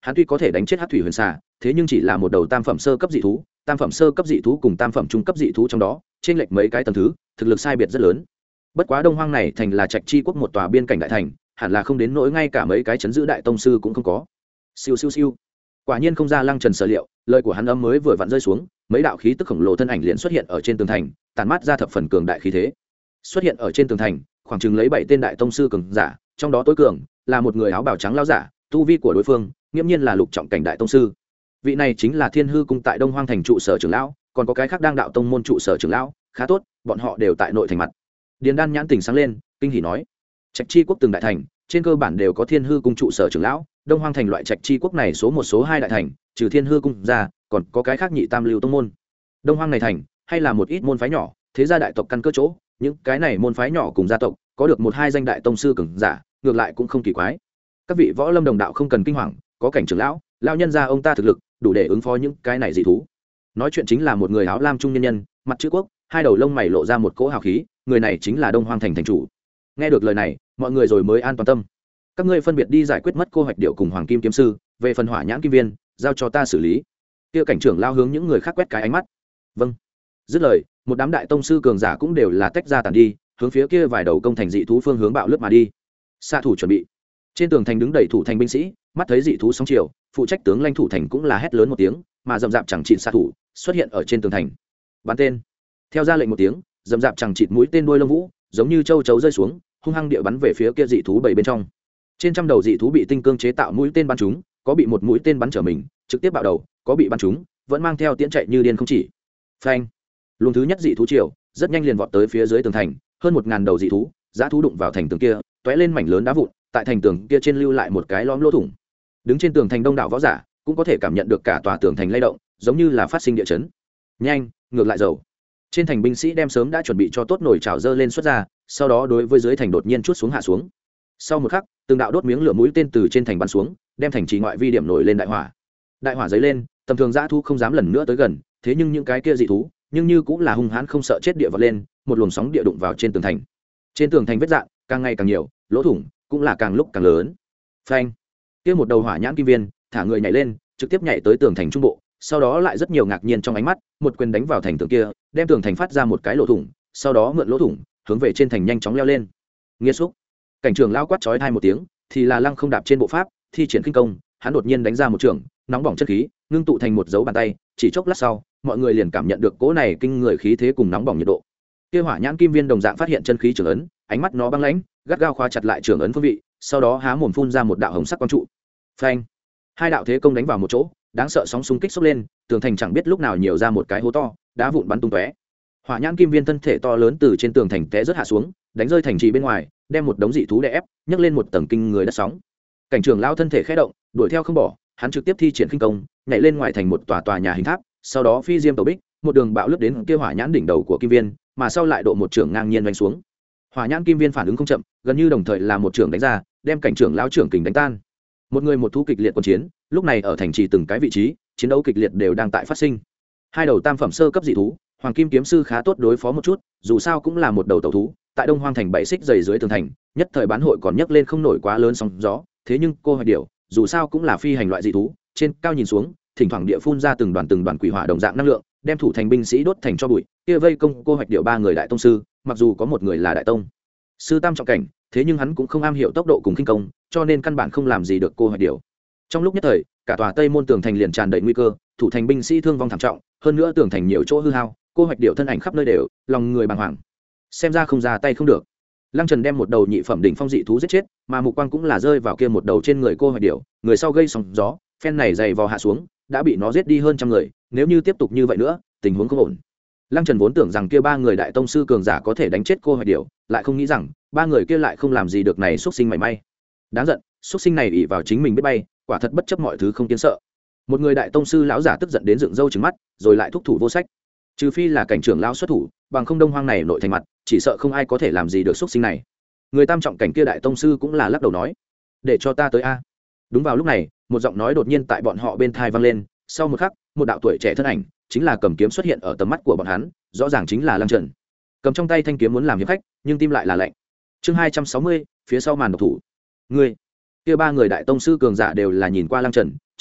hắn tuy có thể đánh chết hát thủy huyền xà, thế nhưng chỉ là một đầu tam phẩm sơ cấp dị thú, tam phẩm sơ cấp dị thú cùng tam phẩm trung cấp dị thú trong đó trên lệch mấy cái tầng thứ, thực lực sai biệt rất lớn. Bất quá Đông Hoang này thành là Trạch Chi quốc một tòa biên cảnh đại thành, hẳn là không đến nỗi ngay cả mấy cái chấn giữ đại tông sư cũng không có. Siêu siêu siêu. Quả nhiên không ra Lăng Trần sở liệu, lời của hắn âm mới vừa vặn rơi xuống, mấy đạo khí tức khổng lồ thân ảnh liền xuất hiện ở trên tường thành, tản mát ra thập phần cường đại khí thế. Xuất hiện ở trên tường thành, khoảng chừng lấy bảy tên đại tông sư cường giả, trong đó tối cường là một người áo bào trắng lão giả, tu vi của đối phương nghiêm nhiên là lục trọng cảnh đại tông sư. Vị này chính là Thiên Hư cung tại Đông Hoang thành trụ sở trưởng lão, còn có cái khác đang đạo tông môn trụ sở trưởng lão, khá tốt, bọn họ đều tại nội thành mặt. Điền Đan nhãn tình sáng lên, kinh hỉ nói: Trạch Chi quốc từng đại thành, trên cơ bản đều có Thiên Hư cung trụ sở trưởng lão, Đông Hoang thành loại Trạch Chi quốc này số một số hai đại thành, trừ Thiên Hư cung ra, còn có cái khác nhị tam lưu tông môn. Đông Hoang này thành, hay là một ít môn phái nhỏ, thế gia đại tộc căn cơ chỗ, những cái này môn phái nhỏ cùng gia tộc, có được một hai danh đại tông sư cường giả, ngược lại cũng không kỳ quái. Các vị võ lâm đồng đạo không cần kinh hoàng, có cảnh trưởng lão, lão nhân gia ông ta thực lực đủ để ứng phó những cái này dị thú. Nói chuyện chính là một người áo lam trung nhân nhân, mặt chữ quốc, hai đầu lông mày lộ ra một cỗ hào khí, người này chính là Đông Hoang thành thành chủ. Nghe được lời này, mọi người rồi mới an toàn tâm. Các ngươi phân biệt đi giải quyết mất cô hoạch điệu cùng hoàng kim kiếm sư, về phần hỏa nhãn kim viên, giao cho ta xử lý. Kia cảnh trưởng lao hướng những người khác quét cái ánh mắt. Vâng. Dứt lời, một đám đại tông sư cường giả cũng đều là tách ra tản đi, hướng phía kia vài đầu công thành dị thú phương hướng bạo lướt mà đi. Xạ thủ chuẩn bị. Trên tường thành đứng đầy thủ thành binh sĩ, mắt thấy dị thú sóng chiều, phụ trách tướng lãnh thủ thành cũng là hét lớn một tiếng, mà rậm rạp chẳng chịt xạ thủ xuất hiện ở trên tường thành. Bắn tên. Theo ra lệnh một tiếng, rậm rạp chẳng chịt mũi tên đuôi lông vũ, giống như châu chấu rơi xuống, hung hăng địa bắn về phía kia dị thú bảy bên trong. Trên trăm đầu dị thú bị tinh cương chế tạo mũi tên bắn trúng, có bị một mũi tên bắn trở mình, trực tiếp bạo đầu, có bị bắn trúng, vẫn mang theo tiễn chạy như điên không chỉ. Phanh. Luồng thứ nhất dị thú triều, rất nhanh liền vọt tới phía dưới tường thành, hơn một ngàn đầu dị thú, giá thú đụng vào thành tường kia, tóe lên mảnh lớn đá vụn, tại thành tường kia trên lưu lại một cái lõm lỗ thủng. Đứng trên tường thành đông đảo võ giả, cũng có thể cảm nhận được cả tòa tường thành lay động, giống như là phát sinh địa chấn. Nhanh, ngược lại dầu. Trên thành binh sĩ đem sớm đã chuẩn bị cho tốt nồi chảo dơ lên xuất ra, sau đó đối với dưới thành đột nhiên chuốt xuống hạ xuống. Sau một khắc, từng đạo đốt miếng lửa mũi tên từ trên thành bắn xuống, đem thành trì ngoại vi điểm nổi lên đại hỏa. Đại hỏa dấy lên, tầm thường dã thú không dám lần nữa tới gần, thế nhưng những cái kia dị thú, nhưng như cũng là hung hãn không sợ chết địa vọt lên, một luồng sóng địa đụng vào trên tường thành. Trên tường thành vết rạn càng ngày càng nhiều, lỗ thủng cũng là càng lúc càng lớn. Phanh! Kia một đầu hỏa nhãn kim viên, thả người nhảy lên, trực tiếp nhảy tới tường thành trung bộ, sau đó lại rất nhiều ngạc nhiên trong ánh mắt, một quyền đánh vào thành tường kia, đem tường thành phát ra một cái lỗ thủng, sau đó mượn lỗ thủng, hướng về trên thành nhanh chóng leo lên. Nghiệt xúc! Cảnh trưởng lao quát chói tai một tiếng, thì là lăng không đạp trên bộ pháp, thi triển kinh công, hắn đột nhiên đánh ra một trường, nóng bỏng chất khí, ngưng tụ thành một dấu bàn tay, chỉ chốc lát sau, mọi người liền cảm nhận được cỗ này kinh người khí thế cùng nóng bỏng nhiệt độ. Kia hỏa nhãn kim viên đồng dạng phát hiện chân khí trường ấn, ánh mắt nó băng lãnh, gắt gao khóa chặt lại trường ấn phương vị, sau đó há mồm phun ra một đạo hồng sắc quang trụ. Phanh! Hai đạo thế công đánh vào một chỗ, đáng sợ sóng xung kích xốc lên, tường thành chẳng biết lúc nào nhiều ra một cái hố to, đá vụn bắn tung tóe. Hỏa nhãn kim viên thân thể to lớn từ trên tường thành té rớt hạ xuống, đánh rơi thành trì bên ngoài, đem một đống dị thú đè ép, nhấc lên một tầng kinh người đất sóng. Cảnh trưởng lao thân thể khẽ động, đuổi theo không bỏ, hắn trực tiếp thi triển khinh công, nhảy lên ngoài thành một tòa tòa nhà hình tháp, sau đó phi diêm tàu bích, một đường bạo lướt đến kia hỏa nhãn đỉnh đầu của kim viên, mà sau lại độ một trưởng ngang nhiên đánh xuống. Hỏa nhãn kim viên phản ứng không chậm, gần như đồng thời là một trưởng đánh ra, đem cảnh trưởng lão trưởng kình đánh tan. Một người một thú kịch liệt quân chiến, lúc này ở thành trì từng cái vị trí, chiến đấu kịch liệt đều đang tại phát sinh. Hai đầu tam phẩm sơ cấp dị thú, hoàng kim kiếm sư khá tốt đối phó một chút, dù sao cũng là một đầu tẩu thú, tại Đông Hoang thành bảy xích dày dưới tường thành, nhất thời bán hội còn nhấc lên không nổi quá lớn sóng gió, thế nhưng cô hoạch điểu, dù sao cũng là phi hành loại dị thú, trên cao nhìn xuống, thỉnh thoảng địa phun ra từng đoàn từng đoàn quỷ hỏa đồng dạng năng lượng, đem thủ thành binh sĩ đốt thành cho bụi. Kia vây công cô hoạch điểu ba người đại tông sư, mặc dù có một người là đại tông sư tam trọng cảnh, thế nhưng hắn cũng không am hiểu tốc độ cùng khinh công, cho nên căn bản không làm gì được cô hoạch điểu. Trong lúc nhất thời, cả tòa Tây Môn tường thành liền tràn đầy nguy cơ, thủ thành binh sĩ thương vong thảm trọng, hơn nữa tường thành nhiều chỗ hư hao, cô hoạch điểu thân ảnh khắp nơi đều, lòng người bàng hoàng. Xem ra không ra tay không được. Lăng Trần đem một đầu nhị phẩm đỉnh phong dị thú giết chết, mà mục quang cũng là rơi vào kia một đầu trên người cô hoạch điểu, người sau gây sóng gió, phen này dày vò hạ xuống, đã bị nó giết đi hơn trăm người, nếu như tiếp tục như vậy nữa, tình huống không ổn. Lăng Trần vốn tưởng rằng kia ba người đại tông sư cường giả có thể đánh chết cô hoạch điểu, lại không nghĩ rằng ba người kia lại không làm gì được này xuất sinh mảy may. Đáng giận, xuất sinh này ỷ vào chính mình biết bay, quả thật bất chấp mọi thứ không kiến sợ. Một người đại tông sư lão giả tức giận đến dựng râu trừng mắt, rồi lại thúc thủ vô sách. Trừ phi là cảnh trưởng lão xuất thủ, bằng không Đông Hoang này nội thành mặt, chỉ sợ không ai có thể làm gì được xuất sinh này. Người tam trọng cảnh kia đại tông sư cũng là lắc đầu nói, để cho ta tới a. Đúng vào lúc này, một giọng nói đột nhiên tại bọn họ bên tai vang lên, sau một khắc, một đạo tuổi trẻ thân ảnh, chính là cầm kiếm xuất hiện ở tầm mắt của bọn hắn, rõ ràng chính là Lăng Trần. Cầm trong tay thanh kiếm muốn làm hiệp khách, nhưng tim lại là lạnh. Chương hai trăm sáu mươi, phía sau màn độc thủ. Ngươi, kia ba người đại tông sư cường giả đều là nhìn qua Lăng Trần,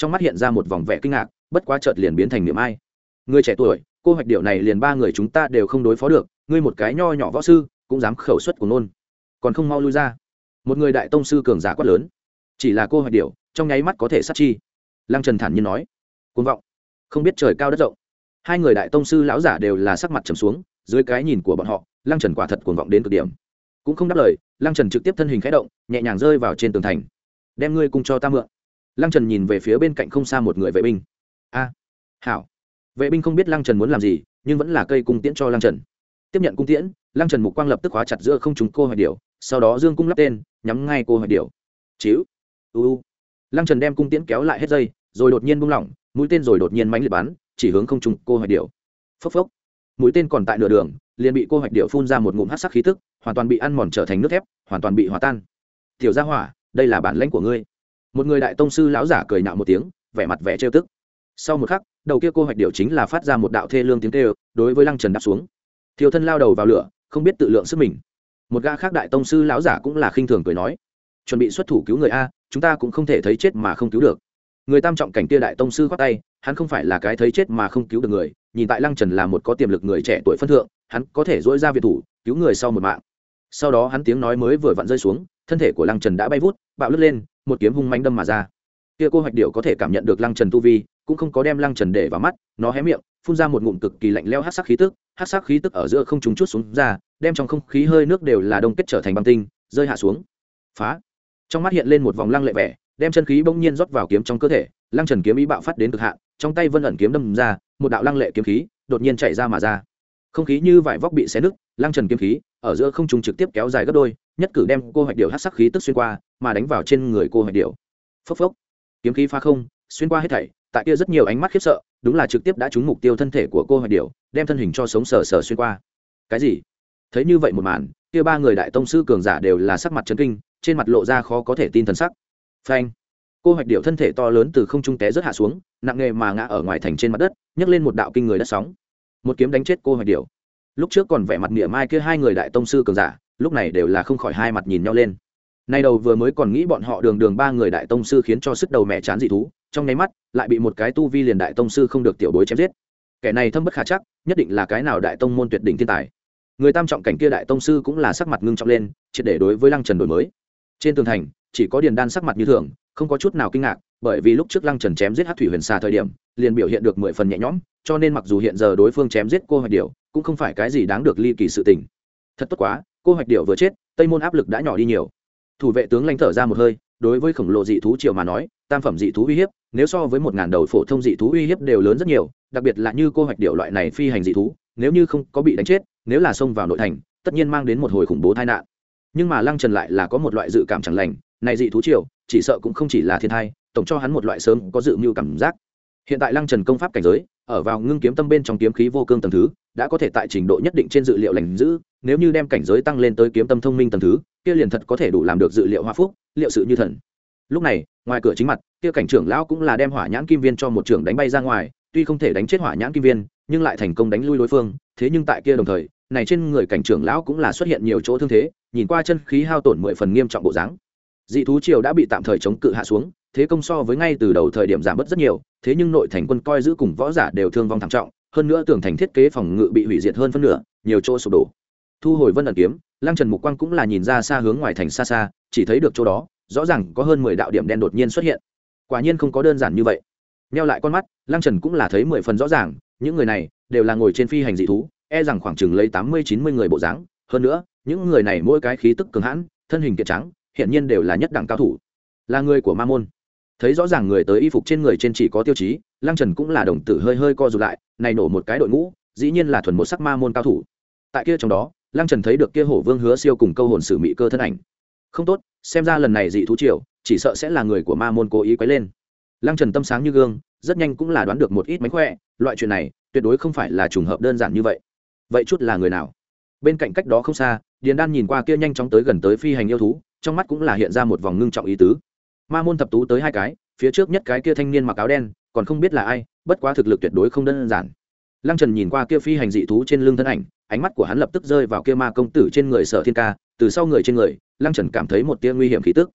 trong mắt hiện ra một vòng vẻ kinh ngạc, bất quá chợt liền biến thành niệm ai. Người trẻ tuổi, cô hoạch điệu này liền ba người chúng ta đều không đối phó được, ngươi một cái nho nhỏ võ sư cũng dám khẩu suất của nôn, còn không mau lui ra. Một người đại tông sư cường giả quát lớn. Chỉ là cô hoạch điệu, trong nháy mắt có thể sát chi. Lăng Trần thản nhiên nói, cuồng vọng, không biết trời cao đất rộng. Hai người đại tông sư lão giả đều là sắc mặt trầm xuống, dưới cái nhìn của bọn họ, Lăng Trần quả thật cuồng vọng đến cực điểm. Cũng không đáp lời, Lăng Trần trực tiếp thân hình khẽ động, nhẹ nhàng rơi vào trên tường thành. Đem ngươi cùng cho ta mượn. Lăng Trần nhìn về phía bên cạnh không xa một người vệ binh. A, hảo. Vệ binh không biết Lăng Trần muốn làm gì, nhưng vẫn là cây cung tiễn cho Lăng Trần. Tiếp nhận cung tiễn, Lăng Trần mục quang lập tức khóa chặt giữa không trung cô hoạch điểu, sau đó dương cung lắp tên, nhắm ngay cô hoạch điểu. Chíu. U u. Lăng Trần đem cung tiễn kéo lại hết dây, rồi đột nhiên buông lỏng, mũi tên rồi đột nhiên mãnh liệt bắn, chỉ hướng không trung cô hoạch điểu. Phốc phốc. Mũi tên còn tại nửa đường, liền bị cô hoạch điểu phun ra một ngụm hắc sắc khí tức, hoàn toàn bị ăn mòn trở thành nước thép, hoàn toàn bị hòa tan. Tiểu gia hỏa, đây là bản lãnh của ngươi. Một người đại tông sư lão giả cười nhạo một tiếng, vẻ mặt vẻ trêu tức. Sau một khắc, đầu kia cô hoạch điểu chính là phát ra một đạo thê lương tiếng kêu, đối với Lăng Trần đáp xuống. Thiêu thân lao đầu vào lửa, không biết tự lượng sức mình. Một gã khác đại tông sư lão giả cũng là khinh thường cười nói, chuẩn bị xuất thủ cứu người a, chúng ta cũng không thể thấy chết mà không cứu được. Người tam trọng cảnh kia đại tông sư khoát tay, hắn không phải là cái thấy chết mà không cứu được người, nhìn tại Lăng Trần là một có tiềm lực người trẻ tuổi phân thượng, hắn có thể dỗi ra viện thủ, cứu người sau một mạng. Sau đó hắn tiếng nói mới vừa vặn rơi xuống, thân thể của Lăng Trần đã bay vút, bạo lướt lên, một kiếm hung mãnh đâm mà ra. Kia cô hoạch điểu có thể cảm nhận được Lăng Trần tu vi, cũng không có đem Lăng Trần để vào mắt, nó hé miệng, phun ra một ngụm cực kỳ lạnh lẽo hắc sắc khí tức, hắc sắc khí tức ở giữa không trung chút xuống ra, đem trong không khí hơi nước đều là đông kết trở thành băng tinh, rơi hạ xuống. Phá! Trong mắt hiện lên một vòng lăng lệ vẻ, đem chân khí bỗng nhiên rót vào kiếm trong cơ thể, Lăng Trần kiếm ý bạo phát đến cực hạn, trong tay vân ẩn kiếm đâm ra, một đạo lăng lệ kiếm khí đột nhiên chạy ra mà ra. Không khí như vải vóc bị xé nứt, Lăng Trần kiếm khí ở giữa không trung trực tiếp kéo dài gấp đôi, nhất cử đem cô hoạch điểu hắc sắc khí tức xuyên qua, mà đánh vào trên người cô hoạch điểu. Phốc phốc, kiếm khí phá không, xuyên qua hết thảy, tại kia rất nhiều ánh mắt khiếp sợ, đúng là trực tiếp đã trúng mục tiêu thân thể của cô hoạch điểu, đem thân hình cho sống sờ sờ xuyên qua. Cái gì? Thấy như vậy một màn, kia ba người đại tông sư cường giả đều là sắc mặt chấn kinh, trên mặt lộ ra khó có thể tin thần sắc. Phanh! Cô hoạch điểu thân thể to lớn từ không trung té rớt hạ xuống, nặng nề mà ngã ở ngoài thành trên mặt đất, nhấc lên một đạo kinh người đất sóng. Một kiếm đánh chết cô hoạch điểu. Lúc trước còn vẻ mặt mỉa mai kia hai người đại tông sư cường giả, lúc này đều là không khỏi hai mặt nhìn nhau lên. Nay đầu vừa mới còn nghĩ bọn họ đường đường ba người đại tông sư khiến cho sức đầu mẹ chán dị thú, trong nháy mắt lại bị một cái tu vi liền đại tông sư không được tiểu bối chém giết. Kẻ này thâm bất khả chắc, nhất định là cái nào đại tông môn tuyệt đỉnh thiên tài. Người tam trọng cảnh kia đại tông sư cũng là sắc mặt ngưng trọng lên, triệt để đối với Lăng Trần đổi mới. Trên tường thành, chỉ có Điền Đan sắc mặt như thường, không có chút nào kinh ngạc, bởi vì lúc trước Lăng Trần chém giết Hắc Thủy Huyền Xà thời điểm, liền biểu hiện được mười phần nhẹ nhõm, cho nên mặc dù hiện giờ đối phương chém giết cô hoạch điểu, cũng không phải cái gì đáng được ly kỳ sự tình. Thật tốt quá, cô hoạch điểu vừa chết, Tây môn áp lực đã nhỏ đi nhiều. Thủ vệ tướng lãnh thở ra một hơi, đối với khổng lồ dị thú triều mà nói, tam phẩm dị thú uy hiếp, nếu so với một ngàn đầu phổ thông dị thú uy hiếp đều lớn rất nhiều, đặc biệt là như cô hoạch điểu loại này phi hành dị thú, nếu như không có bị đánh chết, nếu là xông vào nội thành, tất nhiên mang đến một hồi khủng bố tai nạn. Nhưng mà Lăng Trần lại là có một loại dự cảm chẳng lành, này dị thú triều, chỉ sợ cũng không chỉ là thiên thai, tổng cho hắn một loại sớm có dự mưu cảm giác. Hiện tại Lăng Trần công pháp cảnh giới, ở vào ngưng kiếm tâm bên trong kiếm khí vô cương tầng thứ, đã có thể tại trình độ nhất định trên dự liệu lành giữ, nếu như đem cảnh giới tăng lên tới kiếm tâm thông minh tầng thứ, kia liền thật có thể đủ làm được dự liệu hoa phúc, liệu sự như thần. Lúc này, ngoài cửa chính mặt, kia cảnh trưởng lão cũng là đem hỏa nhãn kim viên cho một trưởng đánh bay ra ngoài, tuy không thể đánh chết hỏa nhãn kim viên, nhưng lại thành công đánh lui đối phương, thế nhưng tại kia đồng thời, này trên người cảnh trưởng lão cũng là xuất hiện nhiều chỗ thương thế, nhìn qua chân khí hao tổn mười phần nghiêm trọng bộ dáng. Dị thú triều đã bị tạm thời chống cự hạ xuống, thế công so với ngay từ đầu thời điểm giảm bớt rất nhiều, thế nhưng nội thành quân coi giữ cùng võ giả đều thương vong thảm trọng, hơn nữa tường thành thiết kế phòng ngự bị hủy diệt hơn phân nửa, nhiều chỗ sụp đổ. Thu hồi vân ẩn kiếm, Lăng Trần mục quang cũng là nhìn ra xa hướng ngoài thành xa xa, chỉ thấy được chỗ đó, rõ ràng có hơn mười đạo điểm đen đột nhiên xuất hiện. Quả nhiên không có đơn giản như vậy. Nheo lại con mắt, Lăng Trần cũng là thấy mười phần rõ ràng, những người này đều là ngồi trên phi hành dị thú, e rằng khoảng chừng lấy tám mươi chín mươi người bộ dáng, hơn nữa, những người này mỗi cái khí tức cường hãn, thân hình kiệt trắng, hiện nhiên đều là nhất đẳng cao thủ, là người của ma môn. Thấy rõ ràng người tới y phục trên người trên chỉ có tiêu chí, Lăng Trần cũng là đồng tử hơi hơi co rụt lại, này nổ một cái đội ngũ, dĩ nhiên là thuần một sắc ma môn cao thủ. Tại kia trong đó, Lăng Trần thấy được kia hổ vương Hứa Siêu cùng câu hồn sử mị cơ thân ảnh. Không tốt, xem ra lần này dị thú triều, chỉ sợ sẽ là người của ma môn cố ý quấy lên. Lăng Trần tâm sáng như gương, rất nhanh cũng là đoán được một ít mánh khỏe, loại chuyện này tuyệt đối không phải là trùng hợp đơn giản như vậy. Vậy chút là người nào? Bên cạnh cách đó không xa, Điền Đan nhìn qua kia nhanh chóng tới gần tới phi hành yêu thú, trong mắt cũng là hiện ra một vòng ngưng trọng ý tứ. Ma môn thập tú tới hai cái, phía trước nhất cái kia thanh niên mặc áo đen, còn không biết là ai, bất quá thực lực tuyệt đối không đơn giản. Lăng Trần nhìn qua kia phi hành dị thú trên lưng thân ảnh, ánh mắt của hắn lập tức rơi vào kia ma công tử trên người Sở Thiên Ca, từ sau người trên người, Lăng Trần cảm thấy một tia nguy hiểm khí tức.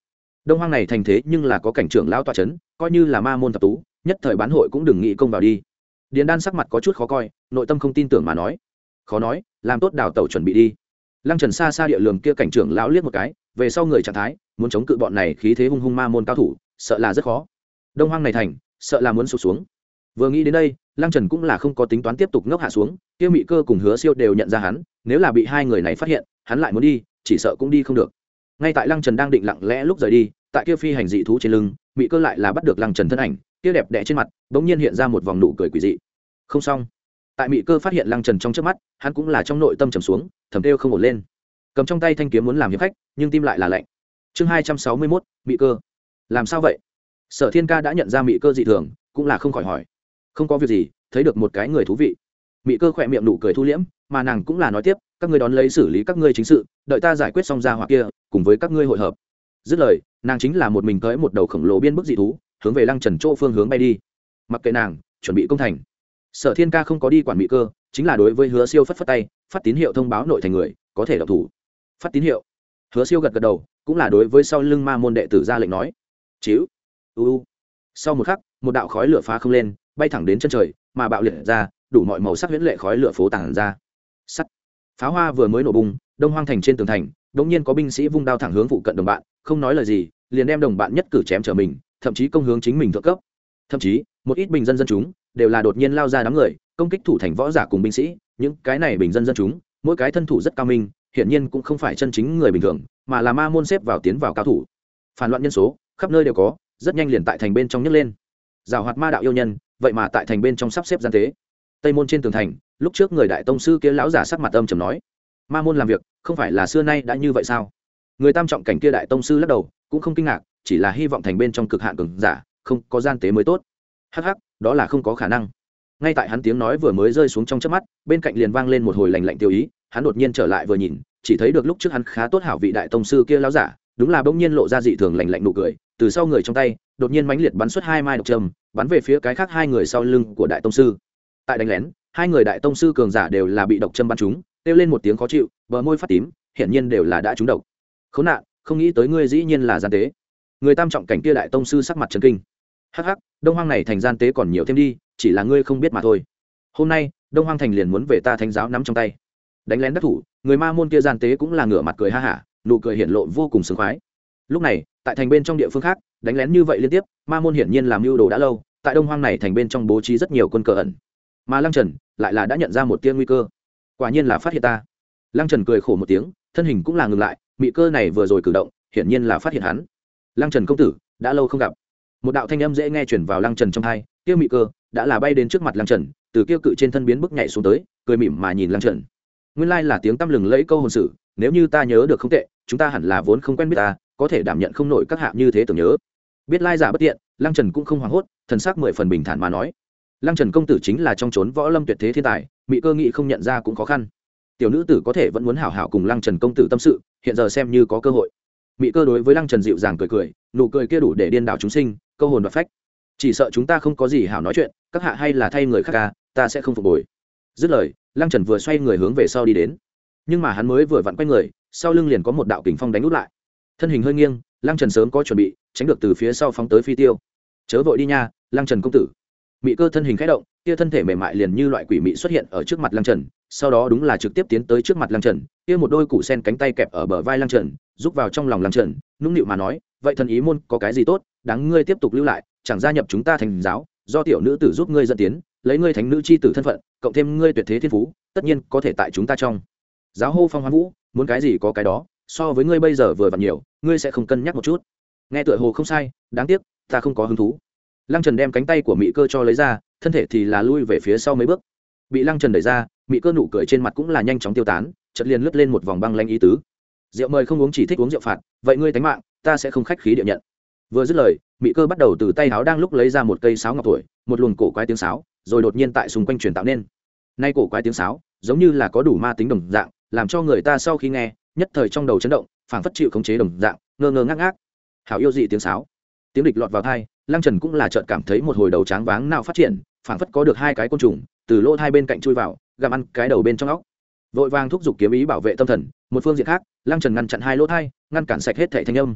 Đông Hoang này thành thế nhưng là có cảnh trưởng lão tọa chấn, coi như là ma môn thập tú, nhất thời bán hội cũng đừng nghĩ công vào đi. Điền Đan sắc mặt có chút khó coi, nội tâm không tin tưởng mà nói, khó nói, làm tốt đào tẩu chuẩn bị đi. Lăng Trần xa xa địa lường kia cảnh trưởng lão liếc một cái, về sau người trạng thái, muốn chống cự bọn này khí thế hung hung ma môn cao thủ, sợ là rất khó. Đông Hoang này thành, sợ là muốn sụp xuống. Vừa nghĩ đến đây, Lăng Trần cũng là không có tính toán tiếp tục ngốc hạ xuống, kia Mị Cơ cùng Hứa Siêu đều nhận ra hắn, nếu là bị hai người này phát hiện, hắn lại muốn đi, chỉ sợ cũng đi không được. Ngay tại Lăng Trần đang định lặng lẽ lúc rời đi, tại kia phi hành dị thú trên lưng, Mị Cơ lại là bắt được Lăng Trần thân ảnh, kia đẹp đẽ trên mặt, bỗng nhiên hiện ra một vòng nụ cười quỷ dị. Không xong. Tại Mị Cơ phát hiện Lăng Trần trong trước mắt, hắn cũng là trong nội tâm trầm xuống, thầm kêu không ổn lên. Cầm trong tay thanh kiếm muốn làm hiệp khách, nhưng tim lại là lạnh. Chương hai trăm sáu mươi mốt, Mị Cơ. Làm sao vậy? Sở Thiên Ca đã nhận ra Mị Cơ dị thường, cũng là không khỏi hỏi. Không có việc gì, thấy được một cái người thú vị. Mị Cơ khỏe miệng nụ cười thu liễm, mà nàng cũng là nói tiếp, các ngươi đón lấy xử lý các ngươi chính sự, đợi ta giải quyết xong ra hỏa kia, cùng với các ngươi hội hợp. Dứt lời, nàng chính là một mình cưỡi một đầu khổng lồ biên bức dị thú, hướng về Lăng Trần chỗ phương hướng bay đi. Mặc kệ nàng, chuẩn bị công thành. Sở Thiên Ca không có đi quản Mị Cơ, chính là đối với Hứa Siêu phất phất tay, phát tín hiệu thông báo nội thành người, có thể động thủ. Phát tín hiệu. Hứa Siêu gật gật đầu, cũng là đối với sau lưng ma môn đệ tử ra lệnh nói. Chíu. U u. Sau một khắc, một đạo khói lửa phá không lên, bay thẳng đến chân trời, mà bạo liệt ra, đủ mọi màu sắc huyễn lệ khói lửa phố tàng ra. Sắt. Pháo hoa vừa mới nổ bung, Đông Hoang thành trên tường thành, đột nhiên có binh sĩ vung đao thẳng hướng phụ cận đồng bạn, không nói lời gì, liền đem đồng bạn nhất cử chém trở mình, thậm chí công hướng chính mình thượng cấp. Thậm chí, một ít bình dân dân chúng đều là đột nhiên lao ra đám người, công kích thủ thành võ giả cùng binh sĩ, những cái này bình dân dân chúng, mỗi cái thân thủ rất cao minh, hiển nhiên cũng không phải chân chính người bình thường, mà là ma môn xếp vào tiến vào cao thủ. Phản loạn nhân số, khắp nơi đều có, rất nhanh liền tại thành bên trong nhấc lên. Giảo hoạt ma đạo yêu nhân, vậy mà tại thành bên trong sắp xếp gian tế. Tây môn trên tường thành, lúc trước người đại tông sư kia lão giả sắc mặt âm trầm nói, ma môn làm việc, không phải là xưa nay đã như vậy sao? Người tam trọng cảnh kia đại tông sư lắc đầu, cũng không kinh ngạc, chỉ là hy vọng thành bên trong cực hạn cường giả, không có gian tế mới tốt. Hắc hắc, đó là không có khả năng. Ngay tại hắn tiếng nói vừa mới rơi xuống trong chớp mắt, bên cạnh liền vang lên một hồi lạnh lạnh tiêu ý, hắn đột nhiên trở lại vừa nhìn, chỉ thấy được lúc trước hắn khá tốt hảo vị đại tông sư kia lão giả, đúng là bỗng nhiên lộ ra dị thường lạnh lạnh nụ cười, từ sau người trong tay, đột nhiên mãnh liệt bắn xuất hai mai độc châm, bắn về phía cái khác hai người sau lưng của đại tông sư. Tại đánh lén, hai người đại tông sư cường giả đều là bị độc châm bắn trúng, kêu lên một tiếng khó chịu, bờ môi phát tím, hiển nhiên đều là đã trúng độc. Khốn nạn, không nghĩ tới ngươi dĩ nhiên là gian tế. Người tam trọng cảnh kia đại tông sư sắc mặt chấn kinh. Hắc hắc, Đông Hoang này thành gian tế còn nhiều thêm đi, chỉ là ngươi không biết mà thôi. Hôm nay, Đông Hoang thành liền muốn về ta thánh giáo nắm trong tay. Đánh lén đắc thủ, người ma môn kia gian tế cũng là ngửa mặt cười ha hả, nụ cười hiển lộ vô cùng sướng khoái. Lúc này, tại thành bên trong địa phương khác, đánh lén như vậy liên tiếp, ma môn hiển nhiên làm mưu đồ đã lâu, tại Đông Hoang này thành bên trong bố trí rất nhiều quân cờ ẩn. Mà Lăng Trần lại là đã nhận ra một tia nguy cơ. Quả nhiên là phát hiện ta. Lăng Trần cười khổ một tiếng, thân hình cũng là ngừng lại, Mị Cơ này vừa rồi cử động, hiển nhiên là phát hiện hắn. Lăng Trần công tử, đã lâu không gặp. Một đạo thanh âm dễ nghe truyền vào Lăng Trần trong tai, kia Mị Cơ đã là bay đến trước mặt Lăng Trần, từ kia cự trên thân biến bức nhảy xuống tới, cười mỉm mà nhìn Lăng Trần. Nguyên lai là tiếng tăm lừng lẫy câu hồn sử, nếu như ta nhớ được không tệ, chúng ta hẳn là vốn không quen biết ta, có thể đảm nhận không nổi các hạ như thế tưởng nhớ. Biết lai giả bất tiện, Lăng Trần cũng không hoảng hốt, thần sắc mười phần bình thản mà nói. Lăng Trần công tử chính là trong chốn võ lâm tuyệt thế thiên tài, Mị Cơ nghĩ không nhận ra cũng khó khăn. Tiểu nữ tử có thể vẫn muốn hảo hảo cùng Lăng Trần công tử tâm sự, hiện giờ xem như có cơ hội. Mị Cơ đối với Lăng Trần dịu dàng cười cười, nụ cười kia đủ để điên đảo chúng sinh, câu hồn đoạt phách. Chỉ sợ chúng ta không có gì hảo nói chuyện, các hạ hay là thay người khác ca, ta sẽ không phục hồi. Dứt lời, Lăng Trần vừa xoay người hướng về sau đi đến, nhưng mà hắn mới vừa vặn quay người, sau lưng liền có một đạo kình phong đánh út lại. Thân hình hơi nghiêng, Lăng Trần sớm có chuẩn bị, tránh được từ phía sau phóng tới phi tiêu. Chớ vội đi nha, Lăng Trần công tử. Mị Cơ thân hình khẽ động, kia thân thể mềm mại liền như loại quỷ mị xuất hiện ở trước mặt Lăng Trần, sau đó đúng là trực tiếp tiến tới trước mặt Lăng Trần, kia một đôi củ sen cánh tay kẹp ở bờ vai Lăng Trần, rúc vào trong lòng Lăng Trần, nũng nịu mà nói, vậy thần ý môn có cái gì tốt, đáng ngươi tiếp tục lưu lại, chẳng gia nhập chúng ta thành giáo, do tiểu nữ tử giúp ngươi dẫn tiến, lấy ngươi thánh nữ chi tử thân phận, cộng thêm ngươi tuyệt thế thiên phú, tất nhiên có thể tại chúng ta trong giáo hô phong hoán vũ, muốn cái gì có cái đó, so với ngươi bây giờ vừa vặn nhiều, ngươi sẽ không cân nhắc một chút. Nghe tựa hồ không sai, đáng tiếc ta không có hứng thú. Lăng Trần đem cánh tay của Mị Cơ cho lấy ra, thân thể thì là lui về phía sau mấy bước. Bị Lăng Trần đẩy ra, Mị Cơ nụ cười trên mặt cũng là nhanh chóng tiêu tán, chợt liền lướt lên một vòng băng lanh ý tứ. Rượu mời không uống, chỉ thích uống rượu phạt, vậy ngươi tánh mạng, ta sẽ không khách khí địa nhận. Vừa dứt lời, Mị Cơ bắt đầu từ tay áo đang lúc lấy ra một cây sáo ngọc tuổi, một luồng cổ quái tiếng sáo, rồi đột nhiên tại xung quanh truyền tạo nên. Nay cổ quái tiếng sáo, giống như là có đủ ma tính đồng dạng, làm cho người ta sau khi nghe, nhất thời trong đầu chấn động, phảng phất chịu khống chế đồng dạng, ngơ ngơ ngác ngác. Hảo yêu dị tiếng sáo. Tiếng địch lọt vào tai, Lăng Trần cũng là chợt cảm thấy một hồi đầu tráng váng nào phát triển, phảng phất có được hai cái côn trùng từ lỗ hai bên cạnh chui vào, gặm ăn cái đầu bên trong óc. Vội vàng thúc giục kiếm ý bảo vệ tâm thần, một phương diện khác, Lăng Trần ngăn chặn hai lỗ tai, ngăn cản sạch hết thảy thanh âm.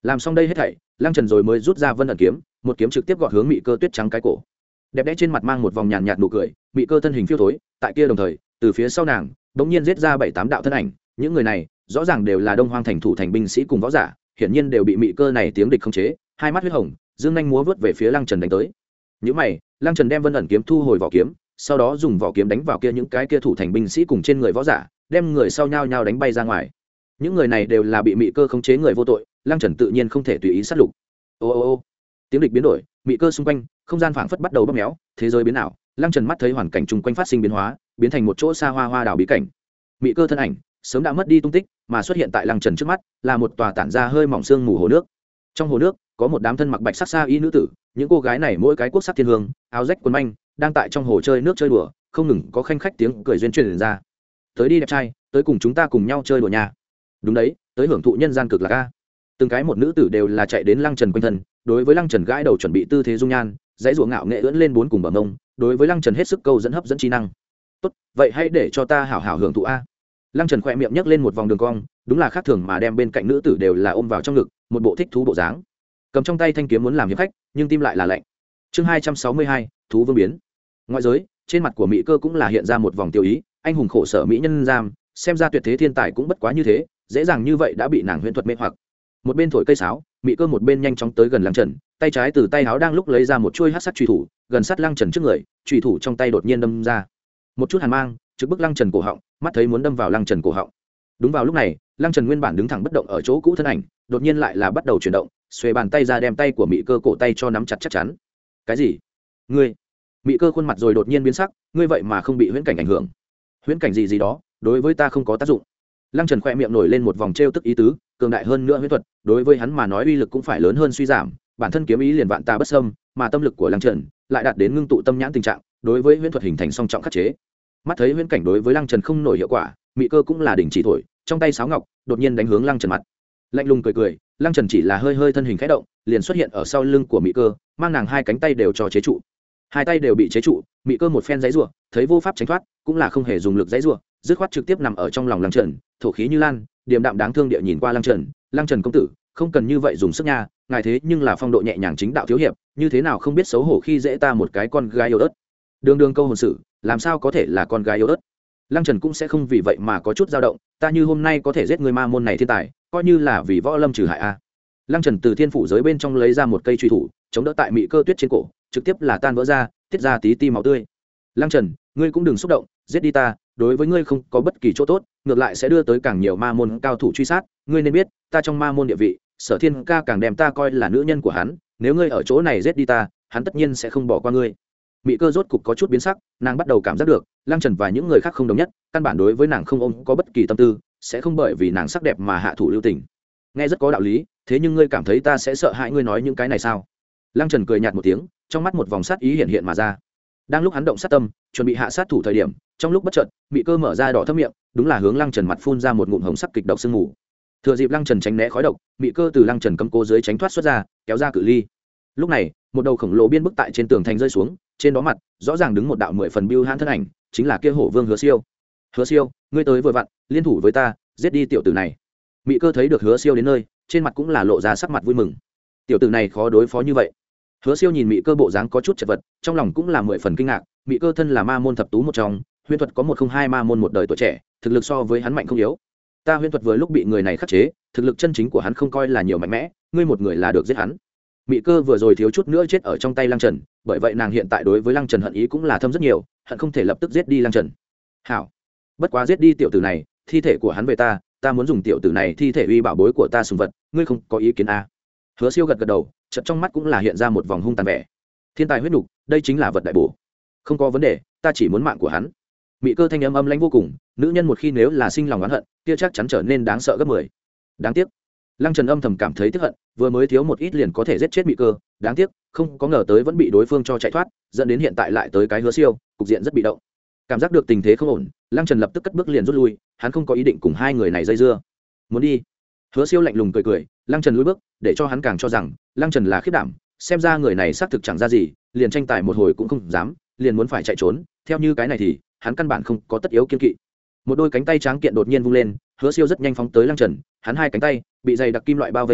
làm xong đây hết thảy lăng trần rồi mới rút ra vân ẩn kiếm, một kiếm trực tiếp gọt hướng mị cơ tuyết trắng cái cổ. Đẹp đẽ trên mặt mang một vòng nhàn nhạt nụ cười, mị cơ thân hình phiêu thối tại kia, đồng thời từ phía sau nàng bỗng nhiên giết ra bảy tám đạo thân ảnh. Những người này rõ ràng đều là đông hoang thành thủ thành binh sĩ cùng võ giả, hiển nhiên đều bị mị cơ này tiếng địch khống chế, hai mắt huyết hồng, dương nhanh múa vớt về phía lăng trần đánh tới. Những mày, lăng trần đem vân ẩn kiếm thu hồi vỏ kiếm, sau đó dùng vỏ kiếm đánh vào kia những cái kia thủ thành binh sĩ cùng trên người võ giả, đem người sau nhau nhau đánh bay ra ngoài. Những người này đều là bị mị cơ khống chế người vô tội, lăng trần tự nhiên không thể tùy ý sát lục. Ô ô ô, tiếng địch biến đổi, mị cơ xung quanh không gian phảng phất bắt đầu bóp méo, thế giới biến ảo. Lăng trần mắt thấy hoàn cảnh chung quanh phát sinh biến hóa, biến thành một chỗ xa hoa hoa đảo bí cảnh. Mị cơ thân ảnh sớm đã mất đi tung tích, mà xuất hiện tại lăng trần trước mắt là một tòa tản ra hơi mỏng sương mù hồ nước. Trong hồ nước có một đám thân mặc bạch sắc sa y nữ tử, những cô gái này mỗi cái quốc sắc thiên hương, áo rách quần manh, đang tại trong hồ chơi nước chơi đùa, không ngừng có khanh khách tiếng cười duyên truyền ra. Tới đi đẹp trai, tới cùng chúng ta cùng nhau chơi đùa nhà. Đúng đấy, tới hưởng thụ nhân gian cực lạc a. Từng cái một nữ tử đều là chạy đến lăng trần quanh thân, đối với lăng trần gãi đầu chuẩn bị tư thế dung nhan, dãy ruộng ngạo nghệ ưỡn lên bốn cùng bờ mông, đối với lăng trần hết sức câu dẫn hấp dẫn trí năng. Tốt, vậy hãy để cho ta hảo hảo hưởng thụ a. Lăng trần khỏe miệng nhấc lên một vòng đường cong, đúng là khác thường mà đem bên cạnh nữ tử đều là ôm vào trong ngực, một bộ thích thú bộ dáng. Cầm trong tay thanh kiếm muốn làm hiệp khách, nhưng tim lại là lạnh. Chương hai trăm sáu mươi hai, thú vương biến. Ngoại giới, trên mặt của mỹ cơ cũng là hiện ra một vòng tiêu ý, anh hùng khổ sở mỹ nhân giam, xem ra tuyệt thế thiên tài cũng bất quá như thế, dễ dàng như vậy đã bị nàng huyễn thuật mê hoặc. Một bên thổi cây sáo, mỹ cơ một bên nhanh chóng tới gần lăng trần, tay trái từ tay áo đang lúc lấy ra một chuôi hắc sắc truy thủ, gần sát lăng trần trước người, truy thủ trong tay đột nhiên đâm ra. Một chút hàn mang trực bức lăng trần cổ họng, mắt thấy muốn đâm vào lăng trần cổ họng. Đúng vào lúc này, lăng trần nguyên bản đứng thẳng bất động ở chỗ cũ thân ảnh đột nhiên lại là bắt đầu chuyển động, xuề bàn tay ra đem tay của mỹ cơ cổ tay cho nắm chặt chắc chắn. Cái gì? Ngươi? Mỹ cơ khuôn mặt rồi đột nhiên biến sắc, ngươi vậy mà không bị huyễn cảnh ảnh hưởng? Huyễn cảnh gì gì đó đối với ta không có tác dụng. Lăng trần khoe miệng nổi lên một vòng trêu tức ý tứ, cường đại hơn nữa huyễn thuật đối với hắn mà nói uy lực cũng phải lớn hơn suy giảm, bản thân kiếm ý liền vạn ta bất xâm, mà tâm lực của lăng trần lại đạt đến ngưng tụ tâm nhãn tình trạng, đối với huyễn thuật hình thành song trọng khắc chế. Mắt thấy huyễn cảnh đối với lăng trần không nổi hiệu quả, mỹ cơ cũng là đình chỉ thổi, trong tay sáo ngọc đột nhiên đánh hướng lăng trần mặt. Lạnh lùng cười cười, lăng trần chỉ là hơi hơi thân hình khẽ động, liền xuất hiện ở sau lưng của mỹ cơ, mang nàng hai cánh tay đều cho chế trụ. Hai tay đều bị chế trụ, mỹ cơ một phen giãy giụa, thấy vô pháp tránh thoát, cũng là không hề dùng lực giãy giụa, dứt khoát trực tiếp nằm ở trong lòng lăng trần, thổ khí như lan, điềm đạm đáng thương địa nhìn qua lăng trần. Lăng trần công tử, không cần như vậy dùng sức nha, ngài thế nhưng là phong độ nhẹ nhàng chính đạo thiếu hiệp, như thế nào không biết xấu hổ khi dễ ta một cái con gái yêu ớt. Đường đường câu hồn sử, làm sao có thể là con gái yêu ớt. Lăng trần cũng sẽ không vì vậy mà có chút dao động, ta như hôm nay có thể giết người ma môn này thiên tài, coi như là vì võ lâm trừ hại a. Lăng trần từ thiên phủ giới bên trong lấy ra một cây truy thủ, chống đỡ tại mỹ cơ tuyết trên cổ, trực tiếp là tan vỡ ra, tiết ra tí ti máu tươi. Lăng trần, ngươi cũng đừng xúc động, giết đi ta, đối với ngươi không có bất kỳ chỗ tốt, ngược lại sẽ đưa tới càng nhiều ma môn cao thủ truy sát, ngươi nên biết ta trong ma môn địa vị, Sở Thiên ca càng đem ta coi là nữ nhân của hắn, nếu ngươi ở chỗ này giết đi ta, hắn tất nhiên sẽ không bỏ qua ngươi. Mỹ cơ rốt cục có chút biến sắc, nàng bắt đầu cảm giác được Lăng trần và những người khác không đồng nhất, căn bản đối với nàng không ôm có bất kỳ tâm tư, sẽ không bởi vì nàng sắc đẹp mà hạ thủ lưu tình. Nghe rất có đạo lý, thế nhưng ngươi cảm thấy ta sẽ sợ hãi ngươi nói những cái này sao? Lăng trần cười nhạt một tiếng, trong mắt một vòng sát ý hiện hiện mà ra. Đang lúc hắn động sát tâm, chuẩn bị hạ sát thủ thời điểm, trong lúc bất chợt, Mỹ cơ mở ra đỏ thấp miệng, đúng là hướng Lăng trần mặt phun ra một ngụm hồng sắc kịch độc sương mù. Thừa dịp Lăng trần tránh né khói độc, Mỹ cơ từ Lăng trần cấm cố dưới tránh thoát xuất ra, kéo ra cự ly. Lúc này, một đầu khổng lồ biên bức tại trên tường thành rơi xuống, trên đó mặt rõ ràng đứng một đạo mười phần bưu hãn thân ảnh, chính là kia hổ vương Hứa Siêu. Hứa Siêu, ngươi tới vừa vặn, liên thủ với ta, giết đi tiểu tử này. Mỹ cơ thấy được Hứa Siêu đến nơi, trên mặt cũng là lộ ra sắc mặt vui mừng. Tiểu tử này khó đối phó như vậy. Hứa Siêu nhìn Mỹ cơ bộ dáng có chút chật vật, trong lòng cũng là mười phần kinh ngạc. Mỹ cơ thân là ma môn thập tú một trong, huyễn thuật có một không hai ma môn một đời tuổi trẻ, thực lực so với hắn mạnh không yếu. Ta huyễn thuật vừa lúc bị người này khắc chế, thực lực chân chính của hắn không coi là nhiều mạnh mẽ, ngươi một người là được giết hắn. Mỹ cơ vừa rồi thiếu chút nữa chết ở trong tay Lăng trần, bởi vậy nàng hiện tại đối với Lăng trần hận ý cũng là thâm rất nhiều, hận không thể lập tức giết đi Lăng trần. Hảo, bất quá giết đi tiểu tử này, thi thể của hắn về ta, ta muốn dùng tiểu tử này thi thể uy bảo bối của ta sùng vật, ngươi không có ý kiến à? Hứa Siêu gật gật đầu, chợt trong mắt cũng là hiện ra một vòng hung tàn vẻ. Thiên tài huyết nục, đây chính là vật đại bổ. Không có vấn đề, ta chỉ muốn mạng của hắn. Mỹ cơ thanh âm âm lãnh vô cùng, nữ nhân một khi nếu là sinh lòng oán hận, kia chắc chắn trở nên đáng sợ gấp mười. Đáng tiếc. Lăng trần âm thầm cảm thấy tức hận, vừa mới thiếu một ít liền có thể giết chết Mỹ cơ, đáng tiếc, không có ngờ tới vẫn bị đối phương cho chạy thoát, dẫn đến hiện tại lại tới cái Hứa Siêu, cục diện rất bị động. Cảm giác được tình thế không ổn, Lăng trần lập tức cất bước liền rút lui, hắn không có ý định cùng hai người này dây dưa. Muốn đi. Hứa Siêu lạnh lùng cười cười, Lăng trần lùi bước, để cho hắn càng cho rằng Lăng trần là khiếp đảm, xem ra người này xác thực chẳng ra gì, liền tranh tài một hồi cũng không dám, liền muốn phải chạy trốn, theo như cái này thì hắn căn bản không có tất yếu kiên kỵ. Một đôi cánh tay tráng kiện đột nhiên vung lên, Hứa Siêu rất nhanh phóng tới Lăng trần, hắn hai cánh tay bị dày đặc kim loại bao vây lấy,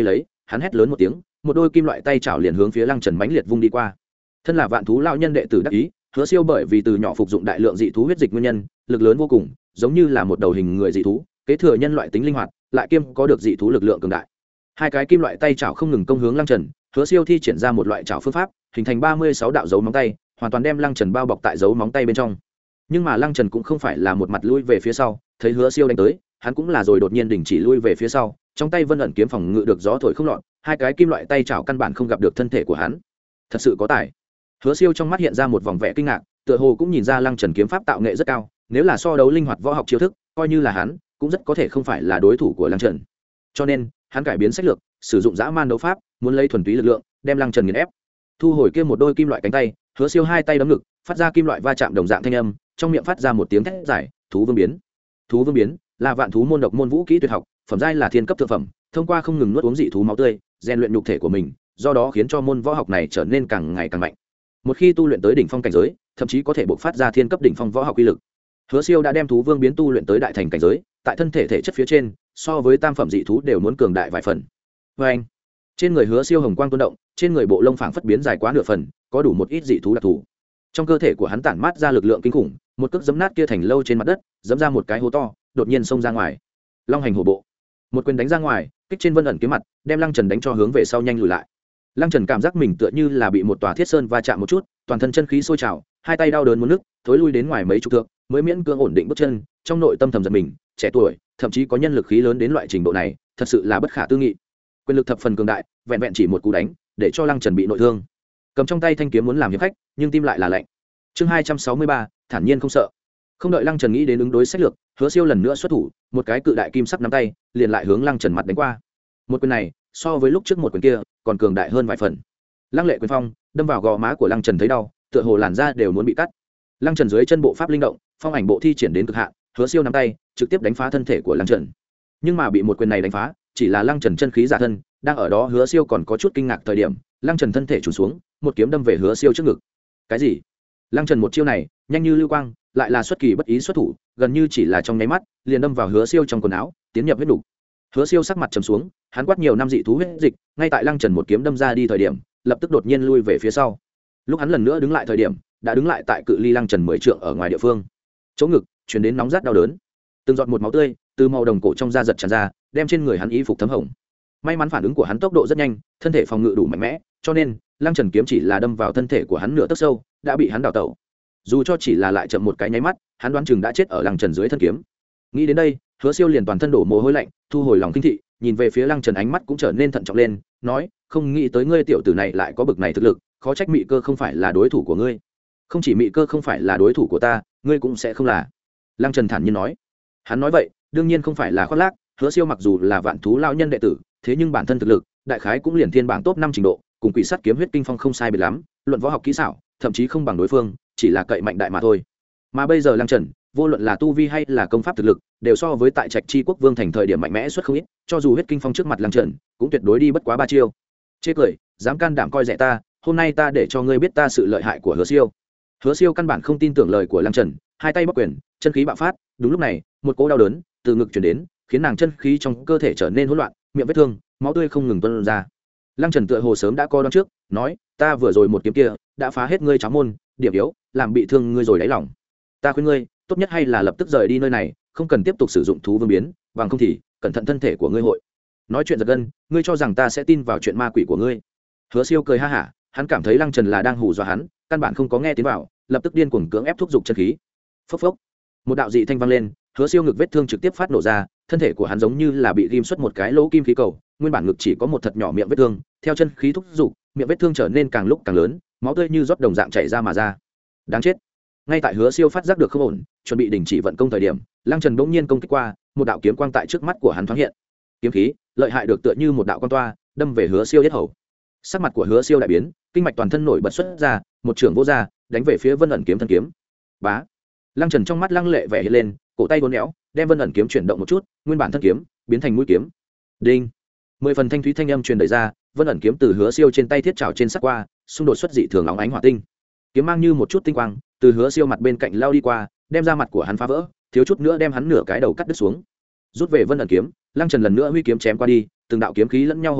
hắn hét lớn một tiếng, một đôi kim loại tay chảo liền hướng phía Lăng Trần mãnh liệt vung đi qua. Thân là vạn thú lão nhân đệ tử đắc ý, Hứa Siêu bởi vì từ nhỏ phục dụng đại lượng dị thú huyết dịch nguyên nhân, lực lớn vô cùng, giống như là một đầu hình người dị thú, kế thừa nhân loại tính linh hoạt, lại kiêm có được dị thú lực lượng cường đại. Hai cái kim loại tay chảo không ngừng công hướng Lăng Trần, Hứa Siêu thi triển ra một loại chảo phương pháp, hình thành ba mươi sáu đạo dấu móng tay, hoàn toàn đem Lăng Trần bao bọc tại dấu móng tay bên trong. Nhưng mà Lăng Trần cũng không phải là một mặt lui về phía sau, thấy Hứa Siêu đánh tới, hắn cũng là rồi đột nhiên đình chỉ lui về phía sau, trong tay Vân ẩn kiếm phòng ngự được gió thổi không lọt, hai cái kim loại tay chảo căn bản không gặp được thân thể của hắn. Thật sự có tài. Hứa Siêu trong mắt hiện ra một vòng vẻ kinh ngạc, tựa hồ cũng nhìn ra Lăng Trần kiếm pháp tạo nghệ rất cao, nếu là so đấu linh hoạt võ học chiêu thức, coi như là hắn, cũng rất có thể không phải là đối thủ của Lăng Trần. Cho nên, hắn cải biến sách lược, sử dụng dã man đấu pháp, muốn lấy thuần túy lực lượng, đem Lăng Trần nghiền ép. Thu hồi kia một đôi kim loại cánh tay, Hứa Siêu hai tay đấm ngực, phát ra kim loại va chạm đồng dạng thanh âm, trong miệng phát ra một tiếng thét giải, thú vương biến. Thú vương biến là vạn thú môn độc môn vũ kỹ tuyệt học, phẩm giai là thiên cấp thượng phẩm, thông qua không ngừng nuốt uống dị thú máu tươi, rèn luyện nhục thể của mình, do đó khiến cho môn võ học này trở nên càng ngày càng mạnh. Một khi tu luyện tới đỉnh phong cảnh giới, thậm chí có thể bộc phát ra thiên cấp đỉnh phong võ học uy lực. Hứa Siêu đã đem thú vương biến tu luyện tới đại thành cảnh giới, tại thân thể thể chất phía trên, so với tam phẩm dị thú đều muốn cường đại vài phần. Và anh, trên người Hứa Siêu hồng quang tuôn động, trên người bộ lông phảng phất biến dài quá nửa phần, có đủ một ít dị thú đặc thù. Trong cơ thể của hắn tản mát ra lực lượng kinh khủng, một cước giẫm nát kia thành lâu trên mặt đất, giẫm ra một cái hố to, đột nhiên xông ra ngoài. Long hành hổ bộ, một quyền đánh ra ngoài, kích trên Vân ẩn kiếm mặt, đem Lăng Trần đánh cho hướng về sau nhanh lùi lại. Lăng Trần cảm giác mình tựa như là bị một tòa thiết sơn va chạm một chút, toàn thân chân khí sôi trào, hai tay đau đớn muốn nứt, thối lui đến ngoài mấy chục thước, mới miễn cưỡng ổn định bước chân, trong nội tâm thầm giận mình, trẻ tuổi, thậm chí có nhân lực khí lớn đến loại trình độ này, thật sự là bất khả tư nghị. Quyền lực thập phần cường đại, vẹn vẹn chỉ một cú đánh, để cho Lăng Trần bị nội thương. Cầm trong tay thanh kiếm muốn làm hiệp khách, nhưng tim lại là lạnh. Chương hai trăm sáu mươi ba, thản nhiên không sợ. Không đợi Lăng Trần nghĩ đến ứng đối sách lược, Hứa Siêu lần nữa xuất thủ, một cái cự đại kim sắc nắm tay, liền lại hướng Lăng Trần mặt đánh qua. Một quyền này, so với lúc trước một quyền kia, còn cường đại hơn vài phần. Lăng lệ quyền phong, đâm vào gò má của Lăng Trần thấy đau, tựa hồ làn da đều muốn bị cắt. Lăng Trần dưới chân bộ pháp linh động, phong ảnh bộ thi triển đến cực hạn, Hứa Siêu nắm tay, trực tiếp đánh phá thân thể của Lăng Trần. Nhưng mà bị một quyền này đánh phá, chỉ là Lăng Trần chân khí giả thân, đang ở đó Hứa Siêu còn có chút kinh ngạc thời điểm, Lăng Trần thân thể trùng xuống, một kiếm đâm về Hứa Siêu trước ngực. Cái gì? Lăng Trần một chiêu này, nhanh như lưu quang, lại là xuất kỳ bất ý xuất thủ, gần như chỉ là trong nháy mắt, liền đâm vào Hứa Siêu trong quần áo, tiến nhập huyết đủ. Hứa Siêu sắc mặt trầm xuống, hắn quát nhiều năm dị thú huyết dịch, ngay tại Lăng Trần một kiếm đâm ra đi thời điểm, lập tức đột nhiên lui về phía sau. Lúc hắn lần nữa đứng lại thời điểm, đã đứng lại tại cự ly Lăng Trần mười trượng ở ngoài địa phương. Chỗ ngực truyền đến nóng rát đau đớn, từng giọt một máu tươi từ màu đồng cổ trong da giật tràn ra, đem trên người hắn y phục thấm hồng. May mắn phản ứng của hắn tốc độ rất nhanh, thân thể phòng ngự đủ mạnh mẽ, cho nên Lăng Trần kiếm chỉ là đâm vào thân thể của hắn nửa tấc sâu, đã bị hắn đào tẩu. Dù cho chỉ là lại chậm một cái nháy mắt, hắn đoán chừng đã chết ở Lăng Trần dưới thân kiếm. Nghĩ đến đây, Hứa Siêu liền toàn thân đổ mồ hôi lạnh, thu hồi lòng kinh thị, nhìn về phía Lăng Trần, ánh mắt cũng trở nên thận trọng lên, nói: "Không nghĩ tới ngươi tiểu tử này lại có bực này thực lực, khó trách Mị Cơ không phải là đối thủ của ngươi." "Không chỉ Mị Cơ không phải là đối thủ của ta, ngươi cũng sẽ không là." Lăng Trần thản nhiên nói. Hắn nói vậy, đương nhiên không phải là khoác lác, Hứa Siêu mặc dù là vạn thú lão nhân đệ tử, thế nhưng bản thân thực lực, đại khái cũng liền thiên bảng top năm trình độ, cùng Quỷ Sắt kiếm huyết kinh phong không sai biệt lắm, luận võ học kỹ xảo, thậm chí không bằng đối phương, chỉ là cậy mạnh đại mà thôi. Mà bây giờ Lăng Trần, vô luận là tu vi hay là công pháp thực lực, đều so với tại Trạch Chi Quốc Vương thành thời điểm mạnh mẽ suất không ít, cho dù huyết kinh phong trước mặt Lăng Trần, cũng tuyệt đối đi bất quá ba chiêu. Chê cười, dám can đảm coi rẻ ta, hôm nay ta để cho ngươi biết ta sự lợi hại của Hứa Siêu. Hứa Siêu căn bản không tin tưởng lời của Lăng Trần, hai tay bắc quyền, chân khí bạo phát, đúng lúc này, một cỗ đau đớn từ ngực truyền đến, khiến nàng chân khí trong cơ thể trở nên hỗn loạn, miệng vết thương, máu tươi không ngừng tuôn ra. Lăng Trần tựa hồ sớm đã coi đoán trước, nói: "Ta vừa rồi một kiếm kia, đã phá hết ngươi cháo môn, điểm yếu, làm bị thương ngươi rồi đáy lòng. Ta khuyên ngươi, tốt nhất hay là lập tức rời đi nơi này, không cần tiếp tục sử dụng thú vương biến, bằng không thì cẩn thận thân thể của ngươi hội." Nói chuyện giật gân, ngươi cho rằng ta sẽ tin vào chuyện ma quỷ của ngươi? Hứa Siêu cười ha hả, hắn cảm thấy Lăng Trần là đang hù dọa hắn, căn bản không có nghe tiếng vào, lập tức điên cuồng cưỡng ép thúc giục chân khí. Phốc phốc, một đạo dị thanh vang lên, Hứa Siêu ngực vết thương trực tiếp phát nổ ra, thân thể của hắn giống như là bị ghim xuất một cái lỗ kim khí cầu, nguyên bản ngực chỉ có một thật nhỏ miệng vết thương, theo chân khí thúc giục, miệng vết thương trở nên càng lúc càng lớn, máu tươi như rót đồng dạng chảy ra mà ra. Đáng chết. Ngay tại Hứa Siêu phát giác được không ổn, chuẩn bị đình chỉ vận công thời điểm, Lăng Trần bỗng nhiên công kích qua, một đạo kiếm quang tại trước mắt của hắn thoáng hiện. Kiếm khí lợi hại được tựa như một đạo quan toa, đâm về Hứa Siêu yết hầu. Sắc mặt của Hứa Siêu đại biến, kinh mạch toàn thân nổi bật xuất ra, một trường vô ra, đánh về phía Vân ẩn kiếm thân kiếm. Bá. Lăng Trần trong mắt lăng lệ vẻ hiện lên, cổ tay uốn éo, đem Vân ẩn kiếm chuyển động một chút, nguyên bản thân kiếm biến thành mũi kiếm. Đinh. Mười phần thanh thúy thanh âm truyền đẩy ra, Vân ẩn kiếm từ Hứa Siêu trên tay thiết trảo trên sắc qua, xung đột xuất dị thường nóng ánh hỏa tinh. Kiếm mang như một chút tinh quang, từ Hứa Siêu mặt bên cạnh lao đi qua, đem ra mặt của hắn phá vỡ, thiếu chút nữa đem hắn nửa cái đầu cắt đứt xuống. Rút về Vân ẩn kiếm, Lăng Trần lần nữa huy kiếm chém qua đi, từng đạo kiếm khí lẫn nhau hội tụ,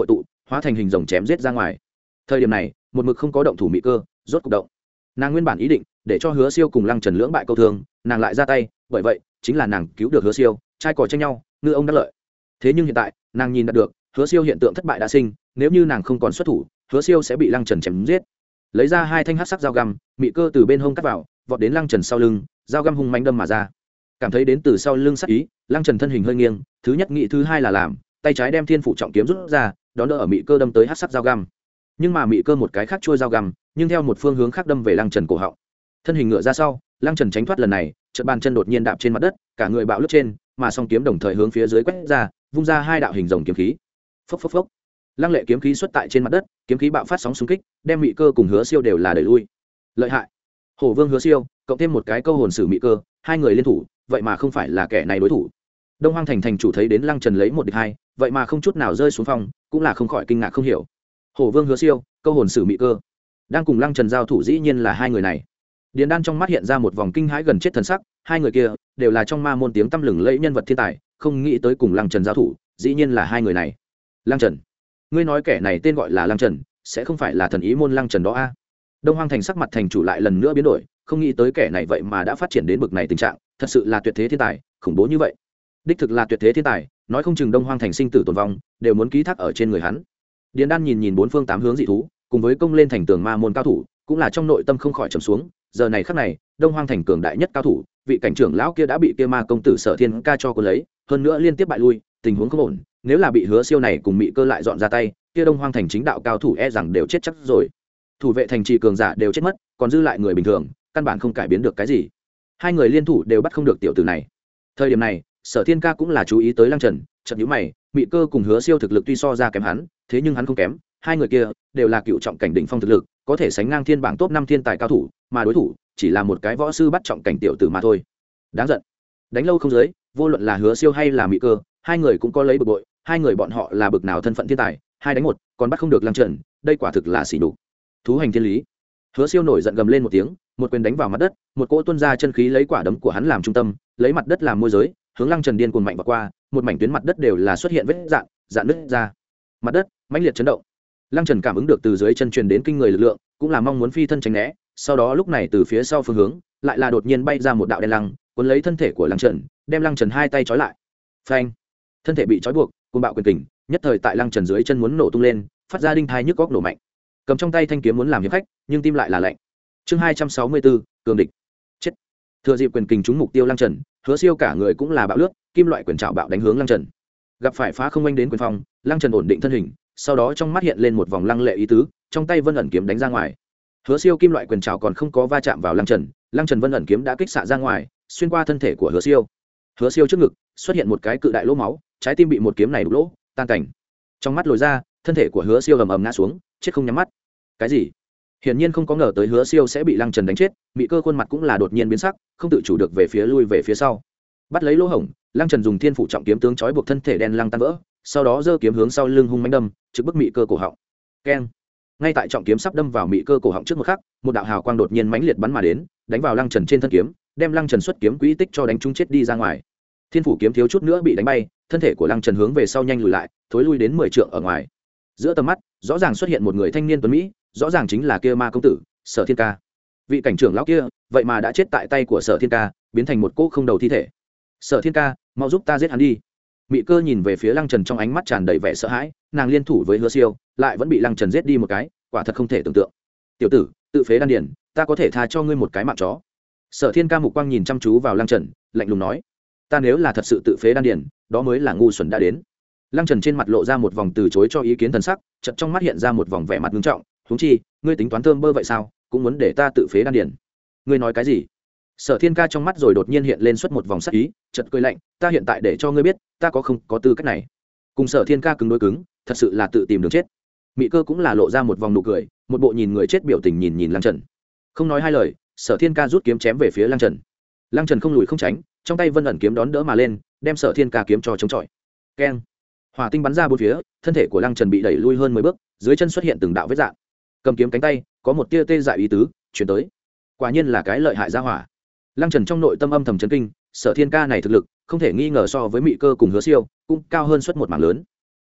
hóa thành hình rồng chém giết ra ngoài. Thời điểm này một mực không có động thủ Mị Cơ rốt cục động. Nàng nguyên bản ý định để cho Hứa Siêu cùng Lăng Trần lưỡng bại câu thương, nàng lại ra tay, bởi vậy chính là nàng cứu được Hứa Siêu, trai cò tranh nhau ngư ông đắc lợi. Thế nhưng hiện tại nàng nhìn được Hứa Siêu hiện tượng thất bại đã sinh, nếu như nàng không còn xuất thủ, Hứa Siêu sẽ bị Lăng Trần chém giết. Lấy ra hai thanh hắc sắc dao găm, Mị Cơ từ bên hông cắt vào, vọt đến Lăng Trần sau lưng, dao găm hung mãnh đâm mà ra. Cảm thấy đến từ sau lưng sát ý, Lăng Trần thân hình hơi nghiêng, thứ nhất nghĩ thứ hai là làm, tay trái đem Thiên Phủ trọng kiếm rút ra, đón đỡ ở Mị Cơ đâm tới hắc sắc dao găm. Nhưng mà Mị Cơ một cái khác chui dao găm, nhưng theo một phương hướng khác đâm về Lăng Trần cổ họng. Thân hình ngựa ra sau, Lăng Trần tránh thoát lần này, chợt bàn chân đột nhiên đạp trên mặt đất, cả người bạo lướt trên, mà song kiếm đồng thời hướng phía dưới quét ra, vung ra hai đạo hình rồng kiếm khí. Phốc phốc phốc. Lăng lệ kiếm khí xuất tại trên mặt đất, kiếm khí bạo phát sóng xung kích, đem Mị Cơ cùng Hứa Siêu đều là đẩy lui. Lợi hại. Hổ Vương Hứa Siêu, cộng thêm một cái câu hồn sử Mị Cơ, hai người liên thủ, vậy mà không phải là kẻ này đối thủ. Đông Hoang thành thành chủ thấy đến Lăng Trần lấy một địch hai, vậy mà không chút nào rơi xuống phong, cũng là không khỏi kinh ngạc không hiểu. Hổ Vương Hứa Siêu, câu hồn sử Mị Cơ, đang cùng Lăng Trần giao thủ, dĩ nhiên là hai người này. Điền Đan trong mắt hiện ra một vòng kinh hãi gần chết thần sắc, hai người kia đều là trong ma môn tiếng tăm lừng lẫy nhân vật thiên tài, không nghĩ tới cùng Lăng Trần giao thủ, dĩ nhiên là hai người này. Lăng Trần, ngươi nói kẻ này tên gọi là Lăng Trần, sẽ không phải là thần ý môn Lăng Trần đó a? Đông Hoang thành sắc mặt thành chủ lại lần nữa biến đổi, không nghĩ tới kẻ này vậy mà đã phát triển đến bực này tình trạng, thật sự là tuyệt thế thiên tài, khủng bố như vậy. Đích thực là tuyệt thế thiên tài, nói không chừng Đông Hoang thành sinh tử tồn vong đều muốn ký thác ở trên người hắn. Điền Đan nhìn nhìn bốn phương tám hướng dị thú, cùng với công lên thành tường ma môn cao thủ, cũng là trong nội tâm không khỏi trầm xuống. Giờ này khắc này, Đông Hoang thành cường đại nhất cao thủ, vị cảnh trưởng lão kia đã bị kia ma công tử Sở Thiên Ca cho cuốn lấy, hơn nữa liên tiếp bại lui, tình huống không ổn, nếu là bị Hứa Siêu này cùng Mị Cơ lại dọn ra tay, kia Đông Hoang thành chính đạo cao thủ e rằng đều chết chắc rồi. Thủ vệ thành trì cường giả đều chết mất, còn dư lại người bình thường, căn bản không cải biến được cái gì. Hai người liên thủ đều bắt không được tiểu tử này. Thời điểm này, Sở Thiên Ca cũng là chú ý tới Lăng Trần, chợt nhíu mày, Mị Cơ cùng Hứa Siêu thực lực tuy so ra kém hắn, thế nhưng hắn không kém, hai người kia đều là cựu trọng cảnh đỉnh phong thực lực, có thể sánh ngang thiên bảng top năm thiên tài cao thủ, mà đối thủ chỉ là một cái võ sư bắt trọng cảnh tiểu tử mà thôi. Đáng giận. Đánh lâu không dưới, vô luận là Hứa Siêu hay là Mị Cơ, hai người cũng có lấy bực bội, hai người bọn họ là bực nào thân phận thiên tài, hai đánh một, còn bắt không được Lăng Trần, đây quả thực là xỉ nhục. Thú hành thiên lý. Hứa Siêu nổi giận gầm lên một tiếng, một quyền đánh vào mặt đất, một cỗ tuôn ra chân khí lấy quả đấm của hắn làm trung tâm, lấy mặt đất làm môi giới, hướng Lăng Trần điên cuồng mạnh vào qua, một mảnh tuyến mặt đất đều là xuất hiện vết dạn, dạn nứt ra. Mặt đất mãnh liệt chấn động. Lăng Trần cảm ứng được từ dưới chân truyền đến kinh người lực lượng, cũng là mong muốn phi thân tránh né, sau đó lúc này từ phía sau phương hướng, lại là đột nhiên bay ra một đạo đen lăng, cuốn lấy thân thể của Lăng Trần, đem Lăng Trần hai tay trói lại. Phanh! Thân thể bị trói buộc, cuồng bạo quyền kình, nhất thời tại Lăng Trần dưới chân muốn nổ tung lên, phát ra đinh thai nhức góc nổ mạnh. Cầm trong tay thanh kiếm muốn làm hiệp khách, nhưng tim lại là lạnh. Chương hai trăm sáu mươi bốn, cường địch. Chết. Thừa dịp quyền kình trúng mục tiêu Lăng Trần, Hứa Siêu cả người cũng là bạo lướt, kim loại quyền trảo bạo đánh hướng Lăng Trần. Gặp phải phá không anh đến quyền phòng, Lăng Trần ổn định thân hình, sau đó trong mắt hiện lên một vòng lăng lệ ý tứ, trong tay Vân ẩn kiếm đánh ra ngoài. Hứa Siêu kim loại quyền trảo còn không có va chạm vào Lăng Trần, Lăng Trần Vân ẩn kiếm đã kích xạ ra ngoài, xuyên qua thân thể của Hứa Siêu. Hứa Siêu trước ngực xuất hiện một cái cự đại lỗ máu, trái tim bị một kiếm này đục lỗ, tan cảnh. Trong mắt lồi ra, thân thể của Hứa Siêu ầm ầm ngã xuống, chết không nhắm mắt. Cái gì? Hiển nhiên không có ngờ tới Hứa Siêu sẽ bị Lăng Trần đánh chết, Mị Cơ khuôn mặt cũng là đột nhiên biến sắc, không tự chủ được về phía lui về phía sau. Bắt lấy lỗ hổng, Lăng Trần dùng Thiên Phủ trọng kiếm tướng trói buộc thân thể đen lăng tan vỡ, sau đó giơ kiếm hướng sau lưng hung mãnh đâm, trực bức Mị Cơ cổ họng. Keng! Ngay tại trọng kiếm sắp đâm vào Mị Cơ cổ họng trước một khắc, một đạo hào quang đột nhiên mãnh liệt bắn mà đến, đánh vào Lăng Trần trên thân kiếm, đem Lăng Trần xuất kiếm quỹ tích cho đánh trúng chết đi ra ngoài. Thiên Phủ kiếm thiếu chút nữa bị đánh bay, thân thể của Lăng Trần hướng về sau nhanh lùi lại, thối lui đến mười trượng ở ngoài. Giữa tầm mắt, rõ ràng xuất hiện một người thanh niên tuấn mỹ, rõ ràng chính là kia ma công tử Sở Thiên Ca. Vị cảnh trưởng lão kia vậy mà đã chết tại tay của Sở Thiên Ca, biến thành một cỗ không đầu thi thể. Sở Thiên Ca, mau giúp ta giết hắn đi. Mị Cơ nhìn về phía Lăng Trần trong ánh mắt tràn đầy vẻ sợ hãi, nàng liên thủ với Hứa Siêu, lại vẫn bị Lăng Trần giết đi một cái, quả thật không thể tưởng tượng. Tiểu tử, tự phế đan điền, ta có thể tha cho ngươi một cái mạng chó. Sở Thiên Ca mục quang nhìn chăm chú vào Lăng Trần, lạnh lùng nói: ta nếu là thật sự tự phế đan điền, đó mới là ngu xuẩn đã đến. Lăng Trần trên mặt lộ ra một vòng từ chối cho ý kiến thần sắc, chợt trong mắt hiện ra một vòng vẻ mặt nghiêm trọng, huống chi, ngươi tính toán thơm bơ vậy sao, cũng muốn để ta tự phế đan điền. Ngươi nói cái gì? Sở Thiên Ca trong mắt rồi đột nhiên hiện lên xuất một vòng sắc ý, chợt cười lạnh, ta hiện tại để cho ngươi biết, ta có không có tư cách này. Cùng Sở Thiên Ca cứng đối cứng, thật sự là tự tìm đường chết. Mị Cơ cũng là lộ ra một vòng nụ cười, một bộ nhìn người chết biểu tình nhìn nhìn Lăng Trần. Không nói hai lời, Sở Thiên Ca rút kiếm chém về phía Lăng Trần. Lăng Trần không lùi không tránh, trong tay Vân ẩn kiếm đón đỡ mà lên, đem Sở Thiên Ca kiếm cho chống chọi. Keng! Hỏa tinh bắn ra bốn phía, thân thể của Lăng Trần bị đẩy lui hơn mười bước, dưới chân xuất hiện từng đạo vết rạn. Cầm kiếm cánh tay, có một tia tê dại ý tứ truyền tới. Quả nhiên là cái lợi hại gia hỏa. Lăng Trần trong nội tâm âm thầm chấn kinh, Sở Thiên Ca này thực lực, không thể nghi ngờ so với Mị Cơ cùng Hứa Siêu, cũng cao hơn suất một mảng lớn.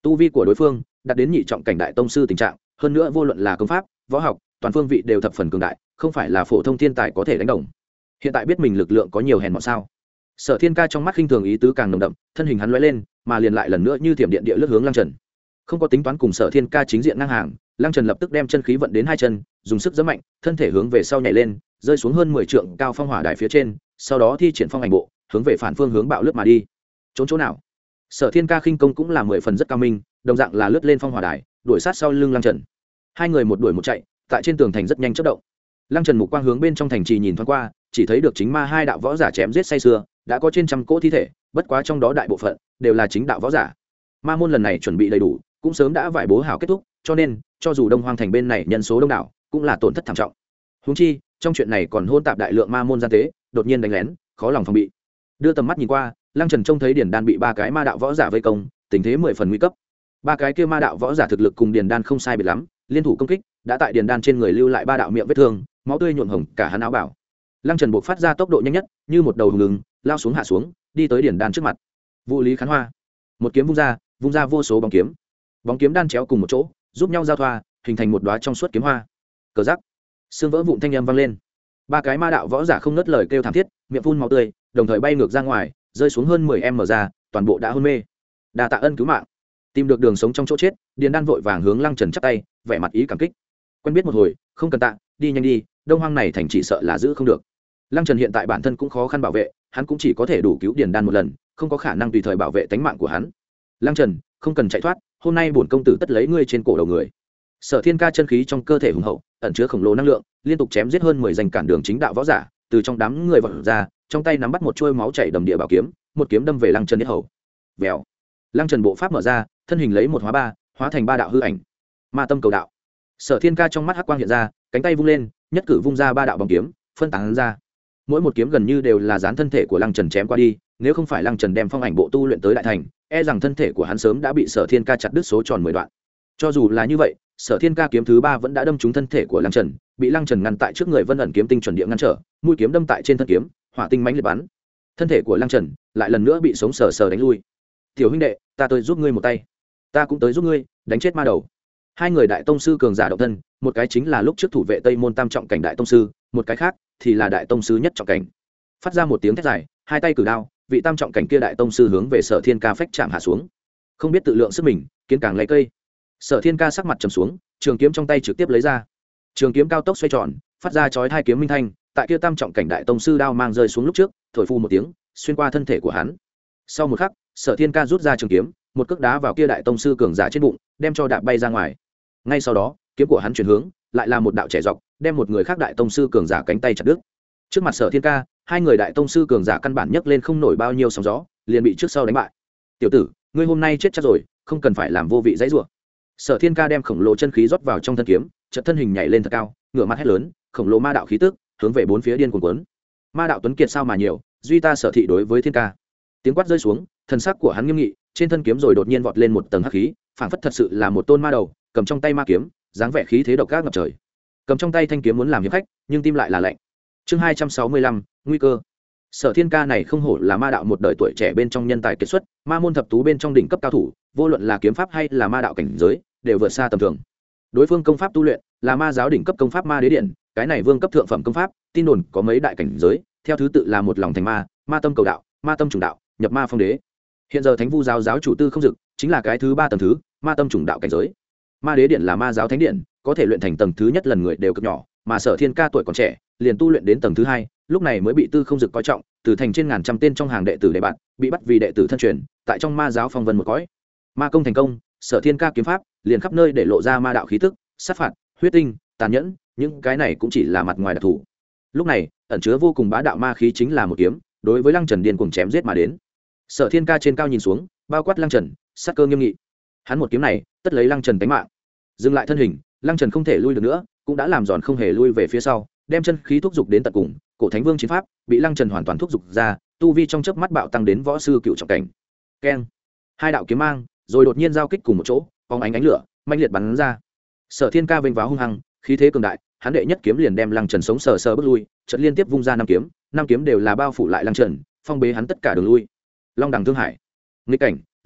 tu vi của đối phương đạt đến nhị trọng cảnh đại tông sư tình trạng, hơn nữa vô luận là công pháp võ học toàn phương vị đều thập phần cường đại, không phải là phổ thông thiên tài có thể đánh đồng. Hiện tại biết mình lực lượng có nhiều hèn mọn sao. Sở Thiên Ca trong mắt khinh thường ý tứ càng nồng đậm, thân hình hắn lóe lên mà liền lại lần nữa như thiểm điện địa lướt hướng Lăng Trần. Không có tính toán cùng Sở Thiên Ca chính diện ngang hàng, Lăng Trần lập tức đem chân khí vận đến hai chân, dùng sức giẫm mạnh, thân thể hướng về sau nhảy lên, rơi xuống hơn mười trượng cao phong hỏa đài phía trên, sau đó thi triển phong ảnh bộ, hướng về phản phương hướng bạo lướt mà đi. Trốn chỗ nào? Sở Thiên Ca khinh công cũng là mười phần rất cao minh, đồng dạng là lướt lên phong hỏa đài, đuổi sát sau lưng Lăng Trần. Hai người một đuổi một chạy, tại trên tường thành rất nhanh chớp động. Lăng Trần mục quang hướng bên trong thành trì nhìn thoáng qua, chỉ thấy được chính ma hai đạo võ giả chém giết say sưa, đã có trên trăm cỗ thi thể, bất quá trong đó đại bộ phận đều là chính đạo võ giả. Ma môn lần này chuẩn bị đầy đủ, cũng sớm đã vải bố hảo kết thúc, cho nên cho dù Đông Hoang thành bên này nhân số đông đảo, cũng là tổn thất thảm trọng. Huống chi, trong chuyện này còn hôn tạp đại lượng ma môn gian tế, đột nhiên đánh lén, khó lòng phòng bị. Đưa tầm mắt nhìn qua, Lăng Trần trông thấy Điền Đan bị ba cái ma đạo võ giả vây công, tình thế mười phần nguy cấp. Ba cái kia ma đạo võ giả thực lực cùng Điền Đan không sai biệt lắm, liên thủ công kích, đã tại Điền Đan trên người lưu lại ba đạo miệng vết thương, máu tươi nhuộm hồng cả hắn áo bảo. Lăng Trần buộc phát ra tốc độ nhanh nhất, như một đầu hùng lưng, lao xuống hạ xuống, đi tới Điền Đan trước mặt. Vũ Lý Khán Hoa, một kiếm vung ra, vung ra vô số bóng kiếm. Bóng kiếm đan chéo cùng một chỗ, giúp nhau giao thoa, hình thành một đóa trong suốt kiếm hoa. Cờ rắc, xương vỡ vụn thanh âm vang lên. Ba cái ma đạo võ giả không ngớt lời kêu thảm thiết, miệng phun máu tươi, đồng thời bay ngược ra ngoài, rơi xuống hơn mười m ra, toàn bộ đã hôn mê. Đa tạ ân cứu mạng. Tìm được đường sống trong chỗ chết, Điền Đan vội vàng hướng Lăng Trần chắp tay, vẻ mặt ý cảm kích. Quen biết một hồi, không cần tạ, đi nhanh đi, Đông Hoang này thành chỉ sợ là giữ không được. Lăng Trần hiện tại bản thân cũng khó khăn bảo vệ, hắn cũng chỉ có thể đủ cứu Điền Đan một lần, không có khả năng tùy thời bảo vệ tính mạng của hắn. Lăng Trần, không cần chạy thoát, hôm nay bổn công tử tất lấy ngươi trên cổ đầu người. Sở Thiên Ca chân khí trong cơ thể hùng hậu, ẩn chứa khổng lồ năng lượng, liên tục chém giết hơn mười danh cản đường chính đạo võ giả, từ trong đám người vọt ra, trong tay nắm bắt một chuôi máu chảy đầm địa bảo kiếm, một kiếm đâm về Lăng Trần yết hầu. Vèo. Lăng Trần bộ pháp mở ra, thân hình lấy một hóa ba, hóa thành ba đạo hư ảnh. Ma tâm cầu đạo. Sở Thiên Ca trong mắt hắc quang hiện ra, cánh tay vung lên, nhất cử vung ra ba đạo bóng kiếm, phân tán ra. Mỗi một kiếm gần như đều là dán thân thể của Lăng Trần chém qua đi, nếu không phải Lăng Trần đem phong ảnh bộ tu luyện tới đại thành, e rằng thân thể của hắn sớm đã bị Sở Thiên Ca chặt đứt số tròn mười đoạn. Cho dù là như vậy, Sở Thiên Ca kiếm thứ ba vẫn đã đâm trúng thân thể của Lăng Trần, bị Lăng Trần ngăn tại trước người Vân ẩn kiếm tinh chuẩn địa ngăn trở, mũi kiếm đâm tại trên thân kiếm, hỏa tinh mãnh liệt bắn. Thân thể của Lăng Trần lại lần nữa bị sống sờ sờ đánh lui. "Tiểu huynh đệ, ta tới giúp ngươi một tay." "Ta cũng tới giúp ngươi, đánh chết ma đầu." Hai người đại tông sư cường giả động thân, một cái chính là lúc trước thủ vệ Tây môn tam trọng cảnh đại tông sư, một cái khác thì là đại tông sư nhất trọng cảnh. Phát ra một tiếng thét dài, hai tay cử đao, vị tam trọng cảnh kia đại tông sư hướng về Sở Thiên Ca phách chạm hạ xuống. Không biết tự lượng sức mình, kiến càng lấy cây. Sở Thiên Ca sắc mặt trầm xuống, trường kiếm trong tay trực tiếp lấy ra. Trường kiếm cao tốc xoay tròn, phát ra chói hai kiếm minh thanh, tại kia tam trọng cảnh đại tông sư đao mang rơi xuống lúc trước, thổi phu một tiếng, xuyên qua thân thể của hắn. Sau một khắc, Sở Thiên Ca rút ra trường kiếm, một cước đá vào kia đại tông sư cường giả trên bụng, đem cho đạp bay ra ngoài. Ngay sau đó, kiếm của hắn chuyển hướng, lại là một đạo trẻ dọc, đem một người khác đại tông sư cường giả cánh tay chặt đứt. Trước mặt Sở Thiên Ca, hai người đại tông sư cường giả căn bản nhấc lên không nổi bao nhiêu sóng gió, liền bị trước sau đánh bại. "Tiểu tử, ngươi hôm nay chết chắc rồi, không cần phải làm vô vị dãy rủa." Sở Thiên Ca đem khổng lồ chân khí rót vào trong thân kiếm, chợt thân hình nhảy lên thật cao, ngửa mặt hét lớn, khổng lồ ma đạo khí tức hướng về bốn phía điên cuồng cuốn. "Ma đạo tuấn kiệt sao mà nhiều, duy ta Sở thị đối với Thiên Ca." Tiếng quát rơi xuống, thần sắc của hắn nghiêm nghị, trên thân kiếm rồi đột nhiên vọt lên một tầng hắc khí, phảng phất thật sự là một tôn ma đầu, cầm trong tay ma kiếm, dáng vẻ khí thế độc ác ngập trời. Cầm trong tay thanh kiếm muốn làm hiệp khách, nhưng tim lại là lạnh. Chương hai trăm sáu mươi lăm, nguy cơ. Sở Thiên Ca này không hổ là ma đạo một đời tuổi trẻ bên trong nhân tài kiệt xuất, ma môn thập tú bên trong đỉnh cấp cao thủ, vô luận là kiếm pháp hay là ma đạo cảnh giới, đều vượt xa tầm thường. Đối phương công pháp tu luyện là ma giáo đỉnh cấp công pháp Ma Đế Điện, cái này vương cấp thượng phẩm công pháp, tin đồn có mấy đại cảnh giới, theo thứ tự là một lòng thành ma, ma tâm cầu đạo, ma tâm trùng đạo, nhập ma phong đế. Hiện giờ Thánh Vu giáo giáo chủ Tư Không Dực chính là cái thứ ba tầng thứ, ma tâm trùng đạo cảnh giới. Ma Đế Điện là ma giáo thánh điện, có thể luyện thành tầng thứ nhất lần người đều cực nhỏ, mà Sở Thiên Ca tuổi còn trẻ, liền tu luyện đến tầng thứ hai, lúc này mới bị Tư Không Dực coi trọng, từ thành trên ngàn trăm tên trong hàng đệ tử đệ bạn, bị bắt vì đệ tử thân truyền, tại trong ma giáo phong vân một cõi. Ma công thành công, Sở Thiên Ca kiếm pháp liền khắp nơi để lộ ra ma đạo khí tức, sát phạt, huyết tinh, tàn nhẫn, những cái này cũng chỉ là mặt ngoài đặc thù. Lúc này, ẩn chứa vô cùng bá đạo ma khí chính là một kiếm, đối với Lăng Trần điên cuồng chém giết mà đến. Sở Thiên Ca trên cao nhìn xuống, bao quát Lăng Trần, sát cơ nghiêm nghị. Hắn một kiếm này, tất lấy Lăng Trần tính mạng. Dừng lại thân hình, Lăng Trần không thể lui được nữa, cũng đã làm giòn không hề lui về phía sau, đem chân khí thúc dục đến tận cùng, cổ Thánh Vương chiến pháp bị Lăng Trần hoàn toàn thúc dục ra, tu vi trong chớp mắt bạo tăng đến võ sư cựu trọng cảnh. Keng! Hai đạo kiếm mang, rồi đột nhiên giao kích cùng một chỗ, phóng ánh ánh lửa, mãnh liệt bắn ra. Sở Thiên Ca vênh váo hung hăng, khí thế cường đại, hắn đệ nhất kiếm liền đem Lăng Trần sống sờ sờ bước lui, chợt liên tiếp vung ra năm kiếm, năm kiếm đều là bao phủ lại Lăng Trần, phong bế hắn tất cả đường lui. Long đẳng thương hải, nghịch cảnh,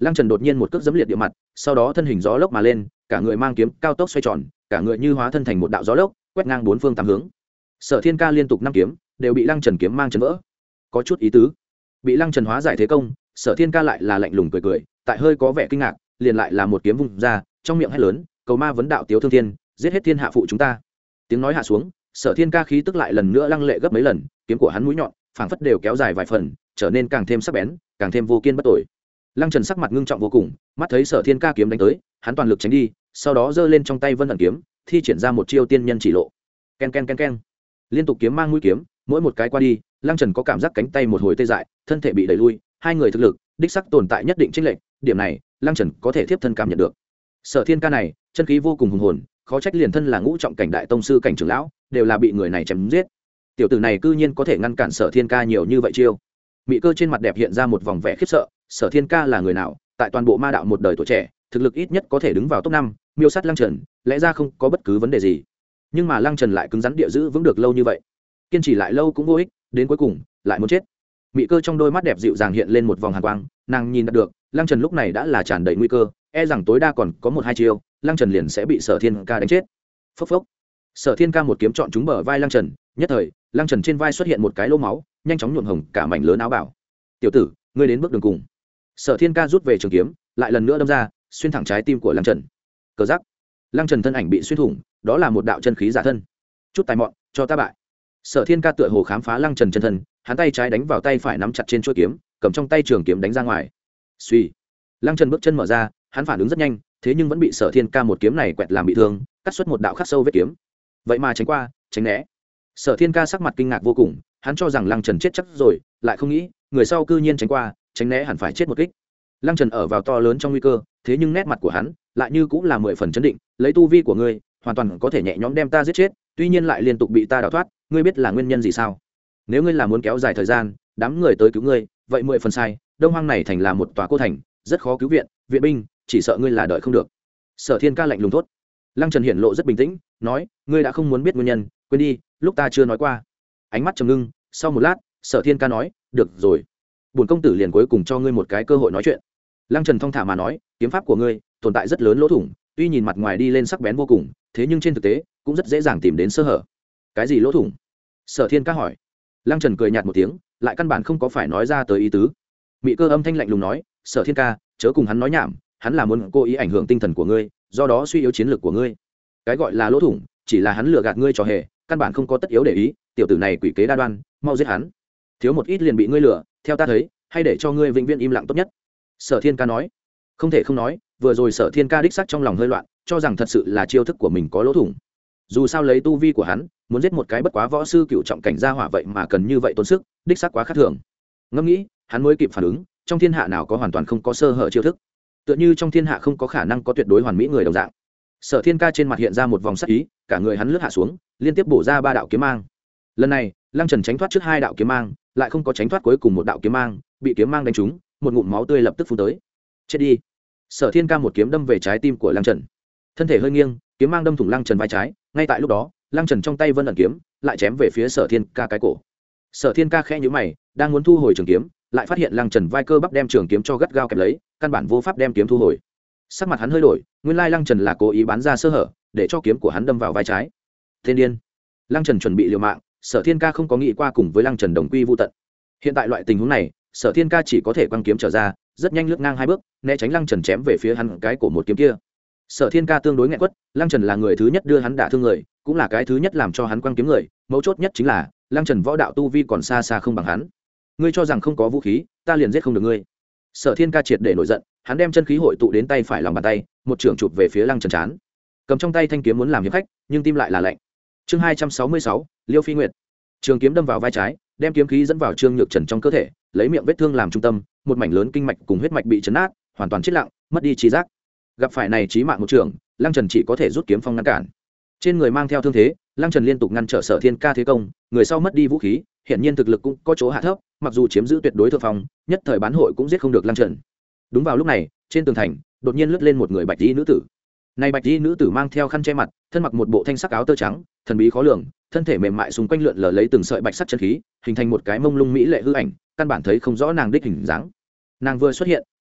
Lăng Trần đột nhiên một cước giẫm liệt địa mặt, sau đó thân hình gió lốc mà lên, cả người mang kiếm cao tốc xoay tròn, cả người như hóa thân thành một đạo gió lốc, quét ngang bốn phương tám hướng. Sở Thiên Ca liên tục năm kiếm đều bị Lăng Trần kiếm mang chấn vỡ. Có chút ý tứ. Bị Lăng Trần hóa giải thế công, Sở Thiên Ca lại là lạnh lùng cười cười, tại hơi có vẻ kinh ngạc, liền lại là một kiếm vung ra, trong miệng hét lớn, cầu ma vấn đạo tiếu thương thiên, giết hết thiên hạ phụ chúng ta. Tiếng nói hạ xuống, Sở Thiên Ca khí tức lại lần nữa lăng lệ gấp mấy lần, kiếm của hắn mũi nhọn phảng phất đều kéo dài vài phần, trở nên càng thêm sắc bén, càng thêm vô kiên bất tồi. Lăng Trần sắc mặt ngưng trọng vô cùng, mắt thấy Sở Thiên Ca kiếm đánh tới, hắn toàn lực tránh đi, sau đó giơ lên trong tay Vân ẩn kiếm, thi triển ra một chiêu tiên nhân chỉ lộ. Ken ken ken ken. Liên tục kiếm mang mũi kiếm, mỗi một cái qua đi, Lăng Trần có cảm giác cánh tay một hồi tê dại, thân thể bị đẩy lui, hai người thực lực đích sắc tồn tại nhất định chênh lệch, điểm này Lăng Trần có thể tiếp thân cảm nhận được. Sở Thiên Ca này, chân khí vô cùng hùng hồn, khó trách liền thân là ngũ trọng cảnh đại tông sư cảnh trưởng lão, đều là bị người này chém giết. Tiểu tử này cư nhiên có thể ngăn cản Sở Thiên Ca nhiều như vậy chiêu. Mị Cơ trên mặt đẹp hiện ra một vòng vẻ khiếp sợ, Sở Thiên Ca là người nào, tại toàn bộ ma đạo một đời tuổi trẻ, thực lực ít nhất có thể đứng vào top năm, miêu sát Lăng Trần, lẽ ra không có bất cứ vấn đề gì. Nhưng mà Lăng Trần lại cứng rắn địa giữ vững được lâu như vậy. Kiên trì lại lâu cũng vô ích, đến cuối cùng lại muốn chết. Mị Cơ trong đôi mắt đẹp dịu dàng hiện lên một vòng hàn quang, nàng nhìn được, Lăng Trần lúc này đã là tràn đầy nguy cơ, e rằng tối đa còn có một hai chiêu, Lăng Trần liền sẽ bị Sở Thiên Ca đánh chết. Phốc phốc. Sở Thiên Ca một kiếm chọn trúng bờ vai Lăng Trần, nhất thời, Lăng Trần trên vai xuất hiện một cái lỗ máu, nhanh chóng nhuộm hồng cả mảnh lớn áo bảo. "Tiểu tử, ngươi đến bước đường cùng." Sở Thiên Ca rút về trường kiếm, lại lần nữa đâm ra, xuyên thẳng trái tim của Lăng Trần. Cờ giắc. Lăng Trần thân ảnh bị xuyên thủng, đó là một đạo chân khí giả thân. "Chút tài mọn, cho ta bại." Sở Thiên Ca tựa hồ khám phá Lăng Trần chân thân, hắn tay trái đánh vào tay phải nắm chặt trên chuôi kiếm, cầm trong tay trường kiếm đánh ra ngoài. Suy. Lăng Trần bước chân mở ra, hắn phản ứng rất nhanh, thế nhưng vẫn bị Sở Thiên Ca một kiếm này quẹt làm bị thương, cắt xuất một đạo khắc sâu vết kiếm. Vậy mà tránh qua, tránh né. Sở Thiên Ca sắc mặt kinh ngạc vô cùng, hắn cho rằng Lăng Trần chết chắc rồi, lại không nghĩ, người sau cư nhiên tránh qua, tránh né hẳn phải chết một kích. Lăng Trần ở vào to lớn trong nguy cơ, thế nhưng nét mặt của hắn lại như cũng là mười phần chấn định, lấy tu vi của ngươi, hoàn toàn có thể nhẹ nhõm đem ta giết chết, tuy nhiên lại liên tục bị ta đào thoát, ngươi biết là nguyên nhân gì sao? Nếu ngươi là muốn kéo dài thời gian, đám người tới cứu ngươi, vậy mười phần sai, Đông Hoang này thành là một tòa cô thành, rất khó cứu viện, viện binh, chỉ sợ ngươi là đợi không được. Sở Thiên Ca lạnh lùng thốt. Lăng Trần hiển lộ rất bình tĩnh, nói, ngươi đã không muốn biết nguyên nhân, quên đi, lúc ta chưa nói qua. Ánh mắt trầm ngưng, sau một lát, Sở Thiên Ca nói, được rồi, bổn công tử liền cuối cùng cho ngươi một cái cơ hội nói chuyện. Lăng Trần thong thả mà nói, kiếm pháp của ngươi tồn tại rất lớn lỗ thủng, tuy nhìn mặt ngoài đi lên sắc bén vô cùng, thế nhưng trên thực tế cũng rất dễ dàng tìm đến sơ hở. Cái gì lỗ thủng? Sở Thiên Ca hỏi. Lăng Trần cười nhạt một tiếng, lại căn bản không có phải nói ra tới ý tứ. Mị Cơ âm thanh lạnh lùng nói, Sở Thiên Ca, chớ cùng hắn nói nhảm, hắn là muốn cố ý ảnh hưởng tinh thần của ngươi, do đó suy yếu chiến lược của ngươi. Cái gọi là lỗ thủng, chỉ là hắn lừa gạt ngươi trò hề, căn bản không có tất yếu để ý, tiểu tử này quỷ kế đa đoan, mau giết hắn. Thiếu một ít liền bị ngươi lừa, theo ta thấy, hay để cho ngươi vĩnh viễn im lặng tốt nhất. Sở Thiên Ca nói. Không thể không nói, vừa rồi Sở Thiên Ca đích xác trong lòng hơi loạn, cho rằng thật sự là chiêu thức của mình có lỗ thủng. Dù sao lấy tu vi của hắn, muốn giết một cái bất quá võ sư cựu trọng cảnh gia hỏa vậy mà cần như vậy tốn sức, đích xác quá khác thường. Ngẫm nghĩ, hắn mới kịp phản ứng, trong thiên hạ nào có hoàn toàn không có sơ hở chiêu thức, tựa như trong thiên hạ không có khả năng có tuyệt đối hoàn mỹ người đồng dạng. Sở Thiên Ca trên mặt hiện ra một vòng sắc ý, cả người hắn lướt hạ xuống, liên tiếp bổ ra ba đạo kiếm mang. Lần này, Lăng Trần tránh thoát trước hai đạo kiếm mang, lại không có tránh thoát cuối cùng một đạo kiếm mang, bị kiếm mang đánh trúng, một ngụm máu tươi lập tức phun tới. Chết đi! Sở Thiên Ca một kiếm đâm về trái tim của Lăng Trần, thân thể hơi nghiêng, kiếm mang đâm thủng Lăng Trần vai trái. Ngay tại lúc đó, Lăng Trần trong tay Vân ẩn kiếm lại chém về phía Sở Thiên Ca cái cổ. Sở Thiên Ca khẽ nhíu mày, đang muốn thu hồi trường kiếm, lại phát hiện Lăng Trần vai cơ bắp đem trường kiếm cho gắt gao kẹp lấy, căn bản vô pháp đem kiếm thu hồi. Sắc mặt hắn hơi đổi, nguyên lai Lăng Trần là cố ý bán ra sơ hở, để cho kiếm của hắn đâm vào vai trái. Thiên điên! Lăng Trần chuẩn bị liều mạng, Sở Thiên Ca không có nghĩ qua cùng với Lăng Trần đồng quy vu tận. Hiện tại loại tình huống này, Sở Thiên Ca chỉ có thể quăng kiếm trở ra, rất nhanh lướt ngang hai bước, né tránh Lăng Trần chém về phía hắn cái cổ một kiếm kia. Sở Thiên Ca tương đối nghẹn quất, Lăng Trần là người thứ nhất đưa hắn đả thương người, cũng là cái thứ nhất làm cho hắn quăng kiếm người, mấu chốt nhất chính là Lăng Trần võ đạo tu vi còn xa xa không bằng hắn. Ngươi cho rằng không có vũ khí, ta liền giết không được ngươi. Sở Thiên Ca triệt để nổi giận, hắn đem chân khí hội tụ đến tay phải lòng bàn tay, một trường chụp về phía Lăng Trần chán. Cầm trong tay thanh kiếm muốn làm hiệp khách, nhưng tim lại là lạnh. Chương hai trăm sáu mươi sáu, Liêu Phi Nguyệt. Trường kiếm đâm vào vai trái, đem kiếm khí dẫn vào Trương Nhược Trần trong cơ thể, lấy miệng vết thương làm trung tâm, một mảnh lớn kinh mạch cùng huyết mạch bị chấn nát, hoàn toàn chết lặng, mất đi trí giác. Gặp phải này chí mạng một trường, Lăng Trần chỉ có thể rút kiếm phong ngăn cản. Trên người mang theo thương thế, Lăng Trần liên tục ngăn trở Sở Thiên Ca thế công, người sau mất đi vũ khí, hiện nhiên thực lực cũng có chỗ hạ thấp, mặc dù chiếm giữ tuyệt đối thượng phong, nhất thời bán hội cũng giết không được Lăng Trần. Đúng vào lúc này, trên tường thành, đột nhiên lướt lên một người bạch y nữ tử. Này bạch y nữ tử mang theo khăn che mặt, thân mặc một bộ thanh sắc áo tơ trắng, thần bí khó lường, thân thể mềm mại xung quanh lượn lờ lấy từng sợi bạch sắc chân khí, hình thành một cái mông lung mỹ lệ hư ảnh, căn bản thấy không rõ nàng đích hình dáng. Nàng vừa xuất hiện,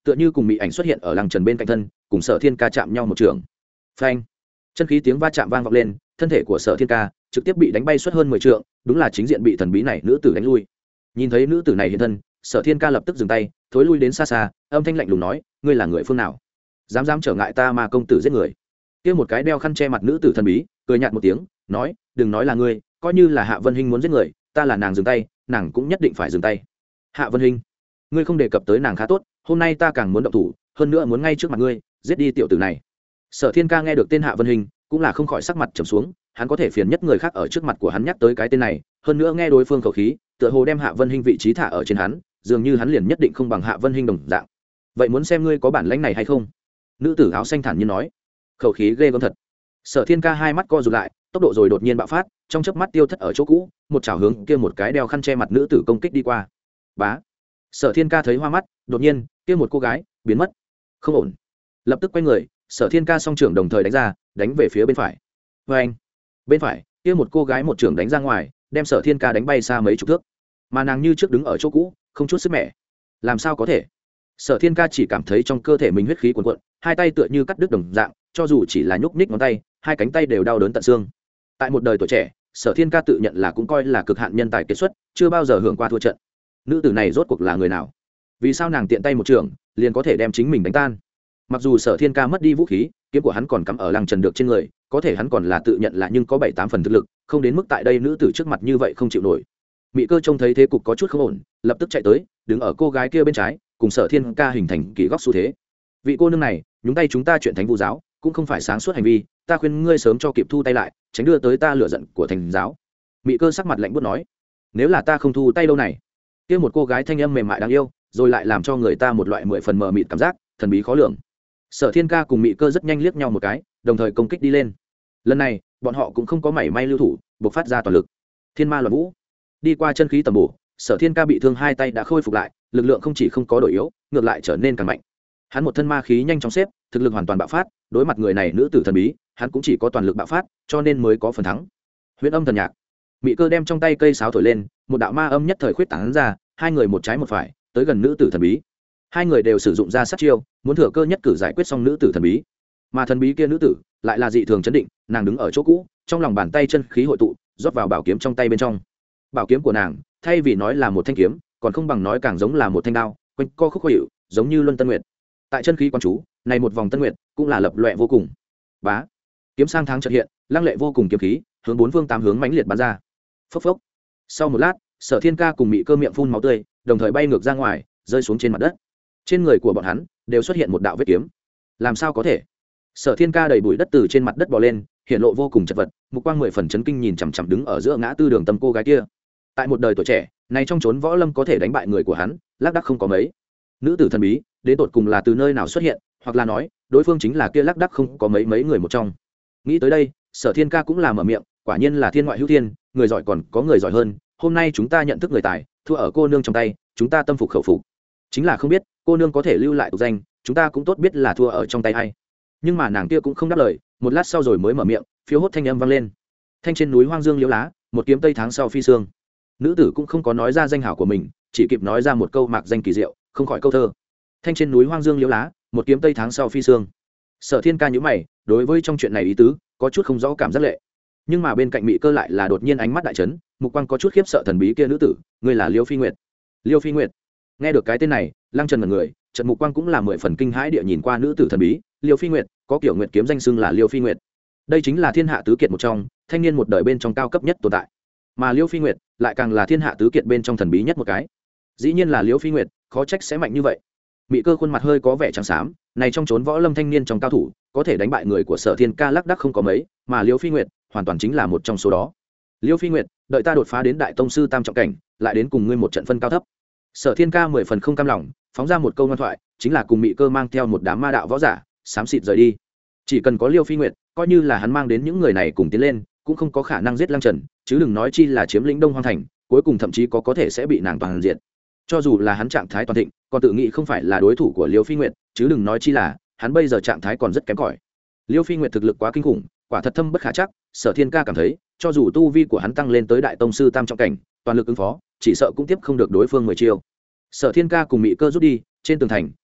tựa như cùng mị ảnh xuất hiện ở lăng trần bên cạnh thân, cùng Sở Thiên Ca chạm nhau một trường. Phanh! Chân khí tiếng va chạm vang vọng lên, thân thể của Sở Thiên Ca trực tiếp bị đánh bay suốt hơn mười trượng, đúng là chính diện bị thần bí này nữ tử đánh lui. Nhìn thấy nữ tử này hiện thân, Sở Thiên Ca lập tức dừng tay, thối lui đến xa xa, âm thanh lạnh lùng nói, ngươi là người phương nào? Dám dám trở ngại ta mà công tử giết người? Kia một cái đeo khăn che mặt nữ tử thần bí, cười nhạt một tiếng, nói, đừng nói là ngươi, coi như là Hạ Vân Hinh muốn giết người, ta là nàng dừng tay, nàng cũng nhất định phải dừng tay. Hạ Vân Hinh, ngươi không đề cập tới nàng khá tốt, hôm nay ta càng muốn động thủ, hơn nữa muốn ngay trước mặt ngươi giết đi tiểu tử này. Sở Thiên Ca nghe được tên Hạ Vân Hinh, cũng là không khỏi sắc mặt trầm xuống, hắn có thể phiền nhất người khác ở trước mặt của hắn nhắc tới cái tên này, hơn nữa nghe đối phương khẩu khí, tựa hồ đem Hạ Vân Hinh vị trí thả ở trên hắn, dường như hắn liền nhất định không bằng Hạ Vân Hinh đồng dạng. Vậy muốn xem ngươi có bản lĩnh này hay không? Nữ tử áo xanh thản nhiên nói. Khẩu khí ghê gớm thật. Sở Thiên Ca hai mắt co rụt lại, tốc độ rồi đột nhiên bạo phát, trong chớp mắt tiêu thất ở chỗ cũ, một chảo hướng kia một cái đeo khăn che mặt nữ tử công kích đi qua. Bá. Sở Thiên Ca thấy hoa mắt, đột nhiên, kia một cô gái biến mất. Không ổn. Lập tức quay người, Sở Thiên Ca song trưởng đồng thời đánh ra, đánh về phía bên phải. Và anh, bên phải, kia một cô gái một trưởng đánh ra ngoài, đem Sở Thiên Ca đánh bay xa mấy chục thước. Mà nàng như trước đứng ở chỗ cũ, không chút sức mẻ. Làm sao có thể? Sở Thiên Ca chỉ cảm thấy trong cơ thể mình huyết khí cuồn cuộn, hai tay tựa như cắt đứt đồng dạng, cho dù chỉ là nhúc nhích ngón tay, hai cánh tay đều đau đớn tận xương. Tại một đời tuổi trẻ, Sở Thiên Ca tự nhận là cũng coi là cực hạn nhân tài kiệt xuất, chưa bao giờ hưởng qua thua trận. Nữ tử này rốt cuộc là người nào? Vì sao nàng tiện tay một trường liền có thể đem chính mình đánh tan? Mặc dù Sở Thiên Ca mất đi vũ khí, kiếm của hắn còn cắm ở Lăng Trần được trên người, có thể hắn còn là tự nhận là nhưng có bảy tám phần thực lực, không đến mức tại đây nữ tử trước mặt như vậy không chịu nổi. Mị Cơ trông thấy thế cục có chút không ổn, lập tức chạy tới, đứng ở cô gái kia bên trái, cùng Sở Thiên Ca hình thành kỳ góc xu thế. Vị cô nương này, nhúng tay chúng ta chuyện thánh vu giáo, cũng không phải sáng suốt hành vi, ta khuyên ngươi sớm cho kịp thu tay lại, tránh đưa tới ta lửa giận của thành giáo. Mị Cơ sắc mặt lạnh buốt nói, nếu là ta không thu tay đâu này. Kia một cô gái thanh âm mềm mại đáng yêu, rồi lại làm cho người ta một loại mười phần mờ mịt cảm giác, thần bí khó lường. Sở Thiên Ca cùng Mị Cơ rất nhanh liếc nhau một cái, đồng thời công kích đi lên. Lần này, bọn họ cũng không có mảy may lưu thủ, bộc phát ra toàn lực. Thiên Ma Loạn Vũ, đi qua chân khí tầm bổ, Sở Thiên Ca bị thương hai tay đã khôi phục lại, lực lượng không chỉ không có đổi yếu, ngược lại trở nên càng mạnh. Hắn một thân ma khí nhanh chóng xếp, thực lực hoàn toàn bạo phát, đối mặt người này nữ tử thần bí, hắn cũng chỉ có toàn lực bạo phát, cho nên mới có phần thắng. Huyễn Âm Thần Nhạc, Mị Cơ đem trong tay cây sáo thổi lên, một đạo ma âm nhất thời khuyết tán ra, hai người một trái một phải, tới gần nữ tử thần bí. Hai người đều sử dụng ra sát chiêu, muốn thừa cơ nhất cử giải quyết xong nữ tử thần bí. Mà thần bí kia nữ tử lại là dị thường chấn định, nàng đứng ở chỗ cũ, trong lòng bàn tay chân khí hội tụ, rót vào bảo kiếm trong tay bên trong. Bảo kiếm của nàng, thay vì nói là một thanh kiếm, còn không bằng nói càng giống là một thanh đao, quanh co khúc khuỷu, giống như luân tân nguyệt. Tại chân khí quan chú, này một vòng tân nguyệt cũng là lập loè vô cùng. Bá, kiếm sang tháng chợt hiện, lăng lệ vô cùng kiếm khí, hướng bốn phương tám hướng mãnh liệt bắn ra. Phốc phốc. Sau một lát, Sở Thiên Ca cùng Mị Cơ miệng phun máu tươi, đồng thời bay ngược ra ngoài, rơi xuống trên mặt đất. Trên người của bọn hắn đều xuất hiện một đạo vết kiếm. Làm sao có thể? Sở Thiên Ca đầy bụi đất từ trên mặt đất bò lên, hiện lộ vô cùng chật vật, mục quang mười phần chấn kinh nhìn chằm chằm đứng ở giữa ngã tư đường tâm cô gái kia. Tại một đời tuổi trẻ, này trong chốn võ lâm có thể đánh bại người của hắn, lác đác không có mấy. Nữ tử thần bí, đến tột cùng là từ nơi nào xuất hiện, hoặc là nói, đối phương chính là kia lác đác không có mấy mấy người một trong. Nghĩ tới đây, Sở Thiên Ca cũng là mở miệng, quả nhiên là thiên ngoại hữu thiên, người giỏi còn có người giỏi hơn, hôm nay chúng ta nhận thức người tài, thua ở cô nương trong tay, chúng ta tâm phục khẩu phục. Chính là không biết, cô nương có thể lưu lại tục danh, chúng ta cũng tốt biết là thua ở trong tay ai. Nhưng mà nàng kia cũng không đáp lời, một lát sau rồi mới mở miệng, phiếu hốt thanh âm vang lên. Thanh trên núi hoang dương liễu lá, một kiếm tây tháng sau phi sương. Nữ tử cũng không có nói ra danh hảo của mình, chỉ kịp nói ra một câu mạc danh kỳ diệu, không khỏi câu thơ. Thanh trên núi hoang dương liễu lá, một kiếm tây tháng sau phi sương. Sở Thiên Ca nhíu mày, đối với trong chuyện này ý tứ, có chút không rõ cảm giác lệ. Nhưng mà bên cạnh Mị Cơ lại là đột nhiên ánh mắt đại chấn, mục quang có chút khiếp sợ thần bí kia nữ tử, ngươi là Liêu Phi Nguyệt. Liêu Phi Nguyệt. Nghe được cái tên này, Lăng Trần ngẩn người, trận mục quang cũng là mười phần kinh hãi địa nhìn qua nữ tử thần bí, Liêu Phi Nguyệt, có kiểu nguyệt kiếm danh xưng là Liêu Phi Nguyệt. Đây chính là thiên hạ tứ kiệt một trong, thanh niên một đời bên trong cao cấp nhất tồn tại. Mà Liêu Phi Nguyệt lại càng là thiên hạ tứ kiệt bên trong thần bí nhất một cái. Dĩ nhiên là Liêu Phi Nguyệt, khó trách sẽ mạnh như vậy. Mị Cơ khuôn mặt hơi có vẻ trắng xám, này trong chốn võ lâm thanh niên trong cao thủ, có thể đánh bại người của Sở Thiên Ca lác đác không có mấy, mà Liêu Phi Nguyệt hoàn toàn chính là một trong số đó. Liêu Phi Nguyệt, đợi ta đột phá đến đại tông sư tam trọng cảnh, lại đến cùng ngươi một trận phân cao thấp. Sở Thiên Ca mười phần không cam lòng, phóng ra một câu ngoan thoại, chính là cùng Mị Cơ mang theo một đám ma đạo võ giả, xám xịt rời đi. Chỉ cần có Liêu Phi Nguyệt, coi như là hắn mang đến những người này cùng tiến lên, cũng không có khả năng giết Lăng Trần, chứ đừng nói chi là chiếm lĩnh Đông Hoang thành, cuối cùng thậm chí có có thể sẽ bị nàng toàn diện. Cho dù là hắn trạng thái toàn thịnh, còn tự nghĩ không phải là đối thủ của Liêu Phi Nguyệt, chứ đừng nói chi là hắn bây giờ trạng thái còn rất kém cỏi. Liêu Phi Nguyệt thực lực quá kinh khủng, quả thật thâm bất khả chắc, Sở Thiên Ca cảm thấy, cho dù tu vi của hắn tăng lên tới đại tông sư tam trọng cảnh, toàn lực ứng phó, chỉ sợ cũng tiếp không được đối phương mười chiêu. Sở Thiên Ca cùng Mị Cơ rút đi, trên tường thành,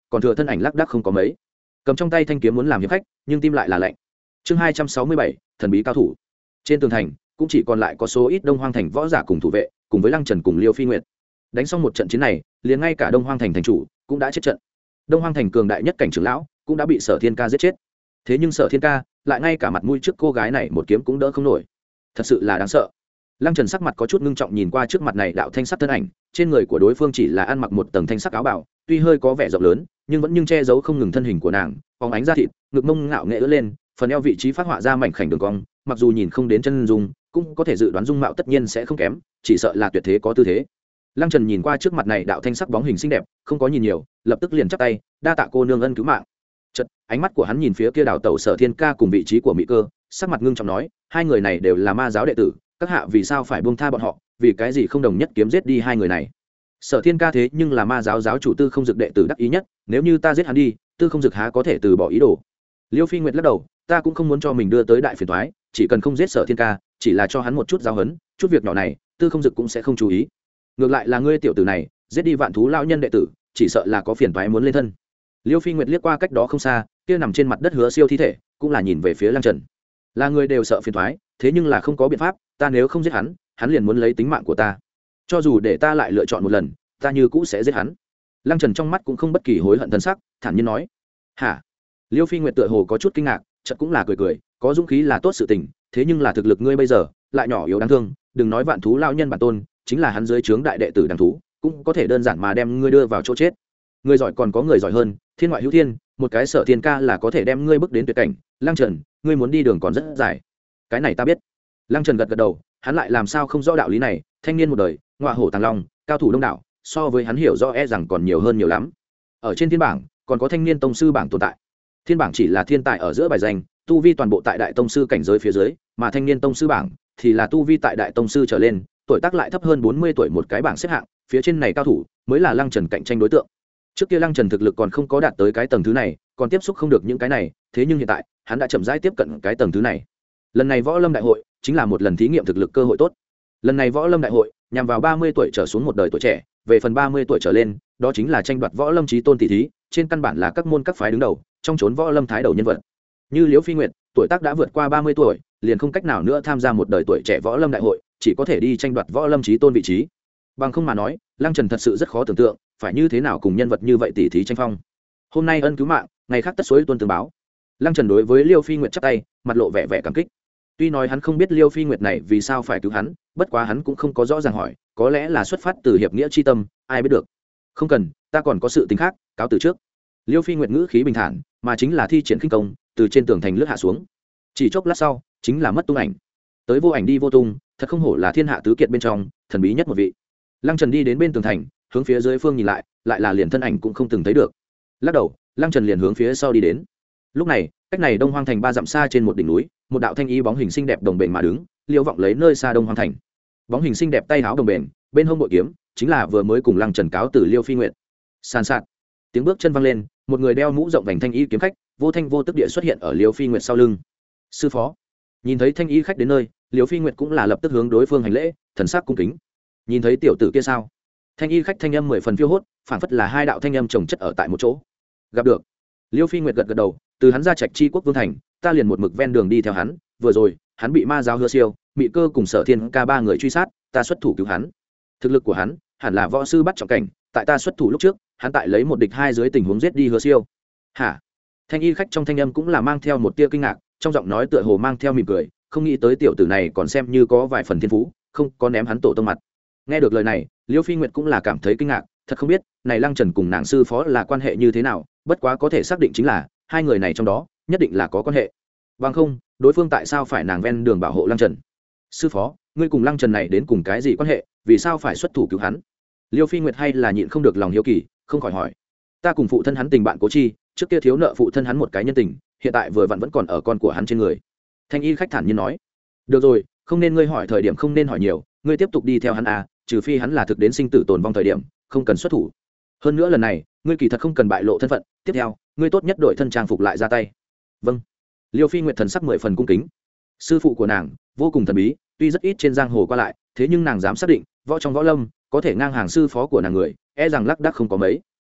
còn thừa thân ảnh lác đác không có mấy, cầm trong tay thanh kiếm muốn làm hiệp khách nhưng tim lại là lạnh. Chương hai trăm sáu mươi bảy, thần bí cao thủ. Trên tường thành cũng chỉ còn lại có số ít Đông Hoang thành võ giả cùng thủ vệ, cùng với Lăng Trần cùng Liêu Phi Nguyệt. Đánh xong một trận chiến này, liền ngay cả Đông Hoang thành thành chủ cũng đã chết trận. Đông Hoang thành cường đại nhất cảnh trưởng lão cũng đã bị Sở Thiên Ca giết chết. Thế nhưng Sở Thiên Ca lại ngay cả mặt mũi trước cô gái này một kiếm cũng đỡ không nổi, thật sự là đáng sợ. Lăng Trần sắc mặt có chút ngưng trọng nhìn qua trước mặt này đạo thanh sắc thân ảnh, trên người của đối phương chỉ là ăn mặc một tầng thanh sắc áo bào, tuy hơi có vẻ rộng lớn, nhưng vẫn nhưng che giấu không ngừng thân hình của nàng, phóng ánh da thịt, ngực mông ngạo nghệ ưỡn lên, phần eo vị trí phát họa ra mảnh khảnh đường cong, mặc dù nhìn không đến chân dung, cũng có thể dự đoán dung mạo tất nhiên sẽ không kém, chỉ sợ là tuyệt thế có tư thế. Lăng Trần nhìn qua trước mặt này đạo thanh sắc bóng hình xinh đẹp, không có nhìn nhiều, lập tức liền chắp tay, đa tạ cô nương ân cứu mạng. Chợt, ánh mắt của hắn nhìn phía kia đảo tẩu Sở Thiên Ca cùng vị trí của Mỹ Cơ, sắc mặt ngưng trọng nói, hai người này đều là ma giáo đệ tử, các hạ vì sao phải buông tha bọn họ, vì cái gì không đồng nhất kiếm giết đi hai người này? Sở Thiên Ca thế nhưng là ma giáo giáo chủ Tư Không Dực đệ tử đắc ý nhất, nếu như ta giết hắn đi, Tư Không Dực há có thể từ bỏ ý đồ. Liêu Phi Nguyệt lắc đầu, ta cũng không muốn cho mình đưa tới đại phiền toái, chỉ cần không giết Sở Thiên Ca, chỉ là cho hắn một chút giáo huấn, chút việc nhỏ này, Tư Không Dực cũng sẽ không chú ý. Ngược lại là ngươi tiểu tử này, giết đi vạn thú lão nhân đệ tử, chỉ sợ là có phiền toái muốn lên thân. Liêu Phi Nguyệt liếc qua cách đó không xa, kia nằm trên mặt đất Hứa Siêu thi thể, cũng là nhìn về phía Lăng Trần. Là người đều sợ phiền toái, thế nhưng là không có biện pháp, ta nếu không giết hắn, hắn liền muốn lấy tính mạng của ta. Cho dù để ta lại lựa chọn một lần, ta như cũ sẽ giết hắn. Lăng Trần trong mắt cũng không bất kỳ hối hận thân sắc, thản nhiên nói. Hả? Liêu Phi Nguyệt tựa hồ có chút kinh ngạc, chợt cũng là cười cười, có dũng khí là tốt sự tình, thế nhưng là thực lực ngươi bây giờ lại nhỏ yếu đáng thương, đừng nói vạn thú lão nhân bản tôn, chính là hắn dưới trướng đại đệ tử đằng thú, cũng có thể đơn giản mà đem ngươi đưa vào chỗ chết. Ngươi giỏi còn có người giỏi hơn, thiên ngoại hữu thiên, một cái Sở Thiên Ca là có thể đem ngươi bước đến tuyệt cảnh. Lăng Trần, ngươi muốn đi đường còn rất dài. Cái này ta biết. Lăng Trần gật gật đầu, hắn lại làm sao không rõ đạo lý này, thanh niên một đời, ngọa hổ tàng long, cao thủ đông đảo, so với hắn hiểu rõ e rằng còn nhiều hơn nhiều lắm. Ở trên thiên bảng còn có thanh niên tông sư bảng tồn tại. Thiên bảng chỉ là thiên tài ở giữa bài danh, tu vi toàn bộ tại đại tông sư cảnh giới phía dưới, mà thanh niên tông sư bảng thì là tu vi tại đại tông sư trở lên, tuổi tác lại thấp hơn bốn mươi tuổi một cái bảng xếp hạng, phía trên này cao thủ mới là Lăng Trần cạnh tranh đối tượng. Trước kia Lăng Trần thực lực còn không có đạt tới cái tầng thứ này, còn tiếp xúc không được những cái này, thế nhưng hiện tại, hắn đã chậm rãi tiếp cận cái tầng thứ này. Lần này Võ Lâm đại hội chính là một lần thí nghiệm thực lực cơ hội tốt. Lần này Võ Lâm đại hội nhằm vào ba mươi tuổi trở xuống một đời tuổi trẻ, về phần ba mươi tuổi trở lên, đó chính là tranh đoạt Võ Lâm chí tôn tỷ thí, trên căn bản là các môn các phái đứng đầu, trong chốn Võ Lâm thái đầu nhân vật. Như Liễu Phi Nguyệt, tuổi tác đã vượt qua ba mươi tuổi, liền không cách nào nữa tham gia một đời tuổi trẻ Võ Lâm đại hội, chỉ có thể đi tranh đoạt Võ Lâm chí tôn vị trí. Bằng không mà nói, Lăng Trần thật sự rất khó tưởng tượng, phải như thế nào cùng nhân vật như vậy tỷ thí tranh phong. Hôm nay ân cứu mạng, ngày khác tất suối tuân tường báo. Lăng Trần đối với Liêu Phi Nguyệt chắp tay, mặt lộ vẻ vẻ cảm kích. Tuy nói hắn không biết Liêu Phi Nguyệt này vì sao phải cứu hắn, bất quá hắn cũng không có rõ ràng hỏi, có lẽ là xuất phát từ hiệp nghĩa chi tâm, ai biết được. Không cần, ta còn có sự tình khác, cáo từ trước. Liêu Phi Nguyệt ngữ khí bình thản, mà chính là thi triển khinh công, từ trên tường thành lướt hạ xuống. Chỉ chốc lát sau, chính là mất tung ảnh. Tới vô ảnh đi vô tung, thật không hổ là thiên hạ tứ kiệt bên trong, thần bí nhất một vị. Lăng Trần đi đến bên tường thành, hướng phía dưới phương nhìn lại, lại là liền thân ảnh cũng không từng thấy được. Lắc đầu, Lăng Trần liền hướng phía sau đi đến. Lúc này, cách này Đông Hoang thành ba dặm xa trên một đỉnh núi, một đạo thanh y bóng hình xinh đẹp đồng bền mà đứng, liêu vọng lấy nơi xa Đông Hoang thành. Bóng hình xinh đẹp tay áo đồng bền, bên hông bội kiếm, chính là vừa mới cùng Lăng Trần cáo từ Liêu Phi Nguyệt. San sạt, tiếng bước chân vang lên, một người đeo mũ rộng vành thanh y kiếm khách, vô thanh vô tức địa xuất hiện ở Liêu Phi Nguyệt sau lưng. Sư phó. Nhìn thấy thanh y khách đến nơi, Liêu Phi Nguyệt cũng là lập tức hướng đối phương hành lễ, thần sắc cung kính. Nhìn thấy tiểu tử kia sao? Thanh y khách thanh âm mười phần phiêu hốt, phảng phất là hai đạo thanh âm chồng chất ở tại một chỗ. Gặp được. Liêu Phi Nguyệt gật gật đầu, từ hắn ra Trạch Chi Quốc Vương thành, ta liền một mực ven đường đi theo hắn, vừa rồi, hắn bị ma giáo Hứa Siêu, Mị Cơ cùng Sở Thiên Ca ba người truy sát, ta xuất thủ cứu hắn. Thực lực của hắn, hẳn là võ sư bắt trọng cảnh, tại ta xuất thủ lúc trước, hắn tại lấy một địch hai dưới tình huống giết đi Hứa Siêu. Hả? Thanh y khách trong thanh âm cũng là mang theo một tia kinh ngạc, trong giọng nói tựa hồ mang theo mỉm cười, không nghĩ tới tiểu tử này còn xem như có vài phần thiên phú, không có ném hắn tổ tông mặt. Nghe được lời này, Liêu Phi Nguyệt cũng là cảm thấy kinh ngạc, thật không biết, này Lăng Trần cùng nàng sư phó là quan hệ như thế nào, bất quá có thể xác định chính là hai người này trong đó nhất định là có quan hệ. Bằng không, đối phương tại sao phải nàng ven đường bảo hộ Lăng Trần? Sư phó, ngươi cùng Lăng Trần này đến cùng cái gì quan hệ, vì sao phải xuất thủ cứu hắn? Liêu Phi Nguyệt hay là nhịn không được lòng hiếu kỳ, không khỏi hỏi. Ta cùng phụ thân hắn tình bạn cố chi, trước kia thiếu nợ phụ thân hắn một cái nhân tình, hiện tại vừa vặn vẫn còn ở con của hắn trên người. Thanh y khách thản nhiên nói. Được rồi, không nên ngươi hỏi thời điểm không nên hỏi nhiều, ngươi tiếp tục đi theo hắn à, trừ phi hắn là thực đến sinh tử tồn vong thời điểm, không cần xuất thủ. Hơn nữa lần này, ngươi kỳ thật không cần bại lộ thân phận, tiếp theo, ngươi tốt nhất đổi thân trang phục lại ra tay. Vâng. Liêu Phi Nguyệt thần sắc mười phần cung kính. Sư phụ của nàng vô cùng thần bí, tuy rất ít trên giang hồ qua lại, thế nhưng nàng dám xác định, võ trong võ lâm có thể ngang hàng sư phó của nàng người, e rằng lác đác không có mấy.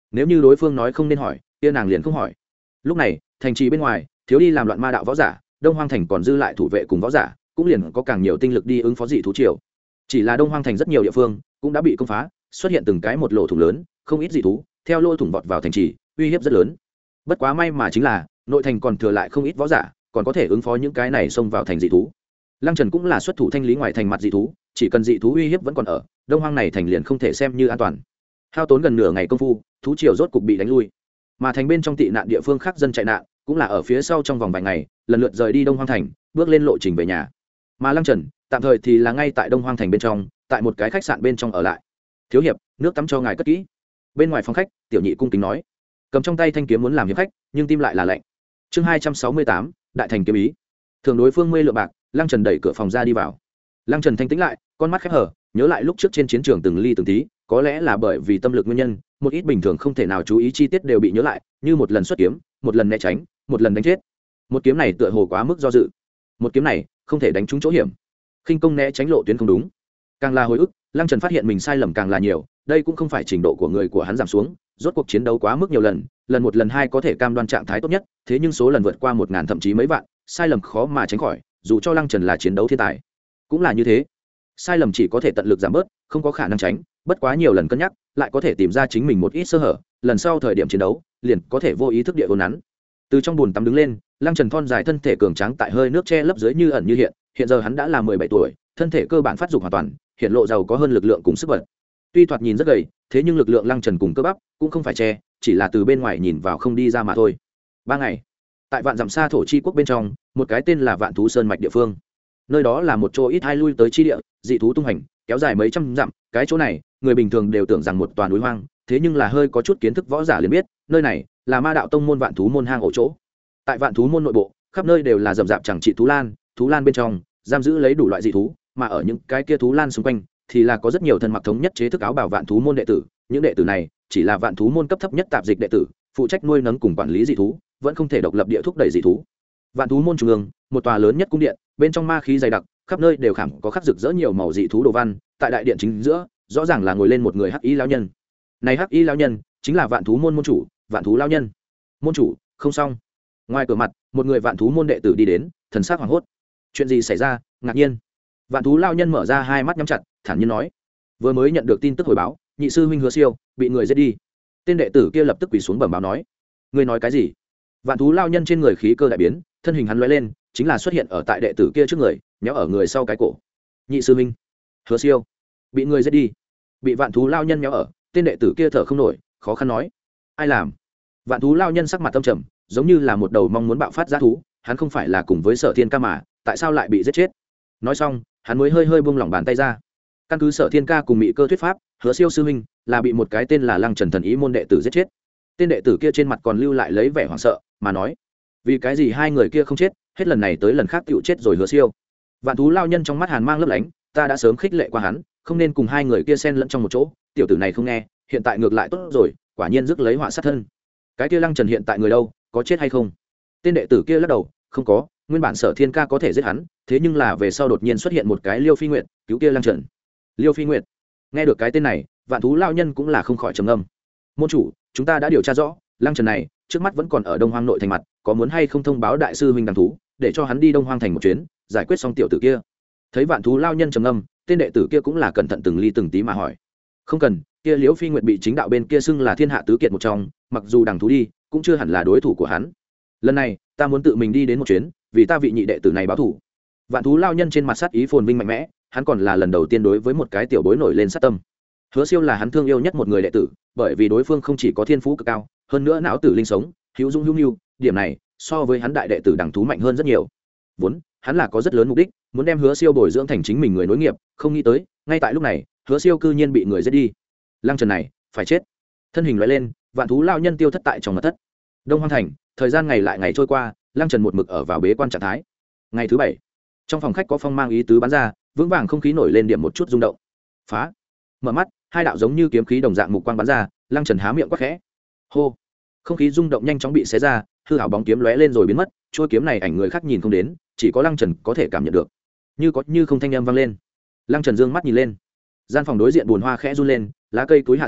nếu như đối phương nói không nên hỏi kia nàng liền không hỏi. Lúc này thành trì bên ngoài thiếu đi làm loạn ma đạo võ giả, đông hoang thành còn dư lại thủ vệ cùng võ giả, cũng liền có càng nhiều tinh lực đi ứng phó dị thú triều. Chỉ là đông hoang thành rất nhiều địa phương cũng đã bị công phá, xuất hiện từng cái một lỗ thủng lớn, không ít dị thú theo lỗ thủng vọt vào thành trì, uy hiếp rất lớn. Bất quá may mà chính là nội thành còn thừa lại không ít võ giả, còn có thể ứng phó những cái này xông vào thành dị thú. Lăng Trần cũng là xuất thủ thanh lý ngoài thành mặt dị thú, chỉ cần dị thú uy hiếp vẫn còn ở, đông hoang này thành liền không thể xem như an toàn. Hao tốn gần nửa ngày công phu, thú triều rốt cục bị đánh lui. Mà thành bên trong tị nạn địa phương khác dân chạy nạn, cũng là ở phía sau trong vòng vài ngày, lần lượt rời đi đông hoang thành, bước lên lộ trình về nhà. Mà Lăng Trần, tạm thời thì là ngay tại đông hoang thành bên trong, tại một cái khách sạn bên trong ở lại. Thiếu hiệp, nước tắm cho ngài cất kỹ. Bên ngoài phòng khách, tiểu nhị cung kính nói, cầm trong tay thanh kiếm muốn làm hiệp khách, nhưng tim lại là lạnh. Chương hai trăm sáu mươi tám, đại thành kiếm ý. Thường đối phương mười lượng bạc, Lăng Trần đẩy cửa phòng ra đi vào. Lăng Trần thanh tĩnh lại, con mắt khép hở, nhớ lại lúc trước trên chiến trường từng ly từng tí, có lẽ là bởi vì tâm lực nguyên nhân, một ít bình thường không thể nào chú ý chi tiết đều bị nhớ lại, như một lần xuất kiếm, một lần né tránh, một lần đánh chết. Một kiếm này tựa hồ quá mức do dự. Một kiếm này không thể đánh trúng chỗ hiểm. Khinh công né tránh lộ tuyến không đúng. Càng là hồi ức, Lăng Trần phát hiện mình sai lầm càng là nhiều, đây cũng không phải trình độ của người của hắn giảm xuống, rốt cuộc chiến đấu quá mức nhiều lần, lần một lần hai có thể cam đoan trạng thái tốt nhất, thế nhưng số lần vượt qua một ngàn thậm chí mấy vạn, sai lầm khó mà tránh khỏi, dù cho Lăng Trần là chiến đấu thiên tài, cũng là như thế. Sai lầm chỉ có thể tận lực giảm bớt, không có khả năng tránh, bất quá nhiều lần cân nhắc, lại có thể tìm ra chính mình một ít sơ hở, lần sau thời điểm chiến đấu, liền có thể vô ý thức địa vốn nắn. Từ trong bùn tắm đứng lên, Lăng Trần thon dài thân thể cường tráng tại hơi nước che lấp dưới như ẩn như hiện, hiện giờ hắn đã là mười bảy tuổi, thân thể cơ bản phát dục hoàn toàn, hiện lộ giàu có hơn lực lượng cùng sức bật. Tuy thoạt nhìn rất gầy, thế nhưng lực lượng Lăng Trần cùng cơ bắp cũng không phải che, chỉ là từ bên ngoài nhìn vào không đi ra mà thôi. Ba ngày, tại vạn dặm xa thổ chi quốc bên trong, một cái tên là Vạn Thú Sơn mạch địa phương. Nơi đó là một chỗ ít hai lui tới chi địa, dị thú tung hành, kéo dài mấy trăm dặm, cái chỗ này, người bình thường đều tưởng rằng một toàn núi hoang, thế nhưng là hơi có chút kiến thức võ giả liền biết, nơi này là Ma đạo tông môn Vạn Thú môn hang ổ chỗ. Tại Vạn Thú môn nội bộ, khắp nơi đều là rậm rạp chẳng trị thú lan, thú lan bên trong giam giữ lấy đủ loại dị thú, mà ở những cái kia thú lan xung quanh thì là có rất nhiều thân mặc thống nhất chế thức áo bào Vạn Thú môn đệ tử, những đệ tử này chỉ là Vạn Thú môn cấp thấp nhất tạp dịch đệ tử, phụ trách nuôi nấng cùng quản lý dị thú, vẫn không thể độc lập địa thúc đẩy dị thú. Vạn Thú môn trung ương, một tòa lớn nhất cung điện, bên trong ma khí dày đặc, khắp nơi đều khảm có khắc rực rỡ nhiều màu dị thú đồ văn, tại đại điện chính giữa, rõ ràng là ngồi lên một người hắc y lão nhân. Này hắc y lão nhân chính là Vạn Thú môn môn chủ, Vạn Thú lão nhân. Môn chủ, không xong. Ngoài cửa mặt, một người Vạn Thú môn đệ tử đi đến, thần sắc hoảng hốt. Chuyện gì xảy ra? Ngạc nhiên. Vạn Thú lão nhân mở ra hai mắt nhắm chặt, thản nhiên nói: vừa mới nhận được tin tức hồi báo, nhị sư huynh Hứa Siêu bị người giết đi. Tên đệ tử kia lập tức quỳ xuống bẩm báo nói: ngươi nói cái gì? Vạn Thú lão nhân trên người khí cơ đại biến, thân hình hắn lóe lên, chính là xuất hiện ở tại đệ tử kia trước người, nhéo ở người sau cái cổ. Nhị sư huynh Hứa Siêu bị người giết đi. Bị Vạn Thú lão nhân nhéo ở, tên đệ tử kia thở không nổi, khó khăn nói: ai làm? Vạn Thú lão nhân sắc mặt tâm trầm, giống như là một đầu mong muốn bạo phát dã thú, hắn không phải là cùng với Sở Thiên Ca mà, tại sao lại bị giết chết? Nói xong, hắn mới hơi hơi buông lỏng bàn tay ra. Căn cứ Sở Thiên Ca cùng Mị Cơ thuyết pháp, Hứa Siêu sư huynh là bị một cái tên là Lăng Trần thần ý môn đệ tử giết chết. Tên đệ tử kia trên mặt còn lưu lại lấy vẻ hoảng sợ, mà nói: vì cái gì hai người kia không chết, hết lần này tới lần khác tựu chết rồi Hứa Siêu? Vạn Thú lão nhân trong mắt hàn mang lấp lánh, ta đã sớm khích lệ qua hắn, không nên cùng hai người kia xen lẫn trong một chỗ, tiểu tử này không nghe, hiện tại ngược lại tốt rồi, quả nhiên rước lấy họa sát thân. Cái kia Lăng Trần hiện tại người đâu, có chết hay không? Tên đệ tử kia lắc đầu, không có, nguyên bản Sở Thiên Ca có thể giết hắn, thế nhưng là về sau đột nhiên xuất hiện một cái Liêu Phi Nguyệt, cứu kia Lăng Trần. Liêu Phi Nguyệt? Nghe được cái tên này, Vạn Thú lão nhân cũng là không khỏi trầm ngâm. Môn chủ, chúng ta đã điều tra rõ, Lăng Trần này trước mắt vẫn còn ở Đông Hoang nội thành mặt, có muốn hay không thông báo đại sư huynh Đằng Thú, để cho hắn đi Đông Hoang thành một chuyến, giải quyết xong tiểu tử kia. Thấy Vạn Thú lão nhân trầm ngâm, tên đệ tử kia cũng là cẩn thận từng ly từng tí mà hỏi: không cần, kia Liễu Phi Nguyệt bị chính đạo bên kia xưng là thiên hạ tứ kiệt một trong, mặc dù Đằng Thú đi, cũng chưa hẳn là đối thủ của hắn. Lần này, ta muốn tự mình đi đến một chuyến, vì ta vị nhị đệ tử này báo thù. Vạn Thú lão nhân trên mặt sát ý phồn vinh mạnh mẽ, hắn còn là lần đầu tiên đối với một cái tiểu bối nổi lên sát tâm. Hứa Siêu là hắn thương yêu nhất một người đệ tử, bởi vì đối phương không chỉ có thiên phú cực cao, hơn nữa não tử linh sống, hữu dung hữu nhu, điểm này so với hắn đại đệ tử Đằng Thú mạnh hơn rất nhiều. Vốn, hắn là có rất lớn mục đích, muốn đem Hứa Siêu bồi dưỡng thành chính mình người nối nghiệp, không nghĩ tới, ngay tại lúc này, Hứa Siêu cư nhiên bị người giết đi. Lăng Trần này, phải chết. Thân hình lóe lên, Vạn Thú lão nhân tiêu thất tại trong mật thất. Đông Hoang thành, thời gian ngày lại ngày trôi qua, Lăng Trần một mực ở vào bế quan trạng thái. Ngày thứ bảy, trong phòng khách có phong mang ý tứ bắn ra, vững vàng không khí nổi lên điểm một chút rung động. Phá! Mở mắt, hai đạo giống như kiếm khí đồng dạng mục quang bắn ra, Lăng Trần há miệng quát khẽ. Hô! Không khí rung động nhanh chóng bị xé ra, hư ảo bóng kiếm lóe lên rồi biến mất, chuôi kiếm này ảnh người khác nhìn không đến, chỉ có Lăng Trần có thể cảm nhận được. Như có như không thanh âm vang lên. Lăng Trần dương mắt nhìn lên. Gian phòng đối diện buồn hoa khẽ run lên, lá cây túi hạ xuống,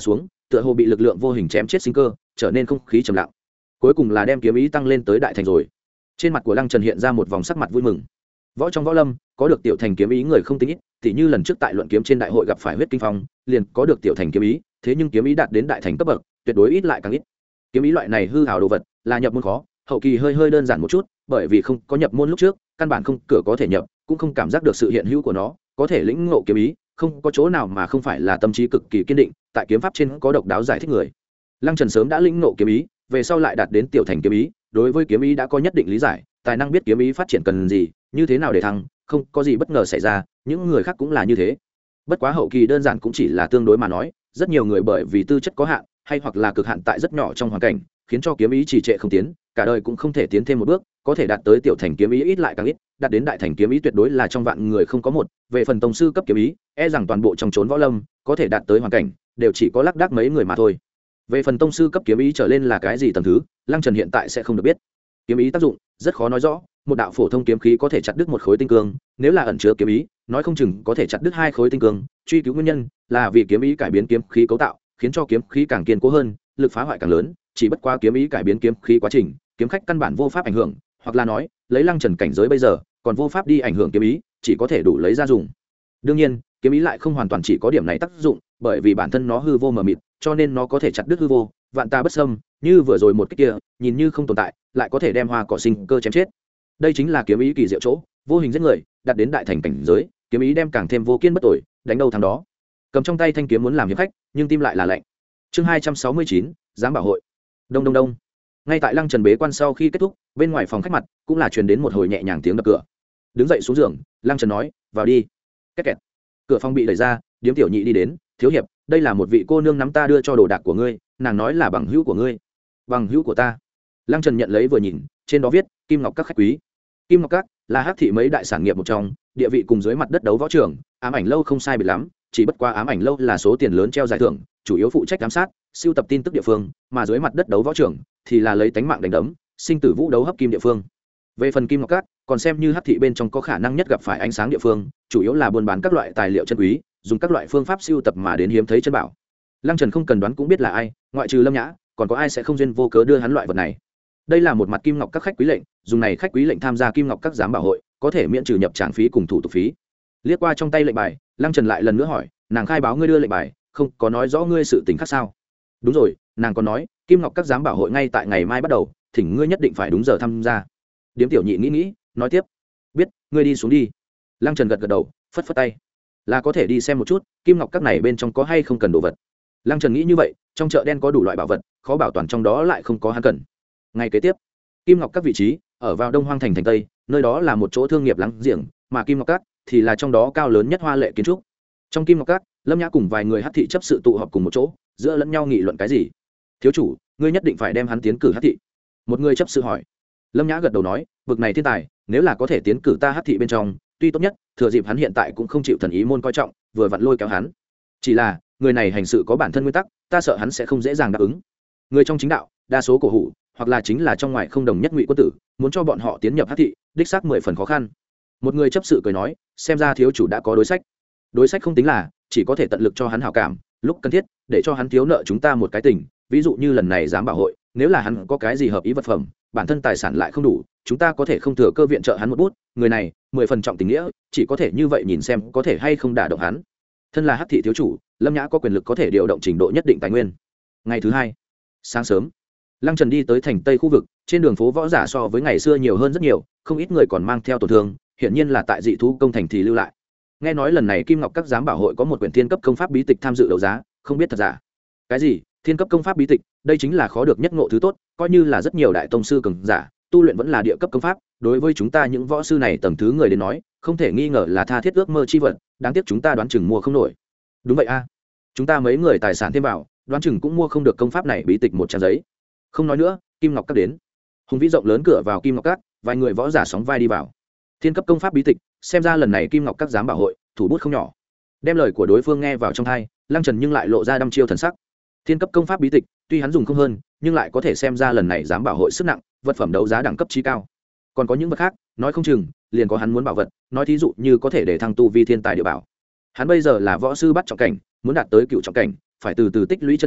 tựa hồ bị lực lượng vô hình chém chết sinh cơ trở nên không khí trầm lặng. Cuối cùng là đem kiếm ý tăng lên tới đại thành rồi. Trên mặt của Lăng Trần hiện ra một vòng sắc mặt vui mừng. Võ trong võ lâm có được tiểu thành kiếm ý người không tính ít, tỉ như lần trước tại luận kiếm trên đại hội gặp phải Huyết Kinh Phong, liền có được tiểu thành kiếm ý, thế nhưng kiếm ý đạt đến đại thành cấp bậc, tuyệt đối ít lại càng ít. Kiếm ý loại này hư hào đồ vật, là nhập môn khó, hậu kỳ hơi hơi đơn giản một chút, bởi vì không có nhập môn lúc trước, căn bản không cửa có thể nhập, cũng không cảm giác được sự hiện hữu của nó, có thể lĩnh ngộ kiếm ý, không có chỗ nào mà không phải là tâm trí cực kỳ kiên định, tại kiếm pháp trên có độc đáo giải thích người. Lăng Trần sớm đã lĩnh ngộ kiếm ý, về sau lại đạt đến tiểu thành kiếm ý, đối với kiếm ý đã có nhất định lý giải, tài năng biết kiếm ý phát triển cần gì, như thế nào để thăng, không có gì bất ngờ xảy ra, những người khác cũng là như thế. Bất quá hậu kỳ đơn giản cũng chỉ là tương đối mà nói, rất nhiều người bởi vì tư chất có hạn, hay hoặc là cực hạn tại rất nhỏ trong hoàn cảnh, khiến cho kiếm ý trì trệ không tiến, cả đời cũng không thể tiến thêm một bước, có thể đạt tới tiểu thành kiếm ý ít lại càng ít, đạt đến đại thành kiếm ý tuyệt đối là trong vạn người không có một. Về phần tông sư cấp kiếm ý, e rằng toàn bộ trong chốn võ lâm, có thể đạt tới hoàn cảnh, đều chỉ có lác đác mấy người mà thôi. Về phần tông sư cấp kiếm ý trở lên là cái gì tầng thứ, Lăng Trần hiện tại sẽ không được biết. Kiếm ý tác dụng rất khó nói rõ, một đạo phổ thông kiếm khí có thể chặt đứt một khối tinh cương, nếu là ẩn chứa kiếm ý, nói không chừng có thể chặt đứt hai khối tinh cương. Truy cứu nguyên nhân là vì kiếm ý cải biến kiếm khí cấu tạo, khiến cho kiếm khí càng kiên cố hơn, lực phá hoại càng lớn. Chỉ bất quá kiếm ý cải biến kiếm khí quá trình, kiếm khách căn bản vô pháp ảnh hưởng, hoặc là nói lấy Lăng Trần cảnh giới bây giờ còn vô pháp đi ảnh hưởng kiếm ý, chỉ có thể đủ lấy ra dùng. Đương nhiên kiếm ý lại không hoàn toàn chỉ có điểm này tác dụng, bởi vì bản thân nó hư vô mờ mịt, cho nên nó có thể chặt đứt hư vô, vạn ta bất xâm, như vừa rồi một cái kia nhìn như không tồn tại, lại có thể đem hoa cỏ sinh cơ chém chết. Đây chính là kiếm ý kỳ diệu chỗ, vô hình giết người, đạt đến đại thành cảnh giới, kiếm ý đem càng thêm vô kiên bất tội, đánh đâu thắng đó. Cầm trong tay thanh kiếm muốn làm hiệp khách, nhưng tim lại là lạnh. Chương hai trăm sáu mươi chín, giám bảo hội. Đông đông đông. Ngay tại Lăng Trần bế quan sau khi kết thúc, bên ngoài phòng khách mặt cũng là truyền đến một hồi nhẹ nhàng tiếng đập cửa. Đứng dậy xuống giường, Lăng Trần nói, "Vào đi." Két kẹt. Cửa phòng bị đẩy ra, Điếm Tiểu Nhị đi đến, "Thiếu hiệp, đây là một vị cô nương nắm ta đưa cho đồ đạc của ngươi, nàng nói là bằng hữu của ngươi." "Bằng hữu của ta?" Lăng Trần nhận lấy vừa nhìn, trên đó viết, "Kim Ngọc Các khách quý." Kim Ngọc Các là Hắc thị mấy đại sản nghiệp một trong, địa vị cùng dưới mặt đất đấu võ trường, ám ảnh lâu không sai biệt lắm, chỉ bất qua ám ảnh lâu là số tiền lớn treo giải thưởng, chủ yếu phụ trách giám sát, siêu tập tin tức địa phương, mà dưới mặt đất đấu võ trường thì là lấy tánh mạng đánh đấm, sinh tử vũ đấu hấp kim địa phương. Về phần Kim Ngọc Các, còn xem như Hắc thị bên trong có khả năng nhất gặp phải ánh sáng địa phương, chủ yếu là buôn bán các loại tài liệu chân quý, dùng các loại phương pháp siêu tập mà đến hiếm thấy chân bảo. Lăng Trần không cần đoán cũng biết là ai, ngoại trừ Lâm Nhã, còn có ai sẽ không duyên vô cớ đưa hắn loại vật này. Đây là một mặt Kim Ngọc Các khách quý lệnh, dùng này khách quý lệnh tham gia Kim Ngọc Các giám bảo hội, có thể miễn trừ nhập tràng phí cùng thủ tục phí. Liếc qua trong tay lệnh bài, Lăng Trần lại lần nữa hỏi, "Nàng khai báo ngươi đưa lệnh bài, không có nói rõ ngươi sự tình khác sao?" "Đúng rồi, nàng còn nói, Kim Ngọc Các giám bảo hội ngay tại ngày mai bắt đầu, thỉnh ngươi nhất định phải đúng giờ tham gia." Điếm Tiểu Nhị nghĩ nghĩ, nói tiếp, "Biết, ngươi đi xuống đi." Lăng Trần gật gật đầu, phất phất tay, "Là có thể đi xem một chút, Kim Ngọc Các này bên trong có hay không cần đồ vật." Lăng Trần nghĩ như vậy, trong chợ đen có đủ loại bảo vật, khó bảo toàn trong đó lại không có hắn cần. Ngày kế tiếp, Kim Ngọc Các vị trí ở vào Đông Hoang thành thành Tây, nơi đó là một chỗ thương nghiệp láng giềng, mà Kim Ngọc Các thì là trong đó cao lớn nhất hoa lệ kiến trúc. Trong Kim Ngọc Các, Lâm Nhã cùng vài người Hắc thị chấp sự tụ họp cùng một chỗ, giữa lẫn nhau nghị luận cái gì. "Thiếu chủ, ngươi nhất định phải đem hắn tiến cử Hắc thị." Một người chấp sự hỏi. Lâm Nhã gật đầu nói, "Bực này thiên tài, nếu là có thể tiến cử ta Hắc thị bên trong, tuy tốt nhất, thừa dịp hắn hiện tại cũng không chịu thần ý môn coi trọng, vừa vặn lôi kéo hắn. Chỉ là, người này hành sự có bản thân nguyên tắc, ta sợ hắn sẽ không dễ dàng đáp ứng. Người trong chính đạo, đa số cổ hủ, hoặc là chính là trong ngoài không đồng nhất ngụy quân tử, muốn cho bọn họ tiến nhập Hắc thị, đích xác mười phần khó khăn." Một người chấp sự cười nói, "Xem ra thiếu chủ đã có đối sách." "Đối sách không tính là, chỉ có thể tận lực cho hắn hảo cảm, lúc cần thiết để cho hắn thiếu nợ chúng ta một cái tình, ví dụ như lần này giám bảo hội, nếu là hắn có cái gì hợp ý vật phẩm, bản thân tài sản lại không đủ, chúng ta có thể không thừa cơ viện trợ hắn một bút, người này mười phần trọng tình nghĩa, chỉ có thể như vậy nhìn xem có thể hay không đả động hắn." Thân là Hắc thị thiếu chủ, Lâm Nhã có quyền lực có thể điều động trình độ nhất định tài nguyên. Ngày thứ hai, sáng sớm, Lăng Trần đi tới thành Tây khu vực, trên đường phố võ giả so với ngày xưa nhiều hơn rất nhiều, không ít người còn mang theo tổn thương, hiển nhiên là tại dị thú công thành thì lưu lại. Nghe nói lần này Kim Ngọc Các giám bảo hội có một quyển thiên cấp công pháp bí tịch tham dự đấu giá, không biết thật giả. Cái gì? Thiên cấp công pháp bí tịch? Đây chính là khó được nhất ngộ thứ tốt, coi như là rất nhiều đại tông sư cường giả, tu luyện vẫn là địa cấp công pháp, đối với chúng ta những võ sư này tầng thứ người đến nói, không thể nghi ngờ là tha thiết ước mơ chi vật, đáng tiếc chúng ta đoán chừng mua không nổi. Đúng vậy a, chúng ta mấy người tài sản thêm vào, đoán chừng cũng mua không được công pháp này bí tịch một trang giấy. Không nói nữa, Kim Ngọc Các đến. Hùng vĩ rộng lớn cửa vào Kim Ngọc Các, vài người võ giả sóng vai đi vào. Thiên cấp công pháp bí tịch, xem ra lần này Kim Ngọc Các giám bảo hội thủ bút không nhỏ. Đem lời của đối phương nghe vào trong tai, Lăng Trần nhưng lại lộ ra đăm chiêu thần sắc. Thiên cấp công pháp bí tịch, tuy hắn dùng không hơn, nhưng lại có thể xem ra lần này giám bảo hội sức nặng, vật phẩm đấu giá đẳng cấp chí cao. Còn có những vật khác, nói không chừng liền có hắn muốn bảo vật, nói thí dụ như có thể để thăng tu vi thiên tài địa bảo. Hắn bây giờ là võ sư bắt trọng cảnh, muốn đạt tới cựu trọng cảnh, phải từ từ tích lũy chất khí,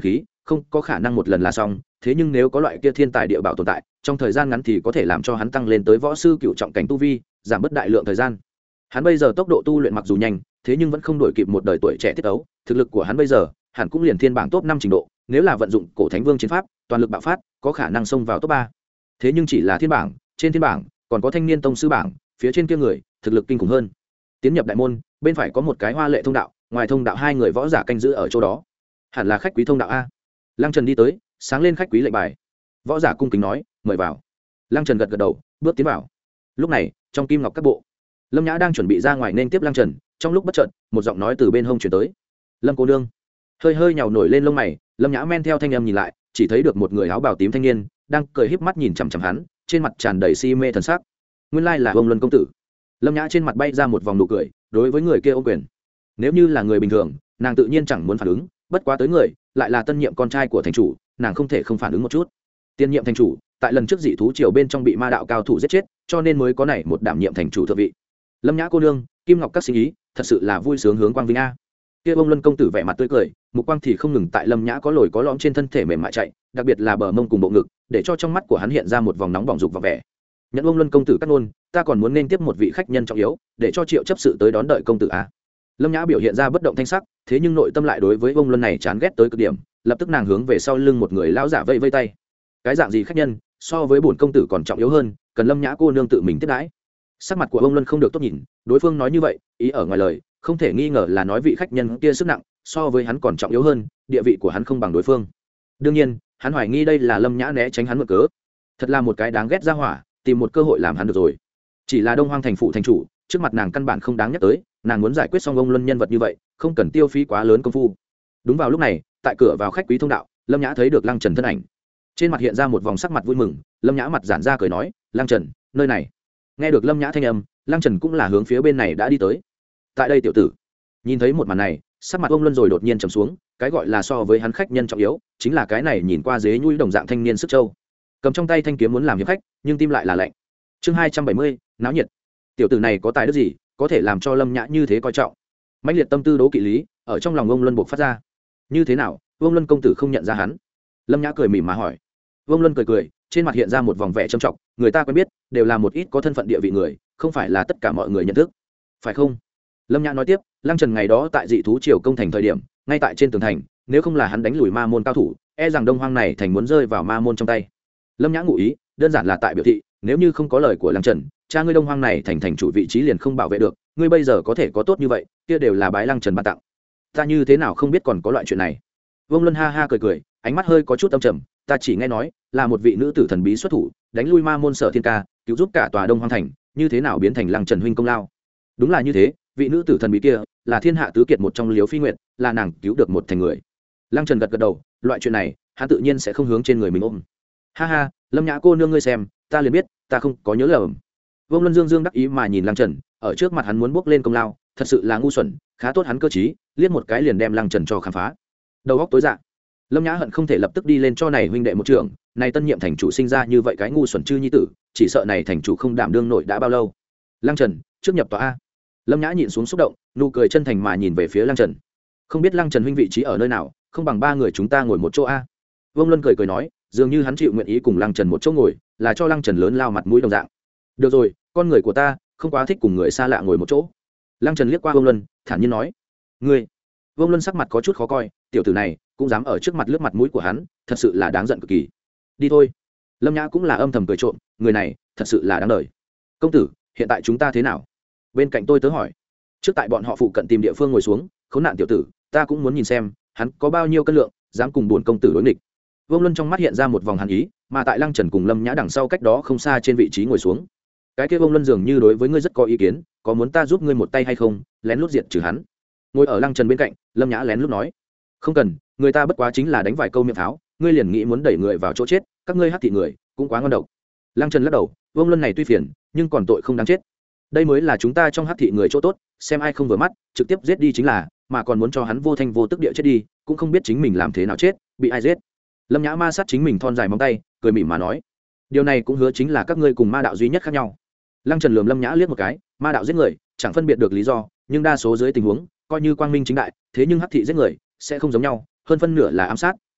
không có khả năng một lần là xong, thế nhưng nếu có loại kia thiên tài địa bảo tồn tại, trong thời gian ngắn thì có thể làm cho hắn tăng lên tới võ sư cựu trọng cảnh tu vi, giảm bớt đại lượng thời gian. Hắn bây giờ tốc độ tu luyện mặc dù nhanh, thế nhưng vẫn không đổi kịp một đời tuổi trẻ tiết ấu, thực lực của hắn bây giờ hẳn cũng liền thiên bảng top năm trình độ, nếu là vận dụng cổ thánh vương chiến pháp, toàn lực bạo phát, có khả năng xông vào top ba. Thế nhưng chỉ là thiên bảng, trên thiên bảng còn có thanh niên tông sư bảng, phía trên kia người, thực lực kinh khủng hơn. Tiến nhập đại môn, bên phải có một cái hoa lệ thông đạo, ngoài thông đạo hai người võ giả canh giữ ở chỗ đó. Hẳn là khách quý thông đạo a. Lăng Trần đi tới, sáng lên khách quý lệnh bài. Võ giả cung kính nói, mời vào. Lăng Trần gật gật đầu, bước tiến vào. Lúc này, trong kim ngọc các bộ, Lâm Nhã đang chuẩn bị ra ngoài nên tiếp Lăng Trần, trong lúc bất chợt, một giọng nói từ bên hông truyền tới. Lâm cô nương. Hơi hơi nhào nổi lên lông mày, Lâm Nhã men theo thanh âm nhìn lại, chỉ thấy được một người áo bào tím thanh niên, đang cười híp mắt nhìn chằm chằm hắn, trên mặt tràn đầy si mê thần sắc. Nguyên lai là Vương Luân công tử. Lâm Nhã trên mặt bay ra một vòng nụ cười, đối với người kia ôm quyền. Nếu như là người bình thường, nàng tự nhiên chẳng muốn phản ứng, bất quá tới người, lại là tân nhiệm con trai của thành chủ, nàng không thể không phản ứng một chút. Tiên nhiệm thành chủ, tại lần trước dị thú triều bên trong bị ma đạo cao thủ giết chết, cho nên mới có này một đảm nhiệm thành chủ thượng vị. Lâm Nhã cô nương, Kim Ngọc các sinh ý, thật sự là vui sướng hướng quang vinh a. Kia Vương Luân công tử vẻ mặt tươi cười, mục quang thì không ngừng tại Lâm Nhã có lồi có lõm trên thân thể mềm mại chạy, đặc biệt là bờ mông cùng bộ ngực, để cho trong mắt của hắn hiện ra một vòng nóng bỏng dục và vẻ. Nhận Vương Luân công tử cắt ngôn, ta còn muốn nên tiếp một vị khách nhân trọng yếu, để cho Triệu chấp sự tới đón đợi công tử a. Lâm Nhã biểu hiện ra bất động thanh sắc, thế nhưng nội tâm lại đối với Vương Luân này chán ghét tới cực điểm, lập tức nàng hướng về sau lưng một người lão giả vây vây tay. Cái dạng gì khách nhân, so với bổn công tử còn trọng yếu hơn, cần Lâm Nhã cô nương tự mình tiếp đãi. Sắc mặt của Vương Luân không được tốt nhìn, đối phương nói như vậy, ý ở ngoài lời, không thể nghi ngờ là nói vị khách nhân kia sức nặng, so với hắn còn trọng yếu hơn, địa vị của hắn không bằng đối phương. Đương nhiên, hắn hoài nghi đây là Lâm Nhã né tránh hắn mượn cớ. Thật là một cái đáng ghét ra hỏa, tìm một cơ hội làm hắn được rồi. Chỉ là Đông Hoang thành phụ thành chủ, trước mặt nàng căn bản không đáng nhắc tới, nàng muốn giải quyết xong ông Luân nhân vật như vậy, không cần tiêu phí quá lớn công phu. Đúng vào lúc này, tại cửa vào khách quý thông đạo, Lâm Nhã thấy được Lăng Trần thân ảnh, trên mặt hiện ra một vòng sắc mặt vui mừng. Lâm Nhã mặt giãn ra cười nói, Lăng Trần, nơi này. Nghe được Lâm Nhã thanh âm, Lăng Trần cũng là hướng phía bên này đã đi tới. Tại đây tiểu tử, nhìn thấy một màn này, sắc mặt ông Luân rồi đột nhiên trầm xuống, cái gọi là so với hắn khách nhân trọng yếu, chính là cái này nhìn qua dế nhui đồng dạng thanh niên sức châu, cầm trong tay thanh kiếm muốn làm hiệp khách, nhưng tim lại là lạnh. Chương hai trăm bảy mươi, náo nhiệt. Tiểu tử này có tài đức gì, có thể làm cho Lâm Nhã như thế coi trọng? Mãnh liệt tâm tư đố kỵ lý, ở trong lòng ông Luân buộc phát ra. Như thế nào, Vương Luân công tử không nhận ra hắn? Lâm Nhã cười mỉm mà hỏi. Vương Luân cười cười, trên mặt hiện ra một vòng vẻ trầm trọng, người ta quen biết, đều là một ít có thân phận địa vị người, không phải là tất cả mọi người nhận thức, phải không? Lâm Nhã nói tiếp, Lăng Trần ngày đó tại dị thú triều công thành thời điểm, ngay tại trên tường thành, nếu không là hắn đánh lùi ma môn cao thủ, e rằng Đông Hoang này thành muốn rơi vào ma môn trong tay. Lâm Nhã ngụ ý, đơn giản là tại biểu thị, nếu như không có lời của Lăng Trần, cha ngươi Đông Hoang này thành thành chủ vị trí liền không bảo vệ được, ngươi bây giờ có thể có tốt như vậy, kia đều là bái Lăng Trần ban tặng. Ta như thế nào không biết còn có loại chuyện này? Vương Luân ha ha cười cười, ánh mắt hơi có chút âm trầm, ta chỉ nghe nói, là một vị nữ tử thần bí xuất thủ, đánh lui ma môn Sở Thiên Ca, cứu giúp cả tòa Đông Hoang thành, như thế nào biến thành Lăng Trần huynh công lao? Đúng là như thế, vị nữ tử thần bí kia là thiên hạ tứ kiệt một trong Liếu Phi Nguyệt, là nàng cứu được một thành người. Lăng Trần gật gật đầu, loại chuyện này, hắn tự nhiên sẽ không hướng trên người mình ôm. Ha ha, Lâm Nhã cô nương ngươi xem, ta liền biết, ta không có nhớ lầm. Vương Luân dương dương đắc ý mà nhìn Lăng Trần, ở trước mặt hắn muốn bước lên công lao, thật sự là ngu xuẩn, khá tốt hắn cơ trí, liếc một cái liền đem Lăng Trần cho khám phá. Đầu óc tối dạ. Lâm Nhã hận không thể lập tức đi lên cho này huynh đệ một trường, này tân nhiệm thành chủ sinh ra như vậy cái ngu xuẩn chư nhi tử, chỉ sợ này thành chủ không đảm đương nổi đã bao lâu. Lăng Trần, trước nhập tòa a. Lâm Nhã nhịn xuống xúc động, nụ cười chân thành mà nhìn về phía Lăng Trần. Không biết Lăng Trần huynh vị trí ở nơi nào, không bằng ba người chúng ta ngồi một chỗ a. Vương Luân cười cười nói, dường như hắn chịu nguyện ý cùng Lăng Trần một chỗ ngồi, là cho Lăng Trần lớn lao mặt mũi đồng dạng. Được rồi, con người của ta không quá thích cùng người xa lạ ngồi một chỗ. Lăng Trần liếc qua Vương Luân, thản nhiên nói, ngươi. Vương Luân sắc mặt có chút khó coi, tiểu tử này cũng dám ở trước mặt lướt mặt mũi của hắn, thật sự là đáng giận cực kỳ. Đi thôi. Lâm Nhã cũng là âm thầm cười trộm, người này thật sự là đáng đời. Công tử, hiện tại chúng ta thế nào? Bên cạnh tôi tớ hỏi. Trước tại bọn họ phụ cận tìm địa phương ngồi xuống, khốn nạn tiểu tử, ta cũng muốn nhìn xem hắn có bao nhiêu cân lượng, dám cùng bốn công tử đối nghịch. Vương Luân trong mắt hiện ra một vòng hàn ý, mà tại Lăng Trần cùng Lâm Nhã đằng sau cách đó không xa trên vị trí ngồi xuống. Cái kia Vương Luân dường như đối với ngươi rất có ý kiến, có muốn ta giúp ngươi một tay hay không, lén lút diệt trừ hắn. Ngồi ở Lăng Trần bên cạnh, Lâm Nhã lén lút nói, không cần, người ta bất quá chính là đánh vài câu miệng pháo, ngươi liền nghĩ muốn đẩy người vào chỗ chết, các ngươi hắc thị người cũng quá ngon độc. Lăng Trần lắc đầu, Vương Luân này tuy phiền, nhưng còn tội không đáng chết. Đây mới là chúng ta trong hắc thị người chỗ tốt, xem ai không vừa mắt, trực tiếp giết đi chính là, mà còn muốn cho hắn vô thanh vô tức địa chết đi, cũng không biết chính mình làm thế nào chết, bị ai giết. Lâm Nhã ma sát chính mình thon dài móng tay, cười mỉm mà nói, điều này cũng hứa chính là các ngươi cùng ma đạo duy nhất khác nhau. Lăng Trần lườm Lâm Nhã liếc một cái, ma đạo giết người, chẳng phân biệt được lý do, nhưng đa số dưới tình huống, coi như quang minh chính đại, thế nhưng hắc thị giết người sẽ không giống nhau, hơn phân nửa là ám sát,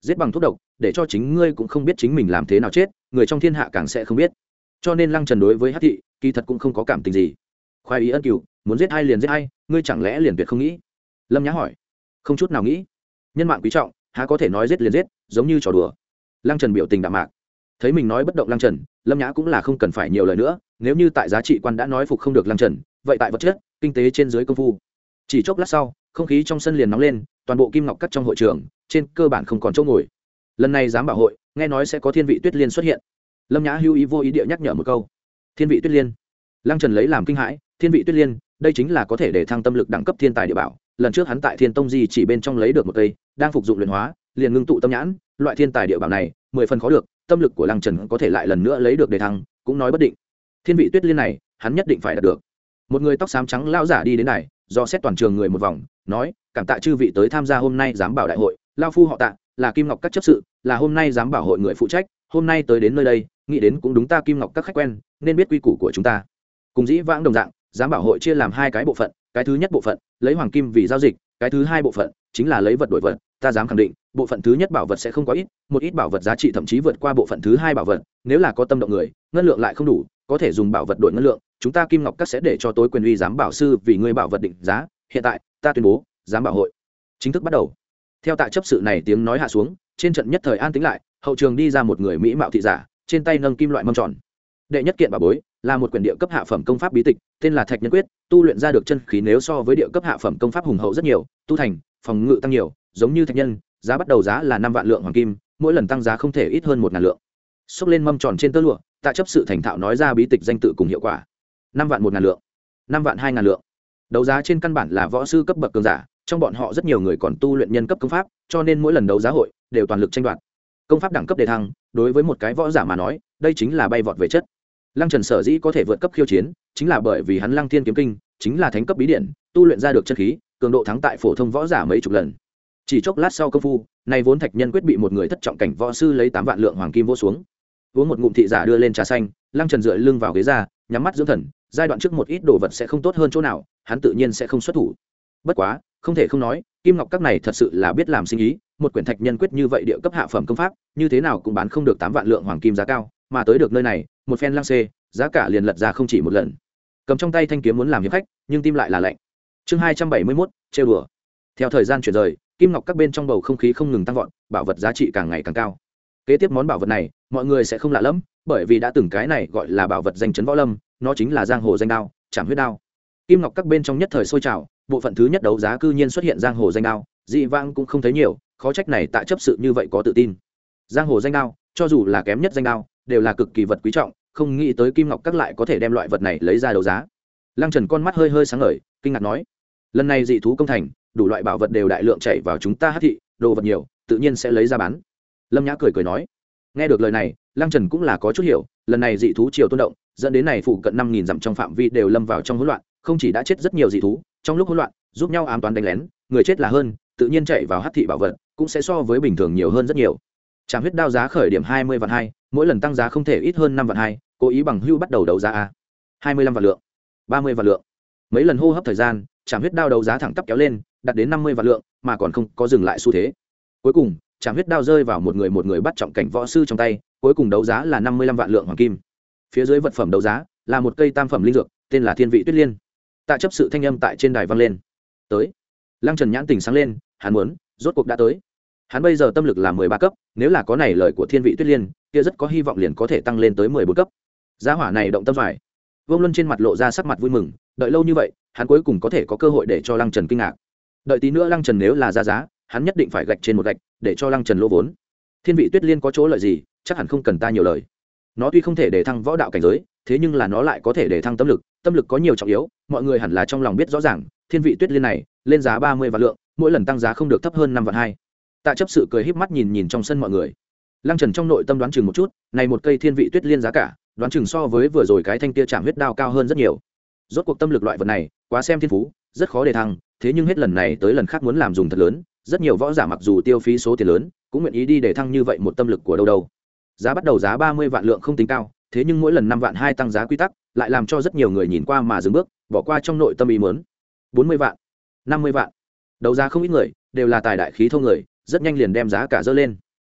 giết bằng thuốc độc để cho chính ngươi cũng không biết chính mình làm thế nào chết, người trong thiên hạ càng sẽ không biết. Cho nên lăng trần đối với hắc thị kỳ thật cũng không có cảm tình gì. Khoái ý ân cửu, muốn giết ai liền giết ai, ngươi chẳng lẽ liền tuyệt không nghĩ? Lâm Nhã hỏi. Không chút nào nghĩ, nhân mạng quý trọng, há có thể nói giết liền giết, giống như trò đùa. Lăng trần biểu tình đạm mạc. Thấy mình nói bất động lăng trần, Lâm Nhã cũng là không cần phải nhiều lời nữa. Nếu như tại giá trị quan đã nói phục không được lăng trần, vậy tại vật chất kinh tế trên dưới công phu. Chỉ chốc lát sau, không khí trong sân liền nóng lên, toàn bộ kim ngọc cắt trong hội trường trên cơ bản không còn chỗ ngồi. Lần này giám bảo hội nghe nói sẽ có thiên vị tuyết liên xuất hiện. Lâm Nhã hưu ý vô ý địa nhắc nhở một câu. Thiên vị tuyết liên. Lăng trần lấy làm kinh hãi. Thiên vị tuyết liên, đây chính là có thể để thăng tâm lực đẳng cấp thiên tài địa bảo. Lần trước hắn tại Thiên Tông Di chỉ bên trong lấy được một cây, đang phục dụng luyện hóa, liền ngưng tụ tâm nhãn. Loại thiên tài địa bảo này mười phần khó được, tâm lực của Lăng Trần có thể lại lần nữa lấy được đề thăng, cũng nói bất định. Thiên vị tuyết liên này, hắn nhất định phải đạt được. Một người tóc xám trắng lão giả đi đến này, do xét toàn trường người một vòng, nói: cảm tạ chư vị tới tham gia hôm nay giám bảo đại hội, lão phu họ Tạ, là Kim Ngọc các chấp sự, là hôm nay giám bảo hội người phụ trách, hôm nay tới đến nơi đây, nghĩ đến cũng đúng ta Kim Ngọc các khách quen, nên biết quy củ của chúng ta. Cùng dĩ vãng đồng dạng, giám bảo hội chia làm hai cái bộ phận, cái thứ nhất bộ phận lấy hoàng kim vì giao dịch, cái thứ hai bộ phận chính là lấy vật đổi vật. Ta dám khẳng định, bộ phận thứ nhất bảo vật sẽ không quá ít, một ít bảo vật giá trị thậm chí vượt qua bộ phận thứ hai bảo vật. Nếu là có tâm động người, ngân lượng lại không đủ, có thể dùng bảo vật đổi ngân lượng. Chúng ta Kim Ngọc các sẽ để cho tối quyền uy giám bảo sư vì ngươi bảo vật định giá. Hiện tại, ta tuyên bố, giám bảo hội chính thức bắt đầu. Theo Tạ chấp sự này tiếng nói hạ xuống, trên trận nhất thời an tĩnh lại. Hậu trường đi ra một người mỹ mạo thị giả, trên tay nâng kim loại mâm tròn. Đệ nhất kiện bảo bối là một quyển địa cấp hạ phẩm công pháp bí tịch, tên là Thạch Nhân Quyết, tu luyện ra được chân khí nếu so với địa cấp hạ phẩm công pháp hùng hậu rất nhiều, tu thành, phòng ngự tăng nhiều, giống như thạch nhân, giá bắt đầu giá là năm vạn lượng hoàng kim, mỗi lần tăng giá không thể ít hơn một ngàn lượng. Xốc lên mâm tròn trên tơ lụa, Tạ chấp sự thành thạo nói ra bí tịch danh tự cùng hiệu quả. Năm vạn một ngàn lượng, năm vạn hai ngàn lượng. Đấu giá trên căn bản là võ sư cấp bậc cường giả, trong bọn họ rất nhiều người còn tu luyện nhân cấp công pháp, cho nên mỗi lần đấu giá hội đều toàn lực tranh đoạt. Công pháp đẳng cấp đề thăng, đối với một cái võ giả mà nói, đây chính là bay vọt về chất. Lăng Trần sở dĩ có thể vượt cấp khiêu chiến, chính là bởi vì hắn Lăng Thiên kiếm kinh, chính là thánh cấp bí điển, tu luyện ra được chân khí, cường độ thắng tại phổ thông võ giả mấy chục lần. Chỉ chốc lát sau công phu, này vốn Thạch Nhân Quyết bị một người thất trọng cảnh võ sư lấy tám vạn lượng hoàng kim vỗ xuống. Uống một ngụm thị giả đưa lên trà xanh, Lăng Trần dựa lưng vào ghế ra, nhắm mắt dưỡng thần, giai đoạn trước một ít đồ vật sẽ không tốt hơn chỗ nào, hắn tự nhiên sẽ không xuất thủ. Bất quá, không thể không nói, Kim Ngọc các này thật sự là biết làm sinh ý, một quyển Thạch Nhân Quyết như vậy địa cấp hạ phẩm công pháp, như thế nào cũng bán không được tám vạn lượng hoàng kim giá cao, mà tới được nơi này, một phen lăng xê, giá cả liền lật ra không chỉ một lần. Cầm trong tay thanh kiếm muốn làm hiệp khách, nhưng tim lại là lạnh. Chương hai trăm bảy mươi mốt, trêu đùa. Theo thời gian chuyển rời, Kim Ngọc các bên trong bầu không khí không ngừng tăng vọt, bảo vật giá trị càng ngày càng cao. Kế tiếp món bảo vật này, mọi người sẽ không lạ lẫm, bởi vì đã từng cái này gọi là bảo vật danh chấn võ lâm, nó chính là giang hồ danh đao, Trảm Huyết Đao. Kim Ngọc các bên trong nhất thời sôi trào, bộ phận thứ nhất đấu giá cư nhiên xuất hiện giang hồ danh đao, dị vãng cũng không thấy nhiều, khó trách này Tạ chấp sự như vậy có tự tin. Giang hồ danh đao, cho dù là kém nhất danh đao, đều là cực kỳ vật quý trọng, không nghĩ tới Kim Ngọc các lại có thể đem loại vật này lấy ra đấu giá. Lăng Trần con mắt hơi hơi sáng ngời, kinh ngạc nói: lần này dị thú công thành, đủ loại bảo vật đều đại lượng chảy vào chúng ta Hắc thị, đồ vật nhiều, tự nhiên sẽ lấy ra bán. Lâm Nhã cười cười nói. Nghe được lời này, Lăng Trần cũng là có chút hiểu, lần này dị thú triều tôn động, dẫn đến này phụ cận năm nghìn dặm trong phạm vi đều lâm vào trong hỗn loạn, không chỉ đã chết rất nhiều dị thú, trong lúc hỗn loạn, giúp nhau ám toán đánh lén, người chết là hơn, tự nhiên chạy vào Hắc thị bảo vật, cũng sẽ so với bình thường nhiều hơn rất nhiều. Trảm Huyết Đao giá khởi điểm hai mươi vạn hai, mỗi lần tăng giá không thể ít hơn năm vạn hai, cố ý bằng hưu bắt đầu đấu giá a. hai mươi lăm vạn lượng, ba mươi vạn lượng. Mấy lần hô hấp thời gian, Trảm Huyết Đao đấu giá thẳng tắp kéo lên, đạt đến năm mươi vạn lượng, mà còn không có dừng lại xu thế. Cuối cùng, Trảm Huyết Đao rơi vào một người một người bắt trọng cảnh võ sư trong tay, cuối cùng đấu giá là năm mươi lăm vạn lượng hoàng kim. Phía dưới vật phẩm đấu giá là một cây tam phẩm linh dược, tên là Thiên Vị Tuyết Liên. Tạ chấp sự thanh âm tại trên đài vang lên. Tới. Lăng Trần nhãn tỉnh sáng lên, hắn muốn, rốt cuộc đã tới. Hắn bây giờ tâm lực là mười ba cấp, nếu là có này lời của Thiên Vị Tuyết Liên, kia rất có hy vọng liền có thể tăng lên tới mười bốn cấp. Giá hỏa này động tâm phải. Vương Luân trên mặt lộ ra sắc mặt vui mừng, đợi lâu như vậy, hắn cuối cùng có thể có cơ hội để cho Lăng Trần kinh ngạc. Đợi tí nữa Lăng Trần nếu là ra giá, hắn nhất định phải gạch trên một gạch, để cho Lăng Trần lỗ vốn. Thiên Vị Tuyết Liên có chỗ lợi gì, chắc hẳn không cần ta nhiều lời. Nó tuy không thể để thăng võ đạo cảnh giới, thế nhưng là nó lại có thể để thăng tâm lực, tâm lực có nhiều trọng yếu, mọi người hẳn là trong lòng biết rõ ràng. Thiên Vị Tuyết Liên này, lên giá ba mươi vạn lượng, mỗi lần tăng giá không được thấp hơn năm vạn hai. Tạ chấp sự cười híp mắt nhìn nhìn trong sân mọi người. Lăng Trần trong nội tâm đoán chừng một chút, này một cây Thiên Vị Tuyết Liên giá cả, đoán chừng so với vừa rồi cái thanh kia Trảm Huyết Đao cao hơn rất nhiều. Rốt cuộc tâm lực loại vật này, quá xem thiên phú, rất khó để thăng, thế nhưng hết lần này tới lần khác muốn làm dùng thật lớn, rất nhiều võ giả mặc dù tiêu phí số tiền lớn, cũng nguyện ý đi để thăng như vậy một tâm lực của đâu đâu. Giá bắt đầu giá ba mươi vạn lượng không tính cao, thế nhưng mỗi lần năm vạn hai tăng giá quy tắc, lại làm cho rất nhiều người nhìn qua mà dừng bước, bỏ qua trong nội tâm ý muốn. bốn mươi vạn, năm mươi vạn. Đấu giá không ít người, đều là tài đại khí thô người, rất nhanh liền đem giá cả dơ lên.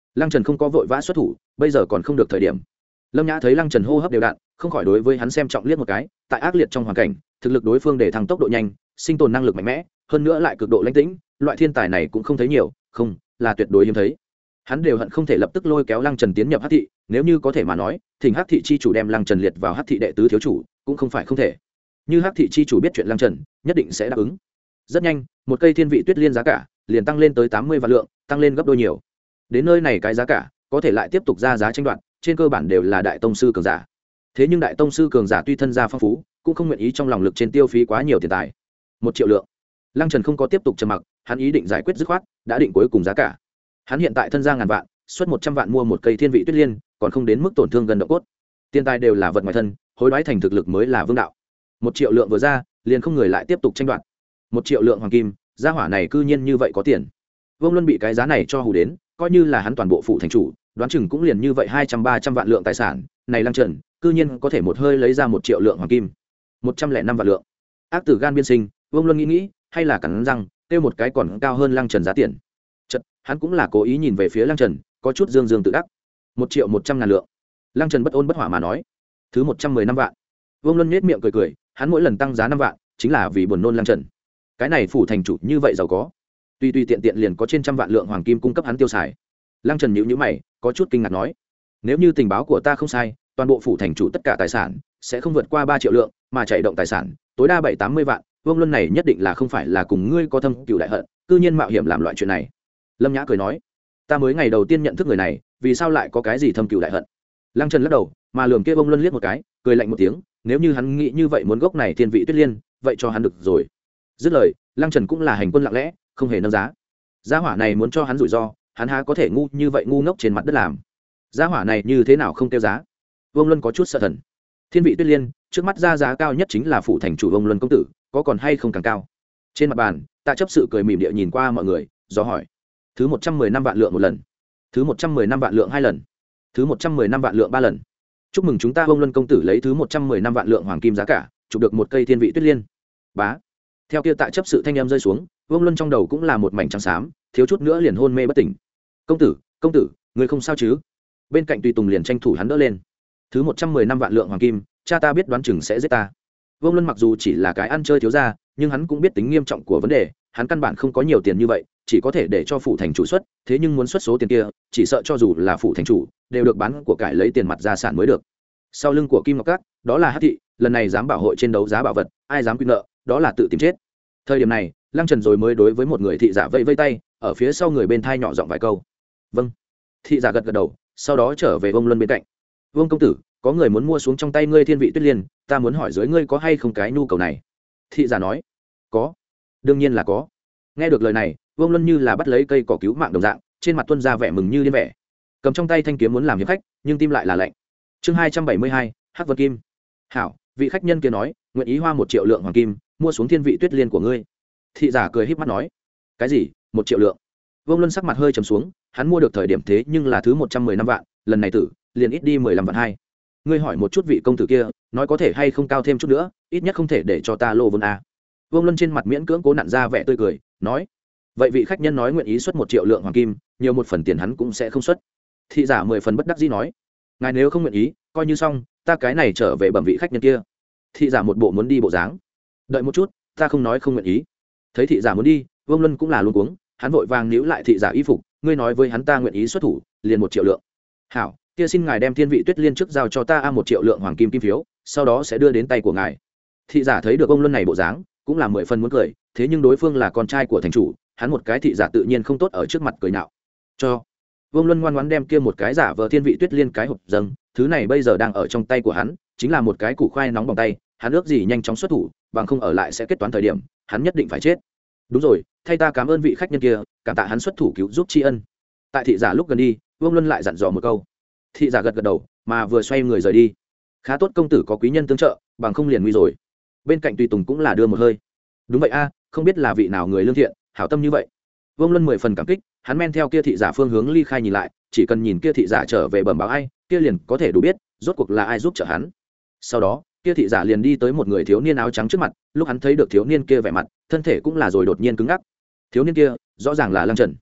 Lăng Trần không có vội vã xuất thủ, bây giờ còn không được thời điểm. Lâm Nhã thấy Lăng Trần hô hấp đều đặn, không khỏi đối với hắn xem trọng liếc một cái. Tại ác liệt trong hoàn cảnh, thực lực đối phương để thăng tốc độ nhanh, sinh tồn năng lực mạnh mẽ, hơn nữa lại cực độ lãnh tĩnh, loại thiên tài này cũng không thấy nhiều, không, là tuyệt đối hiếm thấy. Hắn đều hận không thể lập tức lôi kéo Lăng Trần tiến nhập Hắc thị, nếu như có thể mà nói, thỉnh Hắc thị chi chủ đem Lăng Trần liệt vào Hắc thị đệ tứ thiếu chủ, cũng không phải không thể. Như Hắc thị chi chủ biết chuyện Lăng Trần, nhất định sẽ đáp ứng. Rất nhanh, một cây thiên vị tuyết liên giá cả liền tăng lên tới tám mươi vạn lượng, tăng lên gấp đôi nhiều. Đến nơi này cái giá cả có thể lại tiếp tục ra giá tranh đoạt, trên cơ bản đều là đại tông sư cường giả. Thế nhưng đại tông sư cường giả tuy thân gia phong phú, cũng không nguyện ý trong lòng lực trên tiêu phí quá nhiều tiền tài. Một triệu lượng. Lăng Trần không có tiếp tục trầm mặc, hắn ý định giải quyết dứt khoát, đã định cuối cùng giá cả. Hắn hiện tại thân gia ngàn vạn, xuất một trăm vạn mua một cây thiên vị tuyết liên, còn không đến mức tổn thương gần độ cốt. Tiền tài đều là vật ngoài thân, hối đoái thành thực lực mới là vương đạo. Một triệu lượng vừa ra, liền không người lại tiếp tục tranh đoạt. Một triệu lượng hoàng kim, gia hỏa này cư nhiên như vậy có tiền. Vương Luân bị cái giá này cho hù đến, coi như là hắn toàn bộ phụ thành chủ, đoán chừng cũng liền như vậy hai trăm ba trăm vạn lượng tài sản, này Lăng Trần, cư nhiên có thể một hơi lấy ra một triệu lượng hoàng kim. Một trăm lẻ năm vạn lượng. Ác tử gan biên sinh, Vương Luân nghĩ nghĩ, hay là cắn răng, tiêu một cái còn cao hơn Lăng Trần giá tiền. Chợt, hắn cũng là cố ý nhìn về phía Lăng Trần, có chút dương dương tự đắc. Một triệu một trăm ngàn lượng. Lăng Trần bất ôn bất hỏa mà nói, thứ một trăm mười năm vạn. Vương Luân nhếch miệng cười cười, hắn mỗi lần tăng giá năm vạn, chính là vì buồn nôn Lăng Trần. Cái này phủ thành chủ như vậy giàu có, tuy tuy tiện tiện liền có trên trăm vạn lượng hoàng kim cung cấp hắn tiêu xài. Lăng Trần nhíu nhíu mày, có chút kinh ngạc nói, nếu như tình báo của ta không sai, toàn bộ phủ thành chủ tất cả tài sản sẽ không vượt qua ba triệu lượng, mà chạy động tài sản tối đa bảy tám mươi vạn. Vương Luân này nhất định là không phải là cùng ngươi có thâm cừu đại hận, cư nhiên mạo hiểm làm loại chuyện này. Lâm Nhã cười nói, ta mới ngày đầu tiên nhận thức người này, vì sao lại có cái gì thâm cừu đại hận? Lăng Trần lắc đầu, mà lườm kia Vương Luân liếc một cái, cười lạnh một tiếng, nếu như hắn nghĩ như vậy muốn gốc này thiên vị tuyết liên, vậy cho hắn được rồi. Dứt lời, Lăng Trần cũng là hành quân lặng lẽ, không hề nâng giá. Gia hỏa này muốn cho hắn rủi ro, hắn há có thể ngu như vậy ngu ngốc trên mặt đất làm. Gia hỏa này như thế nào không tiêu giá? Vương Luân có chút sợ thần. Thiên vị tuyết liên, trước mắt ra giá cao nhất chính là phủ thành chủ Vương Luân công tử, có còn hay không càng cao? Trên mặt bàn, Tạ chấp sự cười mỉm địa nhìn qua mọi người, do hỏi: thứ một trăm mười năm vạn lượng một lần, thứ một trăm mười năm vạn lượng hai lần, thứ một trăm mười năm vạn lượng ba lần. Chúc mừng chúng ta Vương Luân công tử lấy thứ một trăm mười năm vạn lượng hoàng kim giá cả, chụp được một cây thiên vị tuyết liên. Bá. Theo kia Tạ chấp sự thanh âm rơi xuống, Vương Luân trong đầu cũng là một mảnh trắng xám, thiếu chút nữa liền hôn mê bất tỉnh. Công tử, công tử, người không sao chứ? Bên cạnh tùy tùng liền tranh thủ hắn đỡ lên. Thứ một trăm mười năm vạn lượng hoàng kim, cha ta biết đoán chừng sẽ giết ta. Vương Luân mặc dù chỉ là cái ăn chơi thiếu gia, nhưng hắn cũng biết tính nghiêm trọng của vấn đề, hắn căn bản không có nhiều tiền như vậy, chỉ có thể để cho phủ thành chủ xuất, thế nhưng muốn xuất số tiền kia, chỉ sợ cho dù là phủ thành chủ, đều được bán của cải lấy tiền mặt gia sản mới được. Sau lưng của Kim Ngọc Các, đó là Hắc thị, lần này dám bảo hội trên đấu giá bảo vật, ai dám quy nợ, đó là tự tìm chết. Thời điểm này, Lăng Trần rồi mới đối với một người thị giả vẫy vẫy tay, ở phía sau người bên thai nhỏ giọng vài câu. Vâng. Thị giả gật gật đầu, sau đó trở về Vương Luân bên cạnh. Vương công tử, có người muốn mua xuống trong tay ngươi thiên vị tuyết liên, ta muốn hỏi dưới ngươi có hay không cái nhu cầu này? Thị giả nói. Có. Đương nhiên là có. Nghe được lời này, Vương Luân như là bắt lấy cây cỏ cứu mạng đồng dạng, trên mặt tuôn ra vẻ mừng như điên vẻ. Cầm trong tay thanh kiếm muốn làm hiệp khách, nhưng tim lại là lạnh. Chương hai trăm bảy mươi hai, Hắc Vân Kim. Hảo, vị khách nhân kia nói, nguyện ý hoa một triệu lượng hoàng kim, mua xuống thiên vị tuyết liên của ngươi. Thị giả cười híp mắt nói. Cái gì? Một triệu lượng? Vương Luân sắc mặt hơi trầm xuống, hắn mua được thời điểm thế nhưng là thứ một trăm mười năm vạn, lần này tử, liền ít đi mười lăm vạn hai. Ngươi hỏi một chút vị công tử kia, nói có thể hay không cao thêm chút nữa, ít nhất không thể để cho ta lô vốn a. Vương Luân trên mặt miễn cưỡng cố nặn ra vẻ tươi cười, nói: vậy vị khách nhân nói nguyện ý xuất một triệu lượng hoàng kim, nhiều một phần tiền hắn cũng sẽ không xuất. Thị giả mười phần bất đắc dĩ nói: ngài nếu không nguyện ý, coi như xong, ta cái này trở về bẩm vị khách nhân kia. Thị giả một bộ muốn đi bộ dáng. Đợi một chút, ta không nói không nguyện ý. Thấy thị giả muốn đi, Vương Luân cũng là luống cuống, hắn vội vàng níu lại thị giả y phục, ngươi nói với hắn ta nguyện ý xuất thủ, liền một triệu lượng. Hảo, kia xin ngài đem thiên vị tuyết liên trước giao cho ta a một triệu lượng hoàng kim kim phiếu, sau đó sẽ đưa đến tay của ngài. Thị giả thấy được ông Luân này bộ dáng, cũng là mười phần muốn cười, thế nhưng đối phương là con trai của thành chủ, hắn một cái thị giả tự nhiên không tốt ở trước mặt cười nhạo. Cho. Vương Luân ngoan ngoãn đem kia một cái giả vờ thiên vị tuyết liên cái hộp dâng, thứ này bây giờ đang ở trong tay của hắn, chính là một cái củ khoai nóng bằng tay, hắn ước gì nhanh chóng xuất thủ, bằng không ở lại sẽ kết toán thời điểm, hắn nhất định phải chết. Đúng rồi, thay ta cảm ơn vị khách nhân kia, cảm tạ hắn xuất thủ cứu giúp tri ân. Tại thị giả lúc gần đi, Vương Luân lại dặn dò một câu. Thị giả gật gật đầu, mà vừa xoay người rời đi. Khá tốt công tử có quý nhân tương trợ, bằng không liền nguy rồi. Bên cạnh tùy tùng cũng là đưa một hơi. Đúng vậy a, không biết là vị nào người lương thiện, hảo tâm như vậy. Vương Luân mười phần cảm kích, hắn men theo kia thị giả phương hướng ly khai nhìn lại, chỉ cần nhìn kia thị giả trở về bẩm báo ai, kia liền có thể đủ biết rốt cuộc là ai giúp trợ hắn. Sau đó, kia thị giả liền đi tới một người thiếu niên áo trắng trước mặt, lúc hắn thấy được thiếu niên kia vẻ mặt, thân thể cũng là rồi đột nhiên cứng ngắc. Thiếu niên kia, rõ ràng là Lăng Trần.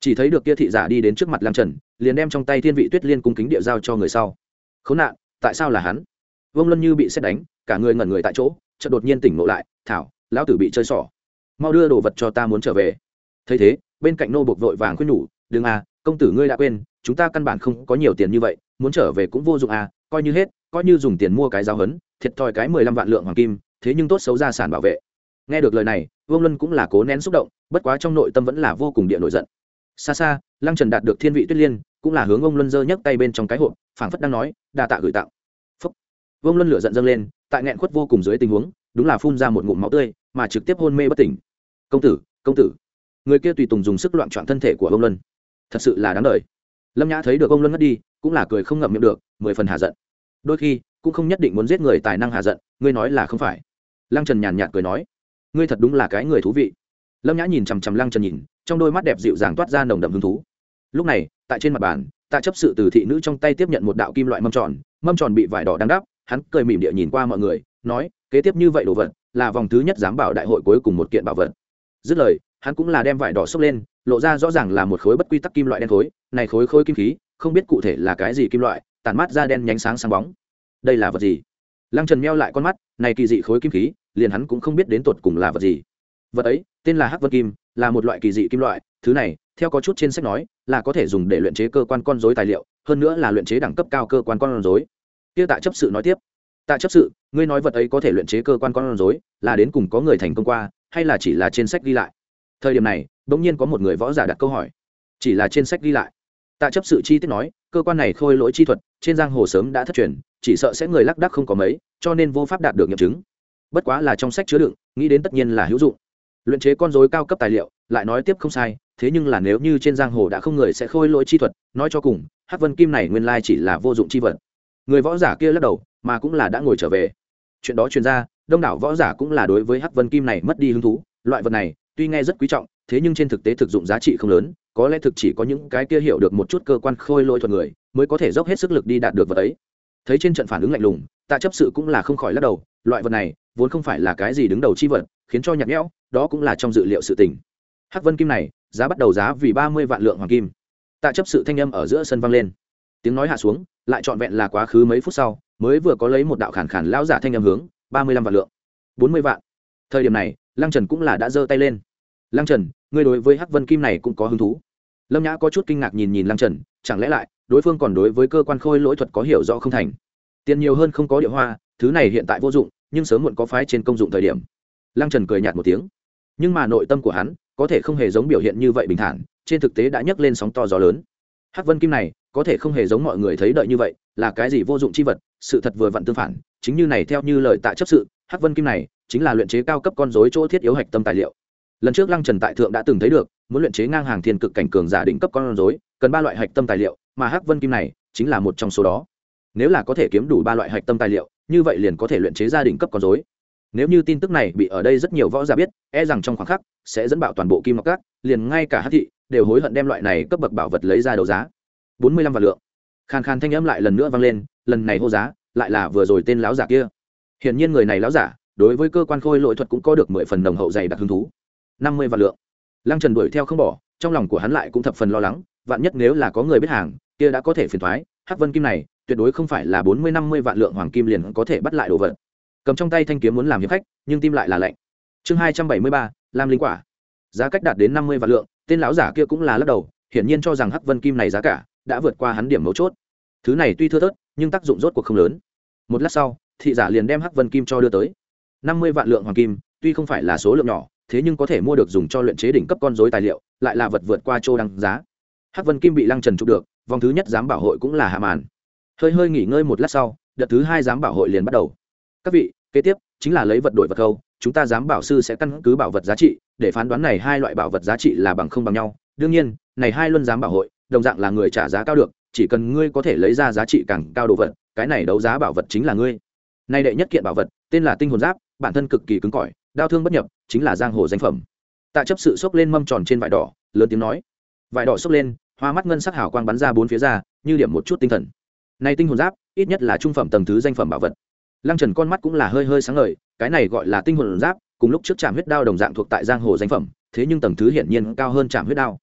chỉ thấy được kia thị giả đi đến trước mặt lăng trần, liền đem trong tay thiên vị tuyết liên cung kính địa giao cho người sau. Khốn nạn, tại sao là hắn? Vương Luân như bị sét đánh, cả người ngẩn người tại chỗ, chợt đột nhiên tỉnh ngộ lại, thảo, lão tử bị chơi xỏ, mau đưa đồ vật cho ta, muốn trở về. Thấy thế, bên cạnh nô buộc vội vàng khuyên nhủ, đừng à, công tử ngươi đã quên, chúng ta căn bản không có nhiều tiền như vậy, muốn trở về cũng vô dụng à, coi như hết, coi như dùng tiền mua cái giáo hấn, thiệt thòi cái mười lăm vạn lượng hoàng kim, thế nhưng tốt xấu gia sản bảo vệ. Nghe được lời này, Vương Luân cũng là cố nén xúc động, bất quá trong nội tâm vẫn là vô cùng địa nổi giận. Xa xa, Lăng Trần đạt được thiên vị tuyết liên, cũng là hướng Vương Luân giơ nhấc tay bên trong cái hộp, phảng phất đang nói, đa tạ gửi tặng. Phúc. Vương Luân lửa giận dâng lên, tại nghẹn khuất vô cùng dưới tình huống, đúng là phun ra một ngụm máu tươi, mà trực tiếp hôn mê bất tỉnh. Công tử, công tử. Người kia tùy tùng dùng sức loạn trọn thân thể của Vương Luân, thật sự là đáng đời. Lâm Nhã thấy được Vương Luân ngất đi, cũng là cười không ngậm miệng được, mười phần hạ giận. Đôi khi cũng không nhất định muốn giết người tài năng hạ giận, ngươi nói là không phải? Lăng Trần nhàn nhạt cười nói, ngươi thật đúng là cái người thú vị. Lâm Nhã nhìn chằm chằm Lăng Trần nhìn, trong đôi mắt đẹp dịu dàng toát ra nồng đậm hứng thú. Lúc này, tại trên mặt bàn, Tạ chấp sự từ thị nữ trong tay tiếp nhận một đạo kim loại mâm tròn, mâm tròn bị vải đỏ đang đắp, hắn cười mỉm địa nhìn qua mọi người, nói, kế tiếp như vậy đồ vật, là vòng thứ nhất giám bảo đại hội cuối cùng một kiện bảo vật. Dứt lời, hắn cũng là đem vải đỏ xốc lên, lộ ra rõ ràng là một khối bất quy tắc kim loại đen khối, này khối khối kim khí, không biết cụ thể là cái gì kim loại, tản mát ra đen nhánh sáng sáng bóng. Đây là vật gì? Lăng Trần meo lại con mắt, này kỳ dị khối kim khí, liền hắn cũng không biết đến tột cùng là vật gì. Vật ấy tên là Hắc Vân Kim, là một loại kỳ dị kim loại, thứ này theo có chút trên sách nói là có thể dùng để luyện chế cơ quan con rối tài liệu, hơn nữa là luyện chế đẳng cấp cao cơ quan con rối. Kia Tạ chấp sự nói tiếp, Tạ chấp sự, ngươi nói vật ấy có thể luyện chế cơ quan con rối, là đến cùng có người thành công qua, hay là chỉ là trên sách ghi lại? Thời điểm này, bỗng nhiên có một người võ giả đặt câu hỏi. Chỉ là trên sách ghi lại. Tạ chấp sự chi tiết nói, cơ quan này khôi lỗi chi thuật trên giang hồ sớm đã thất truyền, chỉ sợ sẽ người lác đác không có mấy, cho nên vô pháp đạt được nghiệm chứng. Bất quá là trong sách chứa đựng, nghĩ đến tất nhiên là hữu dụng. Luyện chế con rối cao cấp tài liệu, lại nói tiếp không sai, thế nhưng là nếu như trên giang hồ đã không người sẽ khôi lỗi chi thuật, nói cho cùng, Hắc Vân Kim này nguyên lai chỉ là vô dụng chi vật. Người võ giả kia lắc đầu, mà cũng là đã ngồi trở về. Chuyện đó truyền ra, đông đảo võ giả cũng là đối với Hắc Vân Kim này mất đi hứng thú, loại vật này tuy nghe rất quý trọng, thế nhưng trên thực tế thực dụng giá trị không lớn, có lẽ thực chỉ có những cái kia hiểu được một chút cơ quan khôi lỗi thuật người mới có thể dốc hết sức lực đi đạt được vật ấy. Thấy trên trận phản ứng lạnh lùng, Tạ chấp sự cũng là không khỏi lắc đầu, loại vật này vốn không phải là cái gì đứng đầu chi vật, khiến cho nhạt nhẽo, đó cũng là trong dự liệu sự tình. Hắc Vân Kim này giá bắt đầu giá vì ba mươi vạn lượng hoàng kim. Tạ chấp sự thanh âm ở giữa sân vang lên, tiếng nói hạ xuống, lại trọn vẹn là quá khứ mấy phút sau mới vừa có lấy một đạo khàn khàn lão giả thanh âm hướng ba mươi lăm vạn lượng, bốn mươi vạn. Thời điểm này Lăng Trần cũng là đã giơ tay lên. Lăng Trần, ngươi đối với Hắc Vân Kim này cũng có hứng thú? Lâm Nhã có chút kinh ngạc nhìn nhìn Lăng Trần, chẳng lẽ lại đối phương còn đối với cơ quan khôi lỗi thuật có hiểu rõ không thành? Tiền nhiều hơn không có địa hoa, thứ này hiện tại vô dụng, nhưng sớm muộn có phái trên công dụng thời điểm. Lăng Trần cười nhạt một tiếng, nhưng mà nội tâm của hắn có thể không hề giống biểu hiện như vậy bình thản, trên thực tế đã nhấc lên sóng to gió lớn. Hắc Vân Kim này có thể không hề giống mọi người thấy đợi như vậy, là cái gì vô dụng chi vật, sự thật vừa vặn tương phản, chính như này theo như lời Tạ chấp sự, Hắc Vân Kim này chính là luyện chế cao cấp con rối chỗ thiết yếu hạch tâm tài liệu. Lần trước Lăng Trần tại thượng đã từng thấy được, muốn luyện chế ngang hàng thiên cực cảnh cường giả đỉnh cấp con rối, cần ba loại hạch tâm tài liệu, mà Hắc Vân Kim này chính là một trong số đó. Nếu là có thể kiếm đủ ba loại hạch tâm tài liệu, như vậy liền có thể luyện chế ra đỉnh cấp con rối. Nếu như tin tức này bị ở đây rất nhiều võ giả biết, e rằng trong khoảng khắc sẽ dẫn bạo toàn bộ Kim Ngọc Các, liền ngay cả Hắc thị đều hối hận đem loại này cấp bậc bảo vật lấy ra đấu giá. bốn mươi lăm vạn lượng. Khàn khàn thanh âm lại lần nữa vang lên, lần này hô giá lại là vừa rồi tên lão giả kia. Hiển nhiên người này lão giả đối với cơ quan khôi lỗi thuật cũng có được mười phần nồng hậu dày đặc hứng thú. năm mươi vạn lượng. Lăng Trần đuổi theo không bỏ, trong lòng của hắn lại cũng thập phần lo lắng, vạn nhất nếu là có người biết hàng, kia đã có thể phiền toái, Hắc Vân Kim này tuyệt đối không phải là bốn mươi năm mươi vạn lượng hoàng kim liền có thể bắt lại đồ vật. Cầm trong tay thanh kiếm muốn làm hiệp khách, nhưng tim lại là lạnh. Chương hai trăm bảy mươi ba, Lam Linh Quả. Giá cách đạt đến năm mươi vạn lượng, tên lão giả kia cũng là lắc đầu, hiển nhiên cho rằng Hắc Vân Kim này giá cả đã vượt qua hắn điểm mấu chốt. Thứ này tuy thưa thớt, nhưng tác dụng rốt cuộc không lớn. Một lát sau, thị giả liền đem Hắc Vân Kim cho đưa tới. năm mươi vạn lượng hoàng kim, tuy không phải là số lượng nhỏ, thế nhưng có thể mua được dùng cho luyện chế đỉnh cấp con rối tài liệu, lại là vật vượt qua châu đăng giá. Hắc Vân Kim bị Lăng Trần chụp được, vòng thứ nhất giám bảo hội cũng là hạ màn. Hơi hơi nghỉ ngơi một lát sau, đợt thứ hai giám bảo hội liền bắt đầu. Các vị, kế tiếp chính là lấy vật đổi vật câu, chúng ta giám bảo sư sẽ căn cứ bảo vật giá trị để phán đoán này hai loại bảo vật giá trị là bằng không bằng nhau. Đương nhiên, này hai luân giám bảo hội, đồng dạng là người trả giá cao được, chỉ cần ngươi có thể lấy ra giá trị càng cao đồ vật, cái này đấu giá bảo vật chính là ngươi. Nay đệ nhất kiện bảo vật, tên là Tinh Hồn Giáp, bản thân cực kỳ cứng cỏi, đao thương bất nhập, chính là giang hồ danh phẩm. Tạ chấp sự xốc lên mâm tròn trên vải đỏ, lớn tiếng nói. Vải đỏ xốc lên, hoa mắt ngân sắc hào quang bắn ra bốn phía ra, như điểm một chút tinh thần. Này Tinh Hồn Giáp, ít nhất là trung phẩm tầng thứ danh phẩm bảo vật. Lăng Trần con mắt cũng là hơi hơi sáng ngời, cái này gọi là Tinh Hồn Giáp, cùng lúc trước Trảm Huyết Đao đồng dạng thuộc tại giang hồ danh phẩm, thế nhưng tầng thứ hiển nhiên cao hơn Trảm Huyết Đao.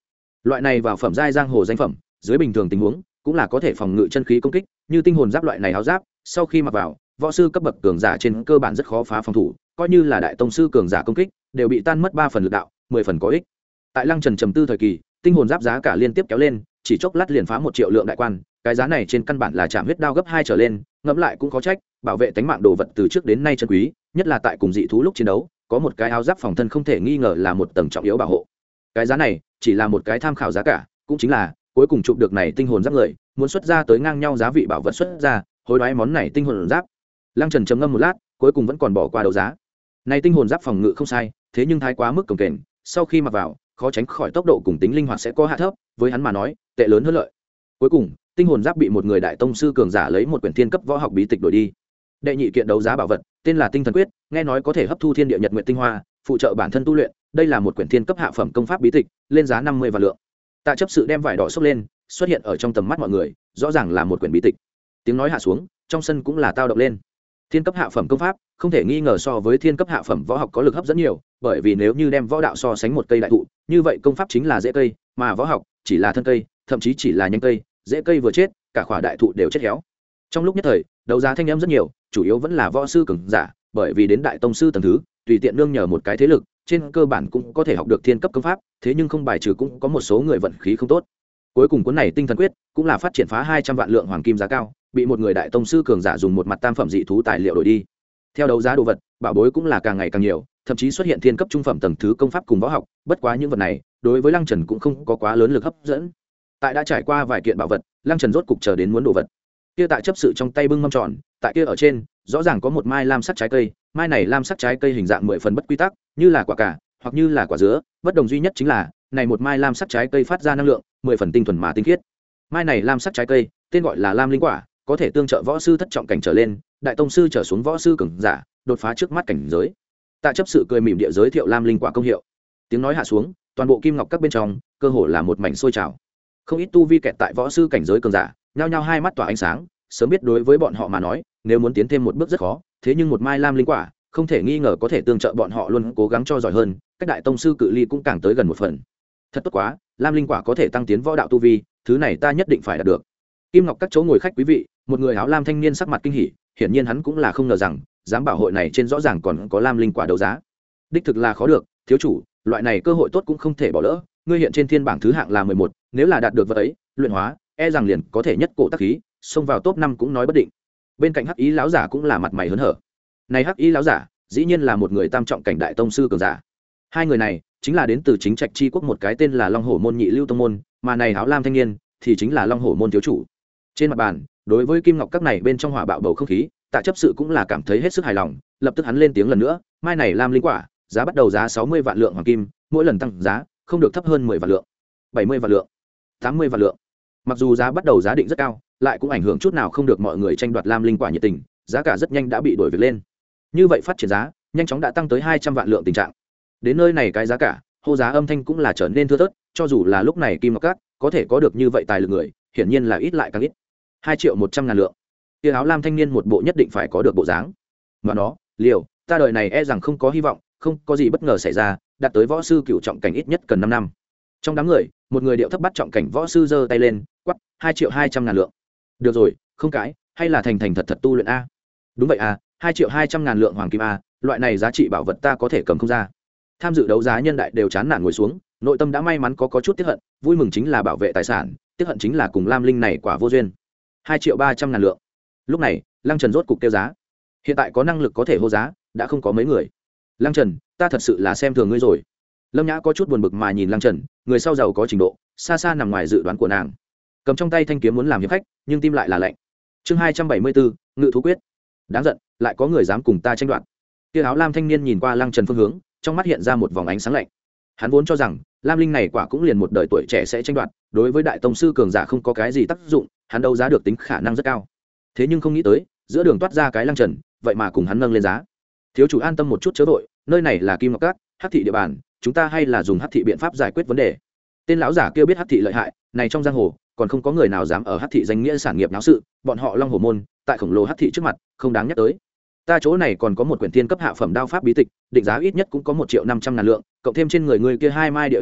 loại này vào phẩm giai giang hồ danh phẩm dưới bình thường tình huống cũng là có thể phòng ngự chân khí công kích, như tinh hồn giáp loại này áo giáp sau khi mặc vào, võ sư cấp bậc cường giả trên cơ bản rất khó phá phòng thủ, coi như là đại tông sư cường giả công kích đều bị tan mất ba phần lực đạo, mười phần có ích. Tại Lăng Trần trầm tư thời kỳ, tinh hồn giáp giá cả liên tiếp kéo lên, chỉ chốc lát liền phá một triệu lượng đại quan, cái giá này trên căn bản là chạm huyết đao gấp hai trở lên, ngẫm lại cũng có trách, bảo vệ tính mạng đồ vật từ trước đến nay chân quý, nhất là tại cùng dị thú lúc chiến đấu, có một cái áo giáp phòng thân không thể nghi ngờ là một tầng trọng yếu bảo hộ. Cái giá này chỉ là một cái tham khảo giá cả, cũng chính là cuối cùng chụp được này tinh hồn giáp người, muốn xuất ra tới ngang nhau giá vị bảo vật xuất ra, hối đoái món này tinh hồn giáp. Lăng Trần trầm ngâm một lát, cuối cùng vẫn còn bỏ qua đấu giá. Này tinh hồn giáp phòng ngự không sai, thế nhưng thái quá mức cồng kềnh, sau khi mặc vào, khó tránh khỏi tốc độ cùng tính linh hoạt sẽ có hạ thấp, với hắn mà nói, tệ lớn hơn lợi. Cuối cùng, tinh hồn giáp bị một người đại tông sư cường giả lấy một quyển thiên cấp võ học bí tịch đổi đi. Đệ nhị kiện đấu giá bảo vật, tên là Tinh Thần Quyết, nghe nói có thể hấp thu thiên địa nhật nguyệt tinh hoa, phụ trợ bản thân tu luyện, đây là một quyển thiên cấp hạ phẩm công pháp bí tịch, lên giá năm mươi vạn lượng. Tạ chấp sự đem vải đỏ xốc lên, xuất hiện ở trong tầm mắt mọi người, rõ ràng là một quyển bí tịch. Tiếng nói hạ xuống, trong sân cũng là tao động lên. Thiên cấp hạ phẩm công pháp, không thể nghi ngờ so với thiên cấp hạ phẩm võ học có lực hấp dẫn nhiều, bởi vì nếu như đem võ đạo so sánh một cây đại thụ, như vậy công pháp chính là rễ cây, mà võ học chỉ là thân cây, thậm chí chỉ là nhánh cây, rễ cây vừa chết, cả khỏa đại thụ đều chết héo. Trong lúc nhất thời, đấu giá thanh âm rất nhiều, chủ yếu vẫn là võ sư cường giả, bởi vì đến đại tông sư tầng thứ, tùy tiện nương nhờ một cái thế lực, trên cơ bản cũng có thể học được thiên cấp công pháp, thế nhưng không bài trừ cũng có một số người vận khí không tốt. Cuối cùng cuốn này Tinh Thần Quyết cũng là phát triển phá hai trăm vạn lượng hoàng kim giá cao, bị một người đại tông sư cường giả dùng một mặt tam phẩm dị thú tài liệu đổi đi. Theo đấu giá đồ vật, bảo bối cũng là càng ngày càng nhiều, thậm chí xuất hiện thiên cấp trung phẩm tầng thứ công pháp cùng võ học, bất quá những vật này, đối với Lăng Trần cũng không có quá lớn lực hấp dẫn. Tại đã trải qua vài kiện bảo vật, Lăng Trần rốt cục chờ đến muốn đồ vật. Kia tại chấp sự trong tay bưng mâm tròn, tại kia ở trên, rõ ràng có một mai lam sắc trái cây, mai này lam sắc trái cây hình dạng mười phần bất quy tắc, như là quả cà, hoặc như là quả dứa, bất đồng duy nhất chính là, này một mai lam sắc trái cây phát ra năng lượng, mười phần tinh thuần mà tinh khiết. Mai này lam sắc trái cây, tên gọi là Lam Linh Quả, có thể tương trợ võ sư thất trọng cảnh trở lên, đại tông sư trở xuống võ sư cường giả, đột phá trước mắt cảnh giới. Tạ chấp sự cười mỉm địa giới thiệu Lam Linh Quả công hiệu. Tiếng nói hạ xuống, toàn bộ kim ngọc các bên trong, cơ hồ là một mảnh sôi trào. Không ít tu vi kẹt tại võ sư cảnh giới cường giả, nhao nhao hai mắt tỏa ánh sáng, sớm biết đối với bọn họ mà nói, nếu muốn tiến thêm một bước rất khó, thế nhưng một mai Lam Linh Quả, không thể nghi ngờ có thể tương trợ bọn họ luôn cố gắng cho giỏi hơn, các đại tông sư cự ly cũng càng tới gần một phần. Thật tốt quá, Lam Linh Quả có thể tăng tiến võ đạo tu vi, thứ này ta nhất định phải đạt được. Kim ngọc các chỗ ngồi khách quý vị, một người áo lam thanh niên sắc mặt kinh hỉ, hiển nhiên hắn cũng là không ngờ rằng, giám bảo hội này trên rõ ràng còn có Lam Linh Quả đấu giá. Đích thực là khó được, thiếu chủ, loại này cơ hội tốt cũng không thể bỏ lỡ, ngươi hiện trên thiên bảng thứ hạng là mười một, nếu là đạt được vật ấy, luyện hóa, e rằng liền có thể nhất cổ tác khí, xông vào top năm cũng nói bất định. Bên cạnh Hắc Ý lão giả cũng là mặt mày hớn hở. Này Hắc Ý lão giả, dĩ nhiên là một người tam trọng cảnh đại tông sư cường giả. Hai người này chính là đến từ chính trạch chi quốc một cái tên là Long Hổ môn nhị lưu tông môn, mà này áo lam thanh niên thì chính là Long Hổ môn thiếu chủ. Trên mặt bàn, đối với kim ngọc các này bên trong hỏa bạo bầu không khí, Tạ chấp sự cũng là cảm thấy hết sức hài lòng, lập tức hắn lên tiếng lần nữa, mai này Lam Linh Quả, giá bắt đầu giá sáu mươi vạn lượng hoàng kim, mỗi lần tăng giá không được thấp hơn mười vạn lượng, bảy mươi vạn lượng, tám mươi vạn lượng. Mặc dù giá bắt đầu giá định rất cao, lại cũng ảnh hưởng chút nào không được mọi người tranh đoạt Lam Linh Quả nhiệt tình, giá cả rất nhanh đã bị đổi việc lên. Như vậy phát triển giá, nhanh chóng đã tăng tới hai trăm vạn lượng tình trạng. Đến nơi này cái giá cả, hô giá âm thanh cũng là trở nên thưa thớt, cho dù là lúc này kim ngọc các có thể có được như vậy tài lực người, hiển nhiên là ít lại càng ít. Hai triệu một trăm ngàn lượng. Kia áo lam thanh niên một bộ nhất định phải có được bộ dáng. Mà nó, liều, ta đời này e rằng không có hy vọng, không có gì bất ngờ xảy ra, đạt tới võ sư cựu trọng cảnh ít nhất cần năm năm. Trong đám người, một người điệu thấp bắt trọng cảnh võ sư giơ tay lên, quắc, hai triệu hai trăm ngàn lượng. Được rồi, không cãi, hay là thành thành thật thật tu luyện a. Đúng vậy à, hai triệu hai trăm ngàn lượng hoàng kim a, loại này giá trị bảo vật ta có thể cầm không ra. Tham dự đấu giá nhân đại đều chán nản ngồi xuống, nội tâm đã may mắn có có chút tiếc hận, vui mừng chính là bảo vệ tài sản, tiếc hận chính là cùng Lam Linh này quả vô duyên. Hai triệu ba trăm ngàn lượng. Lúc này, Lăng Trần rốt cục tiêu giá. Hiện tại có năng lực có thể hô giá, đã không có mấy người. Lăng Trần, ta thật sự là xem thường ngươi rồi. Lâm Nhã có chút buồn bực mà nhìn Lăng Trần, người sau giàu có trình độ, xa xa nằm ngoài dự đoán của nàng. Cầm trong tay thanh kiếm muốn làm hiệp khách, nhưng tim lại là lạnh. Chương hai trăm bảy mươi bốn, Ngự thú quyết. Đáng giận, lại có người dám cùng ta tranh đoạt. Kia áo lam thanh niên nhìn qua Lăng Trần phương hướng, trong mắt hiện ra một vòng ánh sáng lạnh. Hắn vốn cho rằng Lam Linh này quả cũng liền một đời tuổi trẻ sẽ tranh đoạt, đối với đại tông sư cường giả không có cái gì tác dụng, hắn đấu giá được tính khả năng rất cao. Thế nhưng không nghĩ tới, giữa đường toát ra cái Lăng Trần, vậy mà cùng hắn nâng lên giá. Thiếu chủ an tâm một chút chớ vội, nơi này là Kim Ngọc Các, Hắc thị địa bàn, chúng ta hay là dùng Hắc thị biện pháp giải quyết vấn đề. Tên lão giả kia biết Hắc thị lợi hại, này trong giang hồ, còn không có người nào dám ở Hắc thị danh nghĩa sản nghiệp náo sự, bọn họ Long Hổ môn, tại khổng lồ Hắc thị trước mặt, không đáng nhắc tới. Ta chỗ này còn có một quyển thiên cấp hạ phẩm đao pháp bí tịch, định giá ít nhất cũng có một triệu năm trăm ngàn lượng, cộng thêm trên người người kia hai mai địa linh thạch,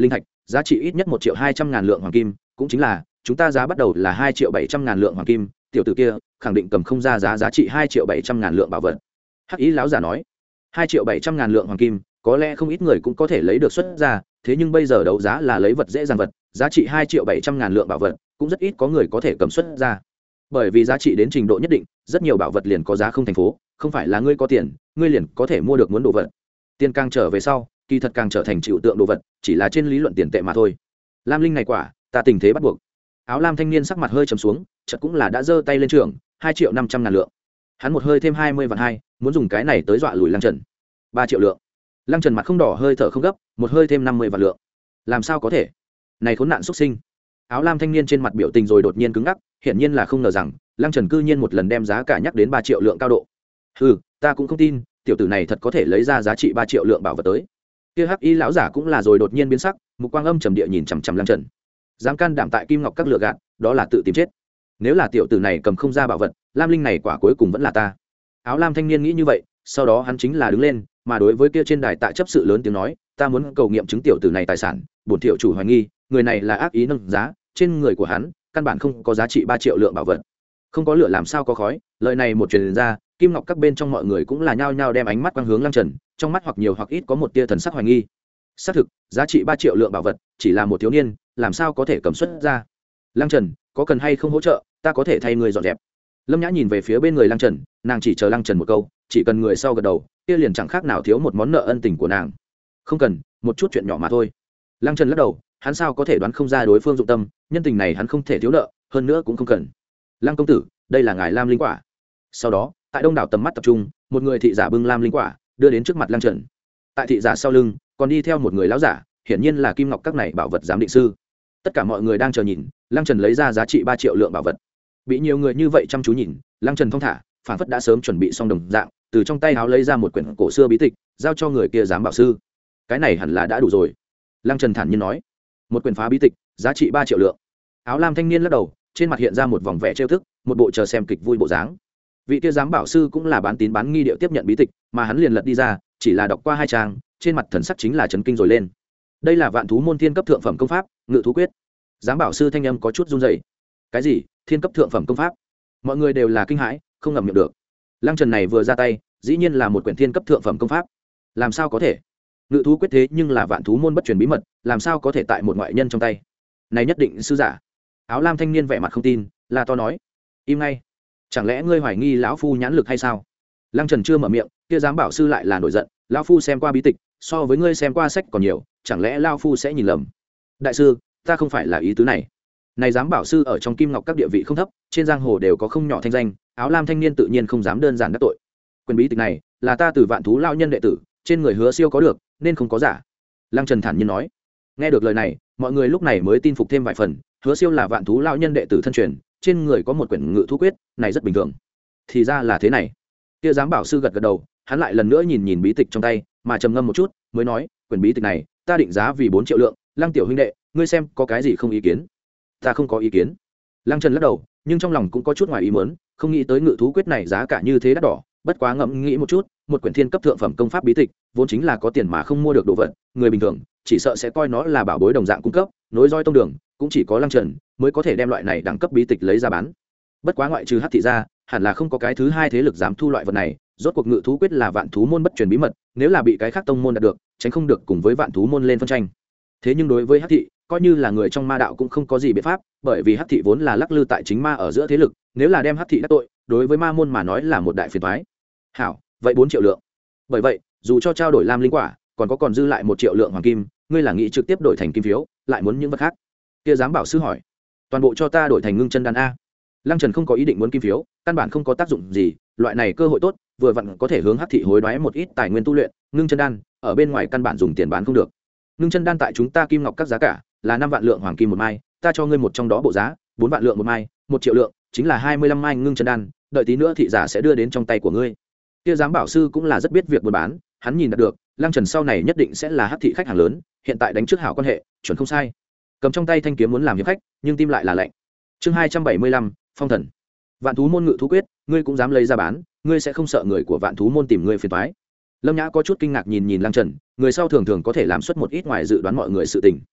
giá trị ít nhất một triệu hai trăm ngàn lượng hoàng kim, cũng chính là chúng ta giá bắt đầu là hai triệu bảy trăm ngàn lượng hoàng kim, tiểu tử kia khẳng định cầm không ra giá giá trị hai triệu bảy trăm ngàn lượng bảo vật. Hắc ý lão giả nói, hai triệu bảy trăm ngàn lượng hoàng kim, có lẽ không ít người cũng có thể lấy được xuất ra, thế nhưng bây giờ đấu giá là lấy vật dễ dàng vật, giá trị hai triệu bảy trăm ngàn lượng bảo vật, cũng rất ít có người có thể cầm xuất ra. Bởi vì giá trị đến trình độ nhất định, rất nhiều bảo vật liền có giá không thành phố, không phải là ngươi có tiền, ngươi liền có thể mua được muốn đồ vật. Tiền càng trở về sau, kỳ thật càng trở thành chịu tượng đồ vật, chỉ là trên lý luận tiền tệ mà thôi. Lam linh này quả, ta tình thế bắt buộc. Áo lam thanh niên sắc mặt hơi trầm xuống, chợt cũng là đã giơ tay lên trường, hai triệu năm trăm ngàn lượng. Hắn một hơi thêm hai mươi vạn hai, muốn dùng cái này tới dọa lùi Lăng Trần. ba triệu lượng. Lăng Trần mặt không đỏ hơi thở không gấp, một hơi thêm năm mươi vạn lượng. Làm sao có thể? Này khốn nạn xuất sinh. Áo lam thanh niên trên mặt biểu tình rồi đột nhiên cứng ngắc, hiển nhiên là không ngờ rằng Lăng Trần cư nhiên một lần đem giá cả nhắc đến ba triệu lượng cao độ. Hừ, ta cũng không tin, tiểu tử này thật có thể lấy ra giá trị ba triệu lượng bảo vật tới. Kia Hắc Y lão giả cũng là rồi đột nhiên biến sắc, mục quang âm trầm địa nhìn chằm chằm Lăng Trần. Dám can đảm tại Kim Ngọc các lựa gạt, đó là tự tìm chết. Nếu là tiểu tử này cầm không ra bảo vật, lam linh này quả cuối cùng vẫn là ta. Áo lam thanh niên nghĩ như vậy, sau đó hắn chính là đứng lên, mà đối với kia trên đài tại chấp sự lớn tiếng nói, ta muốn cầu nghiệm chứng tiểu tử này tài sản, bổn tiểu chủ hoài nghi, người này là ác ý nâng giá, trên người của hắn căn bản không có giá trị ba triệu lượng bảo vật. Không có lửa làm sao có khói, lời này một truyền ra, Kim Ngọc các bên trong mọi người cũng là nhao nhao đem ánh mắt quang hướng Lăng Trần, trong mắt hoặc nhiều hoặc ít có một tia thần sắc hoài nghi. Xác thực, giá trị ba triệu lượng bảo vật, chỉ là một thiếu niên, làm sao có thể cầm xuất ra. Lăng Trần, có cần hay không hỗ trợ, ta có thể thay người dọn dẹp. Lâm Nhã nhìn về phía bên người Lăng Trần, nàng chỉ chờ Lăng Trần một câu, chỉ cần người sau gật đầu, kia liền chẳng khác nào thiếu một món nợ ân tình của nàng. Không cần, một chút chuyện nhỏ mà thôi. Lăng Trần lắc đầu, hắn sao có thể đoán không ra đối phương dụng tâm, nhân tình này hắn không thể thiếu nợ, hơn nữa cũng không cần. Lăng công tử, đây là ngài lam linh quả. Sau đó, tại đông đảo tầm mắt tập trung, một người thị giả bưng lam linh quả đưa đến trước mặt Lăng Trần. Tại thị giả sau lưng còn đi theo một người lão giả, hiển nhiên là Kim Ngọc các này bảo vật giám định sư. Tất cả mọi người đang chờ nhìn Lăng Trần lấy ra giá trị ba triệu lượng bảo vật. Bị nhiều người như vậy chăm chú nhìn, Lăng Trần thong thả, phản phất đã sớm chuẩn bị xong đồng dạng, từ trong tay áo lấy ra một quyển cổ xưa bí tịch, giao cho người kia giám bảo sư. Cái này hẳn là đã đủ rồi. Lăng Trần thản nhiên nói. Một quyển phá bí tịch, giá trị ba triệu lượng. Áo lam thanh niên lắc đầu, trên mặt hiện ra một vòng vẻ trêu thức, một bộ chờ xem kịch vui bộ dáng. Vị kia giám bảo sư cũng là bán tín bán nghi điệu tiếp nhận bí tịch, mà hắn liền lật đi ra, chỉ là đọc qua hai trang, trên mặt thần sắc chính là chấn kinh rồi lên. Đây là Vạn Thú môn thiên cấp thượng phẩm công pháp, Ngự thú quyết. Giám bảo sư thanh âm có chút run rẩy. Cái gì? Thiên cấp thượng phẩm công pháp? Mọi người đều là kinh hãi, không ngậm miệng được. Lăng Trần này vừa ra tay, dĩ nhiên là một quyển thiên cấp thượng phẩm công pháp. Làm sao có thể? Ngự thú quyết thế nhưng là Vạn Thú môn bất truyền bí mật, làm sao có thể tại một ngoại nhân trong tay? Này nhất định sư giả. Áo lam thanh niên vẻ mặt không tin, là to nói. Im ngay. Chẳng lẽ ngươi hoài nghi lão phu nhãn lực hay sao? Lăng Trần chưa mở miệng, kia giám bảo sư lại là nổi giận, lão phu xem qua bí tịch, so với ngươi xem qua sách còn nhiều, chẳng lẽ lão phu sẽ nhìn lầm? Đại sư, ta không phải là ý tứ này. Này giám bảo sư ở trong Kim Ngọc các địa vị không thấp, trên giang hồ đều có không nhỏ thanh danh, áo lam thanh niên tự nhiên không dám đơn giản đắc tội. Quyền bí tịch này là ta từ Vạn Thú lão nhân đệ tử, trên người Hứa Siêu có được, nên không có giả. Lăng Trần thản nhiên nói. Nghe được lời này, mọi người lúc này mới tin phục thêm vài phần, Hứa Siêu là Vạn Thú lão nhân đệ tử thân truyền, trên người có một quyển Ngự thú quyết, này rất bình thường. Thì ra là thế này. Kia giám bảo sư gật gật đầu, hắn lại lần nữa nhìn nhìn bí tịch trong tay, mà trầm ngâm một chút, mới nói, quyển bí tịch này, ta định giá vì bốn triệu lượng, Lăng tiểu huynh đệ, ngươi xem có cái gì không ý kiến? Ta không có ý kiến. Lăng Trần lắc đầu, nhưng trong lòng cũng có chút ngoài ý muốn, không nghĩ tới Ngự thú quyết này giá cả như thế đắt đỏ, bất quá ngẫm nghĩ một chút, một quyển thiên cấp thượng phẩm công pháp bí tịch, vốn chính là có tiền mà không mua được đồ vật, người bình thường chỉ sợ sẽ coi nó là bảo bối đồng dạng cung cấp, nối roi tông đường, cũng chỉ có Lăng Trần mới có thể đem loại này đẳng cấp bí tịch lấy ra bán. Bất quá ngoại trừ Hắc thị ra, hẳn là không có cái thứ hai thế lực dám thu loại vật này, rốt cuộc Ngự thú quyết là Vạn Thú môn bất truyền bí mật, nếu là bị cái khác tông môn đạt được, tránh không được cùng với Vạn Thú môn lên phân tranh. Thế nhưng đối với Hắc thị, coi như là người trong ma đạo cũng không có gì biện pháp, bởi vì Hắc thị vốn là lắc lư tại chính ma ở giữa thế lực, nếu là đem Hắc thị đắc tội, đối với ma môn mà nói là một đại phiền toái. Hảo, vậy bốn triệu lượng. Bởi vậy, dù cho trao đổi lam linh quả, còn có còn dư lại một triệu lượng hoàng kim, ngươi là nghĩ trực tiếp đổi thành kim phiếu, lại muốn những vật khác? Kia giám bảo sư hỏi. Toàn bộ cho ta đổi thành ngưng chân đan a. Lăng Trần không có ý định muốn kim phiếu, căn bản không có tác dụng gì, loại này cơ hội tốt, vừa vặn có thể hướng Hắc thị hối đoái một ít tài nguyên tu luyện, ngưng chân đan, ở bên ngoài căn bản dùng tiền bán không được. Ngưng chân đan tại chúng ta Kim Ngọc các giá cả là năm vạn lượng hoàng kim một mai, ta cho ngươi một trong đó bộ giá, bốn vạn lượng một mai, một triệu lượng, chính là hai mươi lăm mai ngưng chân đan, đợi tí nữa thị giả sẽ đưa đến trong tay của ngươi. Kia giám bảo sư cũng là rất biết việc buôn bán, hắn nhìn được, Lăng Trần sau này nhất định sẽ là Hắc thị khách hàng lớn, hiện tại đánh trước hảo quan hệ, chuẩn không sai. Cầm trong tay thanh kiếm muốn làm hiệp khách, nhưng tim lại là lạnh. Chương hai trăm bảy mươi lăm, Phong thần. Vạn Thú môn Ngự thú quyết, ngươi cũng dám lấy ra bán, ngươi sẽ không sợ người của Vạn Thú môn tìm ngươi phiền toái? Lâm Nhã có chút kinh ngạc nhìn nhìn Lăng Trần, người sau thường thường có thể làm xuất một ít ngoài dự đoán mọi người sự tình.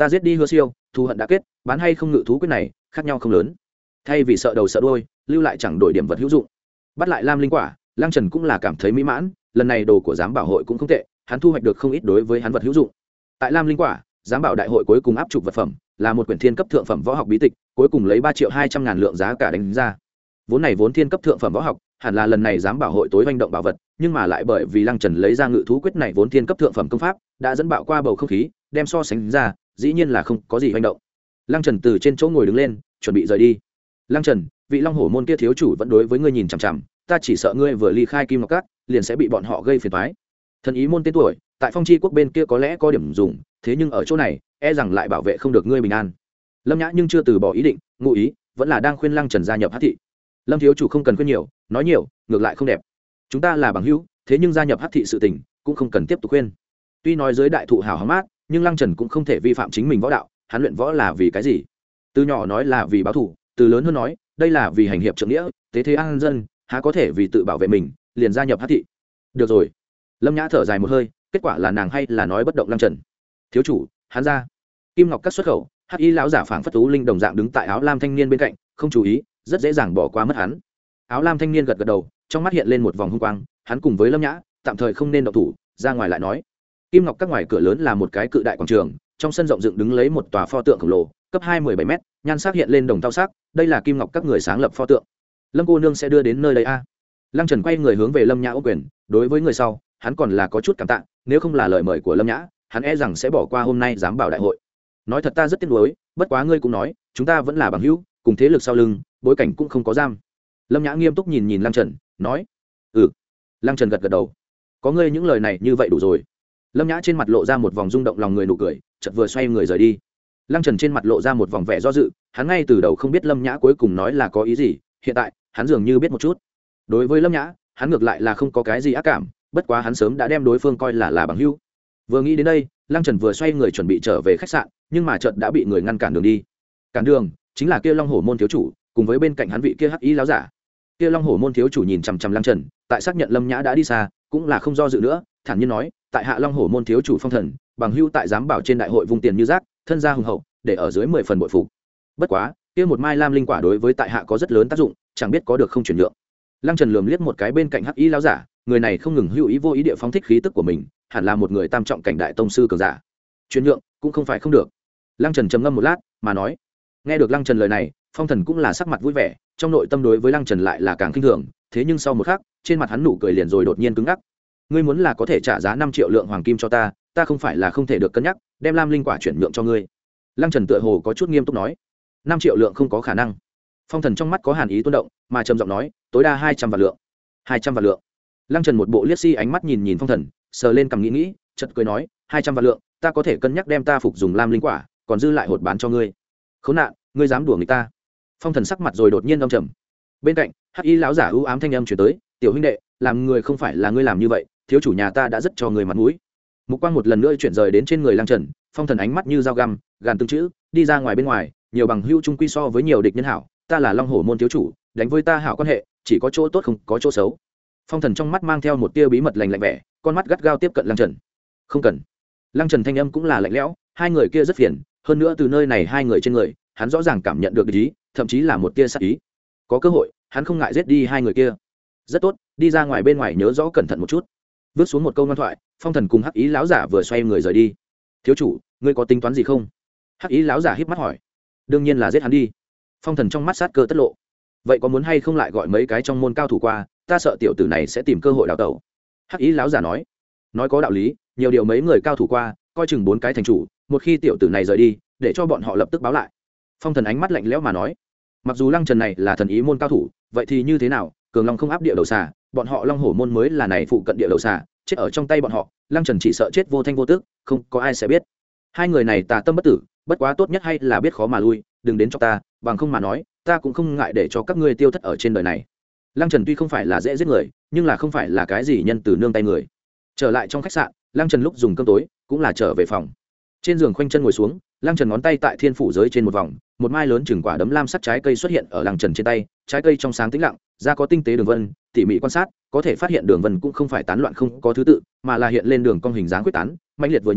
ta giết đi hứa siêu, thù hận đã kết, bán hay không ngự thú quyết này khác nhau không lớn, thay vì sợ đầu sợ đuôi lưu lại chẳng đổi điểm vật hữu dụng. Bắt lại lam linh quả, Lăng Trần cũng là cảm thấy mỹ mãn, lần này đồ của giám bảo hội cũng không tệ, hắn thu hoạch được không ít đối với hắn vật hữu dụng. Tại lam linh quả, giám bảo đại hội cuối cùng áp trục vật phẩm là một quyển thiên cấp thượng phẩm võ học bí tịch, cuối cùng lấy ba triệu hai trăm ngàn lượng giá cả đánh ra. Vốn này vốn thiên cấp thượng phẩm võ học, hẳn là lần này giám bảo hội tối manh động bảo vật, nhưng mà lại bởi vì Lăng Trần lấy ra ngự thú quyết này vốn thiên cấp thượng phẩm công pháp, đã dẫn bạo qua bầu không khí, đem so sánh ra, dĩ nhiên là không có gì manh động. Lăng Trần từ trên chỗ ngồi đứng lên, chuẩn bị rời đi. Lăng Trần, vị Long Hổ môn kia thiếu chủ vẫn đối với ngươi nhìn chằm chằm, ta chỉ sợ ngươi vừa ly khai Kim Ngọc Các, liền sẽ bị bọn họ gây phiền toái. Thần ý môn tên tuổi, tại Phong Chi quốc bên kia có lẽ có điểm dùng, thế nhưng ở chỗ này, e rằng lại bảo vệ không được ngươi bình an. Lâm Nhã nhưng chưa từ bỏ ý định, ngụ ý vẫn là đang khuyên Lăng Trần gia nhập Hắc thị. Lâm thiếu chủ không cần khuyên nhiều, nói nhiều ngược lại không đẹp. Chúng ta là bằng hữu, thế nhưng gia nhập Hắc thị sự tình cũng không cần tiếp tục khuyên. Tuy nói dưới đại thụ hào hứng mát, nhưng Lăng Trần cũng không thể vi phạm chính mình võ đạo, hắn luyện võ là vì cái gì? Từ nhỏ nói là vì báo thù, từ lớn hơn nói, đây là vì hành hiệp trượng nghĩa, tế thế an dân, há có thể vì tự bảo vệ mình, liền gia nhập Hắc thị. Được rồi. Lâm Nhã thở dài một hơi, kết quả là nàng hay là nói bất động Lăng Trần. Thiếu chủ, hắn ra. Kim Ngọc Các xuất khẩu, Hắc Y lão giả phảng phất tú linh đồng dạng đứng tại áo lam thanh niên bên cạnh, không chú ý, rất dễ dàng bỏ qua mất hắn. Áo lam thanh niên gật gật đầu, trong mắt hiện lên một vòng hung quang, hắn cùng với Lâm Nhã, tạm thời không nên động thủ, ra ngoài lại nói. Kim Ngọc Các ngoài cửa lớn là một cái cự đại quảng trường, trong sân rộng dựng đứng lấy một tòa pho tượng khổng lồ, cấp hai mươi bảy mét, nhan sắc hiện lên đồng thau sắc, đây là Kim Ngọc Các người sáng lập pho tượng. Lâm cô nương sẽ đưa đến nơi đây a? Lăng Trần quay người hướng về Lâm Nhã ô quyền, đối với người sau, hắn còn là có chút cảm tạ, nếu không là lời mời của Lâm Nhã, hắn e rằng sẽ bỏ qua hôm nay giám bảo đại hội. Nói thật ta rất tiếc nuối, bất quá ngươi cũng nói, chúng ta vẫn là bằng hữu, cùng thế lực sau lưng, bối cảnh cũng không có giam. Lâm Nhã nghiêm túc nhìn nhìn Lăng Trần, nói: "Ừ." Lăng Trần gật gật đầu. "Có ngươi những lời này như vậy đủ rồi." Lâm Nhã trên mặt lộ ra một vòng rung động lòng người nụ cười, chợt vừa xoay người rời đi. Lăng Trần trên mặt lộ ra một vòng vẻ do dự, hắn ngay từ đầu không biết Lâm Nhã cuối cùng nói là có ý gì, hiện tại, hắn dường như biết một chút. Đối với Lâm Nhã, hắn ngược lại là không có cái gì ác cảm, bất quá hắn sớm đã đem đối phương coi là là bằng hữu. Vừa nghĩ đến đây, Lăng Trần vừa xoay người chuẩn bị trở về khách sạn, nhưng mà chợt đã bị người ngăn cản đường đi. Cản đường chính là kia Long Hổ môn thiếu chủ, cùng với bên cạnh hắn vị kia Hắc Y lão giả. Kia Long Hổ môn thiếu chủ nhìn chằm chằm Lăng Trần, tại xác nhận Lâm Nhã đã đi xa, cũng là không do dự nữa, thản nhiên nói: "Tại hạ Long Hổ môn thiếu chủ Phong Thần, bằng hữu tại giám bảo trên đại hội vung tiền như rác, thân gia hùng hậu, để ở dưới mười phần bội phục. Bất quá, kia một mai lam linh quả đối với tại hạ có rất lớn tác dụng, chẳng biết có được không chuyển nhượng." Lăng Trần lườm liếc một cái bên cạnh Hắc Y lão giả, người này không ngừng hữu ý vô ý địa phóng thích khí tức của mình, hẳn là một người tam trọng cảnh đại tông sư cường giả. Chuyển nhượng cũng không phải không được. Lăng Trần trầm ngâm một lát, mà nói. Nghe được Lăng Trần lời này, Phong Thần cũng là sắc mặt vui vẻ, trong nội tâm đối với Lăng Trần lại là càng khinh thường, thế nhưng sau một khắc, trên mặt hắn nụ cười liền rồi đột nhiên cứng ngắc. Ngươi muốn là có thể trả giá năm triệu lượng hoàng kim cho ta, ta không phải là không thể được cân nhắc, đem lam linh quả chuyển nhượng cho ngươi. Lăng Trần tựa hồ có chút nghiêm túc nói. Năm triệu lượng không có khả năng. Phong Thần trong mắt có hàn ý tuôn động, mà trầm giọng nói, tối đa hai trăm vạn lượng. Hai trăm vạn lượng. Lăng Trần một bộ liếc si ánh mắt nhìn nhìn Phong Thần, sờ lên cằm nghĩ nghĩ, chợt cười nói, hai trăm vạn lượng, ta có thể cân nhắc đem ta phục dùng lam linh quả, còn dư lại hột bán cho ngươi. Khốn nạn, ngươi dám đùa người ta? Phong Thần sắc mặt rồi đột nhiên âm trầm. Bên cạnh, Hắc Y lão giả ưu ám thanh âm truyền tới, tiểu huynh đệ, làm người không phải là ngươi làm như vậy, thiếu chủ nhà ta đã rất cho người mặt mũi. Mục quang một lần nữa chuyển rời đến trên người Lăng Trần, Phong Thần ánh mắt như dao găm, gàn từng chữ, đi ra ngoài bên ngoài, nhiều bằng hữu chung quy so với nhiều địch nhân hảo, ta là Long Hổ môn thiếu chủ, đánh với ta hảo quan hệ, chỉ có chỗ tốt không có chỗ xấu. Phong Thần trong mắt mang theo một tia bí mật lạnh lạnh vẻ, con mắt gắt gao tiếp cận Lăng Trần. Không cần. Lăng Trần thanh âm cũng là lạnh lẽo, hai người kia rất phiền, hơn nữa từ nơi này hai người trên người, hắn rõ ràng cảm nhận được ý, thậm chí là một tia sát ý. Có cơ hội, hắn không ngại giết đi hai người kia. Rất tốt, đi ra ngoài bên ngoài nhớ rõ cẩn thận một chút. Vứt xuống một câu ngoan thoại, Phong Thần cùng Hắc Y lão giả vừa xoay người rời đi. Thiếu chủ, ngươi có tính toán gì không? Hắc Y lão giả híp mắt hỏi. Đương nhiên là giết hắn đi. Phong Thần trong mắt sát cơ tất lộ. Vậy có muốn hay không lại gọi mấy cái trong môn cao thủ qua, ta sợ tiểu tử này sẽ tìm cơ hội đào tẩu. Hắc Y lão giả nói. Nói có đạo lý, nhiều điều mấy người cao thủ qua, coi chừng bốn cái thành chủ, một khi tiểu tử này rời đi, để cho bọn họ lập tức báo lại. Phong Thần ánh mắt lạnh lẽo mà nói. Mặc dù Lăng Trần này là thần ý môn cao thủ, vậy thì như thế nào, cường long không áp địa đầu xà, bọn họ Long Hổ môn mới là này phụ cận địa đầu xà, chết ở trong tay bọn họ, Lăng Trần chỉ sợ chết vô thanh vô tức, không có ai sẽ biết. Hai người này tà tâm bất tử, bất quá tốt nhất hay là biết khó mà lui, đừng đến cho ta, bằng không mà nói, ta cũng không ngại để cho các ngươi tiêu thất ở trên đời này. Lăng Trần tuy không phải là dễ giết người, nhưng là không phải là cái gì nhân từ nương tay người. Trở lại trong khách sạn, Lăng Trần lúc dùng cơm tối, cũng là trở về phòng. Trên giường khoanh chân ngồi xuống, Lăng Trần ngón tay tại thiên phủ giới trên một vòng, một mai lớn chừng quả đấm lam sắc trái cây xuất hiện ở Lăng Trần trên tay, trái cây trong sáng tĩnh lặng, da có tinh tế đường vân, tỉ mỉ quan sát, có thể phát hiện đường vân cũng không phải tán loạn không có thứ tự, mà là hiện lên đường cong hình dáng quyết tán, mãnh liệt vừa nhìn,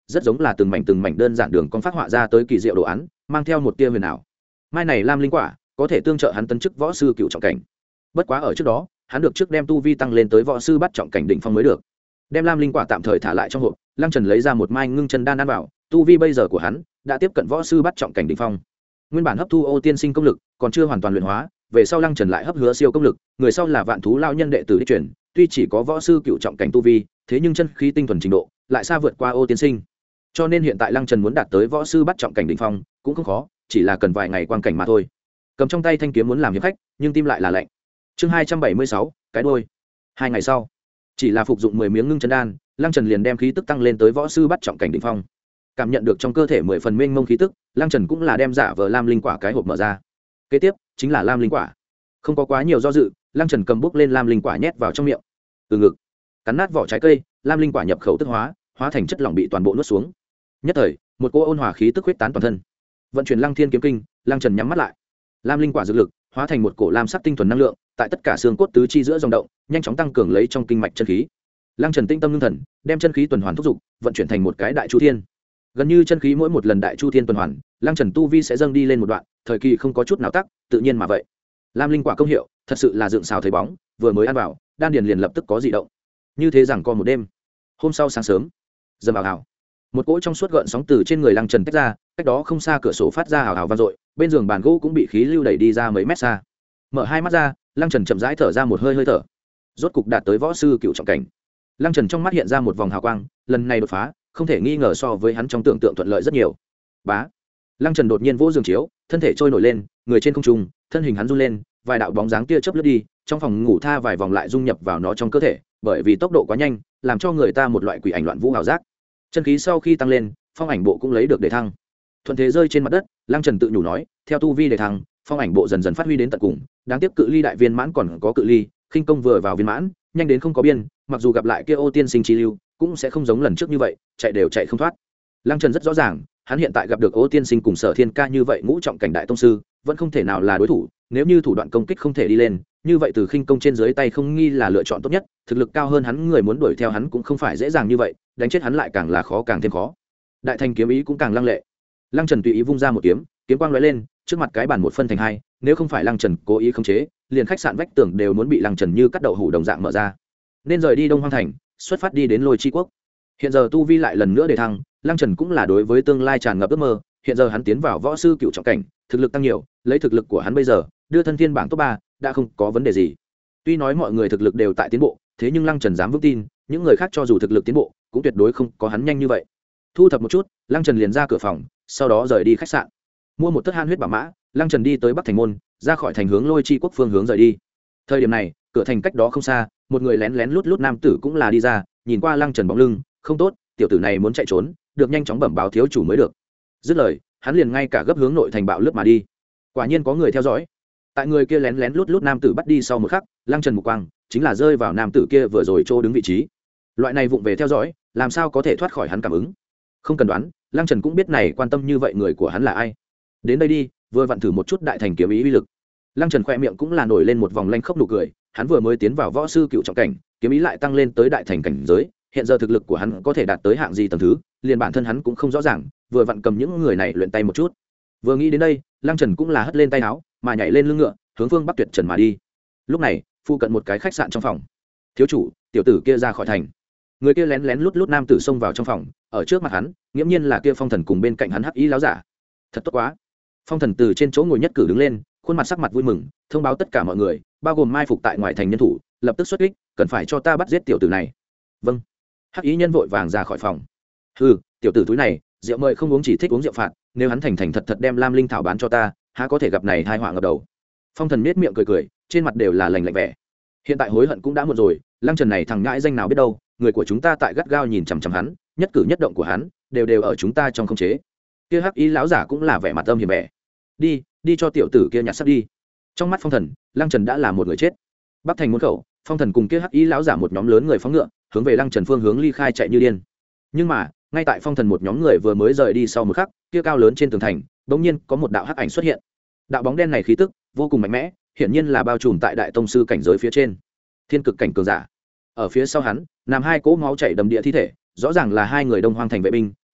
rất giống là từng mảnh từng mảnh đơn giản đường con phát họa ra tới kỳ diệu đồ án, mang theo một tia huyền ảo. Mai này lam linh quả có thể tương trợ hắn tấn chức võ sư cựu trọng cảnh. Bất quá ở trước đó, hắn được trước đem tu vi tăng lên tới võ sư bắt trọng cảnh đỉnh phong mới được. Đem lam linh quả tạm thời thả lại trong hộp, Lăng Trần lấy ra một mai ngưng chân đan ăn vào, tu vi bây giờ của hắn đã tiếp cận võ sư bắt trọng cảnh đỉnh phong. Nguyên bản hấp thu ô tiên sinh công lực, còn chưa hoàn toàn luyện hóa, về sau Lăng Trần lại hấp hứa siêu công lực, người sau là vạn thú lao nhân đệ tử đi chuyển, tuy chỉ có võ sư cựu trọng cảnh tu vi, thế nhưng chân khí tinh thuần trình độ lại xa vượt qua ô tiên sinh. Cho nên hiện tại Lăng Trần muốn đạt tới võ sư bắt trọng cảnh đỉnh phong cũng không khó, chỉ là cần vài ngày quang cảnh mà thôi. Cầm trong tay thanh kiếm muốn làm hiệp khách, nhưng tim lại là lạnh. Chương hai trăm bảy mươi sáu, cái đuôi. Hai ngày sau, chỉ là phục dụng mười miếng ngưng chân đan, Lăng Trần liền đem khí tức tăng lên tới võ sư bắt trọng cảnh đỉnh phong. Cảm nhận được trong cơ thể mười phần mênh mông khí tức, Lăng Trần cũng là đem giả vờ lam linh quả cái hộp mở ra. Kế tiếp chính là lam linh quả. Không có quá nhiều do dự, Lăng Trần cầm bút lên lam linh quả nhét vào trong miệng. Từ ngực, cắn nát vỏ trái cây, lam linh quả nhập khẩu tức hóa, hóa thành chất lỏng bị toàn bộ nuốt xuống. Nhất thời, một cỗ ôn hòa khí tức huyết tán toàn thân. Vận chuyển Lăng Thiên kiếm kinh, Lăng Trần nhắm mắt lại. Lam linh quả dược lực hóa thành một cổ lam sắc tinh thuần năng lượng, tại tất cả xương cốt tứ chi giữa dòng động, nhanh chóng tăng cường lấy trong kinh mạch chân khí. Lăng Trần tinh tâm ngưng thần, đem chân khí tuần hoàn thúc dục, vận chuyển thành một cái đại chu thiên. Gần như chân khí mỗi một lần đại chu thiên tuần hoàn, Lăng Trần tu vi sẽ dâng đi lên một đoạn, thời kỳ không có chút nào tắc, tự nhiên mà vậy. Lam linh quả công hiệu, thật sự là dựng xào thấy bóng, vừa mới ăn vào, đan điền liền lập tức có dị động. Như thế rằng co một đêm. Hôm sau sáng sớm, dầm ào ào, một cỗ trong suốt gợn sóng từ trên người Lăng Trần tách ra, cách đó không xa cửa sổ phát ra hào hào vang dội, bên giường bàn gỗ cũng bị khí lưu đẩy đi ra mấy mét xa. Mở hai mắt ra, Lăng Trần chậm rãi thở ra một hơi hơi thở, rốt cục đạt tới võ sư cựu trọng cảnh. Lăng Trần trong mắt hiện ra một vòng hào quang, lần này đột phá không thể nghi ngờ so với hắn trong tưởng tượng thuận lợi rất nhiều. Bá, Lăng Trần đột nhiên vỗ giường chiếu, thân thể trôi nổi lên, người trên không trung, thân hình hắn run lên, vài đạo bóng dáng tia chớp lướt đi, trong phòng ngủ tha vài vòng lại dung nhập vào nó trong cơ thể, bởi vì tốc độ quá nhanh, làm cho người ta một loại quỷ ảnh loạn vũ ảo giác. Chân khí sau khi tăng lên, phong ảnh bộ cũng lấy được đề thăng. Thuận thế rơi trên mặt đất, Lăng Trần tự nhủ nói, theo tu vi đề thăng, phong ảnh bộ dần dần phát huy đến tận cùng, đáng tiếc cự ly đại viên mãn còn có cự ly, khinh công vừa vào viên mãn, nhanh đến không có biên, mặc dù gặp lại kia ô tiên sinh chi lưu, cũng sẽ không giống lần trước như vậy, chạy đều chạy không thoát. Lăng Trần rất rõ ràng, hắn hiện tại gặp được ô tiên sinh cùng Sở Thiên Ca như vậy ngũ trọng cảnh đại tông sư, vẫn không thể nào là đối thủ, nếu như thủ đoạn công kích không thể đi lên, như vậy từ khinh công trên dưới tay không nghi là lựa chọn tốt nhất, thực lực cao hơn hắn người muốn đuổi theo hắn cũng không phải dễ dàng như vậy, đánh chết hắn lại càng là khó càng thêm khó. Đại thành kiếm ý cũng càng lăng lệ. Lăng Trần tùy ý vung ra một kiếm, kiếm quang lóe lên, trước mặt cái bàn một phân thành hai, nếu không phải Lăng Trần cố ý khống chế, liền khách sạn vách tường đều muốn bị Lăng Trần như cắt đậu hũ đồng dạng mở ra. Nên rời đi Đông Hoang thành, xuất phát đi đến Lôi Chi quốc. Hiện giờ tu vi lại lần nữa đề thăng, Lăng Trần cũng là đối với tương lai tràn ngập ước mơ, hiện giờ hắn tiến vào võ sư cựu trọng cảnh, thực lực tăng nhiều, lấy thực lực của hắn bây giờ, đưa thân thiên bảng top ba đã không có vấn đề gì. Tuy nói mọi người thực lực đều tại tiến bộ, thế nhưng Lăng Trần dám vững tin, những người khác cho dù thực lực tiến bộ, cũng tuyệt đối không có hắn nhanh như vậy. Thu thập một chút, Lăng Trần liền ra cửa phòng, sau đó rời đi khách sạn. Mua một tấc han huyết bảo mã, Lăng Trần đi tới Bắc Thành môn, ra khỏi thành hướng Lôi Chi quốc phương hướng rời đi. Thời điểm này, cửa thành cách đó không xa, một người lén lén lút lút nam tử cũng là đi ra, nhìn qua Lăng Trần bóng lưng, không tốt, tiểu tử này muốn chạy trốn, được nhanh chóng bẩm báo thiếu chủ mới được. Dứt lời, hắn liền ngay cả gấp hướng nội thành bạo lướt mà đi. Quả nhiên có người theo dõi. Tại người kia lén lén lút lút nam tử bắt đi sau một khắc, Lăng Trần mục quang chính là rơi vào nam tử kia vừa rồi chỗ đứng vị trí. Loại này vụng về theo dõi, làm sao có thể thoát khỏi hắn cảm ứng? Không cần đoán, Lăng Trần cũng biết này quan tâm như vậy người của hắn là ai. Đến đây đi, vừa vặn thử một chút đại thành kiếm ý uy lực. Lăng Trần khoe miệng cũng là nổi lên một vòng lanh khốc nụ cười, hắn vừa mới tiến vào võ sư cựu trọng cảnh, kiếm ý lại tăng lên tới đại thành cảnh giới, hiện giờ thực lực của hắn có thể đạt tới hạng gì tầng thứ, liền bản thân hắn cũng không rõ ràng, vừa vặn cầm những người này luyện tay một chút. Vừa nghĩ đến đây, Lăng Trần cũng là hất lên tay áo, mà nhảy lên lưng ngựa, hướng phương Bắc Tuyệt Trần mà đi. Lúc này, phụ cận một cái khách sạn trong phòng. Thiếu chủ, tiểu tử kia ra khỏi thành. Người kia lén lén lút lút nam tử xông vào trong phòng, ở trước mặt hắn, nghiễm nhiên là kia Phong Thần cùng bên cạnh hắn hắc y láo giả. Thật tốt quá. Phong Thần từ trên chỗ ngồi nhất cử đứng lên, khuôn mặt sắc mặt vui mừng, thông báo tất cả mọi người, bao gồm mai phục tại ngoại thành nhân thủ, lập tức xuất kích, cần phải cho ta bắt giết tiểu tử này. Vâng. Hắc y nhân vội vàng ra khỏi phòng. Hừ, tiểu tử túi này, rượu mời không uống chỉ thích uống rượu phạt, nếu hắn thành thành thật thật đem lam linh thảo bán cho ta, há có thể gặp này tai họa ngập đầu. Phong Thần nết miệng cười cười, trên mặt đều là lành lạnh vẻ. Hiện tại hối hận cũng đã muộn rồi, Lăng Trần này thằng ngãi danh nào biết đâu, người của chúng ta tại gắt gao nhìn chằm chằm hắn, nhất cử nhất động của hắn đều đều ở chúng ta trong khống chế. Kia hắc y lão giả cũng là vẻ mặt âm hiểm vẻ. Đi, đi cho tiểu tử kia nhặt sắt đi. Trong mắt Phong Thần, Lăng Trần đã là một người chết. Bắc thành môn khẩu, Phong Thần cùng kia hắc y lão giả một nhóm lớn người phóng ngựa, hướng về Lăng Trần phương hướng ly khai chạy như điên. Nhưng mà, ngay tại Phong Thần một nhóm người vừa mới rời đi sau một khắc, kia cao lớn trên tường thành, bỗng nhiên có một đạo hắc ảnh xuất hiện. Đạo bóng đen này khí tức vô cùng mạnh mẽ, hiển nhiên là bao trùm tại đại tông sư cảnh giới phía trên. Thiên cực cảnh cường giả. Ở phía sau hắn, nằm hai cỗ máu chảy đầm địa thi thể, rõ ràng là hai người Đông Hoang thành vệ binh,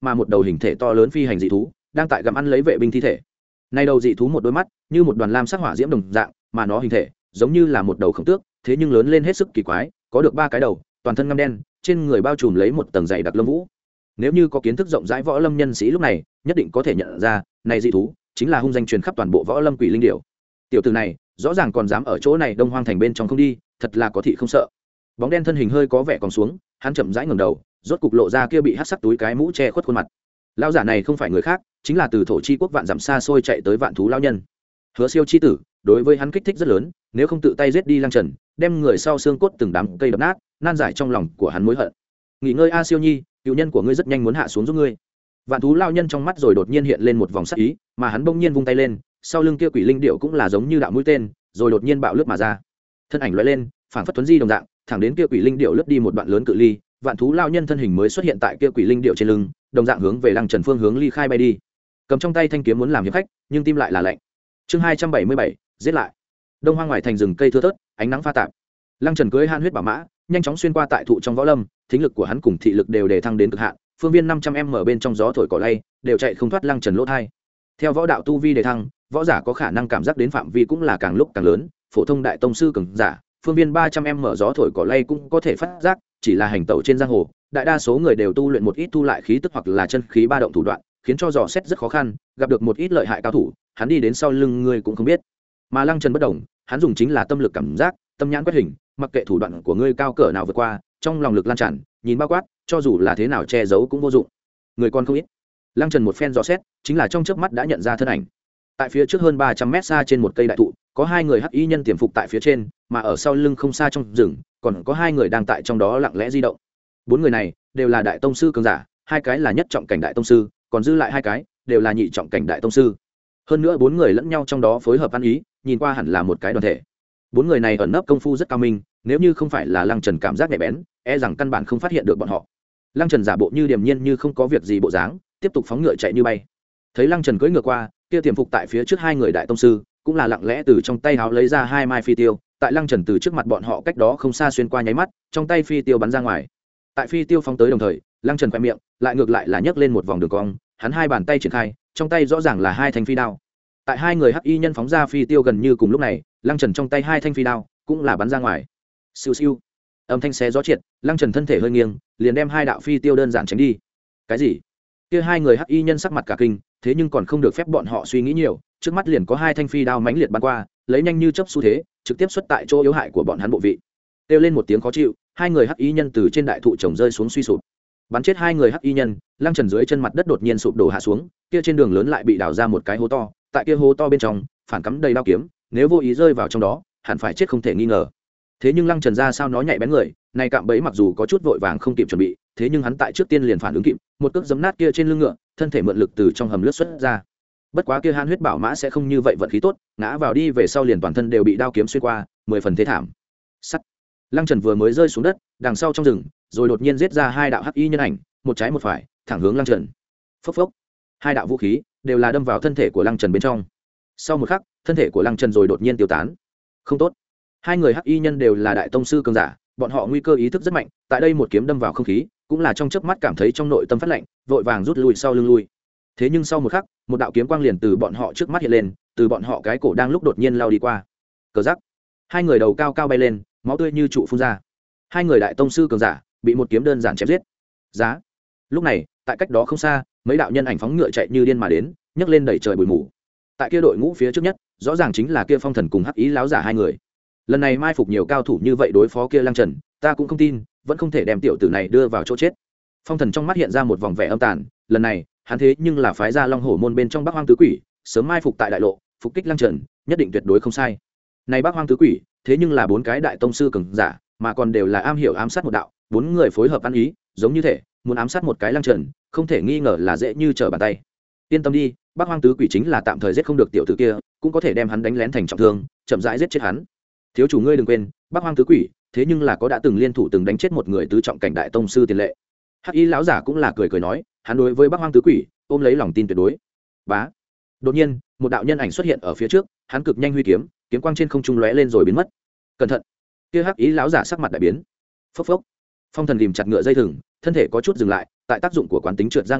mà một đầu hình thể to lớn phi hành dị thú đang tại gặm ăn lấy vệ binh thi thể. Nay đầu dị thú một đôi mắt như một đoàn lam sắc hỏa diễm đồng dạng, mà nó hình thể giống như là một đầu khổng tước, thế nhưng lớn lên hết sức kỳ quái, có được ba cái đầu, toàn thân ngăm đen, trên người bao trùm lấy một tầng dày đặc lông vũ. Nếu như có kiến thức rộng rãi võ lâm nhân sĩ lúc này, nhất định có thể nhận ra, này dị thú chính là hung danh truyền khắp toàn bộ võ lâm quỷ linh điểu. Tiểu tử này, rõ ràng còn dám ở chỗ này Đông Hoang thành bên trong không đi, thật là có thị không sợ. Bóng đen thân hình hơi có vẻ còn xuống, hắn chậm rãi ngẩng đầu, rốt cục lộ ra kia bị hắc sắc túi cái mũ che khuất khuôn mặt. Lão giả này không phải người khác, chính là từ thổ chi quốc vạn dặm xa xôi chạy tới Vạn Thú lão nhân. Hứa Siêu chi tử, đối với hắn kích thích rất lớn, nếu không tự tay giết đi Lăng Trần, đem người sau xương cốt từng đám cây đập nát, nan giải trong lòng của hắn mối hận. Nghỉ ngơi a Siêu nhi, cựu nhân của ngươi rất nhanh muốn hạ xuống giúp ngươi. Vạn Thú lão nhân trong mắt rồi đột nhiên hiện lên một vòng sắc ý, mà hắn bỗng nhiên vung tay lên, sau lưng kia quỷ linh điệu cũng là giống như đạo mũi tên, rồi đột nhiên bạo lướt mà ra. Thân ảnh lóe lên, phảng phất tuấn di đồng dạng, thẳng đến kia quỷ linh điệu lướt đi một đoạn lớn cự ly, Vạn Thú lão nhân thân hình mới xuất hiện tại kia quỷ linh điệu trên lưng, đồng dạng hướng về Lăng Trần phương hướng ly khai bay đi. Cầm trong tay thanh kiếm muốn làm hiệp khách, nhưng tim lại là lạnh. Chương hai trăm bảy mươi bảy, giết lại. Đông Hoang ngoài thành rừng cây thưa thớt, ánh nắng pha tạp. Lăng Trần cưỡi han huyết bảo mã, nhanh chóng xuyên qua tại thụ trong võ lâm, thính lực của hắn cùng thị lực đều đề thăng đến cực hạn, phương viên năm trăm m bên trong gió thổi cỏ lay, đều chạy không thoát Lăng Trần lỗ thai. Theo võ đạo tu vi đề thăng, võ giả có khả năng cảm giác đến phạm vi cũng là càng lúc càng lớn, phổ thông đại tông sư cường giả, phương viên ba trăm m gió thổi cỏ lay cũng có thể phát giác, chỉ là hành tẩu trên giang hồ, đại đa số người đều tu luyện một ít thu lại khí tức hoặc là chân khí ba động thủ đoạn, khiến cho dò xét rất khó khăn, gặp được một ít lợi hại cao thủ, hắn đi đến sau lưng ngươi cũng không biết. Mà Lăng Trần bất động, hắn dùng chính là tâm lực cảm giác, tâm nhãn quét hình, mặc kệ thủ đoạn của ngươi cao cỡ nào vượt qua, trong lòng lực lan tràn, nhìn bao quát, cho dù là thế nào che giấu cũng vô dụng. Người còn không ít. Lăng Trần một phen dò xét, chính là trong chớp mắt đã nhận ra thân ảnh. Tại phía trước hơn ba trăm mét xa trên một cây đại thụ, có hai người hắc y nhân tiềm phục tại phía trên, mà ở sau lưng không xa trong rừng, còn có hai người đang tại trong đó lặng lẽ di động. Bốn người này đều là đại tông sư cường giả, hai cái là nhất trọng cảnh đại tông sư, còn dư lại hai cái đều là nhị trọng cảnh đại tông sư. Hơn nữa bốn người lẫn nhau trong đó phối hợp ăn ý, nhìn qua hẳn là một cái đoàn thể. Bốn người này ẩn nấp công phu rất cao minh, nếu như không phải là Lăng Trần cảm giác nhạy bén, e rằng căn bản không phát hiện được bọn họ. Lăng Trần giả bộ như điềm nhiên như không có việc gì bộ dáng, tiếp tục phóng ngựa chạy như bay. Thấy Lăng Trần cưỡi ngựa qua, kia tiềm phục tại phía trước hai người đại tông sư, cũng là lặng lẽ từ trong tay háo lấy ra hai mai phi tiêu, tại Lăng Trần từ trước mặt bọn họ cách đó không xa xuyên qua nháy mắt, trong tay phi tiêu bắn ra ngoài. Tại phi tiêu phóng tới đồng thời, Lăng Trần khẽ miệng, lại ngược lại là nhấc lên một vòng đường cong, hắn hai bàn tay triển khai, trong tay rõ ràng là hai thanh phi đao. Tại hai người hắc y nhân phóng ra phi tiêu gần như cùng lúc này, Lăng Trần trong tay hai thanh phi đao cũng là bắn ra ngoài. Siêu siêu, âm thanh xé gió triệt, Lăng Trần thân thể hơi nghiêng, liền đem hai đạo phi tiêu đơn giản tránh đi. Cái gì? Kia hai người hắc y nhân sắc mặt cả kinh, thế nhưng còn không được phép bọn họ suy nghĩ nhiều, trước mắt liền có hai thanh phi đao mãnh liệt bắn qua, lấy nhanh như chớp xu thế, trực tiếp xuất tại chỗ yếu hại của bọn hắn bộ vị. Kêu lên một tiếng khó chịu, hai người hắc y nhân từ trên đại thụ trồng rơi xuống suy sụp. Bắn chết hai người hắc y nhân, Lăng Trần dưới chân mặt đất đột nhiên sụp đổ hạ xuống, kia trên đường lớn lại bị đào ra một cái hố to, tại kia hố to bên trong, phản cắm đầy đao kiếm, nếu vô ý rơi vào trong đó, hẳn phải chết không thể nghi ngờ. Thế nhưng Lăng Trần ra sao nó nhạy bén người, này cạm bẫy mặc dù có chút vội vàng không kịp chuẩn bị, thế nhưng hắn tại trước tiên liền phản ứng kịp, một cước giấm nát kia trên lưng ngựa, thân thể mượn lực từ trong hầm lướt xuất ra. Bất quá kia han huyết bảo mã sẽ không như vậy vận khí tốt, ngã vào đi về sau liền toàn thân đều bị đao kiếm xuyên qua, mười phần thế thảm. Sắt. Lăng Trần vừa mới rơi xuống đất, đằng sau trong rừng, rồi đột nhiên giết ra hai đạo hắc y nhân ảnh, một trái một phải, thẳng hướng Lăng Trần. Phốc phốc. Hai đạo vũ khí đều là đâm vào thân thể của Lăng Trần bên trong. Sau một khắc, thân thể của Lăng Trần rồi đột nhiên tiêu tán. Không tốt. Hai người hắc y nhân đều là đại tông sư cường giả, bọn họ nguy cơ ý thức rất mạnh, tại đây một kiếm đâm vào không khí, cũng là trong chớp mắt cảm thấy trong nội tâm phát lạnh, vội vàng rút lui sau lưng lui. Thế nhưng sau một khắc, một đạo kiếm quang liền từ bọn họ trước mắt hiện lên, từ bọn họ cái cổ đang lúc đột nhiên lao đi qua. Cờ giắc. Hai người đầu cao cao bay lên, máu tươi như trụ phun ra. Hai người đại tông sư cường giả bị một kiếm đơn giản chém giết. Giá. Lúc này, tại cách đó không xa, mấy đạo nhân ảnh phóng ngựa chạy như điên mà đến, nhấc lên đẩy trời bụi mù. Tại kia đội ngũ phía trước nhất, rõ ràng chính là kia Phong Thần cùng Hắc Ý láo giả hai người. Lần này mai phục nhiều cao thủ như vậy đối phó kia Lăng Trần, ta cũng không tin, vẫn không thể đem tiểu tử này đưa vào chỗ chết. Phong Thần trong mắt hiện ra một vòng vẻ âm tàn, lần này, hắn thế nhưng là phái ra Long Hổ môn bên trong Bắc Hoang tứ quỷ, sớm mai phục tại đại lộ, phục kích Lăng Trần, nhất định tuyệt đối không sai. Này Bắc Hoang tứ quỷ, thế nhưng là bốn cái đại tông sư cường giả, mà còn đều là am hiểu ám sát một đạo, bốn người phối hợp ăn ý, giống như thể muốn ám sát một cái Lăng Trần, không thể nghi ngờ là dễ như trở bàn tay. Yên tâm đi, Bắc Hoang tứ quỷ chính là tạm thời giết không được tiểu tử kia, cũng có thể đem hắn đánh lén thành trọng thương, chậm rãi giết chết hắn. Thiếu chủ ngươi đừng quên, Bắc Hoang tứ quỷ, thế nhưng là có đã từng liên thủ từng đánh chết một người tứ trọng cảnh đại tông sư tiền lệ. Hắc Y lão giả cũng là cười cười nói, hắn đối với Bắc Hoang tứ quỷ ôm lấy lòng tin tuyệt đối. Bá. Đột nhiên, một đạo nhân ảnh xuất hiện ở phía trước, hắn cực nhanh huy kiếm, kiếm quang trên không trung lóe lên rồi biến mất. Cẩn thận. Kia Hắc Y lão giả sắc mặt đại biến. Phốc phốc. Phong Thần ghim chặt ngựa dây thừng, thân thể có chút dừng lại, tại tác dụng của quán tính trượt ra ngoài,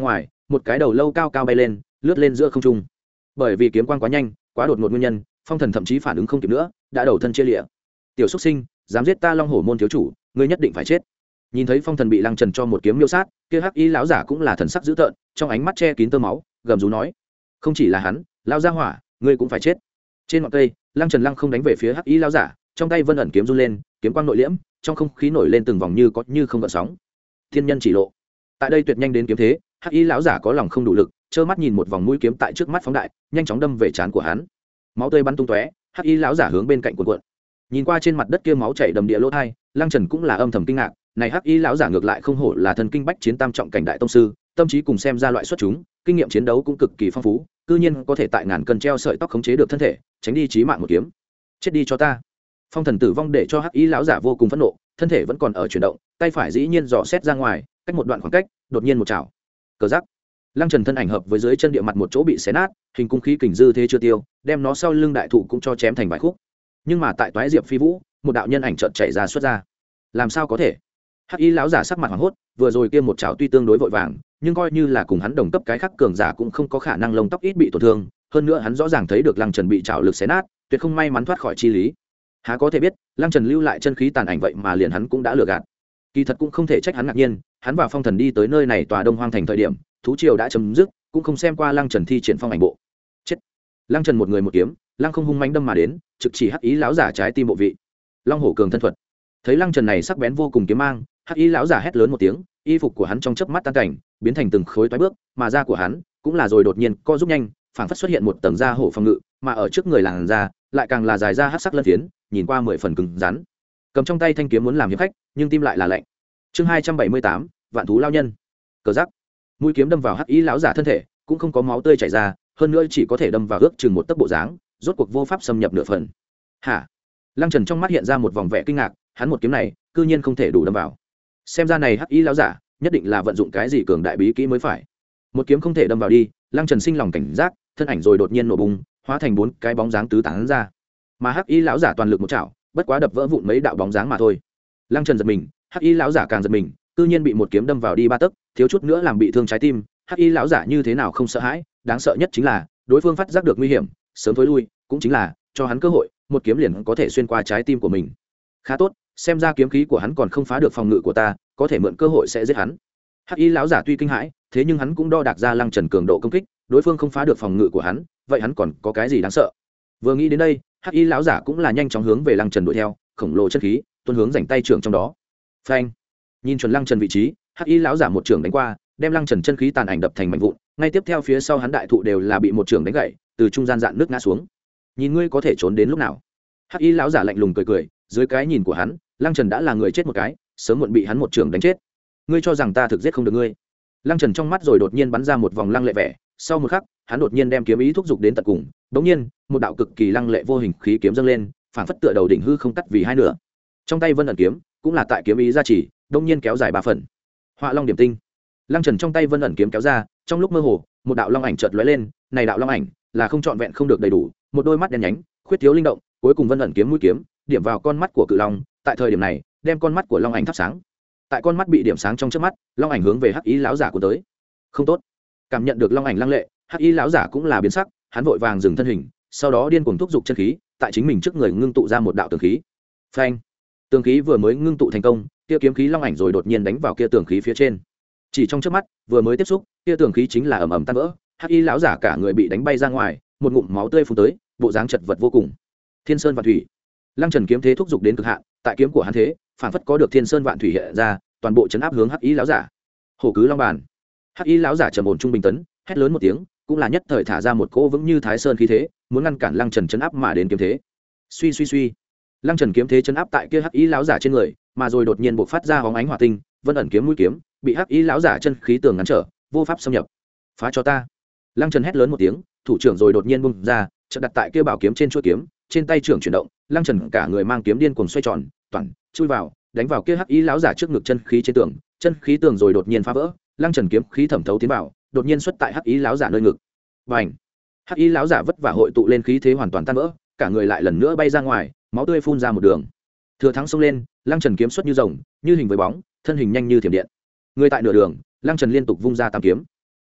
một cái đầu lâu cao cao bay lên lướt lên giữa không trung. Bởi vì kiếm quang quá nhanh quá đột ngột nguyên nhân, phong thần thậm chí phản ứng không kịp nữa, đã đầu thân chia lịa. Tiểu xuất sinh, dám giết ta Long Hổ môn thiếu chủ, ngươi nhất định phải chết. Nhìn thấy phong thần bị Lăng Trần cho một kiếm miêu sát, kia hắc y lão giả cũng là thần sắc dữ tợn, trong ánh mắt che kín tơ máu, gầm rú nói: không chỉ là hắn, lão gia hỏa, ngươi cũng phải chết. Trên ngọn cây, Lăng Trần lăng không đánh về phía hắc y lão giả, trong tay vân ẩn kiếm run lên, kiếm quang nội liễm, trong không khí nổi lên từng vòng như có như không gợn sóng. Thiên nhân chỉ lộ. Tại đây tuyệt nhanh đến kiếm thế, hắc y lão giả có lòng không đủ lực, trơ mắt nhìn một vòng mũi kiếm tại trước mắt phóng đại, nhanh chóng đâm về trán của hắn. Máu tươi bắn tung tóe, hắc y lão giả hướng bên cạnh cuộn cuộn. Nhìn qua trên mặt đất kia máu chảy đầm địa lỗ thai, Lăng Trần cũng là âm thầm kinh ngạc, này hắc y lão giả ngược lại không hổ là thần kinh bách chiến tam trọng cảnh đại tông sư, tâm trí cùng xem ra loại xuất chúng, kinh nghiệm chiến đấu cũng cực kỳ phong phú, cư nhiên có thể tại ngàn cân treo sợi tóc khống chế được thân thể, tránh đi chí mạng một kiếm. Chết đi cho ta. Phong thần tử vong để cho hắc y lão giả vô cùng phẫn nộ, thân thể vẫn còn ở chuyển động, tay phải dĩ nhiên dò xét ra ngoài, cách một đoạn khoảng cách, đột nhiên một chảo. Cờ giắc. Lăng Trần thân ảnh hợp với dưới chân địa mặt một chỗ bị xé nát, hình cung khí kình dư thế chưa tiêu, đem nó sau lưng đại thụ cũng cho chém thành vài khúc. Nhưng mà tại toái diệp phi vũ, một đạo nhân ảnh chợt chạy ra xuất ra. Làm sao có thể? Hắc y lão giả sắc mặt hoảng hốt, vừa rồi kia một chảo tuy tương đối vội vàng, nhưng coi như là cùng hắn đồng cấp cái khác cường giả cũng không có khả năng lông tóc ít bị tổn thương, hơn nữa hắn rõ ràng thấy được Lăng Trần bị chảo lực xé nát, tuyệt không may mắn thoát khỏi chi lý. Há có thể biết, Lăng Trần lưu lại chân khí tàn ảnh vậy mà liền hắn cũng đã lừa gạt. Kỳ thật cũng không thể trách hắn ngạc nhiên, hắn và Phong Thần đi tới nơi này tòa Đông Hoang thành thời điểm, thú triều đã chấm dứt, cũng không xem qua Lăng Trần thi triển phong ảnh bộ. Chết. Lăng Trần một người một kiếm, Lăng không hung mãnh đâm mà đến, trực chỉ hắc ý lão giả trái tim bộ vị. Long hổ cường thân thuật. Thấy Lăng Trần này sắc bén vô cùng kiếm mang, hắc ý lão giả hét lớn một tiếng, y phục của hắn trong chớp mắt tan cảnh, biến thành từng khối toái bước, mà da của hắn cũng là rồi đột nhiên co rút nhanh, phảng phất xuất hiện một tầng da hổ phòng ngự, mà ở trước người làn da lại càng là dài ra hắc sắc lân phiến, nhìn qua mười phần cứng rắn. Cầm trong tay thanh kiếm muốn làm hiệp khách, nhưng tim lại là lạnh. Chương hai trăm bảy mươi tám, vạn thú lao nhân. Cờ giắc. Mũi kiếm đâm vào hắc ý lão giả thân thể, cũng không có máu tươi chảy ra, hơn nữa chỉ có thể đâm vào ước chừng một tấc bộ dáng, rốt cuộc vô pháp xâm nhập nửa phần. Hả? Lăng Trần trong mắt hiện ra một vòng vẻ kinh ngạc, hắn một kiếm này, cư nhiên không thể đủ đâm vào. Xem ra này hắc ý lão giả, nhất định là vận dụng cái gì cường đại bí kỹ mới phải. Một kiếm không thể đâm vào đi, Lăng Trần sinh lòng cảnh giác, thân ảnh rồi đột nhiên nổ bùng, hóa thành bốn cái bóng dáng tứ tán ra. Mà hắc ý lão giả toàn lực một chảo, bất quá đập vỡ vụn mấy đạo bóng dáng mà thôi. Lăng Trần giật mình, hắc ý lão giả càng giật mình, cư nhiên bị một kiếm đâm vào đi ba tấc, thiếu chút nữa làm bị thương trái tim. Hắc ý lão giả như thế nào không sợ hãi, đáng sợ nhất chính là đối phương phát giác được nguy hiểm, sớm tối lui, cũng chính là cho hắn cơ hội, một kiếm liền có thể xuyên qua trái tim của mình. Khá tốt, xem ra kiếm khí của hắn còn không phá được phòng ngự của ta, có thể mượn cơ hội sẽ giết hắn. Hắc ý lão giả tuy kinh hãi, thế nhưng hắn cũng đo đạc ra Lăng Trần cường độ công kích, đối phương không phá được phòng ngự của hắn, vậy hắn còn có cái gì đáng sợ? Vừa nghĩ đến đây, Hắc ý lão giả cũng là nhanh chóng hướng về Lăng Trần đuổi theo, khổng lồ chân khí tuôn hướng rảnh tay trưởng trong đó. Phanh! Nhìn chuẩn Lăng Trần vị trí, Hắc ý lão giả một trưởng đánh qua, đem Lăng Trần chân khí tàn ảnh đập thành mảnh vụn, ngay tiếp theo phía sau hắn đại thụ đều là bị một trưởng đánh gãy, từ trung gian dạn nước ngã xuống. Nhìn ngươi có thể trốn đến lúc nào? Hắc ý lão giả lạnh lùng cười cười, dưới cái nhìn của hắn, Lăng Trần đã là người chết một cái, sớm muộn bị hắn một trưởng đánh chết. Ngươi cho rằng ta thực giết không được ngươi? Lăng Trần trong mắt rồi đột nhiên bắn ra một vòng lăng lệ vẻ, sau một khắc, hắn đột nhiên đem kiếm ý thúc giục đến tận cùng, bỗng nhiên, một đạo cực kỳ lăng lệ vô hình khí kiếm dâng lên, phảng phất tựa đầu đỉnh hư không cắt vì hai nửa. Trong tay Vân ẩn kiếm, cũng là tại kiếm ý gia trì, đột nhiên kéo dài ba phần. Họa Long điểm tinh. Lăng Trần trong tay Vân ẩn kiếm kéo ra, trong lúc mơ hồ, một đạo long ảnh chợt lóe lên, này đạo long ảnh là không trọn vẹn không được đầy đủ, một đôi mắt đen nhánh, khuyết thiếu linh động, cuối cùng Vân ẩn kiếm mũi kiếm, điểm vào con mắt của cự long, tại thời điểm này, đem con mắt của long ảnh thắp sáng. Tại con mắt bị điểm sáng trong chớp mắt, long ảnh hướng về hắc ý lão giả của tới. Không tốt. Cảm nhận được long ảnh lăng lệ, hắc ý lão giả cũng là biến sắc, hắn vội vàng dừng thân hình, sau đó điên cuồng thúc giục chân khí, tại chính mình trước người ngưng tụ ra một đạo tường khí. Phanh! Tường khí vừa mới ngưng tụ thành công, kia kiếm khí long ảnh rồi đột nhiên đánh vào kia tường khí phía trên. Chỉ trong chớp mắt, vừa mới tiếp xúc, kia tường khí chính là ầm ầm tan vỡ, hắc y lão giả cả người bị đánh bay ra ngoài, một ngụm máu tươi phun tới, bộ dáng chật vật vô cùng. Thiên sơn vạn thủy. Lăng Trần kiếm thế thúc giục đến cực hạn, tại kiếm của hắn thế, phản phất có được thiên sơn vạn thủy hiện ra, toàn bộ chấn áp hướng hắc y lão giả. Hổ cứ long bàn. Hắc y lão giả trầm ổn trung bình tấn, hét lớn một tiếng, cũng là nhất thời thả ra một cỗ vững như thái sơn khí thế, muốn ngăn cản Lăng Trần chấn áp mà đến kiếm thế. Suy suy suy. Lăng Trần kiếm thế chấn áp tại kia hắc y lão giả trên người, mà rồi đột nhiên bộc phát ra hóng ánh hỏa tinh, Vân ẩn kiếm mũi kiếm, bị hắc y lão giả chân khí tường ngăn trở, vô pháp xâm nhập. Phá cho ta. Lăng Trần hét lớn một tiếng, thủ trưởng rồi đột nhiên bung ra, chợt đặt tại kia bảo kiếm trên chuôi kiếm, trên tay trưởng chuyển động, Lăng Trần cả người mang kiếm điên cuồng xoay tròn, toàn chui vào, đánh vào kia hắc y lão giả trước ngực chân khí trên tường, chân khí tường rồi đột nhiên phá vỡ, Lăng Trần kiếm khí thẩm thấu tiến vào, đột nhiên xuất tại hắc y lão giả nơi ngực. Bành! Hắc y lão giả vất vả hội tụ lên khí thế hoàn toàn tan vỡ, cả người lại lần nữa bay ra ngoài, máu tươi phun ra một đường. Thừa thắng xông lên, Lăng Trần kiếm xuất như rồng, như hình với bóng, thân hình nhanh như thiểm điện. Người tại nửa đường, Lăng Trần liên tục vung ra tam kiếm.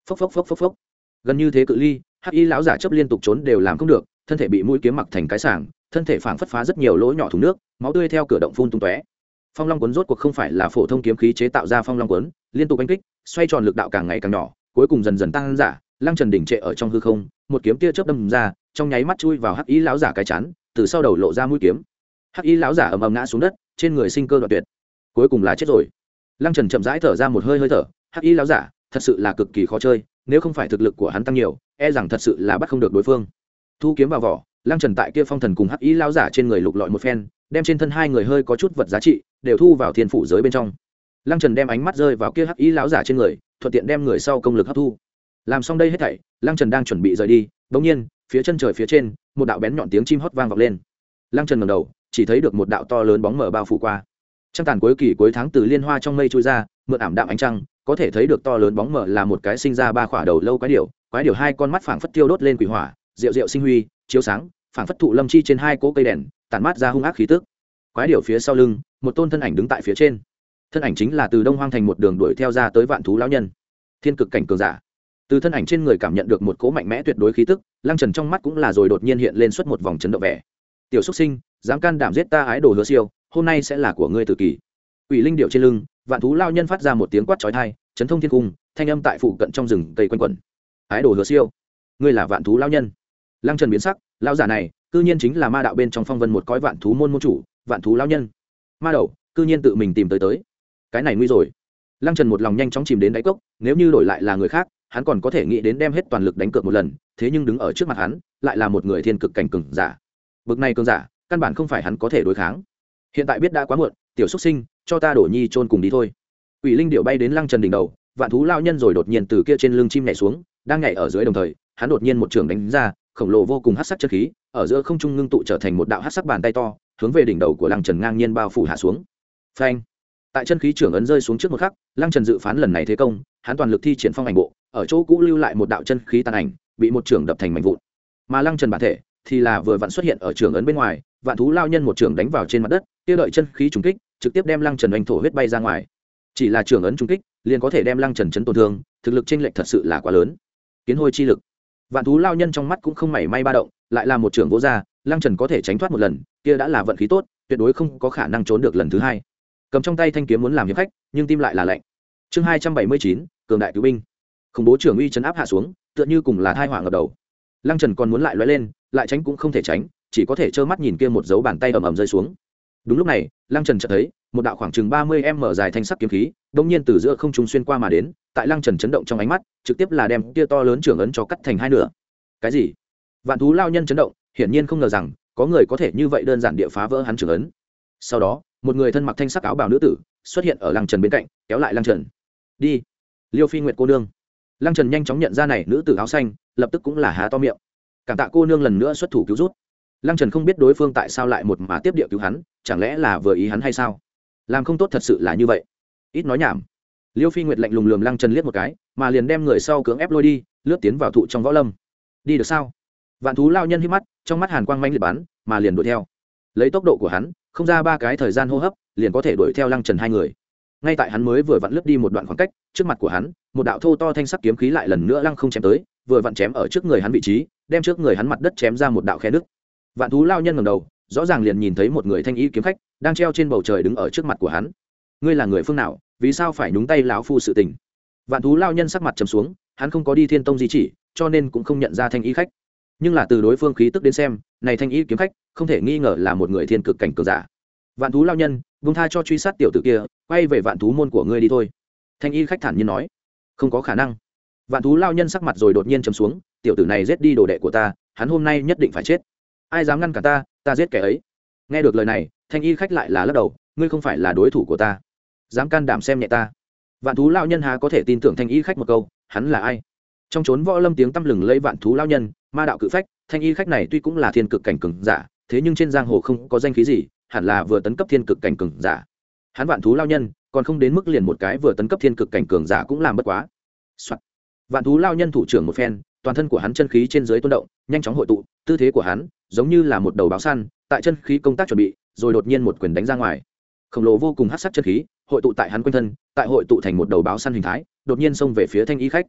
phốc phốc phốc phốc phốc. Gần như thế cự ly, hắc y lão giả chấp liên tục trốn đều làm không được, thân thể bị mũi kiếm mặc thành cái sảng, thân thể phảng phất phá rất nhiều lỗ nhỏ thùng nước, máu tươi theo cửa động phun tung tóe. Phong long cuốn rốt cuộc không phải là phổ thông kiếm khí chế tạo ra phong long cuốn, liên tục đánh kích, xoay tròn lực đạo càng ngày càng nhỏ, cuối cùng dần dần tăng giả, Lăng Trần đỉnh trệ ở trong hư không, một kiếm tia chớp đâm ra, trong nháy mắt chui vào hắc y lão giả cái chán, từ sau đầu lộ ra mũi kiếm. Hắc y lão giả ầm ầm ngã xuống đất, trên người sinh cơ đoạn tuyệt, cuối cùng là chết rồi. Lăng Trần chậm rãi thở ra một hơi hơi thở, hắc y lão giả thật sự là cực kỳ khó chơi, nếu không phải thực lực của hắn tăng nhiều, e rằng thật sự là bắt không được đối phương. Thu kiếm vào vỏ, Lăng Trần tại kia phong thần cùng hắc y lão giả trên người lục lọi một phen, đem trên thân hai người hơi có chút vật giá trị đều thu vào thiên phủ giới bên trong. Lăng Trần đem ánh mắt rơi vào kia hắc y lão giả trên người, thuận tiện đem người sau công lực hấp thu. Làm xong đây hết thảy, Lăng Trần đang chuẩn bị rời đi, bỗng nhiên, phía chân trời phía trên, một đạo bén nhọn tiếng chim hót vang vọng lên. Lăng Trần ngẩng đầu, chỉ thấy được một đạo to lớn bóng mờ bao phủ qua. Trăng tàn cuối kỳ cuối tháng từ liên hoa trong mây trôi ra, mượn ảm đạm ánh trăng, có thể thấy được to lớn bóng mờ là một cái sinh ra ba khỏa đầu lâu quái điểu, quái điểu hai con mắt phảng phất tiêu đốt lên quỷ hỏa, diệu diệu sinh huy, chiếu sáng, phảng phất thụ lâm chi trên hai cỗ cây đèn, tản mát ra hung ác khí tức. Quái điểu phía sau lưng, một tôn thân ảnh đứng tại phía trên. Thân ảnh chính là từ Đông Hoang thành một đường đuổi theo ra tới Vạn Thú lão nhân, thiên cực cảnh cường giả. Từ thân ảnh trên người cảm nhận được một cỗ mạnh mẽ tuyệt đối khí tức, Lăng Trần trong mắt cũng là rồi đột nhiên hiện lên suốt một vòng chấn động vẻ. Tiểu xuất sinh, dám can đảm giết ta ái đồ Hứa Siêu, hôm nay sẽ là của ngươi tử kỳ. Quỷ linh điệu trên lưng, Vạn Thú lão nhân phát ra một tiếng quát chói tai, chấn thông thiên cung, thanh âm tại phụ cận trong rừng cây quanh quẩn. Ái đồ Hứa Siêu, ngươi là Vạn Thú lão nhân? Lăng Trần biến sắc, lão giả này, cư nhiên chính là ma đạo bên trong phong vân một cõi Vạn Thú môn môn chủ, Vạn Thú lão nhân. Ma đầu, cư nhiên tự mình tìm tới tới. Cái này nguy rồi. Lăng Trần một lòng nhanh chóng chìm đến đáy cốc, nếu như đổi lại là người khác, hắn còn có thể nghĩ đến đem hết toàn lực đánh cược một lần, thế nhưng đứng ở trước mặt hắn, lại là một người thiên cực cảnh cường giả. Bực này cường giả, căn bản không phải hắn có thể đối kháng. Hiện tại biết đã quá muộn, tiểu xuất sinh, cho ta đổ nhi chôn cùng đi thôi. Quỷ linh điệu bay đến Lăng Trần đỉnh đầu, Vạn Thú lão nhân rồi đột nhiên từ kia trên lưng chim nhảy xuống, đang nhảy ở dưới đồng thời, hắn đột nhiên một trường đánh ra, khổng lồ vô cùng hắc sắc chân khí, ở giữa không trung ngưng tụ trở thành một đạo hắc sắc bàn tay to, hướng về đỉnh đầu của Lăng Trần ngang nhiên bao phủ hạ xuống. Phanh! Tại chân khí trưởng ấn rơi xuống trước một khắc, Lăng Trần dự phán lần này thế công, hắn toàn lực thi triển phong ảnh bộ, ở chỗ cũ lưu lại một đạo chân khí tàn ảnh, bị một trường đập thành mảnh vụn. Mà Lăng Trần bản thể thì là vừa vặn xuất hiện ở trường ấn bên ngoài, Vạn Thú lão nhân một trường đánh vào trên mặt đất, kia đợi chân khí trùng kích, trực tiếp đem Lăng Trần oanh thổ huyết bay ra ngoài. Chỉ là trường ấn trùng kích, liền có thể đem Lăng Trần chấn tổn thương, thực lực chênh lệch thật sự là quá lớn. Kiến hôi chi lực. Vạn Thú lão nhân trong mắt cũng không mảy may ba động, lại là một trường vỗ ra, Lăng Trần có thể tránh thoát một lần, kia đã là vận khí tốt, tuyệt đối không có khả năng trốn được lần thứ hai. Cầm trong tay thanh kiếm muốn làm hiệp khách, nhưng tim lại là lạnh. Chương hai trăm bảy mươi chín, cường đại cứu binh. Khủng bố trưởng uy chấn áp hạ xuống, tựa như cùng là thai họa ngập đầu. Lăng Trần còn muốn lại lóe lên, lại tránh cũng không thể tránh, chỉ có thể trơ mắt nhìn kia một dấu bàn tay ầm ầm rơi xuống. Đúng lúc này, Lăng Trần chợt thấy, một đạo khoảng chừng ba mươi mét dài thanh sắc kiếm khí, đột nhiên từ giữa không trung xuyên qua mà đến, tại Lăng Trần chấn động trong ánh mắt, trực tiếp là đem kia to lớn trưởng ấn cho cắt thành hai nửa. Cái gì? Vạn Thú lão nhân chấn động, hiển nhiên không ngờ rằng có người có thể như vậy đơn giản địa phá vỡ hắn trưởng ấn. Sau đó, một người thân mặc thanh sắc áo bào nữ tử xuất hiện ở Lăng Trần bên cạnh, kéo lại Lăng Trần. Đi, Liêu Phi Nguyệt cô nương. Lăng Trần nhanh chóng nhận ra này nữ tử áo xanh, lập tức cũng là há to miệng. Cảm tạ cô nương lần nữa xuất thủ cứu rút. Lăng Trần không biết đối phương tại sao lại một mà tiếp địa cứu hắn, chẳng lẽ là vừa ý hắn hay sao? Làm không tốt thật sự là như vậy. Ít nói nhảm. Liêu Phi Nguyệt lạnh lùng lườm Lăng Trần liếc một cái, mà liền đem người sau cưỡng ép lôi đi, lướt tiến vào thụ trong võ lâm. Đi được sao? Vạn Thú lão nhân hí mắt, trong mắt hàn quang manh liệt bắn, mà liền đuổi theo. Lấy tốc độ của hắn, không ra ba cái thời gian hô hấp, liền có thể đuổi theo Lăng Trần hai người. Ngay tại hắn mới vừa vặn lướt đi một đoạn khoảng cách, trước mặt của hắn, một đạo thô to thanh sắc kiếm khí lại lần nữa lăng không chém tới, vừa vặn chém ở trước người hắn vị trí, đem trước người hắn mặt đất chém ra một đạo khe nứt. Vạn Thú lão nhân ngẩng đầu, rõ ràng liền nhìn thấy một người thanh y kiếm khách đang treo trên bầu trời đứng ở trước mặt của hắn. Ngươi là người phương nào, vì sao phải nhúng tay lão phu sự tình? Vạn Thú lão nhân sắc mặt trầm xuống, hắn không có đi Thiên Tông di chỉ, cho nên cũng không nhận ra thanh y khách. Nhưng là từ đối phương khí tức đến xem, này thanh y kiếm khách không thể nghi ngờ là một người thiên cực cảnh cường giả. Vạn Thú lão nhân, buông tha cho truy sát tiểu tử kia, quay về Vạn Thú môn của ngươi đi thôi. Thanh y khách thản nhiên nói. Không có khả năng. Vạn Thú lão nhân sắc mặt rồi đột nhiên trầm xuống, tiểu tử này giết đi đồ đệ của ta, hắn hôm nay nhất định phải chết. Ai dám ngăn cản ta, ta giết kẻ ấy. Nghe được lời này, thanh y khách lại là lắc đầu, ngươi không phải là đối thủ của ta, dám can đảm xem nhẹ ta. Vạn Thú lão nhân há có thể tin tưởng thanh y khách một câu, hắn là ai? Trong chốn võ lâm tiếng tăm lừng lẫy Vạn Thú lão nhân, ma đạo cự phách, thanh y khách này tuy cũng là thiên cực cảnh cường giả, thế nhưng trên giang hồ không có danh khí gì, hẳn là vừa tấn cấp thiên cực cảnh cường giả. Hắn Vạn Thú lão nhân, còn không đến mức liền một cái vừa tấn cấp thiên cực cảnh cường giả cũng làm bất quá. Soạn. Vạn Thú lão nhân thủ trưởng một phen, toàn thân của hắn chân khí trên dưới tuôn động, nhanh chóng hội tụ, tư thế của hắn giống như là một đầu báo săn, tại chân khí công tác chuẩn bị, rồi đột nhiên một quyền đánh ra ngoài. Khổng lồ vô cùng hắc sắc chân khí, hội tụ tại hắn quanh thân, tại hội tụ thành một đầu báo săn hình thái, đột nhiên xông về phía thanh y khách.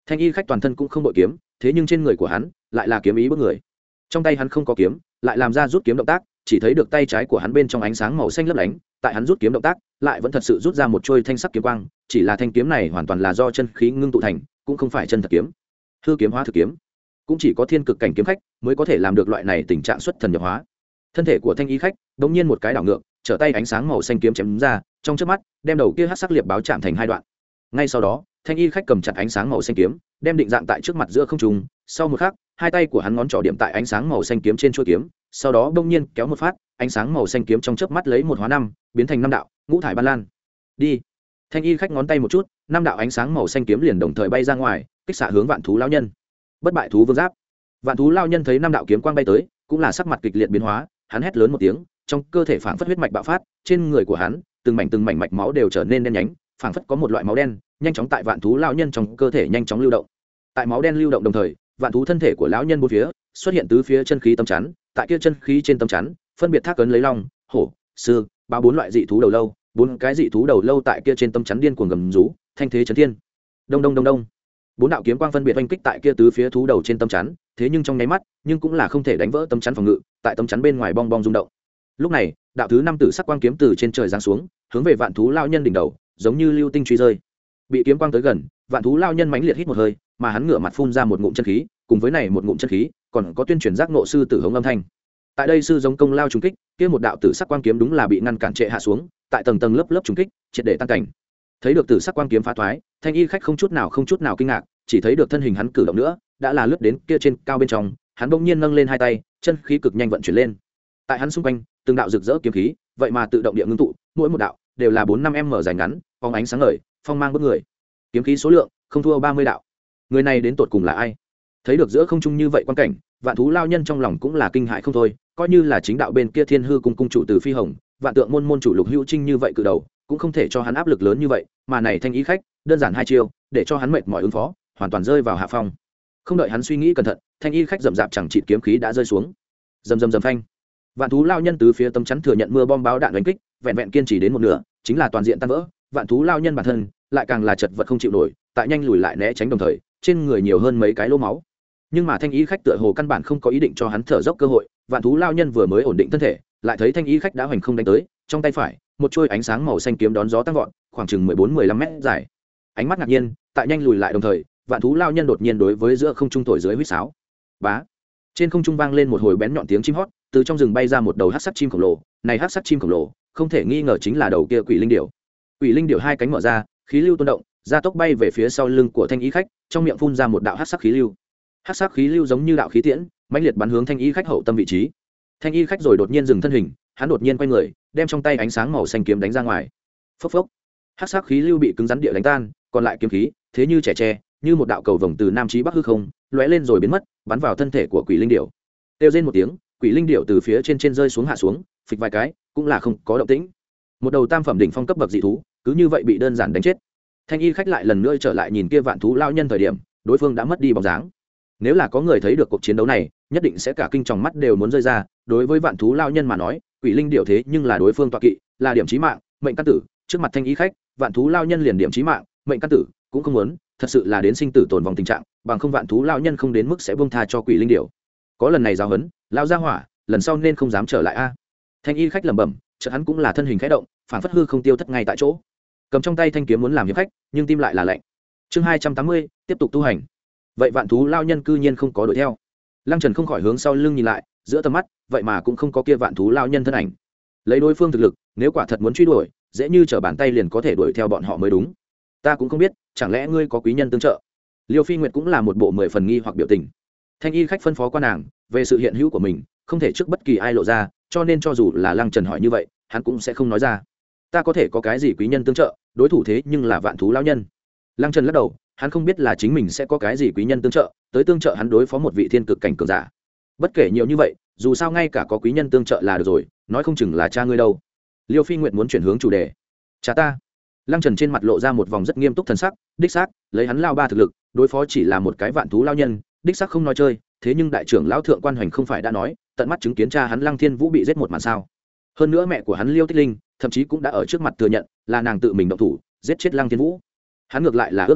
Thanh y khách toàn thân cũng không bội kiếm, thế nhưng trên người của hắn lại là kiếm ý bức người. Trong tay hắn không có kiếm, lại làm ra rút kiếm động tác, chỉ thấy được tay trái của hắn bên trong ánh sáng màu xanh lấp lánh, tại hắn rút kiếm động tác, lại vẫn thật sự rút ra một chuôi thanh sắc kiếm quang, chỉ là thanh kiếm này hoàn toàn là do chân khí ngưng tụ thành, cũng không phải chân thật kiếm. Hư kiếm hóa thực kiếm, cũng chỉ có thiên cực cảnh kiếm khách mới có thể làm được loại này tình trạng xuất thần nhập hóa. Thân thể của thanh y khách đống nhiên một cái đảo ngược, trở tay ánh sáng màu xanh kiếm chém ra, trong chớp mắt, đem đầu kia hắc sắc liệp báo chạm thành hai đoạn. Ngay sau đó, thanh y khách cầm chặt ánh sáng màu xanh kiếm, đem định dạng tại trước mặt giữa không trung, sau một khắc, hai tay của hắn ngón trỏ điểm tại ánh sáng màu xanh kiếm trên chuôi kiếm, sau đó bỗng nhiên kéo một phát, ánh sáng màu xanh kiếm trong chớp mắt lấy một hóa năm, biến thành năm đạo ngũ thải ban lan. Đi. Thanh y khách ngón tay một chút, năm đạo ánh sáng màu xanh kiếm liền đồng thời bay ra ngoài, kích xạ hướng Vạn Thú lão nhân. Bất bại thú vương giáp. Vạn Thú lão nhân thấy năm đạo kiếm quang bay tới, cũng là sắc mặt kịch liệt biến hóa, hắn hét lớn một tiếng, trong cơ thể phảng phất huyết mạch bạo phát, trên người của hắn, từng mảnh từng mảnh mạch máu đều trở nên đen nhánh, phảng phất có một loại máu đen nhanh chóng tại Vạn Thú lão nhân trong cơ thể nhanh chóng lưu động. Tại máu đen lưu động đồng thời, Vạn Thú thân thể của lão nhân bốn phía xuất hiện tứ phía chân khí tâm chắn, tại kia chân khí trên tâm chắn, phân biệt thác ấn lấy long, hổ, sư, ba bốn loại dị thú đầu lâu, bốn cái dị thú đầu lâu tại kia trên tâm chắn điên cuồng gầm rú, thanh thế chấn thiên. Đông đông đông đông. Bốn đạo kiếm quang phân biệt oanh kích tại kia tứ phía thú đầu trên tâm chắn, thế nhưng trong nháy mắt, nhưng cũng là không thể đánh vỡ tâm chắn phòng ngự, tại tâm chắn bên ngoài bong bong rung động. Lúc này, đạo thứ năm tử sắc quang kiếm từ trên trời giáng xuống, hướng về Vạn Thú lão nhân đỉnh đầu, giống như lưu tinh truy rơi. Bị kiếm quang tới gần, Vạn Thú lão nhân mãnh liệt hít một hơi, mà hắn ngửa mặt phun ra một ngụm chân khí, cùng với này một ngụm chân khí, còn có tuyên truyền giác ngộ sư tử hống âm thanh. Tại đây sư giống công lao trùng kích, kia một đạo tử sắc quang kiếm đúng là bị ngăn cản trệ hạ xuống, tại tầng tầng lớp lớp trùng kích, triệt để tan cảnh. Thấy được tử sắc quang kiếm phá thoái, thanh y khách không chút nào không chút nào kinh ngạc, chỉ thấy được thân hình hắn cử động nữa, đã là lướt đến kia trên cao bên trong, hắn bỗng nhiên nâng lên hai tay, chân khí cực nhanh vận chuyển lên. Tại hắn xung quanh, từng đạo rực rỡ kiếm khí, vậy mà tự động địa ngưng tụ, mỗi một đạo đều là bốn năm m dài ngắn, phóng ánh sáng ngời, phong mang bức người. Kiếm khí số lượng không thua ba mươi đạo. Người này đến tột cùng là ai? Thấy được giữa không trung như vậy quan cảnh, Vạn Thú lão nhân trong lòng cũng là kinh hãi không thôi, coi như là chính đạo bên kia Thiên Hư cung cung chủ Từ Phi Hồng, Vạn Tượng môn môn chủ Lục Hữu Trinh như vậy cự đầu, cũng không thể cho hắn áp lực lớn như vậy, mà này thanh ý khách, đơn giản hai chiêu, để cho hắn mệt mỏi ứng phó, hoàn toàn rơi vào hạ phong. Không đợi hắn suy nghĩ cẩn thận, thanh y khách rậm rạp chẳng chịt kiếm khí đã rơi xuống. Rầm rầm rầm phanh. Vạn Thú lão nhân từ phía tâm chắn thừa nhận mưa bom báo đạn đánh kích, vẹn vẹn kiên trì đến một nửa, chính là toàn diện tan vỡ. Vạn Thú lão nhân bản thân lại càng là chật vật không chịu nổi, tại nhanh lùi lại né tránh đồng thời, trên người nhiều hơn mấy cái lỗ máu. Nhưng mà thanh y khách tựa hồ căn bản không có ý định cho hắn thở dốc cơ hội, Vạn Thú lão nhân vừa mới ổn định thân thể, lại thấy thanh y khách đã hoành không đánh tới, trong tay phải, một chuôi ánh sáng màu xanh kiếm đón gió tăng vọt, khoảng chừng mười bốn mười lăm mét dài. Ánh mắt ngạc nhiên, tại nhanh lùi lại đồng thời, Vạn Thú lão nhân đột nhiên đối với giữa không trung thổi dưới huýt sáo. Bá. Trên không trung vang lên một hồi bén nhọn tiếng chim hót, từ trong rừng bay ra một đầu hắc sắc chim khổng lồ, này hắc sắc chim khổng lồ, không thể nghi ngờ chính là đầu kia Quỷ Linh Điểu. Quỷ Linh Điểu hai cánh mở ra, khí lưu tuôn động, gia tốc bay về phía sau lưng của thanh y khách, trong miệng phun ra một đạo hắc sắc khí lưu. Hắc sắc khí lưu giống như đạo khí tiễn, mãnh liệt bắn hướng thanh y khách hậu tâm vị trí. Thanh y khách rồi đột nhiên dừng thân hình, hắn đột nhiên quay người, đem trong tay ánh sáng màu xanh kiếm đánh ra ngoài. Phốc phốc. Hắc sắc khí lưu bị cứng rắn địa đánh tan, còn lại kiếm khí, thế như trẻ tre, như một đạo cầu vồng từ nam chí bắc hư không, lóe lên rồi biến mất, bắn vào thân thể của Quỷ Linh Điểu. Kêu rên một tiếng, Quỷ Linh Điểu từ phía trên trên rơi xuống hạ xuống, phịch vài cái, cũng là không có động tĩnh. Một đầu tam phẩm đỉnh phong cấp bậc dị thú, cứ như vậy bị đơn giản đánh chết. Thanh y khách lại lần nữa trở lại nhìn kia Vạn Thú lão nhân thời điểm, đối phương đã mất đi bóng dáng. Nếu là có người thấy được cuộc chiến đấu này, nhất định sẽ cả kinh tròng mắt đều muốn rơi ra. Đối với Vạn Thú lão nhân mà nói, Quỷ Linh Điểu thế nhưng là đối phương tọa kỵ, là điểm chí mạng, mệnh căn tử. Trước mặt thanh y khách, Vạn Thú lão nhân liền điểm chí mạng, mệnh căn tử cũng không muốn, thật sự là đến sinh tử tồn vong tình trạng, bằng không Vạn Thú lão nhân không đến mức sẽ buông tha cho Quỷ Linh Điểu. Có lần này giáo huấn, lão gia hỏa, lần sau nên không dám trở lại a. Thanh y khách lẩm bẩm, chợt hắn cũng là thân hình khẽ động, phản phất hư không tiêu thất ngay tại chỗ. Cầm trong tay thanh kiếm muốn làm hiệp khách, nhưng tim lại là lạnh. Chương hai trăm tám mươi, tiếp tục tu hành. Vậy Vạn Thú lão nhân cư nhiên không có đuổi theo. Lăng Trần không khỏi hướng sau lưng nhìn lại, giữa tầm mắt, vậy mà cũng không có kia Vạn Thú lão nhân thân ảnh. Lấy đối phương thực lực, nếu quả thật muốn truy đuổi, dễ như trở bàn tay liền có thể đuổi theo bọn họ mới đúng. Ta cũng không biết, chẳng lẽ ngươi có quý nhân tương trợ? Liêu Phi Nguyệt cũng là một bộ mười phần nghi hoặc biểu tình. Thanh y khách phân phó qua nàng, về sự hiện hữu của mình, không thể trước bất kỳ ai lộ ra, cho nên cho dù là Lăng Trần hỏi như vậy, hắn cũng sẽ không nói ra. Ta có thể có cái gì quý nhân tương trợ, đối thủ thế nhưng là Vạn Thú lão nhân. Lăng Trần lắc đầu, hắn không biết là chính mình sẽ có cái gì quý nhân tương trợ, tới tương trợ hắn đối phó một vị thiên cực cảnh cường giả. Bất kể nhiều như vậy, dù sao ngay cả có quý nhân tương trợ là được rồi, nói không chừng là cha ngươi đâu. Liêu Phi Nguyệt muốn chuyển hướng chủ đề. Cha ta. Lăng Trần trên mặt lộ ra một vòng rất nghiêm túc thần sắc, đích xác, lấy hắn lao ba thực lực, đối phó chỉ là một cái Vạn Thú lão nhân, đích xác không nói chơi, thế nhưng đại trưởng lão thượng quan hoành không phải đã nói, tận mắt chứng kiến cha hắn Lăng Thiên Vũ bị giết một màn sao? Hơn nữa mẹ của hắn Liêu Tích Linh, thậm chí cũng đã ở trước mặt thừa nhận, là nàng tự mình động thủ, giết chết Lăng Thiên Vũ. Hắn ngược lại là ước gì,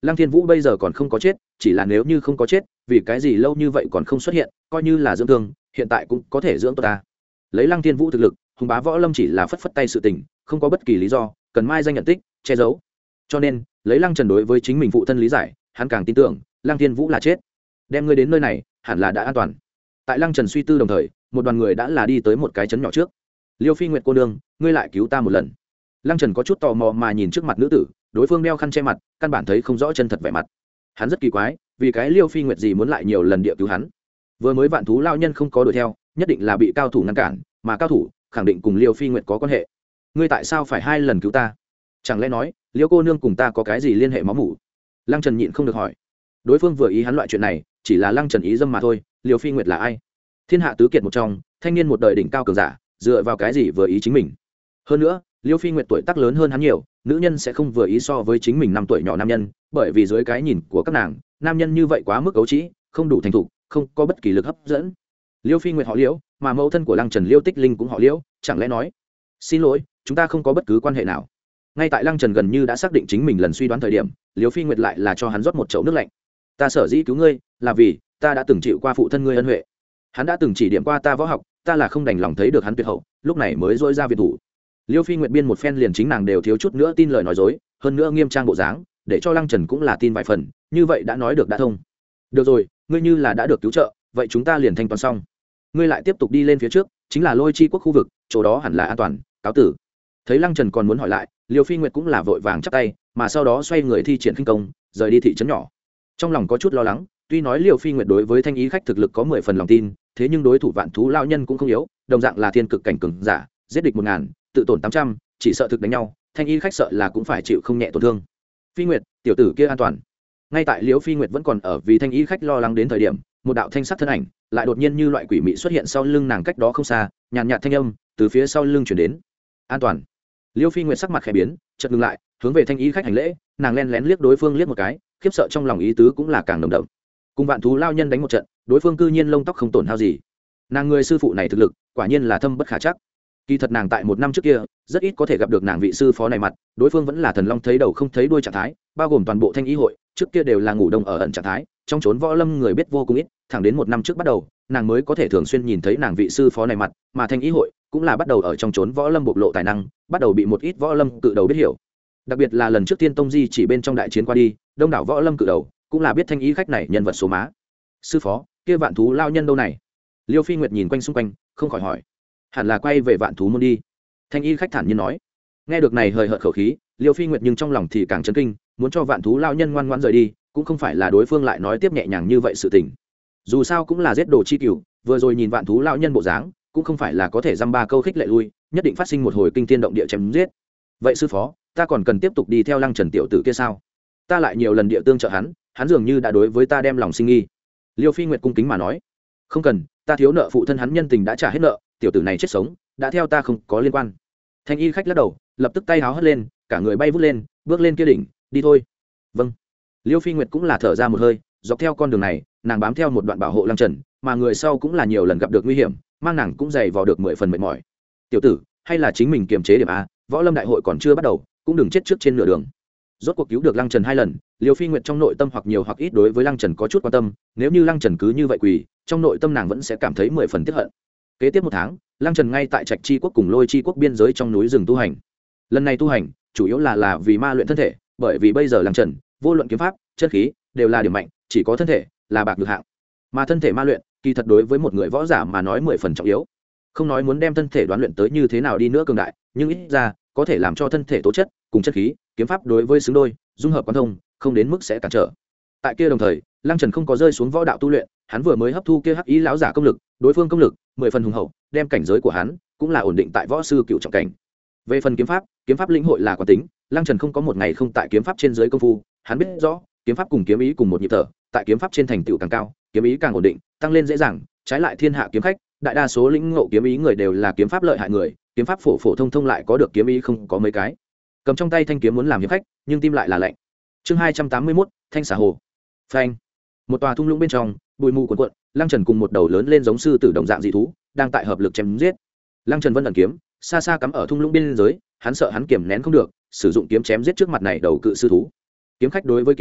Lăng Thiên Vũ bây giờ còn không có chết, chỉ là nếu như không có chết, vì cái gì lâu như vậy còn không xuất hiện, coi như là dưỡng thương, hiện tại cũng có thể dưỡng tốt ta. Lấy Lăng Thiên Vũ thực lực, hùng bá võ lâm chỉ là phất phất tay sự tình, không có bất kỳ lý do cần mai danh nhận tích che giấu. Cho nên lấy Lăng Trần đối với chính mình phụ thân lý giải, hắn càng tin tưởng Lăng Thiên Vũ là chết. Đem ngươi đến nơi này hẳn là đã an toàn. Tại Lăng Trần suy tư đồng thời, một đoàn người đã là đi tới một cái trấn nhỏ trước. Liêu Phi Nguyệt cô nương, ngươi lại cứu ta một lần. Lăng Trần có chút tò mò mà nhìn trước mặt nữ tử, đối phương đeo khăn che mặt, căn bản thấy không rõ chân thật vẻ mặt. Hắn rất kỳ quái, vì cái Liêu Phi Nguyệt gì muốn lại nhiều lần địa cứu hắn. Vừa mới vạn thú lao nhân không có đuổi theo, nhất định là bị cao thủ ngăn cản, mà cao thủ khẳng định cùng Liêu Phi Nguyệt có quan hệ. Ngươi tại sao phải hai lần cứu ta? Chẳng lẽ nói Liêu cô nương cùng ta có cái gì liên hệ máu mủ? Lăng Trần nhịn không được hỏi. Đối phương vừa ý hắn loại chuyện này, chỉ là Lăng Trần ý dâm mà thôi. Liêu Phi Nguyệt là ai? Thiên hạ tứ kiệt một trong, thanh niên một đời đỉnh cao cường giả, dựa vào cái gì vừa ý chính mình? Hơn nữa, Liêu Phi Nguyệt tuổi tác lớn hơn hắn nhiều, nữ nhân sẽ không vừa ý so với chính mình năm tuổi nhỏ nam nhân, bởi vì dưới cái nhìn của các nàng, nam nhân như vậy quá mức cấu trĩ, không đủ thành thục, không có bất kỳ lực hấp dẫn. Liêu Phi Nguyệt họ Liễu, mà mẫu thân của Lăng Trần Liêu Tích Linh cũng họ Liễu, chẳng lẽ nói, xin lỗi, chúng ta không có bất cứ quan hệ nào. Ngay tại Lăng Trần gần như đã xác định chính mình lần suy đoán thời điểm, Liêu Phi Nguyệt lại là cho hắn rót một chậu nước lạnh. Ta sở dĩ cứu ngươi, là vì ta đã từng chịu qua phụ thân ngươi ân huệ. Hắn đã từng chỉ điểm qua ta võ học, ta là không đành lòng thấy được hắn tuyệt hậu, lúc này mới dỗi ra viện thủ. Liêu Phi Nguyệt biên một phen liền chính nàng đều thiếu chút nữa tin lời nói dối, hơn nữa nghiêm trang bộ dáng, để cho Lăng Trần cũng là tin vài phần, như vậy đã nói được đã thông. Được rồi, ngươi như là đã được cứu trợ, vậy chúng ta liền thanh toán xong. Ngươi lại tiếp tục đi lên phía trước, chính là Lôi Chi quốc khu vực, chỗ đó hẳn là an toàn, cáo tử. Thấy Lăng Trần còn muốn hỏi lại, Liêu Phi Nguyệt cũng là vội vàng chắp tay, mà sau đó xoay người thi triển khinh công, rời đi thị trấn nhỏ. Trong lòng có chút lo lắng, tuy nói Liêu Phi Nguyệt đối với thanh ý khách thực lực có mười phần lòng tin, thế nhưng đối thủ vạn thú lão nhân cũng không yếu, đồng dạng là thiên cực cảnh cường giả, giết địch một ngàn, tự tổn tám trăm, chỉ sợ thực đánh nhau, thanh y khách sợ là cũng phải chịu không nhẹ tổn thương. Phi Nguyệt, tiểu tử kia an toàn. Ngay tại Liễu Phi Nguyệt vẫn còn ở vì thanh y khách lo lắng đến thời điểm, một đạo thanh sắc thân ảnh lại đột nhiên như loại quỷ mị xuất hiện sau lưng nàng cách đó không xa, nhàn nhạt thanh âm từ phía sau lưng truyền đến. An toàn. Liễu Phi Nguyệt sắc mặt khẽ biến, chợt ngừng lại, hướng về thanh y khách hành lễ, nàng lén lén liếc đối phương liếc một cái, khiếp sợ trong lòng ý tứ cũng là càng nồng đậm. Cùng vạn thú lao nhân đánh một trận, đối phương cư nhiên lông tóc không tổn hao gì. Nàng người sư phụ này thực lực, quả nhiên là thâm bất khả trắc. Kỳ thật nàng tại một năm trước kia rất ít có thể gặp được nàng vị sư phó này mặt, đối phương vẫn là thần long thấy đầu không thấy đuôi trạng thái, bao gồm toàn bộ thanh ý hội trước kia đều là ngủ đông ở ẩn trạng thái, trong chốn võ lâm người biết vô cùng ít, thẳng đến một năm trước bắt đầu nàng mới có thể thường xuyên nhìn thấy nàng vị sư phó này mặt, mà thanh ý hội cũng là bắt đầu ở trong chốn võ lâm bộc lộ tài năng, bắt đầu bị một ít võ lâm cự đầu biết hiểu. Đặc biệt là lần trước Tiên Tông Di chỉ bên trong đại chiến qua đi, đông đảo võ lâm cự đầu cũng là biết thanh ý khách này nhân vật số má. Sư phó, kia vạn thú lao nhân đâu này? Liêu Phi Nguyệt nhìn quanh xung quanh, không khỏi hỏi. Hẳn là quay về vạn thú môn đi. Thanh y khách thản nhiên nói. Nghe được này hời hợt khẩu khí, Liêu Phi Nguyệt nhưng trong lòng thì càng chấn kinh, muốn cho vạn thú lao nhân ngoan ngoãn rời đi, cũng không phải là đối phương lại nói tiếp nhẹ nhàng như vậy sự tình. Dù sao cũng là giết đồ chi cửu, vừa rồi nhìn vạn thú lao nhân bộ dáng, cũng không phải là có thể dăm ba câu khích lệ lui, nhất định phát sinh một hồi kinh thiên động địa chém giết. Vậy sư phó, ta còn cần tiếp tục đi theo Lăng Trần tiểu tử kia sao? Ta lại nhiều lần địa tương trợ hắn, hắn dường như đã đối với ta đem lòng sinh nghi. Liêu Phi Nguyệt cung kính mà nói. Không cần, ta thiếu nợ phụ thân hắn nhân tình đã trả hết nợ, tiểu tử này chết sống đã theo ta không có liên quan. Thanh y khách lắc đầu, lập tức tay háo hất lên, cả người bay vút lên, bước lên kia đỉnh, đi thôi. Vâng. Liêu Phi Nguyệt cũng là thở ra một hơi, dọc theo con đường này nàng bám theo một đoạn bảo hộ Lăng Trần, mà người sau cũng là nhiều lần gặp được nguy hiểm, mang nàng cũng dày vò được mười phần mệt mỏi. Tiểu tử, hay là chính mình kiềm chế điểm a, võ lâm đại hội còn chưa bắt đầu, cũng đừng chết trước trên nửa đường. Rốt cuộc cứu được Lăng Trần hai lần, Liêu Phi Nguyệt trong nội tâm hoặc nhiều hoặc ít đối với Lăng Trần có chút quan tâm, nếu như Lăng Trần cứ như vậy quỳ, trong nội tâm nàng vẫn sẽ cảm thấy mười phần tiếc hận. Kế tiếp một tháng, Lăng Trần ngay tại Trạch Chi quốc cùng Lôi Chi quốc biên giới trong núi rừng tu hành. Lần này tu hành, chủ yếu là là vì ma luyện thân thể, bởi vì bây giờ Lăng Trần, vô luận kiếm pháp, chân khí, đều là điểm mạnh, chỉ có thân thể là bạc được hạng. Mà thân thể ma luyện, kỳ thật đối với một người võ giả mà nói mười phần trọng yếu. Không nói muốn đem thân thể đoán luyện tới như thế nào đi nữa cường đại, nhưng ít ra có thể làm cho thân thể tố chất cùng chân khí, kiếm pháp đối với xứng đôi, dung hợp quan thông, không đến mức sẽ cản trở. Tại kia đồng thời, Lăng Trần không có rơi xuống võ đạo tu luyện, hắn vừa mới hấp thu kia hắc ý lão giả công lực, đối phương công lực mười phần hùng hậu, đem cảnh giới của hắn cũng là ổn định tại võ sư cựu trọng cảnh. Về phần kiếm pháp, kiếm pháp lĩnh hội là quán tính, Lăng Trần không có một ngày không tại kiếm pháp trên dưới công phu, hắn biết rõ, kiếm pháp cùng kiếm ý cùng một nhịp thở, tại kiếm pháp trên thành tựu càng cao, kiếm ý càng ổn định, tăng lên dễ dàng, trái lại thiên hạ kiếm khách, đại đa số lĩnh ngộ kiếm ý người đều là kiếm pháp lợi hại người, kiếm pháp phổ phổ thông thông lại có được kiếm ý không có mấy cái. Cầm trong tay thanh kiếm muốn làm hiệp khách, nhưng tim lại là lạnh. Chương hai trăm tám mươi mốt, Thanh xà hồ. Phanh. Một tòa thung lũng bên trong, bụi mù cuồn cuộn, Lăng Trần cùng một đầu lớn lên giống sư tử đồng dạng dị thú, đang tại hợp lực chém giết. Lăng Trần vân ẩn kiếm, xa xa cắm ở thung lũng biên giới, hắn sợ hắn kiềm nén không được, sử dụng kiếm chém giết trước mặt này đầu cự sư thú. Kiếm khách đối với kiếm,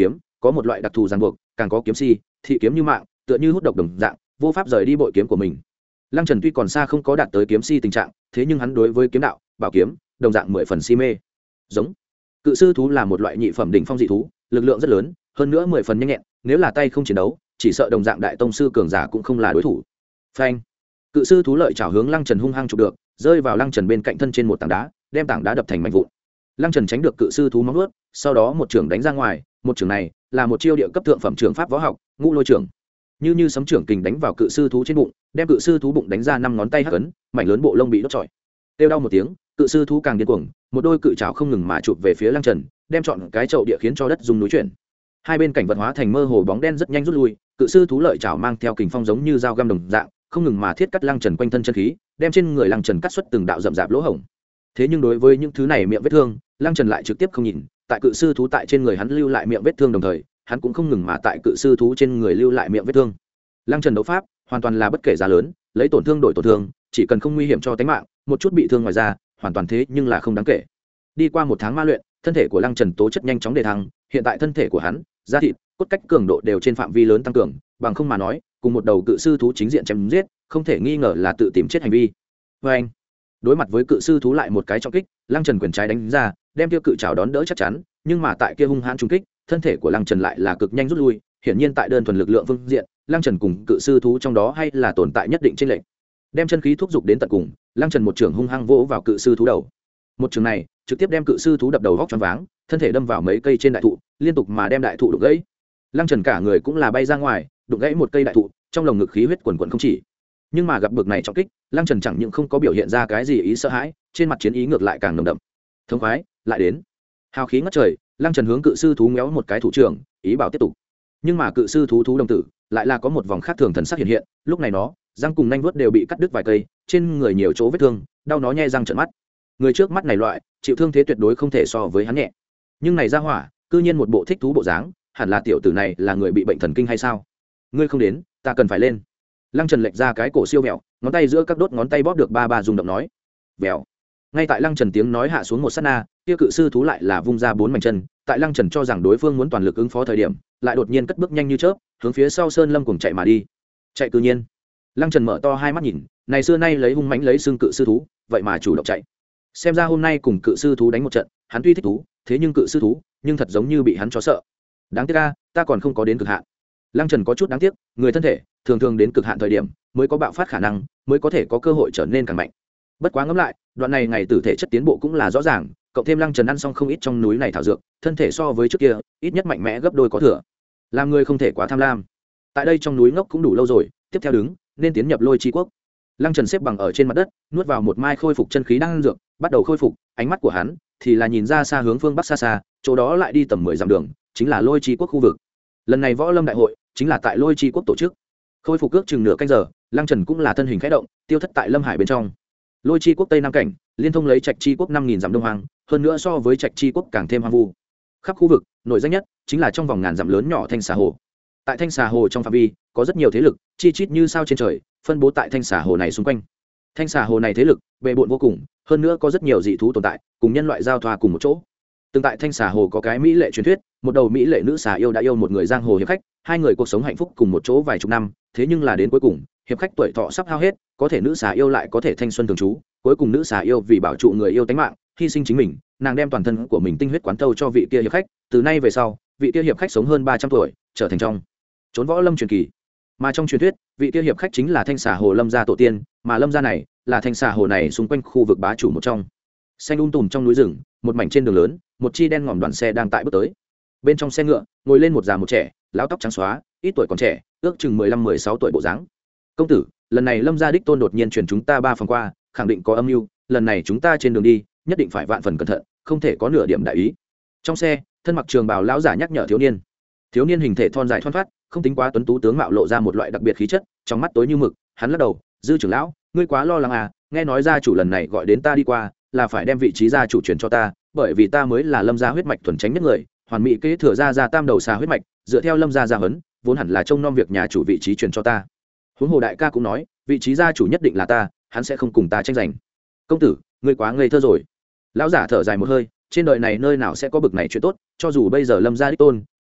có một loại đặc thù ràng buộc, càng có kiếm si thị kiếm như mạng, tựa như hút độc đồng dạng, vô pháp rời đi bội kiếm của mình. Lăng Trần tuy còn xa không có đạt tới kiếm si tình trạng, thế nhưng hắn đối với kiếm đạo, bảo kiếm, đồng dạng mười phần si mê. Giống cự sư thú là một loại nhị phẩm đỉnh phong dị thú, lực lượng rất lớn, hơn nữa mười phần nhanh nhẹn, nếu là tay không chiến đấu, chỉ sợ đồng dạng đại tông sư cường giả cũng không là đối thủ. Phanh! Cự sư thú lợi chảo hướng Lăng Trần hung hăng chụp được, rơi vào Lăng Trần bên cạnh thân trên một tảng đá, đem tảng đá đập thành mảnh vụn. Lăng Trần tránh được cự sư thú móng vuốt, sau đó một chưởng đánh ra ngoài, một chưởng này là một chiêu địa cấp thượng phẩm trường pháp võ học, Ngũ Lôi Chưởng. Như như sấm chưởng kình đánh vào cự sư thú trên bụng, đem cự sư thú bụng đánh ra năm ngón tay hắc ấn, mảnh lớn bộ lông bị đốt trọi. Kêu đau một tiếng, cự sư thú càng điên cuồng, một đôi cự trảo không ngừng mà chụp về phía Lăng Trần, đem trọn cái chậu địa khiến cho đất rung núi chuyển. Hai bên cảnh vật hóa thành mơ hồ bóng đen rất nhanh rút lui, cự sư thú lợi chảo mang theo kình phong giống như dao găm đồng dạng, không ngừng mà thiết cắt Lăng Trần quanh thân chân khí, đem trên người Lăng Trần cắt xuất từng đạo rậm rạp lỗ hổng. Thế nhưng đối với những thứ này miệng vết thương, Lăng Trần lại trực tiếp không nhìn, tại cự sư thú tại trên người hắn lưu lại miệng vết thương đồng thời, hắn cũng không ngừng mà tại cự sư thú trên người lưu lại miệng vết thương. Lăng Trần đấu pháp hoàn toàn là bất kể giá lớn, lấy tổn thương đổi tổn thương, chỉ cần không nguy hiểm cho tính mạng, một chút bị thương ngoài ra, hoàn toàn thế nhưng là không đáng kể. Đi qua một tháng ma luyện, thân thể của Lăng Trần tố chất nhanh chóng đề thăng, hiện tại thân thể của hắn, da thịt, cốt cách cường độ đều trên phạm vi lớn tăng cường, bằng không mà nói, cùng một đầu cự sư thú chính diện chém giết, không thể nghi ngờ là tự tìm chết hành vi. Và anh, đối mặt với cự sư thú lại một cái trọng kích, Lăng Trần quyền trái đánh ra, đem kia cự trảo đón đỡ chắc chắn, nhưng mà tại kia hung hãn trùng kích, thân thể của Lăng Trần lại là cực nhanh rút lui, hiển nhiên tại đơn thuần lực lượng phương diện, Lăng Trần cùng cự sư thú trong đó hay là tồn tại nhất định chênh lệch. Đem chân khí thúc giục đến tận cùng, Lăng Trần một trường hung hăng vỗ vào cự sư thú đầu. Một trường này, trực tiếp đem cự sư thú đập đầu vóc choáng váng, thân thể đâm vào mấy cây trên đại thụ, liên tục mà đem đại thụ đụng gãy. Lăng Trần cả người cũng là bay ra ngoài, đụng gãy một cây đại thụ, trong lồng ngực khí huyết quần quần không chỉ. Nhưng mà gặp bực này trọng kích, Lăng Trần chẳng những không có biểu hiện ra cái gì ý sợ hãi, trên mặt chiến ý ngược lại càng nồng đậm. Thống khoái, lại đến. Hào khí ngất trời, Lăng Trần hướng cự sư thú méo một cái thủ trưởng, ý bảo tiếp tục. Nhưng mà cự sư thú thú đồng tử lại là có một vòng khác thường thần sắc hiện hiện, lúc này nó răng cùng nanh vuốt đều bị cắt đứt vài cây, trên người nhiều chỗ vết thương, đau nó nhe răng trợn mắt. Người trước mắt này loại chịu thương thế tuyệt đối không thể so với hắn nhẹ, nhưng này ra hỏa cư nhiên một bộ thích thú bộ dáng, hẳn là tiểu tử này là người bị bệnh thần kinh hay sao? Ngươi không đến, ta cần phải lên. Lăng Trần lệch ra cái cổ siêu mẹo, ngón tay giữa các đốt ngón tay bóp được ba ba rung động nói. Vèo. Ngay tại Lăng Trần tiếng nói hạ xuống một sát na, kia cự sư thú lại là vung ra bốn mảnh chân, tại Lăng Trần cho rằng đối phương muốn toàn lực ứng phó thời điểm, lại đột nhiên cất bước nhanh như chớp, hướng phía sau sơn lâm cùng chạy mà đi. Chạy tự nhiên. Lăng Trần mở to hai mắt nhìn, này xưa nay lấy hung mãnh lấy xương cự sư thú, vậy mà chủ động chạy. Xem ra hôm nay cùng cự sư thú đánh một trận, hắn tuy thích thú, thế nhưng cự sư thú, nhưng thật giống như bị hắn chó sợ. Đáng tiếc a, ta còn không có đến cực hạn. Lăng Trần có chút đáng tiếc, người thân thể thường thường đến cực hạn thời điểm, mới có bạo phát khả năng, mới có thể có cơ hội trở nên càng mạnh. Bất quá ngẫm lại, đoạn này ngày tử thể chất tiến bộ cũng là rõ ràng, cộng thêm Lăng Trần ăn xong không ít trong núi này thảo dược, thân thể so với trước kia, ít nhất mạnh mẽ gấp đôi có thừa. Làm người không thể quá tham lam. Tại đây trong núi ngốc cũng đủ lâu rồi, tiếp theo đứng, nên tiến nhập Lôi Chi Quốc. Lăng Trần xếp bằng ở trên mặt đất, nuốt vào một mai khôi phục chân khí đang ăn dược, bắt đầu khôi phục, ánh mắt của hắn thì là nhìn ra xa hướng phương bắc xa xa, chỗ đó lại đi tầm mười dặm đường, chính là Lôi Chi Quốc khu vực. Lần này võ lâm đại hội chính là tại Lôi Chi Quốc tổ chức. Khôi phục ước chừng nửa canh giờ, Lăng Trần cũng là thân hình khẽ động, tiêu thất tại Lâm Hải bên trong. Lôi Chi Quốc tây nam cảnh, liên thông lấy Trạch Chi Quốc năm nghìn dặm đông hoang, hơn nữa so với Trạch Chi Quốc càng thêm hoang vu. Khắp khu vực, nổi danh nhất chính là trong vòng ngàn dặm lớn nhỏ Thanh Xà Hồ. Tại Thanh Xà Hồ trong phạm vi, có rất nhiều thế lực, chi chít như sao trên trời, phân bố tại Thanh Xà Hồ này xung quanh. Thanh Xà Hồ này thế lực bề bộn vô cùng, hơn nữa có rất nhiều dị thú tồn tại, cùng nhân loại giao thoa cùng một chỗ. Từng tại Thanh Xà Hồ có cái mỹ lệ truyền thuyết, một đầu mỹ lệ nữ xà yêu đã yêu một người giang hồ hiệp khách, hai người cuộc sống hạnh phúc cùng một chỗ vài chục năm, thế nhưng là đến cuối cùng, hiệp khách tuổi thọ sắp hao hết, có thể nữ xà yêu lại có thể thanh xuân thường trú, cuối cùng nữ xà yêu vì bảo trụ người yêu tính mạng, hy sinh chính mình, nàng đem toàn thân của mình tinh huyết quán thâu cho vị kia hiệp khách, từ nay về sau, vị kia hiệp khách sống hơn ba trăm tuổi, trở thành trong trốn võ lâm truyền kỳ. Mà trong truyền thuyết, vị kia hiệp khách chính là Thanh Xà Hồ Lâm gia tổ tiên, mà Lâm gia này là Thanh Xà Hồ này xung quanh khu vực bá chủ một trong. Xanh um tùm trong núi rừng, một mảnh trên đường lớn, một chi đen ngòm đoàn xe đang tại bước tới. Bên trong xe ngựa, ngồi lên một già một trẻ, lão tóc trắng xóa, ít tuổi còn trẻ, ước chừng mười lăm mười sáu tuổi bộ dáng. Công tử, lần này Lâm gia đích tôn đột nhiên truyền chúng ta ba phần qua, khẳng định có âm mưu, lần này chúng ta trên đường đi, nhất định phải vạn phần cẩn thận, không thể có nửa điểm đại ý. Trong xe, thân mặc trường bào lão giả nhắc nhở thiếu niên. Thiếu niên hình thể thon dài thoăn thoắt, không tính quá tuấn tú tướng mạo lộ ra một loại đặc biệt khí chất, trong mắt tối như mực, hắn lắc đầu, "Dư trưởng lão, ngươi quá lo lắng à, nghe nói gia chủ lần này gọi đến ta đi qua, là phải đem vị trí gia chủ truyền cho ta, bởi vì ta mới là Lâm gia huyết mạch thuần chánh nhất người, hoàn mỹ kế thừa ra ra tam đầu xà huyết mạch, dựa theo Lâm gia gia huấn, vốn hẳn là trông nom việc nhà chủ vị trí truyền cho ta. Huống hồ đại ca cũng nói, vị trí gia chủ nhất định là ta, hắn sẽ không cùng ta tranh giành." "Công tử, ngươi quá ngây thơ rồi." Lão giả thở dài một hơi, trên đời này nơi nào sẽ có bực này chuyện tốt, cho dù bây giờ Lâm gia đích tôn,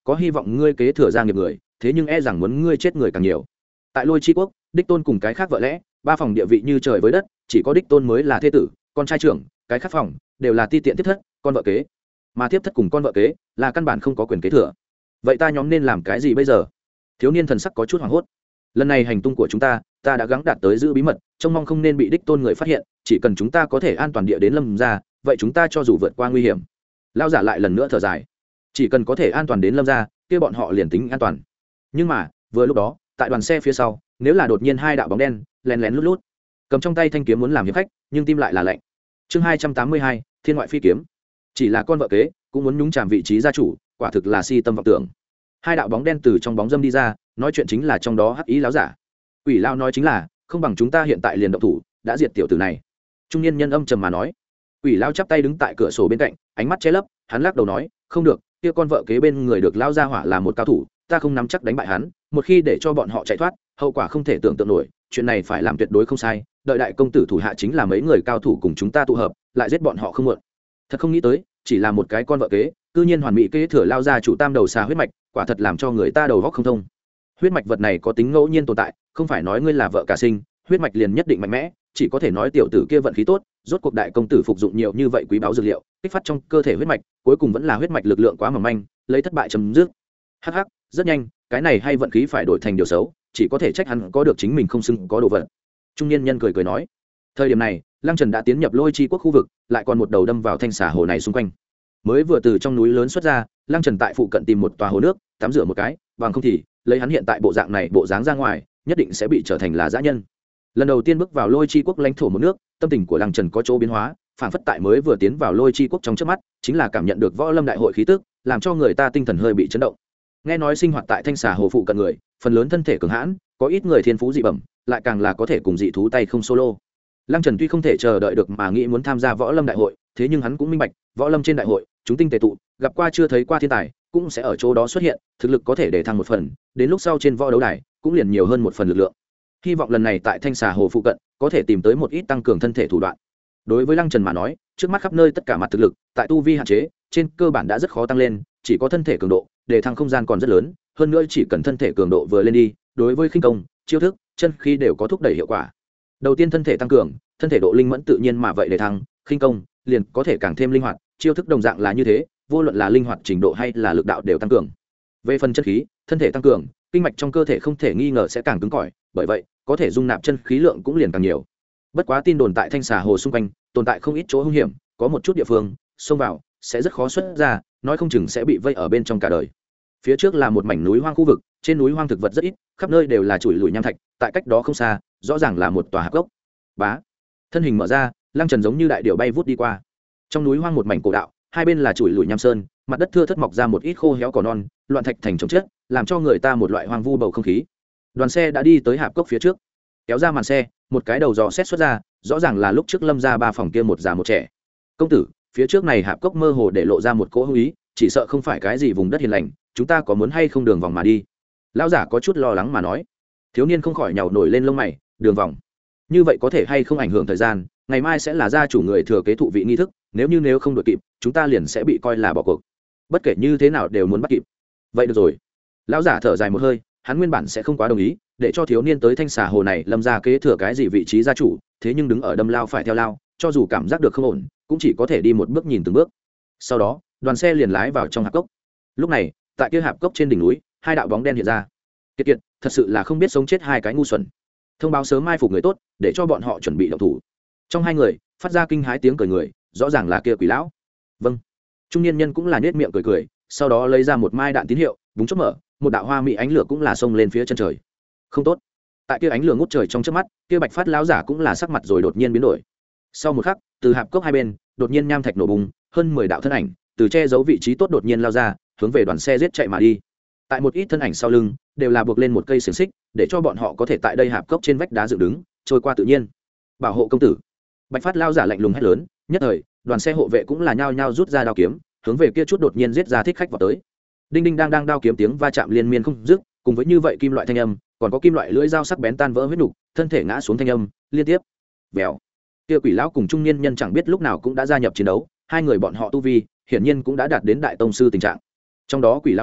có hy vọng ngươi kế thừa gia nghiệp người, thế nhưng e rằng muốn ngươi chết người càng nhiều. Tại Lôi Chi quốc, đích tôn cùng cái khác vợ lẽ ba phòng địa vị như trời với đất, chỉ có đích tôn mới là thế tử, con trai trưởng, cái khác phòng đều là ti tiện tiếp thất, con vợ kế, mà tiếp thất cùng con vợ kế là căn bản không có quyền kế thừa. Vậy ta nhóm nên làm cái gì bây giờ? Thiếu niên thần sắc có chút hoảng hốt. Lần này hành tung của chúng ta, ta đã gắng đạt tới giữ bí mật, trông mong không nên bị đích tôn người phát hiện, chỉ cần chúng ta có thể an toàn địa đến Lâm gia, vậy chúng ta cho dù vượt qua nguy hiểm. Lão giả lại lần nữa thở dài, chỉ cần có thể an toàn đến Lâm gia, kia bọn họ liền tính an toàn. Nhưng mà vừa lúc đó, tại đoàn xe phía sau, nếu là đột nhiên hai đạo bóng đen lén lén lút lút cầm trong tay thanh kiếm muốn làm hiệp khách, nhưng tim lại là lạnh. Chương hai trăm tám mươi hai, Thiên ngoại phi kiếm. Chỉ là con vợ kế cũng muốn nhúng chàm vị trí gia chủ, quả thực là si tâm vọng tưởng. Hai đạo bóng đen từ trong bóng dâm đi ra, nói chuyện chính là trong đó hắc ý lão giả. Quỷ lão nói chính là, không bằng chúng ta hiện tại liền động thủ, đã diệt tiểu tử này. Trung niên nhân âm trầm mà nói. Quỷ lão chắp tay đứng tại cửa sổ bên cạnh, ánh mắt che lấp, hắn lắc đầu nói, không được, kia con vợ kế bên người được lão gia hỏa là một cao thủ, ta không nắm chắc đánh bại hắn, một khi để cho bọn họ chạy thoát, hậu quả không thể tưởng tượng nổi, chuyện này phải làm tuyệt đối không sai, đợi đại công tử thủ hạ chính là mấy người cao thủ cùng chúng ta tụ hợp, lại giết bọn họ không muộn. Thật không nghĩ tới, chỉ là một cái con vợ kế, cư nhiên hoàn mỹ kế thừa lao ra chủ tam đầu xà huyết mạch, quả thật làm cho người ta đầu óc không thông. Huyết mạch vật này có tính ngẫu nhiên tồn tại, không phải nói ngươi là vợ cả sinh, huyết mạch liền nhất định mạnh mẽ, chỉ có thể nói tiểu tử kia vận khí tốt, rốt cuộc đại công tử phục dụng nhiều như vậy quý báu dược liệu, kích phát trong cơ thể huyết mạch, cuối cùng vẫn là huyết mạch lực lượng quá mỏng manh, lấy thất bại chấm dứt. Hắc hắc, rất nhanh, cái này hay vận khí phải đổi thành điều xấu, chỉ có thể trách hắn có được chính mình không xứng có đồ vật. Trung niên nhân cười cười nói. Thời điểm này, Lăng Trần đã tiến nhập Lôi Chi quốc khu vực, lại còn một đầu đâm vào thanh xà hồ này xung quanh. Mới vừa từ trong núi lớn xuất ra, Lăng Trần tại phụ cận tìm một tòa hồ nước, tắm rửa một cái, bằng không thì, lấy hắn hiện tại bộ dạng này bộ dáng ra ngoài, nhất định sẽ bị trở thành là dã nhân. Lần đầu tiên bước vào Lôi Chi quốc lãnh thổ một nước, tâm tình của Lăng Trần có chỗ biến hóa, phản phất tại mới vừa tiến vào Lôi Chi quốc trong chớp mắt, chính là cảm nhận được võ lâm đại hội khí tức, làm cho người ta tinh thần hơi bị chấn động. Nghe nói sinh hoạt tại thanh xà hồ phụ cận người, phần lớn thân thể cường hãn, có ít người thiên phú dị bẩm, lại càng là có thể cùng dị thú tay không solo. Lăng Trần tuy không thể chờ đợi được mà nghĩ muốn tham gia võ lâm đại hội, thế nhưng hắn cũng minh bạch, võ lâm trên đại hội, chúng tinh tề tụ, gặp qua chưa thấy qua thiên tài, cũng sẽ ở chỗ đó xuất hiện, thực lực có thể để thăng một phần, đến lúc sau trên võ đấu đài, cũng liền nhiều hơn một phần lực lượng. Hy vọng lần này tại thanh xà hồ phụ cận, có thể tìm tới một ít tăng cường thân thể thủ đoạn. Đối với Lăng Trần mà nói, trước mắt khắp nơi tất cả mặt thực lực, tại tu vi hạn chế, trên cơ bản đã rất khó tăng lên, chỉ có thân thể cường độ, để thăng không gian còn rất lớn, hơn nữa chỉ cần thân thể cường độ vừa lên đi, đối với khinh công, chiêu thức, chân khí đều có thúc đẩy hiệu quả. Đầu tiên thân thể tăng cường, thân thể độ linh mẫn tự nhiên mà vậy để thăng, khinh công liền có thể càng thêm linh hoạt, chiêu thức đồng dạng là như thế, vô luận là linh hoạt trình độ hay là lực đạo đều tăng cường. Về phần chân khí, thân thể tăng cường, kinh mạch trong cơ thể không thể nghi ngờ sẽ càng cứng cỏi, bởi vậy, có thể dung nạp chân khí lượng cũng liền càng nhiều. Bất quá tin đồn tại thanh xà hồ xung quanh, tồn tại không ít chỗ hung hiểm, có một chút địa phương, xông vào sẽ rất khó xuất ra, nói không chừng sẽ bị vây ở bên trong cả đời. Phía trước là một mảnh núi hoang khu vực, trên núi hoang thực vật rất ít, khắp nơi đều là chùi lùi nham thạch, tại cách đó không xa, rõ ràng là một tòa hạp gốc. Bá, thân hình mở ra, Lăng Trần giống như đại điểu bay vút đi qua. Trong núi hoang một mảnh cổ đạo, hai bên là chùi lùi nham sơn, mặt đất thưa thớt mọc ra một ít khô héo cỏ non, loạn thạch thành chồng chết, làm cho người ta một loại hoang vu bầu không khí. Đoàn xe đã đi tới hạp cốc phía trước, kéo ra màn xe, một cái đầu dò xét xuất ra, rõ ràng là lúc trước Lâm gia ba phòng kia một già một trẻ. Công tử, phía trước này hạp cốc mơ hồ để lộ ra một cỗ hung ý, chỉ sợ không phải cái gì vùng đất hiền lành, chúng ta có muốn hay không đường vòng mà đi? Lão giả có chút lo lắng mà nói. Thiếu niên không khỏi nhàu nổi lên lông mày, đường vòng, như vậy có thể hay không ảnh hưởng thời gian? Ngày mai sẽ là gia chủ người thừa kế thụ vị nghi thức, nếu như nếu không đội kịp, chúng ta liền sẽ bị coi là bỏ cuộc. Bất kể như thế nào đều muốn bắt kịp. Vậy được rồi. Lão giả thở dài một hơi, hắn nguyên bản sẽ không quá đồng ý, để cho thiếu niên tới thanh xà hồ này Lâm gia kế thừa cái gì vị trí gia chủ, thế nhưng đứng ở đâm lao phải theo lao, cho dù cảm giác được không ổn, cũng chỉ có thể đi một bước nhìn từng bước. Sau đó, đoàn xe liền lái vào trong hạp cốc. Lúc này, tại kia hạp cốc trên đỉnh núi, hai đạo bóng đen hiện ra. Kiệt kiệt, thật sự là không biết sống chết hai cái ngu xuẩn. Thông báo sớm mai phục người tốt, để cho bọn họ chuẩn bị động thủ. Trong hai người, phát ra kinh hãi tiếng cười người, rõ ràng là kia quỷ lão. Vâng. Trung niên nhân cũng là nhếch miệng cười cười, sau đó lấy ra một mai đạn tín hiệu, búng chốt mở, một đạo hoa mỹ ánh lửa cũng là xông lên phía chân trời. Không tốt. Tại kia ánh lửa ngút trời trong chớp mắt, kia Bạch Phát lão giả cũng là sắc mặt rồi đột nhiên biến đổi. Sau một khắc, từ hạp cốc hai bên, đột nhiên nham thạch nổ bùng, hơn mười đạo thân ảnh, từ che giấu vị trí tốt đột nhiên lao ra, hướng về đoàn xe giết chạy mà đi. Tại một ít thân ảnh sau lưng, đều là buộc lên một cây xiềng xích, để cho bọn họ có thể tại đây hạp cốc trên vách đá dựng đứng, trôi qua tự nhiên. Bảo hộ công tử. Bạch Phát lão giả lạnh lùng hét lớn, nhất thời, đoàn xe hộ vệ cũng là nhao nhao rút ra đao kiếm, hướng về kia chút đột nhiên giết ra thích khách vào tới. Đinh đinh đang đang đao kiếm tiếng va chạm liên miên không dứt, cùng với như vậy kim loại thanh âm, còn có kim loại lưỡi dao sắc bén tan vỡ huyết nục, thân thể ngã xuống thanh âm liên tiếp. Vèo. Kia quỷ lão cùng trung niên nhân chẳng biết lúc nào cũng đã gia nhập chiến đấu, hai người bọn họ tu vi hiển nhiên cũng đã đạt đến đại tông sư tình trạng. Trong đó quỷ lão đó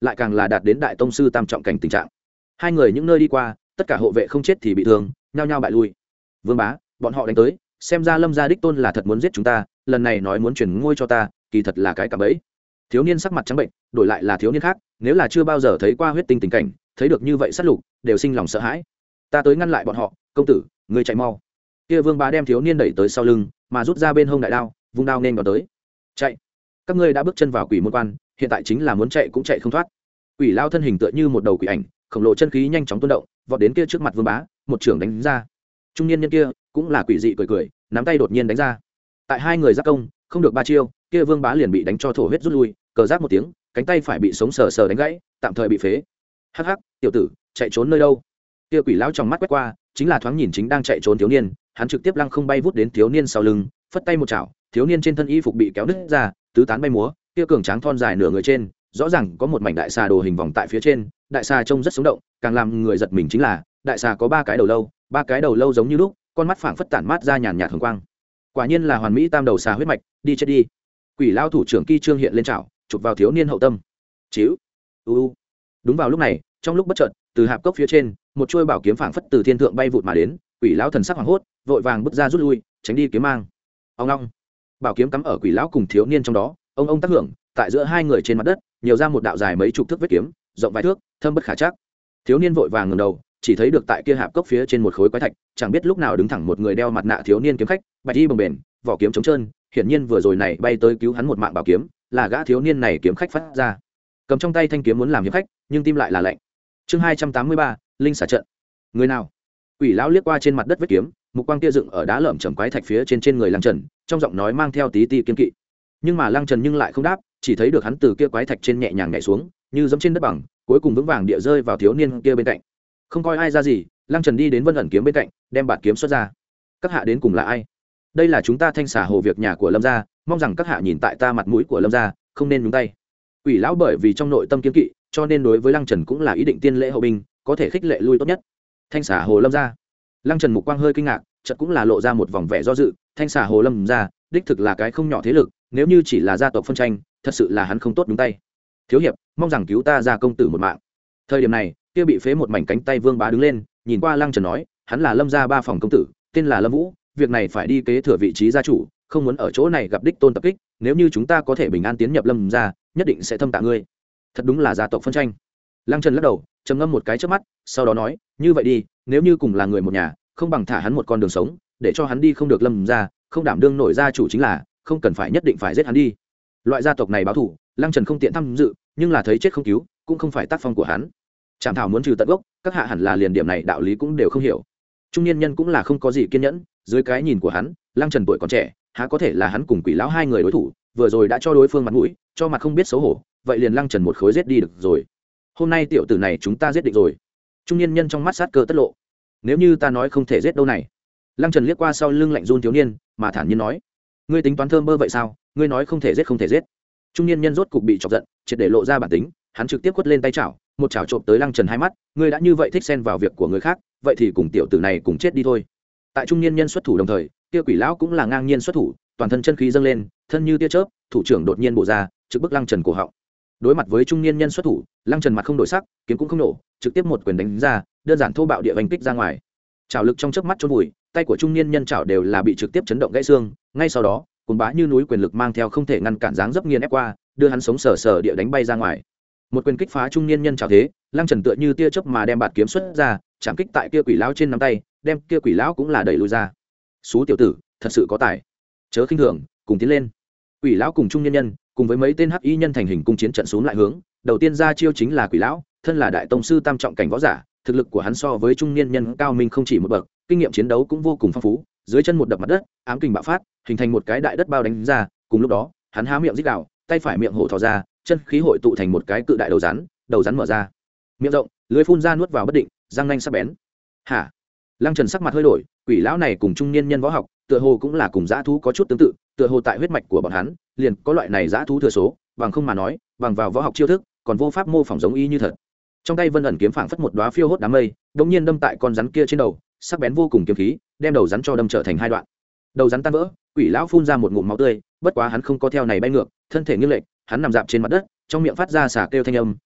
lại càng là đạt đến đại tông sư tam trọng cảnh tình trạng. Hai người những nơi đi qua, tất cả hộ vệ không chết thì bị thương, nhao nhao bại lui. Vương bá, bọn họ đánh tới, xem ra Lâm gia đích tôn là thật muốn giết chúng ta, lần này nói muốn chuyển ngôi cho ta, kỳ thật là cái cạm bẫy. Thiếu niên sắc mặt trắng bệnh, đổi lại là thiếu niên khác, nếu là chưa bao giờ thấy qua huyết tinh tình cảnh, thấy được như vậy sát lục, đều sinh lòng sợ hãi. Ta tới ngăn lại bọn họ, công tử, ngươi chạy mau. Kia Vương bá đem thiếu niên đẩy tới sau lưng, mà rút ra bên hông đại đao, vung đao nên vào tới. Chạy! Các ngươi đã bước chân vào quỷ môn quan, hiện tại chính là muốn chạy cũng chạy không thoát. Quỷ lao thân hình tựa như một đầu quỷ ảnh, khổng lồ chân khí nhanh chóng tuôn động, vọt đến kia trước mặt Vương bá, một trưởng đánh ra. Trung niên nhân kia cũng là quỷ dị cười cười, nắm tay đột nhiên đánh ra. Tại hai người giáp công, không được ba chiêu, kia Vương bá liền bị đánh cho thổ huyết rút lui, cờ rác một tiếng, cánh tay phải bị sống sờ sờ đánh gãy, tạm thời bị phế. Hắc hắc, tiểu tử, chạy trốn nơi đâu? Kia quỷ lão trong mắt quét qua, chính là thoáng nhìn chính đang chạy trốn thiếu niên, hắn trực tiếp lăng không bay vút đến thiếu niên sau lưng, phất tay một chảo, thiếu niên trên thân y phục bị kéo đứt ra, tứ tán bay múa, kia cường tráng thon dài nửa người trên, rõ ràng có một mảnh đại xà đồ hình vòng tại phía trên, đại xà trông rất sống động, càng làm người giật mình chính là, đại xà có ba cái đầu lâu, ba cái đầu lâu giống như lúc, con mắt phảng phất tản mát ra nhàn nhạt hồng quang. Quả nhiên là hoàn mỹ tam đầu xà huyết mạch, đi chết đi. Quỷ lão thủ trưởng Ki Trương hiện lên chảo, chụp vào thiếu niên hậu tâm. Chíu. U u. Đúng vào lúc này, trong lúc bất chợt, từ hạp cốc phía trên, một chuôi bảo kiếm phảng phất từ thiên thượng bay vụt mà đến, quỷ lão thần sắc hoảng hốt, vội vàng bước ra rút lui, tránh đi kiếm mang. Ông long. Bảo kiếm cắm ở quỷ lão cùng thiếu niên trong đó, ông ông tác hưởng, tại giữa hai người trên mặt đất, nhiều ra một đạo dài mấy chục thước vết kiếm, rộng vài thước, thâm bất khả trắc. Thiếu niên vội vàng ngẩng đầu, chỉ thấy được tại kia hạp cốc phía trên một khối quái thạch, chẳng biết lúc nào đứng thẳng một người đeo mặt nạ thiếu niên kiếm khách, bạch y bồng bềnh, vỏ kiếm trống trơn, hiển nhiên vừa rồi này bay tới cứu hắn một mạng bảo kiếm, là gã thiếu niên này kiếm khách phát ra. Cầm trong tay thanh kiếm muốn làm hiệp khách, nhưng tim lại là lạnh. Chương hai trăm tám mươi ba, linh xả trận. Người nào? Quỷ lão liếc qua trên mặt đất vết kiếm, mục quang kia dựng ở đá lởm chởm quái thạch phía trên trên người Lăng Trần, trong giọng nói mang theo tí tí kiên kỵ. Nhưng mà Lăng Trần nhưng lại không đáp, chỉ thấy được hắn từ kia quái thạch trên nhẹ nhàng nhảy xuống, như giẫm trên đất bằng, cuối cùng vững vàng địa rơi vào thiếu niên kia bên cạnh. Không coi ai ra gì, Lăng Trần đi đến Vân ẩn kiếm bên cạnh, đem bạt kiếm xuất ra. Các hạ đến cùng là ai? Đây là chúng ta Thanh Xà Hồ việc nhà của Lâm gia, mong rằng các hạ nhìn tại ta mặt mũi của Lâm gia, không nên nhúng tay. Quỷ lão bởi vì trong nội tâm kiên kỵ, cho nên đối với Lăng Trần cũng là ý định tiên lễ hậu binh, có thể khích lệ lui tốt nhất. Thanh Xà Hồ Lâm gia. Lăng Trần mục quang hơi kinh ngạc, chợt cũng là lộ ra một vòng vẻ do dự, Thanh Xà Hồ Lâm gia, đích thực là cái không nhỏ thế lực, nếu như chỉ là gia tộc phân tranh, thật sự là hắn không tốt nhúng tay. Thiếu hiệp, mong rằng cứu ta ra công tử một mạng. Thời điểm này, kia bị phế một mảnh cánh tay Vương bá đứng lên, nhìn qua Lăng Trần nói, hắn là Lâm gia ba phòng công tử, tên là Lâm Vũ, việc này phải đi kế thừa vị trí gia chủ, không muốn ở chỗ này gặp đích tôn tập kích, nếu như chúng ta có thể bình an tiến nhập Lâm gia, nhất định sẽ thâm tạ ngươi. Thật đúng là gia tộc phân tranh. Lăng Trần lắc đầu, trầm ngâm một cái trước mắt, sau đó nói, như vậy đi, nếu như cùng là người một nhà, không bằng thả hắn một con đường sống, để cho hắn đi không được Lâm gia, không đảm đương nổi gia chủ chính là, không cần phải nhất định phải giết hắn đi. Loại gia tộc này báo thù, Lăng Trần không tiện tham dự, nhưng là thấy chết không cứu, cũng không phải tác phong của hắn. Trảm thảo muốn trừ tận gốc, các hạ hẳn là liền điểm này đạo lý cũng đều không hiểu. Trung niên nhân cũng là không có gì kiên nhẫn, dưới cái nhìn của hắn, Lăng Trần tuổi còn trẻ, há có thể là hắn cùng Quỷ lão hai người đối thủ, vừa rồi đã cho đối phương mặt mũi, cho mặt không biết xấu hổ, vậy liền Lăng Trần một khối giết đi được rồi. Hôm nay tiểu tử này chúng ta giết định rồi. Trung niên nhân trong mắt sát cơ tất lộ. Nếu như ta nói không thể giết đâu này. Lăng Trần liếc qua sau lưng lạnh run thiếu niên, mà thản nhiên nói, ngươi tính toán thơm bơ vậy sao, ngươi nói không thể giết không thể giết. Trung niên nhân rốt cục bị chọc giận, triệt để lộ ra bản tính, hắn trực tiếp quất lên tay chảo, một chảo trộm tới Lăng Trần hai mắt, ngươi đã như vậy thích xen vào việc của người khác, vậy thì cùng tiểu tử này cùng chết đi thôi. Tại trung niên nhân xuất thủ đồng thời, kia Quỷ lão cũng là ngang nhiên xuất thủ, toàn thân chân khí dâng lên, thân như tia chớp, thủ trưởng đột nhiên bổ ra, trực bức Lăng Trần cổ họng. Đối mặt với trung niên nhân xuất thủ, Lăng Trần mặt không đổi sắc, kiếm cũng không nổ, trực tiếp một quyền đánh ra, đơn giản thô bạo địa vành kích ra ngoài. Chảo lực trong chớp mắt chôn vùi, tay của trung niên nhân chảo đều là bị trực tiếp chấn động gãy xương, ngay sau đó, cuồng bá như núi quyền lực mang theo không thể ngăn cản dáng dấp nghiền ép qua, đưa hắn sống sờ sờ địa đánh bay ra ngoài. Một quyền kích phá trung niên nhân chảo thế, Lăng Trần tựa như tia chớp mà đem bạt kiếm xuất ra, chạm kích tại kia Quỷ lão trên nắm tay, đem kia Quỷ lão cũng là đẩy lùi ra. Sú tiểu tử, thật sự có tài, chớ khinh thường, cùng tiến lên. Quỷ lão cùng trung niên nhân, cùng với mấy tên hắc y nhân thành hình cung chiến trận xuống lại hướng, đầu tiên ra chiêu chính là Quỷ lão, thân là đại tông sư tam trọng cảnh võ giả, thực lực của hắn so với trung niên nhân cao minh không chỉ một bậc, kinh nghiệm chiến đấu cũng vô cùng phong phú, dưới chân một đập mặt đất, ám kình bạo phát, hình thành một cái đại đất bao đánh ra, cùng lúc đó, hắn há miệng rít gào, tay phải miệng hổ thò ra, chân khí hội tụ thành một cái cự đại đầu rắn, đầu rắn mở ra, miệng rộng, lưỡi phun ra nuốt vào bất định, răng nanh sắc bén. Hả? Lăng Trần sắc mặt hơi đổi, Quỷ lão này cùng trung niên nhân võ học, tựa hồ cũng là cùng dã thú có chút tương tự, tựa hồ tại huyết mạch của bọn hắn, liền có loại này dã thú thừa số, bằng không mà nói, bằng vào võ học chiêu thức, còn vô pháp mô phỏng giống y như thật. Trong tay Vân ẩn kiếm phảng phất một đóa phiêu hốt đám mây, đột nhiên đâm tại con rắn kia trên đầu, sắc bén vô cùng kiếm khí, đem đầu rắn cho đâm trở thành hai đoạn. Đầu rắn tan vỡ, Quỷ lão phun ra một ngụm máu tươi, bất quá hắn không có theo này bay ngược, thân thể nghiêng lệch, hắn nằm dạp trên mặt đất, trong miệng phát ra xà kêu thanh âm,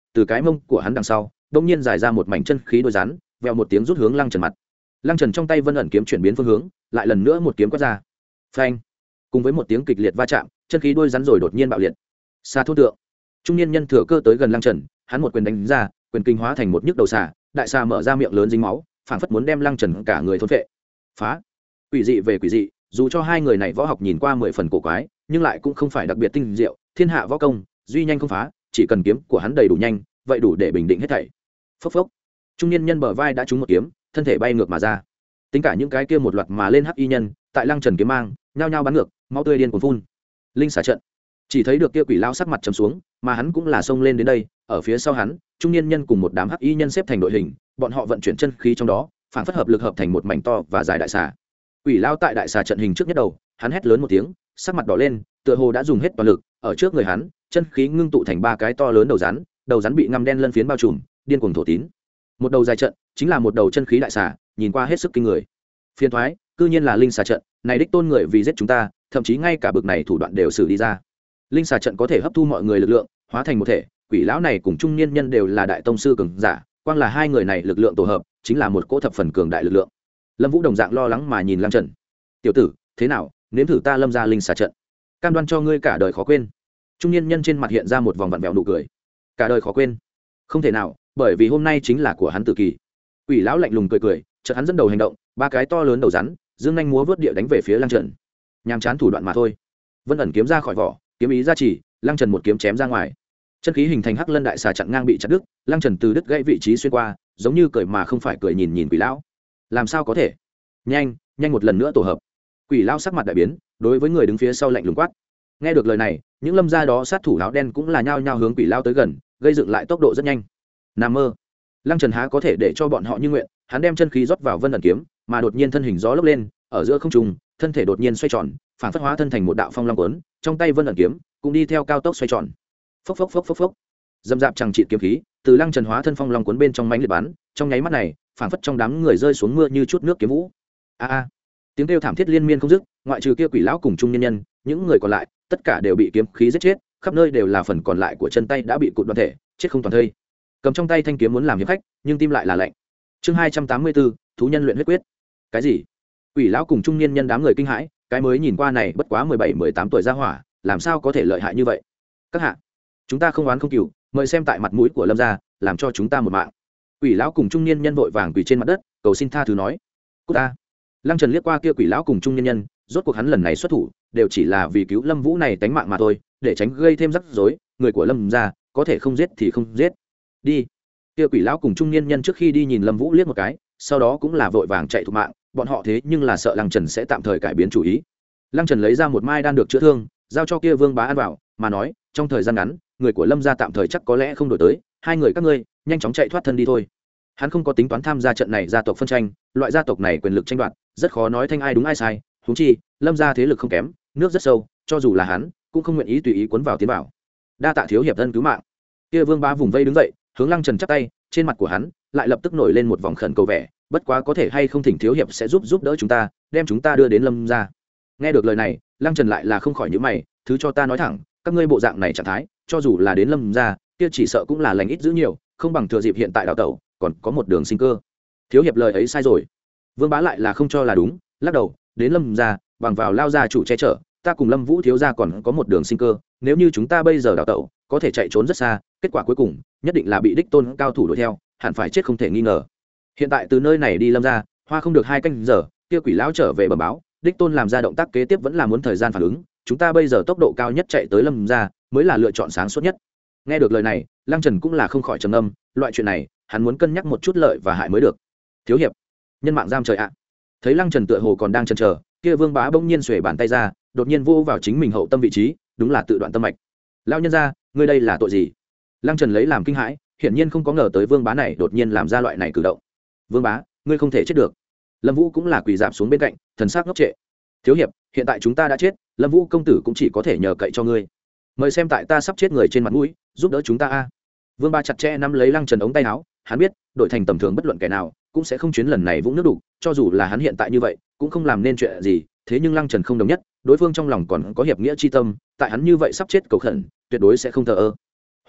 từ cái mông của hắn đằng sau đông nhiên dài ra một mảnh chân khí đôi rắn, vèo một tiếng rút hướng lăng trần mặt. Lăng trần trong tay vân ẩn kiếm chuyển biến phương hướng, lại lần nữa một kiếm quét ra. Phanh! Cùng với một tiếng kịch liệt va chạm, chân khí đôi rắn rồi đột nhiên bạo liệt. Xa thôn tượng. Trung niên nhân thừa cơ tới gần lăng trần, hắn một quyền đánh ra, quyền kinh hóa thành một nhức đầu xà, đại xà mở ra miệng lớn dính máu, phảng phất muốn đem lăng trần cả người thôn phệ. Phá! Quỷ dị về quỷ dị, dù cho hai người này võ học nhìn qua mười phần cổ quái, nhưng lại cũng không phải đặc biệt tinh diệu, thiên hạ võ công, duy nhanh không phá, chỉ cần kiếm của hắn đầy đủ nhanh, vậy đủ để bình định hết thảy. Phốc phốc. Trung niên nhân bờ vai đã trúng một kiếm, thân thể bay ngược mà ra. Tính cả những cái kia một loạt mà lên hắc y nhân, tại lăng trần kiếm mang, nhao nhao bắn ngược, máu tươi điên cuồng phun. Linh xả trận. Chỉ thấy được kia quỷ lao sắc mặt trầm xuống, mà hắn cũng là xông lên đến đây, ở phía sau hắn, trung niên nhân cùng một đám hắc y nhân xếp thành đội hình, bọn họ vận chuyển chân khí trong đó, phản phất hợp lực hợp thành một mảnh to và dài đại xà. Quỷ lao tại đại xà trận hình trước nhất đầu, hắn hét lớn một tiếng, sắc mặt đỏ lên, tựa hồ đã dùng hết toàn lực, ở trước người hắn, chân khí ngưng tụ thành ba cái to lớn đầu rắn, đầu rắn bị ngăm đen lân phiến bao trùm, điên cuồng thổ tín. Một đầu dài trận, chính là một đầu chân khí đại xà, nhìn qua hết sức kinh người. Phiên thoái, cư nhiên là linh xà trận, này đích tôn người vì giết chúng ta, thậm chí ngay cả bực này thủ đoạn đều xử đi ra. Linh xà trận có thể hấp thu mọi người lực lượng, hóa thành một thể, quỷ lão này cùng trung niên nhân đều là đại tông sư cường giả, quang là hai người này lực lượng tổ hợp, chính là một cỗ thập phần cường đại lực lượng. Lâm Vũ đồng dạng lo lắng mà nhìn Lăng Trần. "Tiểu tử, thế nào, nếm thử ta Lâm gia linh xà trận, cam đoan cho ngươi cả đời khó quên." Trung niên nhân trên mặt hiện ra một vòng vặn vẹo nụ cười. "Cả đời khó quên?" "Không thể nào, bởi vì hôm nay chính là của hắn tử kỳ." Quỷ lão lạnh lùng cười cười, chợt hắn dẫn đầu hành động, ba cái to lớn đầu rắn, dương nhanh múa vớt địa đánh về phía Lăng Trần. Nhàm chán thủ đoạn mà thôi. Vân ẩn kiếm ra khỏi vỏ, kiếm ý ra chỉ, Lăng Trần một kiếm chém ra ngoài. Chân khí hình thành hắc lân đại xà chặn ngang bị chặt đứt, Lăng Trần từ đứt gãy vị trí xuyên qua, giống như cười mà không phải cười nhìn nhìn quỷ lão. Làm sao có thể? Nhanh, nhanh một lần nữa tổ hợp. Quỷ lão sắc mặt đại biến, đối với người đứng phía sau lạnh lùng quát. Nghe được lời này, những lâm gia đó sát thủ áo đen cũng là nhao nhao hướng quỷ lão tới gần, gây dựng lại tốc độ rất nhanh. Nam mơ. Lăng Trần há có thể để cho bọn họ như nguyện, hắn đem chân khí rót vào vân ẩn kiếm, mà đột nhiên thân hình gió lốc lên, ở giữa không trung, thân thể đột nhiên xoay tròn, phản phất hóa thân thành một đạo phong long cuốn, trong tay vân ẩn kiếm cũng đi theo cao tốc xoay tròn. Phốc phốc phốc phốc phốc. Dâm dạp chẳng trị kiếm khí, từ Lăng Trần hóa thân phong long cuốn bên trong mãnh liệt bắn, trong nháy mắt này, phản phất trong đám người rơi xuống mưa như chút nước kiếm vũ. A a. Tiếng kêu thảm thiết liên miên không dứt, ngoại trừ kia quỷ lão cùng trung nhân nhân, những người còn lại, tất cả đều bị kiếm khí giết chết, khắp nơi đều là phần còn lại của chân tay đã bị cụt đoạn thể, chết không toàn thây. Cầm trong tay thanh kiếm muốn làm hiệp khách, nhưng tim lại là lạnh. Chương hai trăm tám mươi bốn, thú nhân luyện huyết quyết. Cái gì? Quỷ lão cùng trung niên nhân đám người kinh hãi, cái mới nhìn qua này bất quá mười bảy mười tám tuổi ra hỏa, làm sao có thể lợi hại như vậy? Các hạ, chúng ta không oán không cừu, mời xem tại mặt mũi của Lâm gia, làm cho chúng ta một mạng. Quỷ lão cùng trung niên nhân vội vàng quỳ trên mặt đất, cầu xin tha thứ nói. Cút ta. Lăng Trần liếc qua kia quỷ lão cùng trung niên nhân, rốt cuộc hắn lần này xuất thủ, đều chỉ là vì cứu Lâm Vũ này tánh mạng mà thôi, để tránh gây thêm rắc rối, người của Lâm gia, có thể không giết thì không giết. Đi. Kia quỷ lão cùng trung niên nhân trước khi đi nhìn Lâm Vũ liếc một cái, sau đó cũng là vội vàng chạy thục mạng, bọn họ thế nhưng là sợ Lăng Trần sẽ tạm thời cải biến chủ ý. Lăng Trần lấy ra một mai đan được chữa thương, giao cho kia Vương Bá ăn vào, mà nói, trong thời gian ngắn, người của Lâm gia tạm thời chắc có lẽ không đổi tới, hai người các ngươi, nhanh chóng chạy thoát thân đi thôi. Hắn không có tính toán tham gia trận này gia tộc phân tranh, loại gia tộc này quyền lực tranh đoạt, rất khó nói thanh ai đúng ai sai, huống chi, Lâm gia thế lực không kém, nước rất sâu, cho dù là hắn, cũng không nguyện ý tùy ý cuốn vào tiến vào. Đa tạ thiếu hiệp thân cứu mạng. Kia Vương Bá vùng vây đứng dậy, hướng Lăng Trần chắp tay, trên mặt của hắn lại lập tức nổi lên một vòng khẩn cầu vẻ, bất quá có thể hay không thỉnh thiếu hiệp sẽ giúp giúp đỡ chúng ta, đem chúng ta đưa đến Lâm gia. Nghe được lời này, Lăng Trần lại là không khỏi nhíu mày, thứ cho ta nói thẳng, các ngươi bộ dạng này trạng thái, cho dù là đến Lâm gia, kia chỉ sợ cũng là lành ít giữ nhiều, không bằng thừa dịp hiện tại đào tẩu, còn có một đường sinh cơ. Thiếu hiệp lời ấy sai rồi. Vương Bá lại là không cho là đúng, lắc đầu, đến Lâm gia, bằng vào lao gia chủ che chở, ta cùng Lâm Vũ thiếu gia còn có một đường sinh cơ, nếu như chúng ta bây giờ đào tẩu, có thể chạy trốn rất xa, kết quả cuối cùng nhất định là bị đích tôn cao thủ đuổi theo, hẳn phải chết không thể nghi ngờ. Hiện tại từ nơi này đi Lâm gia, hoa không được hai canh giờ, kia quỷ lão trở về bẩm báo, đích tôn làm ra động tác kế tiếp vẫn là muốn thời gian phản ứng, chúng ta bây giờ tốc độ cao nhất chạy tới Lâm gia mới là lựa chọn sáng suốt nhất. Nghe được lời này, Lăng Trần cũng là không khỏi trầm ngâm, loại chuyện này, hắn muốn cân nhắc một chút lợi và hại mới được. Thiếu hiệp, nhân mạng giam trời ạ. Thấy Lăng Trần tựa hồ còn đang chần chờ, kia Vương Bá bỗng nhiên xuề bàn tay ra, đột nhiên vô vào chính mình hậu tâm vị trí, đúng là tự đoạn tâm mạch. Lão nhân gia, ngươi đây là tội gì? Lăng Trần lấy làm kinh hãi, hiển nhiên không có ngờ tới Vương Bá này đột nhiên làm ra loại này cử động. Vương Bá, ngươi không thể chết được. Lâm Vũ cũng là quỳ rạp xuống bên cạnh, thần sắc ngốc trệ. Thiếu hiệp, hiện tại chúng ta đã chết, Lâm Vũ công tử cũng chỉ có thể nhờ cậy cho ngươi. Mời xem tại ta sắp chết người trên mặt mũi, giúp đỡ chúng ta a. Vương Bá chặt chẽ nắm lấy Lăng Trần ống tay áo, hắn biết, đổi thành tầm thường bất luận kẻ nào, cũng sẽ không chuyến lần này vũng nước đủ, cho dù là hắn hiện tại như vậy, cũng không làm nên chuyện gì, thế nhưng Lăng Trần không đồng nhất, đối phương trong lòng còn có hiệp nghĩa chi tâm, tại hắn như vậy sắp chết cầu khẩn, tuyệt đối sẽ không thờ ơ. Huống hồ,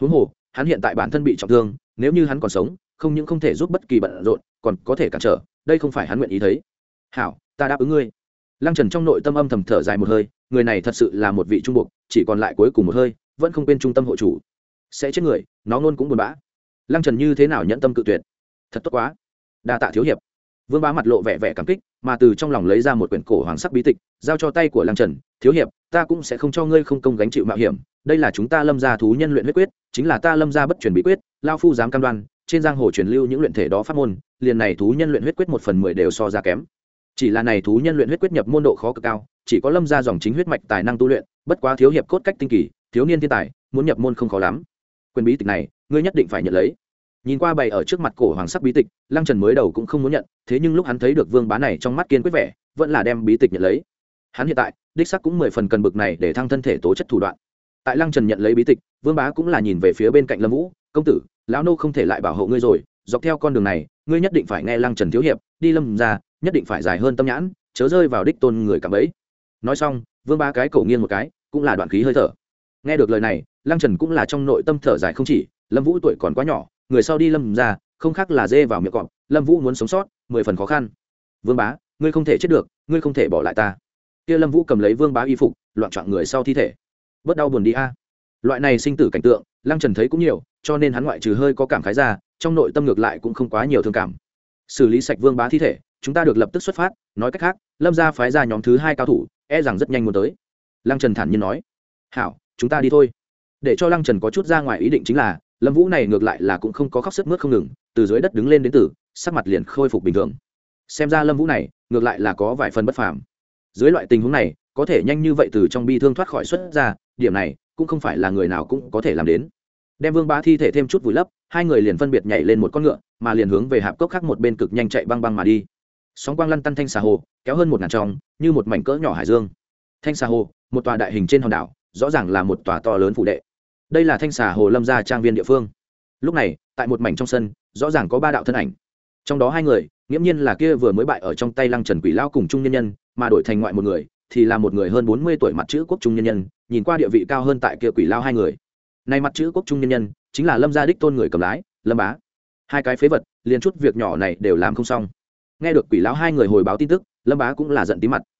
hắn hiện tại bản thân bị trọng thương, nếu như hắn còn sống không những không thể giúp bất kỳ bận rộn còn có thể cản trở, đây không phải hắn nguyện ý thấy. Hảo, ta đáp ứng ngươi. Lăng Trần trong nội tâm âm thầm thở dài một hơi, người này thật sự là một vị trung buộc, chỉ còn lại cuối cùng một hơi vẫn không quên trung tâm hộ chủ, sẽ chết người nó ngôn cũng buồn bã. Lăng Trần như thế nào nhẫn tâm cự tuyệt, thật tốt quá, đa tạ thiếu hiệp. Vương Bá mặt lộ vẻ vẻ cảm kích, mà từ trong lòng lấy ra một quyển cổ hoàng sắc bí tịch giao cho tay của Lăng Trần. Thiếu hiệp, ta cũng sẽ không cho ngươi không công gánh chịu mạo hiểm, đây là chúng ta Lâm gia thú nhân luyện huyết quyết, chính là ta Lâm gia bất truyền bí quyết, lao phu dám cam đoan trên giang hồ truyền lưu những luyện thể đó pháp môn, liền này thú nhân luyện huyết quyết một phần mười đều so ra kém. Chỉ là này thú nhân luyện huyết quyết nhập môn độ khó cực cao, chỉ có Lâm gia dòng chính huyết mạch tài năng tu luyện, bất quá thiếu hiệp cốt cách tinh kỳ, thiếu niên thiên tài, muốn nhập môn không khó lắm. Quyền bí tịch này, ngươi nhất định phải nhận lấy. Nhìn qua bày ở trước mặt cổ hoàng sắc bí tịch, Lăng Trần mới đầu cũng không muốn nhận, thế nhưng lúc hắn thấy được Vương Bá này trong mắt kiên quyết vẻ, vẫn là đem bí tịch nhận lấy. Hắn hiện tại, đích xác cũng mười phần cần bực này để thăng thân thể tố chất thủ đoạn. Tại Lăng Trần nhận lấy bí tịch, Vương Bá cũng là nhìn về phía bên cạnh Lâm Vũ, công tử, lão nô không thể lại bảo hộ ngươi rồi, dọc theo con đường này, ngươi nhất định phải nghe Lăng Trần thiếu hiệp, đi Lâm gia, nhất định phải dài hơn tâm nhãn, chớ rơi vào đích tôn người cạm bẫy. Nói xong, Vương Bá cái cổ nghiêng một cái, cũng là đoạn khí hơi thở. Nghe được lời này, Lăng Trần cũng là trong nội tâm thở dài không chỉ, Lâm Vũ tuổi còn quá nhỏ, người sau đi Lâm gia, không khác là dê vào miệng cọp, Lâm Vũ muốn sống sót, mười phần khó khăn. Vương Bá, ngươi không thể chết được, ngươi không thể bỏ lại ta. Kia Lâm Vũ cầm lấy Vương Bá y phục, loạn choạng người sau thi thể. Bớt đau buồn đi a. Loại này sinh tử cảnh tượng, Lăng Trần thấy cũng nhiều, cho nên hắn ngoại trừ hơi có cảm khái ra, trong nội tâm ngược lại cũng không quá nhiều thương cảm. Xử lý sạch Vương Bá thi thể, chúng ta được lập tức xuất phát, nói cách khác, Lâm gia phái ra nhóm thứ hai cao thủ, e rằng rất nhanh muốn tới. Lăng Trần thản nhiên nói. Hảo, chúng ta đi thôi. Để cho Lăng Trần có chút ra ngoài ý định chính là, Lâm Vũ này ngược lại là cũng không có khóc sức mướt không ngừng, từ dưới đất đứng lên đến từ, sắc mặt liền khôi phục bình thường. Xem ra Lâm Vũ này, ngược lại là có vài phần bất phàm. Dưới loại tình huống này, có thể nhanh như vậy từ trong bi thương thoát khỏi xuất ra, điểm này cũng không phải là người nào cũng có thể làm đến. Đem Vương Bá thi thể thêm chút vùi lấp, hai người liền phân biệt nhảy lên một con ngựa, mà liền hướng về hạp cốc khác một bên cực nhanh chạy băng băng mà đi. Sóng quang lăn tăn thanh xà hồ, kéo hơn một ngàn tròng, như một mảnh cỡ nhỏ hải dương. Thanh xà hồ, một tòa đại hình trên hòn đảo, rõ ràng là một tòa to lớn phủ đệ. Đây là Thanh xà hồ Lâm gia trang viên địa phương. Lúc này, tại một mảnh trong sân, rõ ràng có ba đạo thân ảnh. Trong đó hai người, nghiễm nhiên là kia vừa mới bại ở trong tay Lăng Trần Quỷ Lão cùng trung nhân nhân, mà đổi thành ngoại một người, thì là một người hơn bốn mươi tuổi mặt chữ quốc trung nhân nhân, nhìn qua địa vị cao hơn tại kia Quỷ Lão hai người. Này mặt chữ quốc trung nhân nhân, chính là Lâm gia đích tôn người cầm lái, Lâm Bá. Hai cái phế vật, liền chút việc nhỏ này đều làm không xong. Nghe được Quỷ Lão hai người hồi báo tin tức, Lâm Bá cũng là giận tí mặt,